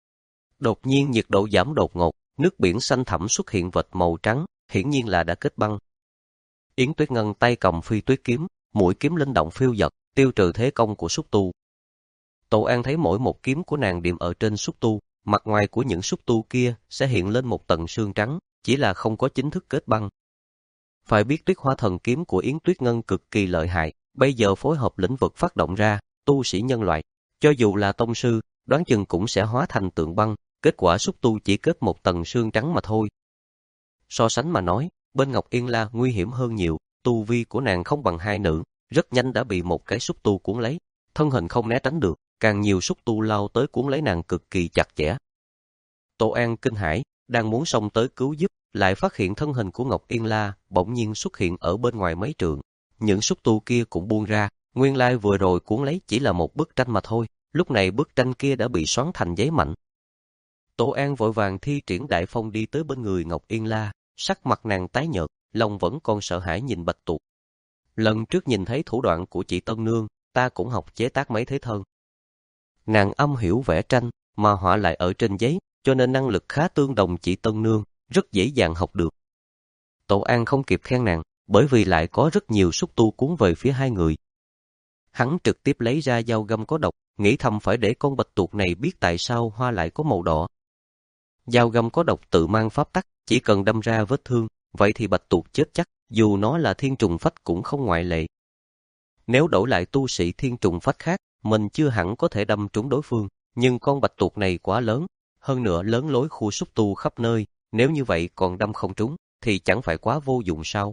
Đột nhiên nhiệt độ giảm đột ngột, nước biển xanh thẳm xuất hiện vệt màu trắng, hiển nhiên là đã kết băng. Yến Tuyết Ngân tay cầm phi tuyết kiếm, mũi kiếm linh động phiêu dật, tiêu trừ thế công của xúc tu. Tổ An thấy mỗi một kiếm của nàng điểm ở trên xúc tu, mặt ngoài của những xúc tu kia sẽ hiện lên một tầng sương trắng, chỉ là không có chính thức kết băng. Phải biết Tuyết Hoa Thần kiếm của Yến Tuyết Ngân cực kỳ lợi hại, bây giờ phối hợp lĩnh vực phát động ra, tu sĩ nhân loại, cho dù là tông sư, đoán chừng cũng sẽ hóa thành tượng băng, kết quả xúc tu chỉ kết một tầng sương trắng mà thôi. So sánh mà nói, bên Ngọc Yên La nguy hiểm hơn nhiều, tu vi của nàng không bằng hai nữ, rất nhanh đã bị một cái xúc tu cuốn lấy, thân hình không né tránh được, càng nhiều xúc tu lao tới cuốn lấy nàng cực kỳ chặt chẽ. Tổ An kinh hãi, đang muốn xông tới cứu giúp, lại phát hiện thân hình của Ngọc Yên La bỗng nhiên xuất hiện ở bên ngoài mấy trượng. Những xúc tu kia cũng buông ra, nguyên lai vừa rồi cuốn lấy chỉ là một bức tranh mà thôi, lúc này bức tranh kia đã bị xoắn thành giấy mạnh. Tổ An vội vàng thi triển đại phong đi tới bên người Ngọc Yên La, sắc mặt nàng tái nhợt, lòng vẫn còn sợ hãi nhìn Bạch Tuộc. Lần trước nhìn thấy thủ đoạn của chị Tân Nương, ta cũng học chế tác mấy thế thân. Nàng âm hiểu vẽ tranh, mà họa lại ở trên giấy, cho nên năng lực khá tương đồng chị Tân Nương, rất dễ dàng học được. Tổ An không kịp khen nàng, bởi vì lại có rất nhiều xúc tu cuốn về phía hai người. Hắn trực tiếp lấy ra dao găm có độc, nghĩ thầm phải để con Bạch Tuộc này biết tại sao hoa lại có màu đỏ. Dao găm có độc tự mang pháp tắc, chỉ cần đâm ra vết thương, vậy thì Bạch Tuộc chết chắc, dù nó là thiên trùng phách cũng không ngoại lệ. Nếu đổi lại tu sĩ thiên trùng phách khác, mình chưa hẳn có thể đâm trúng đối phương, nhưng con Bạch Tuộc này quá lớn, hơn nữa lớn lối khu xúc tu khắp nơi, nếu như vậy còn đâm không trúng, thì chẳng phải quá vô dụng sao?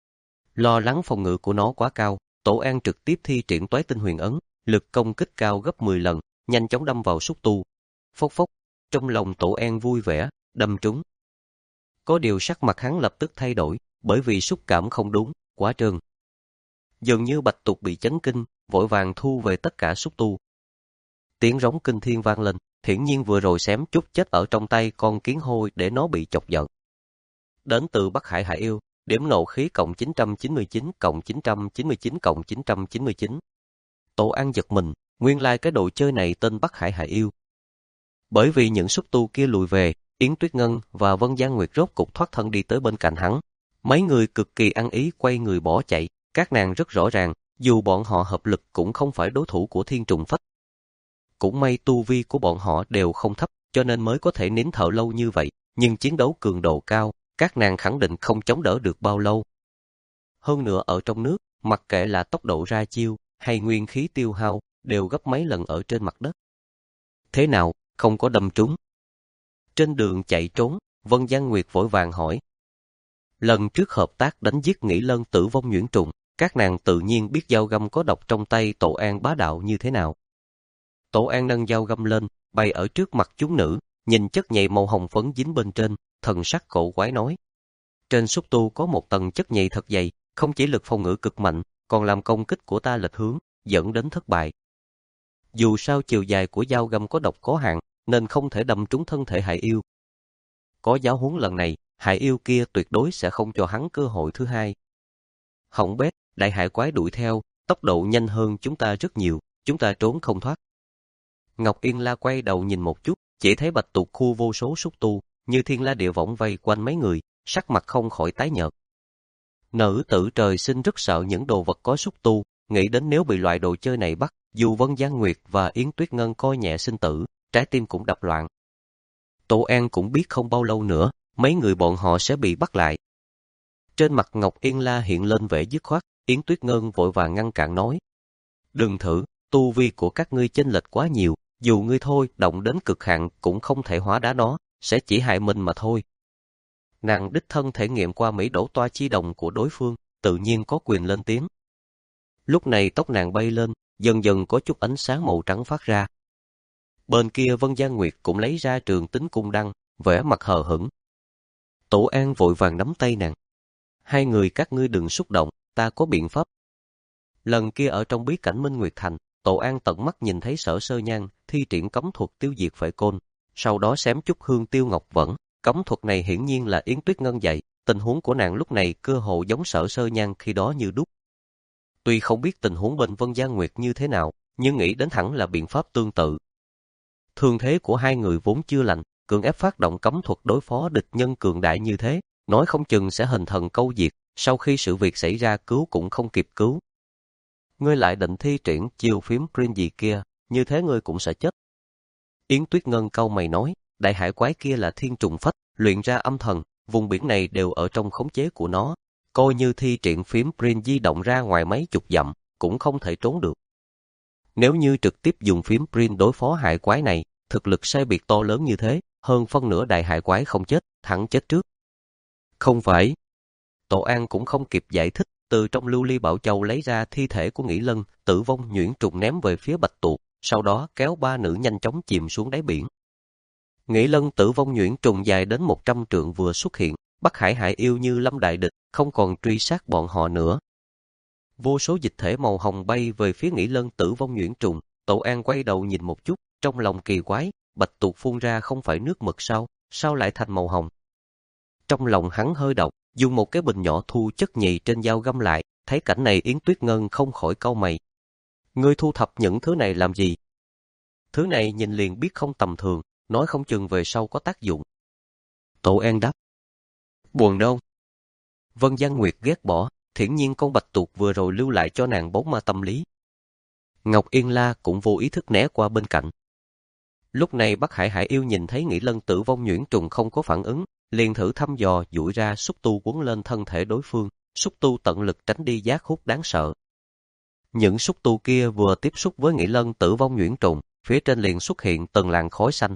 Lo lắng phòng ngự của nó quá cao, Tổ An trực tiếp thi triển Toái Tinh Huyền Ấn, lực công kích cao gấp mười lần, nhanh chóng đâm vào xúc tu. Phốc phốc, trong lòng Tổ An vui vẻ, đâm trúng. Có điều sắc mặt hắn lập tức thay đổi, bởi vì xúc cảm không đúng, quá trơn. Dường như Bạch Tuộc bị chấn kinh, vội vàng thu về tất cả xúc tu. Tiếng rống kinh thiên vang lên, hiển nhiên vừa rồi xém chút chết ở trong tay con kiến hôi để nó bị chọc giận. Đến từ Bắc Hải Hải Yêu, điểm nộ khí cộng chín trăm chín mươi chín cộng chín trăm chín mươi chín cộng chín trăm chín mươi chín. Tổ An giật mình, nguyên lai cái đồ chơi này tên Bắc Hải Hải Yêu. Bởi vì những xúc tu kia lùi về, Yến Tuyết Ngân và Vân Giang Nguyệt rốt cục thoát thân đi tới bên cạnh hắn. Mấy người cực kỳ ăn ý quay người bỏ chạy, các nàng rất rõ ràng, dù bọn họ hợp lực cũng không phải đối thủ của thiên trùng phách. Cũng may tu vi của bọn họ đều không thấp, cho nên mới có thể nín thở lâu như vậy, nhưng chiến đấu cường độ cao, các nàng khẳng định không chống đỡ được bao lâu. Hơn nữa ở trong nước, mặc kệ là tốc độ ra chiêu, hay nguyên khí tiêu hao, đều gấp mấy lần ở trên mặt đất. Thế nào, không có đâm trúng? Trên đường chạy trốn, Vân Giang Nguyệt vội vàng hỏi. Lần trước hợp tác đánh giết Nghĩ Lân tử vong nhuyễn trùng, các nàng tự nhiên biết dao găm có độc trong tay Tổ An bá đạo như thế nào. Tổ An nâng dao găm lên, bày ở trước mặt chúng nữ, nhìn chất nhầy màu hồng phấn dính bên trên, thần sắc cổ quái nói. Trên xúc tu có một tầng chất nhầy thật dày, không chỉ lực phòng ngự cực mạnh, còn làm công kích của ta lệch hướng, dẫn đến thất bại. Dù sao chiều dài của dao găm có độc có hạn, nên không thể đâm trúng thân thể Hải Yêu. Có giáo huấn lần này, Hải Yêu kia tuyệt đối sẽ không cho hắn cơ hội thứ hai. Hỏng bét, đại hải quái đuổi theo, tốc độ nhanh hơn chúng ta rất nhiều, chúng ta trốn không thoát. Ngọc Yên La quay đầu nhìn một chút, chỉ thấy Bạch Tuộc khu vô số xúc tu, như thiên la địa võng vây quanh mấy người, sắc mặt không khỏi tái nhợt. Nữ tử trời sinh rất sợ những đồ vật có xúc tu, nghĩ đến nếu bị loại đồ chơi này bắt, dù Vân Giang Nguyệt và Yến Tuyết Ngân coi nhẹ sinh tử, trái tim cũng đập loạn. Tổ An cũng biết không bao lâu nữa, mấy người bọn họ sẽ bị bắt lại. Trên mặt Ngọc Yên La hiện lên vẻ dứt khoát, Yến Tuyết Ngân vội vàng ngăn cản nói. Đừng thử, tu vi của các ngươi chênh lệch quá nhiều, dù ngươi thôi động đến cực hạn cũng không thể hóa đá nó, sẽ chỉ hại mình mà thôi. Nàng đích thân thể nghiệm qua Mỹ đổ toa chi đồng của đối phương, tự nhiên có quyền lên tiếng. Lúc này tóc nàng bay lên, dần dần có chút ánh sáng màu trắng phát ra. Bên kia Vân Giang Nguyệt cũng lấy ra trường tính cung đăng, vẻ mặt hờ hững. Tổ An vội vàng nắm tay nàng. Hai người các ngươi đừng xúc động, ta có biện pháp. Lần kia ở trong bí cảnh Minh Nguyệt Thành, Tổ An tận mắt nhìn thấy Sở Sơ Nhan thi triển cấm thuật tiêu diệt phệ côn, sau đó xém chút hương tiêu ngọc vẫn. Cấm thuật này hiển nhiên là Yến Tuyết Ngân dạy, tình huống của nàng lúc này cơ hồ giống Sở Sơ Nhan khi đó như đúc. Tuy không biết tình huống bên Vân Giang Nguyệt như thế nào, nhưng nghĩ đến hẳn là biện pháp tương tự. Thương thế của hai người vốn chưa lành, cường ép phát động cấm thuật đối phó địch nhân cường đại như thế, nói không chừng sẽ hình thần câu diệt, sau khi sự việc xảy ra cứu cũng không kịp cứu. Ngươi lại định thi triển chiêu phím green gì kia, như thế ngươi cũng sẽ chết. Yến Tuyết Ngân cau mày nói, đại hải quái kia là thiên trùng phách, luyện ra âm thần, vùng biển này đều ở trong khống chế của nó, coi như thi triển phím green di động ra ngoài mấy chục dặm, cũng không thể trốn được. Nếu như trực tiếp dùng phím green đối phó hải quái này, thực lực sai biệt to lớn như thế, hơn phân nửa đại hải quái không chết, thẳng chết trước. Không phải. Tổ An cũng không kịp giải thích, từ trong lưu ly bảo châu lấy ra thi thể của Nghĩ Lân, Tử Vong nhuyễn trùng ném về phía Bạch Tuộc, sau đó kéo ba nữ nhanh chóng chìm xuống đáy biển. Nghĩ Lân, Tử Vong nhuyễn trùng dài đến một trăm trượng vừa xuất hiện, Bắc Hải Hải Yêu như lâm đại địch, không còn truy sát bọn họ nữa. Vô số dịch thể màu hồng bay về phía Nghĩ Lân, Tử Vong nhuyễn trùng, Tổ An quay đầu nhìn một chút, trong lòng kỳ quái, Bạch Tuộc phun ra không phải nước mực sao, sao lại thành màu hồng? Trong lòng hắn hơi động, dùng một cái bình nhỏ thu chất nhì trên dao găm lại, thấy cảnh này Yến Tuyết Ngân không khỏi cau mày. Ngươi thu thập những thứ này làm gì? Thứ này nhìn liền biết không tầm thường, nói không chừng về sau có tác dụng. Tổ An đáp. Buồn đâu? Vân Giang Nguyệt ghét bỏ, thiển nhiên con Bạch Tuộc vừa rồi lưu lại cho nàng bóng ma tâm lý. Ngọc Yên La cũng vô ý thức né qua bên cạnh. Lúc này Bắc Hải Hải Yêu nhìn thấy Nghĩ Lân, Tử Vong nhuyễn trùng không có phản ứng, liền thử thăm dò duỗi ra xúc tu quấn lên thân thể đối phương, xúc tu tận lực tránh đi giác hút đáng sợ. Những xúc tu kia vừa tiếp xúc với Nghĩ Lân, Tử Vong nhuyễn trùng, phía trên liền xuất hiện từng làn khói xanh.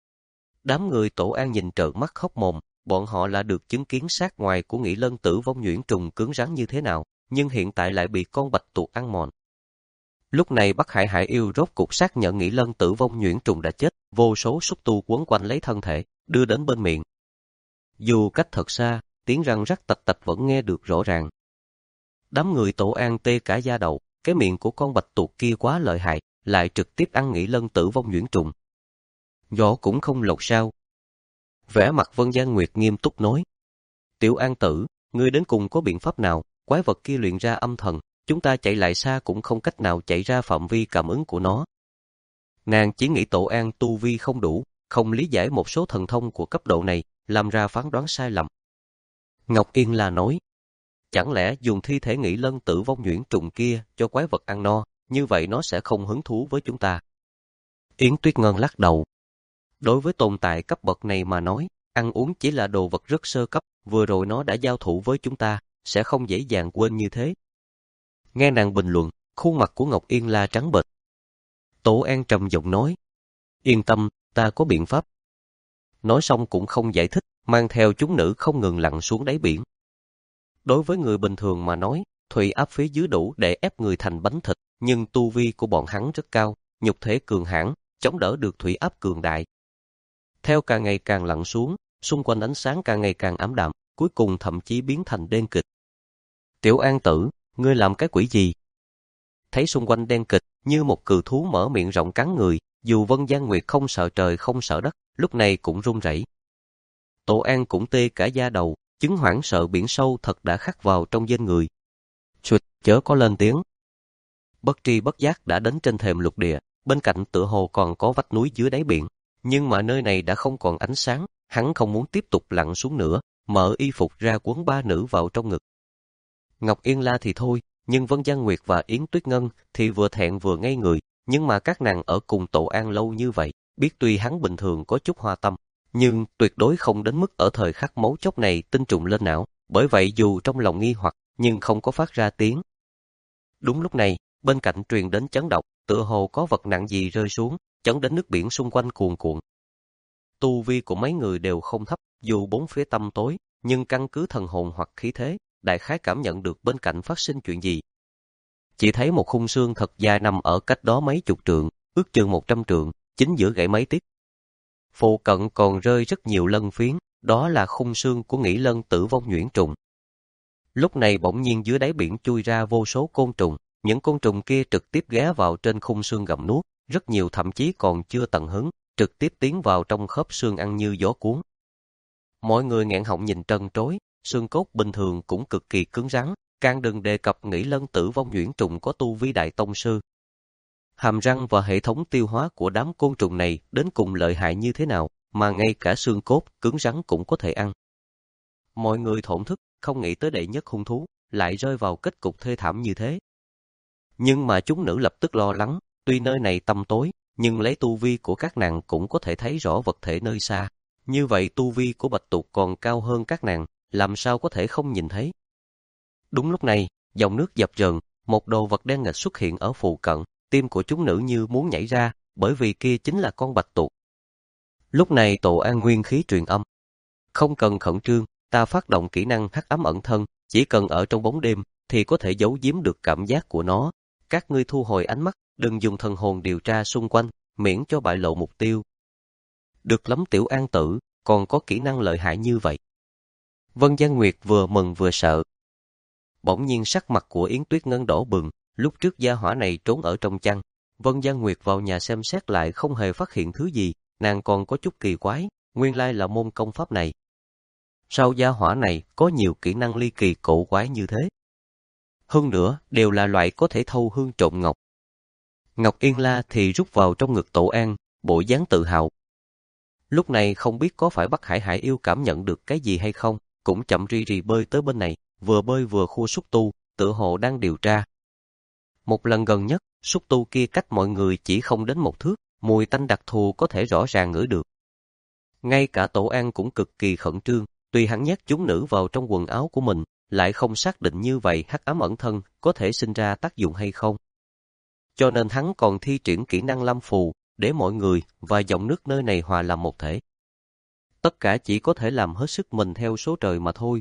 Đám người Tổ An nhìn trợn mắt khóc mồm, bọn họ là được chứng kiến sát ngoài của Nghĩ Lân, Tử Vong nhuyễn trùng cứng rắn như thế nào, nhưng hiện tại lại bị con Bạch Tuộc ăn mòn. Lúc này Bắc Hải Hải Yêu rốt cục xác nhận Nghĩ Lân, Tử Vong nhuyễn trùng đã chết, vô số xúc tu quấn quanh lấy thân thể, đưa đến bên miệng. Dù cách thật xa, tiếng răng rắc tạch tạch vẫn nghe được rõ ràng. Đám người Tổ An tê cả da đầu, cái miệng của con Bạch Tuộc kia quá lợi hại, lại trực tiếp ăn Nghĩ Lân, Tử Vong nhuyễn trùng. Vỏ cũng không lột sao. Vẻ mặt Vân Giang Nguyệt nghiêm túc nói. Tiểu An tử, ngươi đến cùng có biện pháp nào? Quái vật kia luyện ra âm thần, chúng ta chạy lại xa cũng không cách nào chạy ra phạm vi cảm ứng của nó. Nàng chỉ nghĩ Tổ An tu vi không đủ, không lý giải một số thần thông của cấp độ này, làm ra phán đoán sai lầm. Ngọc Yên La nói, chẳng lẽ dùng thi thể Nghĩ Lân, Tử Vong nhuyễn trùng kia cho quái vật ăn no, như vậy nó sẽ không hứng thú với chúng ta. Yến Tuyết Ngân lắc đầu. Đối với tồn tại cấp bậc này mà nói, ăn uống chỉ là đồ vật rất sơ cấp, vừa rồi nó đã giao thủ với chúng ta, sẽ không dễ dàng quên như thế. Nghe nàng bình luận, khuôn mặt của Ngọc Yên La trắng bệch. Tổ An trầm giọng nói, yên tâm, ta có biện pháp. Nói xong cũng không giải thích, mang theo chúng nữ không ngừng lặn xuống đáy biển. Đối với người bình thường mà nói, thủy áp phía dưới đủ để ép người thành bánh thịt, nhưng tu vi của bọn hắn rất cao, nhục thể cường hãn, chống đỡ được thủy áp cường đại. Theo càng ngày càng lặn xuống, xung quanh ánh sáng càng ngày càng ảm đạm, cuối cùng thậm chí biến thành đen kịch. Tiểu An tử, ngươi làm cái quỷ gì? Thấy xung quanh đen kịch, như một cừu thú mở miệng rộng cắn người, dù Vân Giang Nguyệt không sợ trời không sợ đất, lúc này cũng run rẩy. Tổ An cũng tê cả da đầu, chứng hoảng sợ biển sâu thật đã khắc vào trong danh người. Chuột, chớ có lên tiếng. Bất tri bất giác đã đến trên thềm lục địa, bên cạnh tựa hồ còn có vách núi dưới đáy biển, nhưng mà nơi này đã không còn ánh sáng, hắn không muốn tiếp tục lặn xuống nữa, mở y phục ra quấn ba nữ vào trong ngực. Ngọc Yên La thì thôi, nhưng Vân Giang Nguyệt và Yến Tuyết Ngân thì vừa thẹn vừa ngây người, nhưng mà các nàng ở cùng Tổ An lâu như vậy, biết tuy hắn bình thường có chút hoa tâm, nhưng tuyệt đối không đến mức ở thời khắc mấu chốt này tinh trùng lên não, bởi vậy dù trong lòng nghi hoặc, nhưng không có phát ra tiếng. Đúng lúc này, bên cạnh truyền đến chấn động, tựa hồ có vật nặng gì rơi xuống, chấn đến nước biển xung quanh cuồn cuộn. Tu vi của mấy người đều không thấp, dù bốn phía tăm tối, nhưng căn cứ thần hồn hoặc khí thế, đại khái cảm nhận được bên cạnh phát sinh chuyện gì. Chỉ thấy một khung xương thật dài nằm ở cách đó mấy chục trượng, ước chừng một trăm trượng, chính giữa gãy mấy tiết. Phụ cận còn rơi rất nhiều lân phiến, đó là khung xương của Nghĩ Lân, Tử Vong nhuyễn trùng. Lúc này bỗng nhiên dưới đáy biển chui ra vô số côn trùng, những côn trùng kia trực tiếp ghé vào trên khung xương gặm nuốt, rất nhiều thậm chí còn chưa tận hứng, trực tiếp tiến vào trong khớp xương ăn như gió cuốn. Mọi người nghẹn họng nhìn trân trối, xương cốt bình thường cũng cực kỳ cứng rắn, càng đừng đề cập Nghĩ Lân, Tử Vong nhuyễn trùng có tu vi đại tông sư. Hàm răng và hệ thống tiêu hóa của đám côn trùng này đến cùng lợi hại như thế nào, mà ngay cả xương cốt cứng rắn cũng có thể ăn. Mọi người thổn thức, không nghĩ tới đệ nhất hung thú, lại rơi vào kết cục thê thảm như thế. Nhưng mà chúng nữ lập tức lo lắng, tuy nơi này tăm tối, nhưng lấy tu vi của các nàng cũng có thể thấy rõ vật thể nơi xa. Như vậy tu vi của Bạch Tuộc còn cao hơn các nàng, làm sao có thể không nhìn thấy. Đúng lúc này, dòng nước dập dờn, một đồ vật đen nghịch xuất hiện ở phụ cận, tim của chúng nữ như muốn nhảy ra, bởi vì kia chính là con Bạch Tuộc. Lúc này Tổ An nguyên khí truyền âm. Không cần khẩn trương, ta phát động kỹ năng hắc ám ẩn thân, chỉ cần ở trong bóng đêm, thì có thể giấu giếm được cảm giác của nó. Các ngươi thu hồi ánh mắt, đừng dùng thần hồn điều tra xung quanh, miễn cho bại lộ mục tiêu. Được lắm Tiểu An Tử, còn có kỹ năng lợi hại như vậy. Vân Gian Nguyệt vừa mừng vừa sợ. Bỗng nhiên sắc mặt của Yến Tuyết Ngân đỏ bừng, lúc trước gia hỏa này trốn ở trong chăn. Vân Gian Nguyệt vào nhà xem xét lại không hề phát hiện thứ gì, nàng còn có chút kỳ quái, nguyên lai là môn công pháp này. Sao gia hỏa này có nhiều kỹ năng ly kỳ cổ quái như thế? Hơn nữa, đều là loại có thể thâu hương trộm ngọc. Ngọc Yên La thì rút vào trong ngực Tổ An, bộ dáng tự hào. Lúc này không biết có phải Bắc Hải Hải Yêu cảm nhận được cái gì hay không, cũng chậm rì rì bơi tới bên này, vừa bơi vừa khua xúc tu, tựa hồ đang điều tra. Một lần gần nhất, xúc tu kia cách mọi người chỉ không đến một thước, mùi tanh đặc thù có thể rõ ràng ngửi được. Ngay cả Tổ An cũng cực kỳ khẩn trương, tuy hắn nhét chúng nữ vào trong quần áo của mình, lại không xác định như vậy hắc ám ẩn thân có thể sinh ra tác dụng hay không. Cho nên hắn còn thi triển kỹ năng lâm phù, để mọi người và dòng nước nơi này hòa làm một thể. Tất cả chỉ có thể làm hết sức mình theo số trời mà thôi.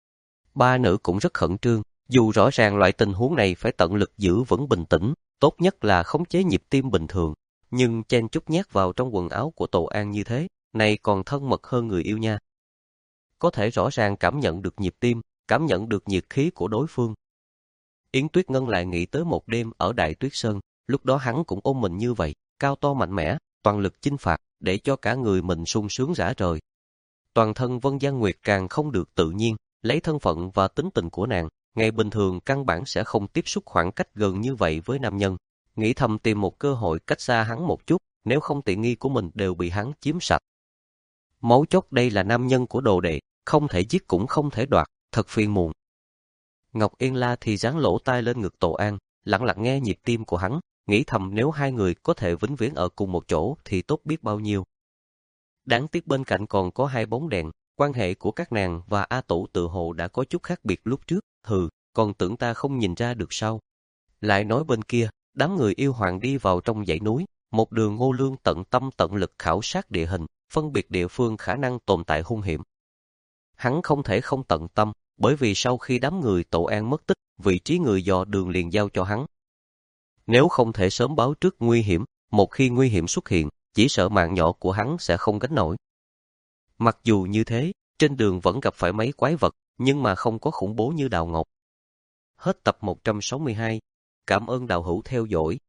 Ba nữ cũng rất khẩn trương, dù rõ ràng loại tình huống này phải tận lực giữ vững bình tĩnh, tốt nhất là khống chế nhịp tim bình thường, nhưng chen chút nhét vào trong quần áo của Tổ An như thế, này còn thân mật hơn người yêu nha. Có thể rõ ràng cảm nhận được nhịp tim, cảm nhận được nhiệt khí của đối phương. Yến Tuyết Ngân lại nghĩ tới một đêm ở Đại Tuyết Sơn, lúc đó hắn cũng ôm mình như vậy, cao to mạnh mẽ, toàn lực chinh phạt, để cho cả người mình sung sướng rã rời. Toàn thân Vân Gian Nguyệt càng không được tự nhiên, lấy thân phận và tính tình của nàng, ngày bình thường căn bản sẽ không tiếp xúc khoảng cách gần như vậy với nam nhân, nghĩ thầm tìm một cơ hội cách xa hắn một chút, nếu không tiện nghi của mình đều bị hắn chiếm sạch. Máu chốt đây là nam nhân của đồ đệ, không thể giết cũng không thể đoạt, thật phiền muộn. Ngọc Yên La thì dán lỗ tai lên ngực Tổ An, lặng lặng nghe nhịp tim của hắn, nghĩ thầm nếu hai người có thể vĩnh viễn ở cùng một chỗ thì tốt biết bao nhiêu. Đáng tiếc bên cạnh còn có hai bóng đèn, quan hệ của các nàng và A Tủ tự hồ đã có chút khác biệt lúc trước, hừ, còn tưởng ta không nhìn ra được sao. Lại nói bên kia, đám người yêu hoàng đi vào trong dãy núi, một đường Ngô Lương tận tâm tận lực khảo sát địa hình, phân biệt địa phương khả năng tồn tại hung hiểm. Hắn không thể không tận tâm, bởi vì sau khi đám người Tổ An mất tích, vị trí người dò đường liền giao cho hắn. Nếu không thể sớm báo trước nguy hiểm, một khi nguy hiểm xuất hiện, chỉ sợ mạng nhỏ của hắn sẽ không gánh nổi. Mặc dù như thế, trên đường vẫn gặp phải mấy quái vật, nhưng mà không có khủng bố như Đào Ngọc. Hết tập một trăm sáu mươi hai. Cảm ơn đạo hữu theo dõi.